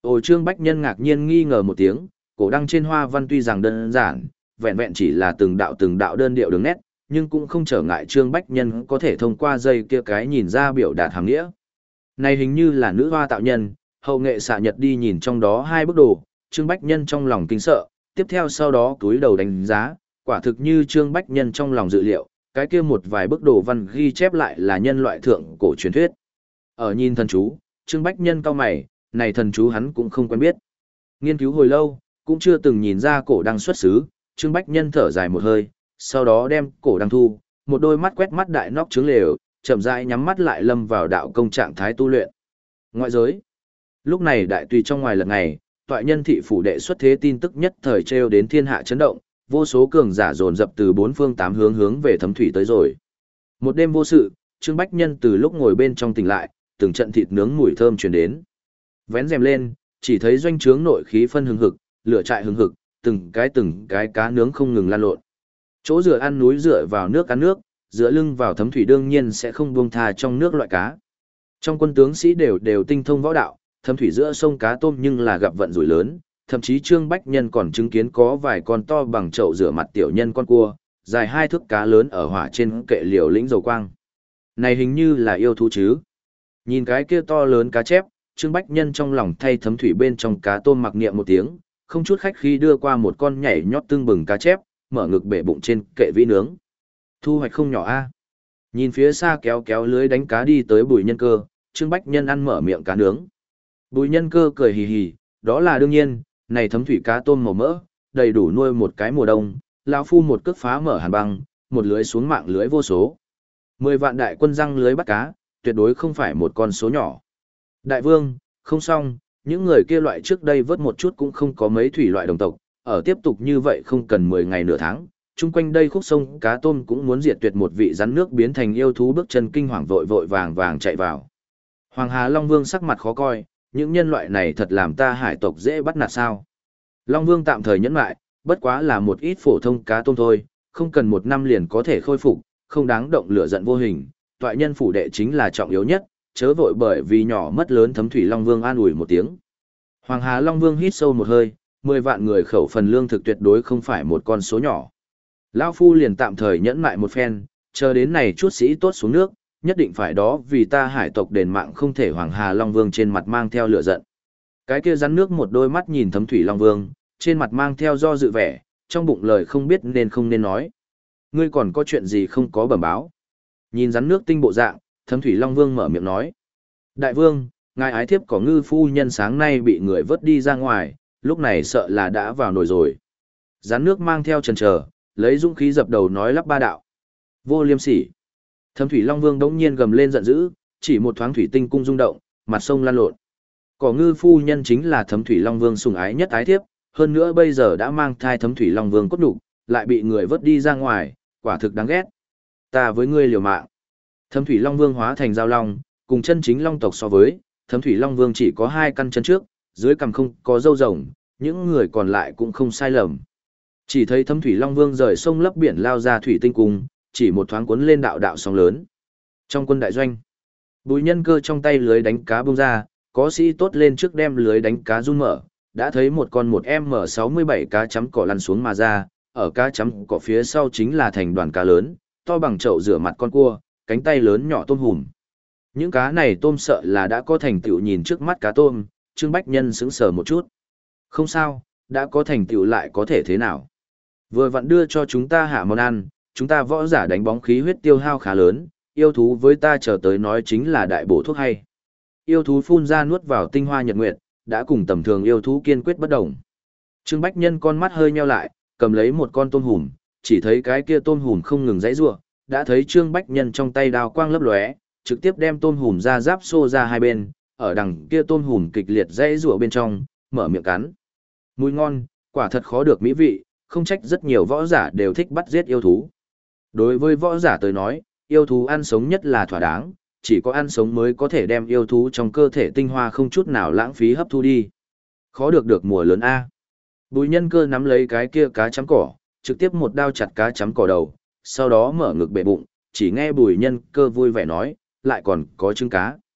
Ồ, Trương Bách Nhân ngạc nhiên nghi ngờ một tiếng, cổ đăng trên hoa văn tuy rằng đơn giản, vẹn vẹn chỉ là từng đạo từng đạo đơn điệu đường nét, nhưng cũng không trở ngại Trương Bách Nhân có thể thông qua dây kia cái nhìn ra biểu đạt hàm nghĩa. Này hình như là nữ hoa tạo nhân, hậu nghệ xạ nhật đi nhìn trong đó hai bức đồ, Trương Bách Nhân trong lòng kinh sợ, tiếp theo sau đó túi đầu đánh giá, quả thực như Trương Bách Nhân trong lòng dự liệu, cái kia một vài bức đồ văn ghi chép lại là nhân loại thượng cổ truyền thuyết. Ở nhìn thần chú, Trương Bách Nhân cau mày, này thần chú hắn cũng không quen biết. Nghiên cứu hồi lâu, cũng chưa từng nhìn ra cổ đăng xuất xứ, Trương Bách Nhân thở dài một hơi, sau đó đem cổ đăng thu, một đôi mắt quét mắt đại nóc trứng lều, chậm rãi nhắm mắt lại lâm vào đạo công trạng thái tu luyện. Ngoại giới. Lúc này đại tùy trong ngoài lần ngày, toại nhân thị phủ đệ xuất thế tin tức nhất thời trêu đến thiên hạ chấn động, vô số cường giả dồn dập từ bốn phương tám hướng hướng về Thấm Thủy tới rồi. Một đêm vô sự, Trương Bách Nhân từ lúc ngồi bên trong tỉnh lại, từng trận thịt nướng mùi thơm truyền đến. Vén rèm lên, chỉ thấy doanh trướng nội khí phân hừng hực, lửa trại hừng hực, từng cái từng cái cá nướng không ngừng lan lộn. Chỗ dựa ăn núi dựa vào nước ăn nước, dựa lưng vào Thấm Thủy đương nhiên sẽ không buông tha trong nước loại cá. Trong quân tướng sĩ đều đều tinh thông võ đạo, Thấm Thủy giữa sông cá tôm nhưng là gặp vận rủi lớn, thậm chí Trương Bách Nhân còn chứng kiến có vài con to bằng chậu rửa mặt tiểu nhân con cua, dài hai thước cá lớn ở hỏa trên kệ liều lĩnh dầu quang. Này hình như là yêu thú chứ? Nhìn cái kia to lớn cá chép, Trương Bách Nhân trong lòng thay Thấm Thủy bên trong cá tôm mặc niệm một tiếng, không chút khách khí đưa qua một con nhảy nhót tương bừng cá chép, mở ngực bể bụng trên kệ vĩ nướng. Thu hoạch không nhỏ a. Nhìn phía xa kéo kéo lưới đánh cá đi tới Bùi Nhân Cơ, Trương Bách Nhân ăn mở miệng cá nướng. Bùi Nhân Cơ cười hì hì, đó là đương nhiên, này Thấm Thủy cá tôm màu mỡ, đầy đủ nuôi một cái mùa đông, lão phu một cước phá mở hàn băng, một lưới xuống mạng lưới vô số. Mười vạn đại quân răng lưới bắt cá, tuyệt đối không phải một con số nhỏ. Đại vương, không xong, những người kia loại trước đây vớt một chút cũng không có mấy thủy loại đồng tộc, ở tiếp tục như vậy không cần mười ngày nửa tháng, chung quanh đây khúc sông cá tôm cũng muốn diệt tuyệt một vị rắn nước biến thành yêu thú bước chân kinh hoàng vội vội vàng vàng chạy vào. Hoàng Hà Long Vương sắc mặt khó coi, những nhân loại này thật làm ta hải tộc dễ bắt nạt sao. Long Vương tạm thời nhẫn lại, bất quá là một ít phổ thông cá tôm thôi, không cần một năm liền có thể khôi phục, không đáng động lửa giận vô hình, toại nhân phủ đệ chính là trọng yếu nhất, chớ vội bởi vì nhỏ mất lớn. Thấm Thủy Long Vương an ủi một tiếng. Hoàng Hà Long Vương hít sâu một hơi, mười vạn người khẩu phần lương thực tuyệt đối không phải một con số nhỏ. Lão phu liền tạm thời nhẫn lại một phen, chờ đến này chút sĩ tốt xuống nước, nhất định phải đó vì ta hải tộc đền mạng không thể. Hoàng Hà Long Vương trên mặt mang theo lửa giận. Cái kia rắn nước một đôi mắt nhìn Thấm Thủy Long Vương, trên mặt mang theo do dự vẻ, trong bụng lời không biết nên không nên nói. Ngươi còn có chuyện gì không có bẩm báo? Nhìn rắn nước tinh bộ dạng, Thấm Thủy Long Vương mở miệng nói. Đại vương, ngài ái thiếp có ngư phu nhân sáng nay bị người vớt đi ra ngoài, lúc này sợ là đã vào nồi rồi. Rắn nước mang theo chần chờ, lấy dũng khí dập đầu nói lắp ba đạo. Vô liêm sỉ. Thấm Thủy Long Vương đống nhiên gầm lên giận dữ, chỉ một thoáng thủy tinh cung rung động, mặt sông lan lộn. Cỏ ngư phu nhân chính là Thấm Thủy Long Vương sủng ái nhất ái thiếp, hơn nữa bây giờ đã mang thai Thấm Thủy Long Vương cốt đục, lại bị người vớt đi ra ngoài, quả thực đáng ghét. Ta với ngươi liều mạng. Thấm Thủy Long Vương hóa thành giao long, cùng chân chính long tộc so với, Thấm Thủy Long Vương chỉ có hai căn chân trước, dưới cằm không có râu rồng, những người còn lại cũng không sai lầm. Chỉ thấy Thấm Thủy Long Vương rời sông lấp biển lao ra thủy tinh cung, chỉ một thoáng cuốn lên đạo đạo sóng lớn. Trong quân đại doanh, Bùi Nhân Cơ trong tay lưới đánh cá bung ra, có sĩ tốt lên trước đem lưới đánh cá run mở, đã thấy một con một M sáu mươi bảy cá chấm cỏ lăn xuống mà ra, ở cá chấm cỏ phía sau chính là thành đoàn cá lớn, to bằng chậu rửa mặt con cua, cánh tay lớn nhỏ tôm hùm. Những cá này tôm sợ là đã có thành tựu. Nhìn trước mắt cá tôm, Trương Bách Nhân sững sờ một chút. Không sao, đã có thành tựu lại có thể thế nào? Vừa vặn đưa cho chúng ta hạ món ăn, chúng ta võ giả đánh bóng khí huyết tiêu hao khá lớn, yêu thú với ta chờ tới nói chính là đại bổ thuốc hay. Yêu thú phun ra nuốt vào tinh hoa nhật nguyệt, đã cùng tầm thường yêu thú kiên quyết bất đồng. Trương Bách Nhân con mắt hơi nheo lại, cầm lấy một con tôm hùm, chỉ thấy cái kia tôm hùm không ngừng giãy giụa, đã thấy Trương Bách Nhân trong tay đao quang lấp lóe, trực tiếp đem tôm hùm ra giáp xô ra hai bên, ở đằng kia tôm hùm kịch liệt giãy giụa bên trong, mở miệng cắn. Mùi ngon, quả thật khó được mỹ vị, không trách rất nhiều võ giả đều thích bắt giết yêu thú. Đối với võ giả tới nói, yêu thú ăn sống nhất là thỏa đáng, chỉ có ăn sống mới có thể đem yêu thú trong cơ thể tinh hoa không chút nào lãng phí hấp thu đi. Khó được được mùa lớn A. Bùi Nhân Cơ nắm lấy cái kia cá chấm cỏ, trực tiếp một đao chặt cá chấm cỏ đầu, sau đó mở ngực bể bụng, chỉ nghe Bùi Nhân Cơ vui vẻ nói, lại còn có trứng cá.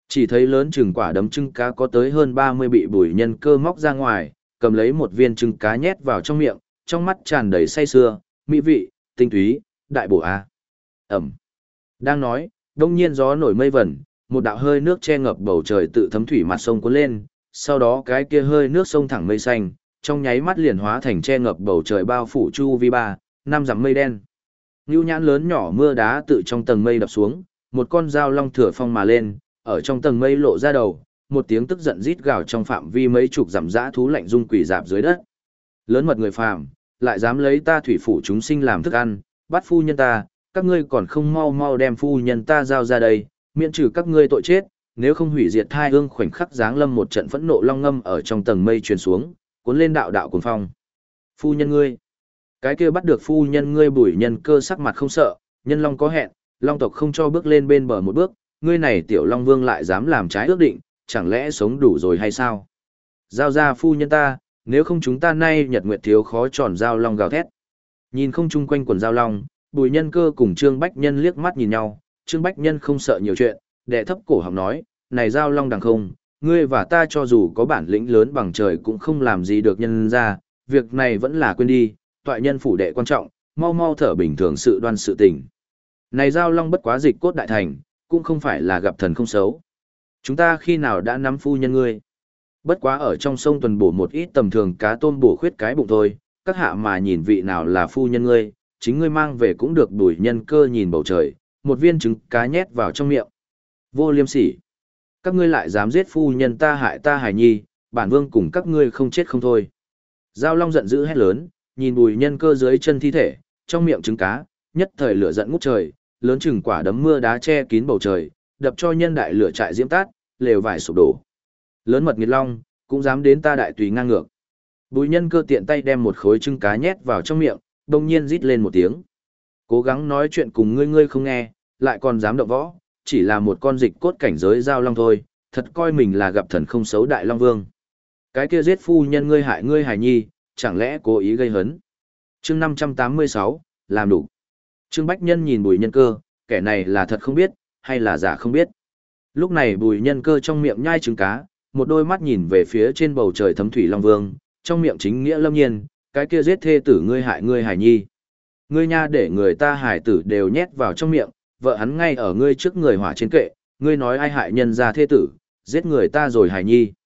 Chỉ thấy lớn chừng quả đấm trứng cá có tới hơn ba mươi bị Bùi Nhân Cơ móc ra ngoài, cầm lấy một viên trứng cá nhét vào trong miệng, trong mắt tràn đầy say sưa, mỹ vị, tinh túy, đại bổ a. Ẩm. Đang nói, đông nhiên gió nổi mây vẩn, một đạo hơi nước che ngập bầu trời tự thấm thủy mặt sông cuốn lên, sau đó cái kia hơi nước sông thẳng mây xanh, trong nháy mắt liền hóa thành che ngập bầu trời bao phủ chu vi ba, năm dặm mây đen. Nưu nhãn lớn nhỏ mưa đá tự trong tầng mây đập xuống, một con dao long thừa phong mà lên, ở trong tầng mây lộ ra đầu, một tiếng tức giận rít gào trong phạm vi mấy chục dặm dã thú lạnh rung quỷ dạp dưới đất. Lớn mật người phàm, lại dám lấy ta thủy phủ chúng sinh làm thức ăn, bắt phu nhân ta, các ngươi còn không mau mau đem phu nhân ta giao ra đây, miễn trừ các ngươi tội chết, nếu không hủy diệt thai ương. Khoảnh khắc giáng lâm một trận phẫn nộ long ngâm ở trong tầng mây truyền xuống, cuốn lên đạo đạo cuồng phong. Phu nhân ngươi, cái kia bắt được phu nhân ngươi Bùi Nhân Cơ sắc mặt không sợ, nhân long có hẹn, long tộc không cho bước lên bên bờ một bước, ngươi này tiểu long vương lại dám làm trái ước định, chẳng lẽ sống đủ rồi hay sao? Giao ra phu nhân ta, nếu không chúng ta nay nhật nguyệt thiếu khó tròn. Giao long gào thét. Nhìn không chung quanh quần giao long, Bùi Nhân Cơ cùng Trương Bách Nhân liếc mắt nhìn nhau, Trương Bách Nhân không sợ nhiều chuyện, đệ thấp cổ họng nói, này giao long đằng không, ngươi và ta cho dù có bản lĩnh lớn bằng trời cũng không làm gì được nhân ra, việc này vẫn là quên đi, toại nhân phủ đệ quan trọng, mau mau thở bình thường sự đoan sự tình. Này giao long bất quá dịch cốt đại thành, cũng không phải là gặp thần không xấu. Chúng ta khi nào đã nắm phu nhân ngươi? Bất quá ở trong sông tuần bổ một ít tầm thường cá tôm bổ khuyết cái bụng thôi, các hạ mà nhìn vị nào là phu nhân ngươi, chính ngươi mang về cũng được. Bùi Nhân Cơ nhìn bầu trời, một viên trứng cá nhét vào trong miệng. Vô liêm sỉ! Các ngươi lại dám giết phu nhân ta, hại ta hài nhi, bản vương cùng các ngươi không chết không thôi. Giao long giận dữ hét lớn, nhìn Bùi Nhân Cơ dưới chân thi thể, trong miệng trứng cá, nhất thời lửa giận ngút trời, lớn chừng quả đấm mưa đá che kín bầu trời, đập cho nhân đại lửa trại diễm tát, lều vải sụp đổ. Lớn mật nghiệt long, cũng dám đến ta đại tùy ngang ngược. Bùi Nhân Cơ tiện tay đem một khối trứng cá nhét vào trong miệng, đông nhiên rít lên một tiếng. Cố gắng nói chuyện cùng ngươi ngươi không nghe, lại còn dám động võ, chỉ là một con dịch cốt cảnh giới giao long thôi, thật coi mình là gặp thần không xấu đại long vương. Cái kia giết phu nhân ngươi hại ngươi hài nhi, chẳng lẽ cố ý gây hấn. Chương năm trăm tám mươi sáu, làm đủ. Trương Bách Nhân nhìn Bùi Nhân Cơ, kẻ này là thật không biết, hay là giả không biết. Lúc này Bùi Nhân Cơ trong miệng nhai trứng cá, một đôi mắt nhìn về phía trên bầu trời thấm thủy long vương, trong miệng chính nghĩa lâm nhiên, cái kia giết thê tử ngươi hại ngươi hài nhi. Ngươi nha để người ta hài tử đều nhét vào trong miệng, vợ hắn ngay ở ngươi trước người hỏa trên kệ, ngươi nói ai hại nhân ra thê tử, giết người ta rồi hài nhi.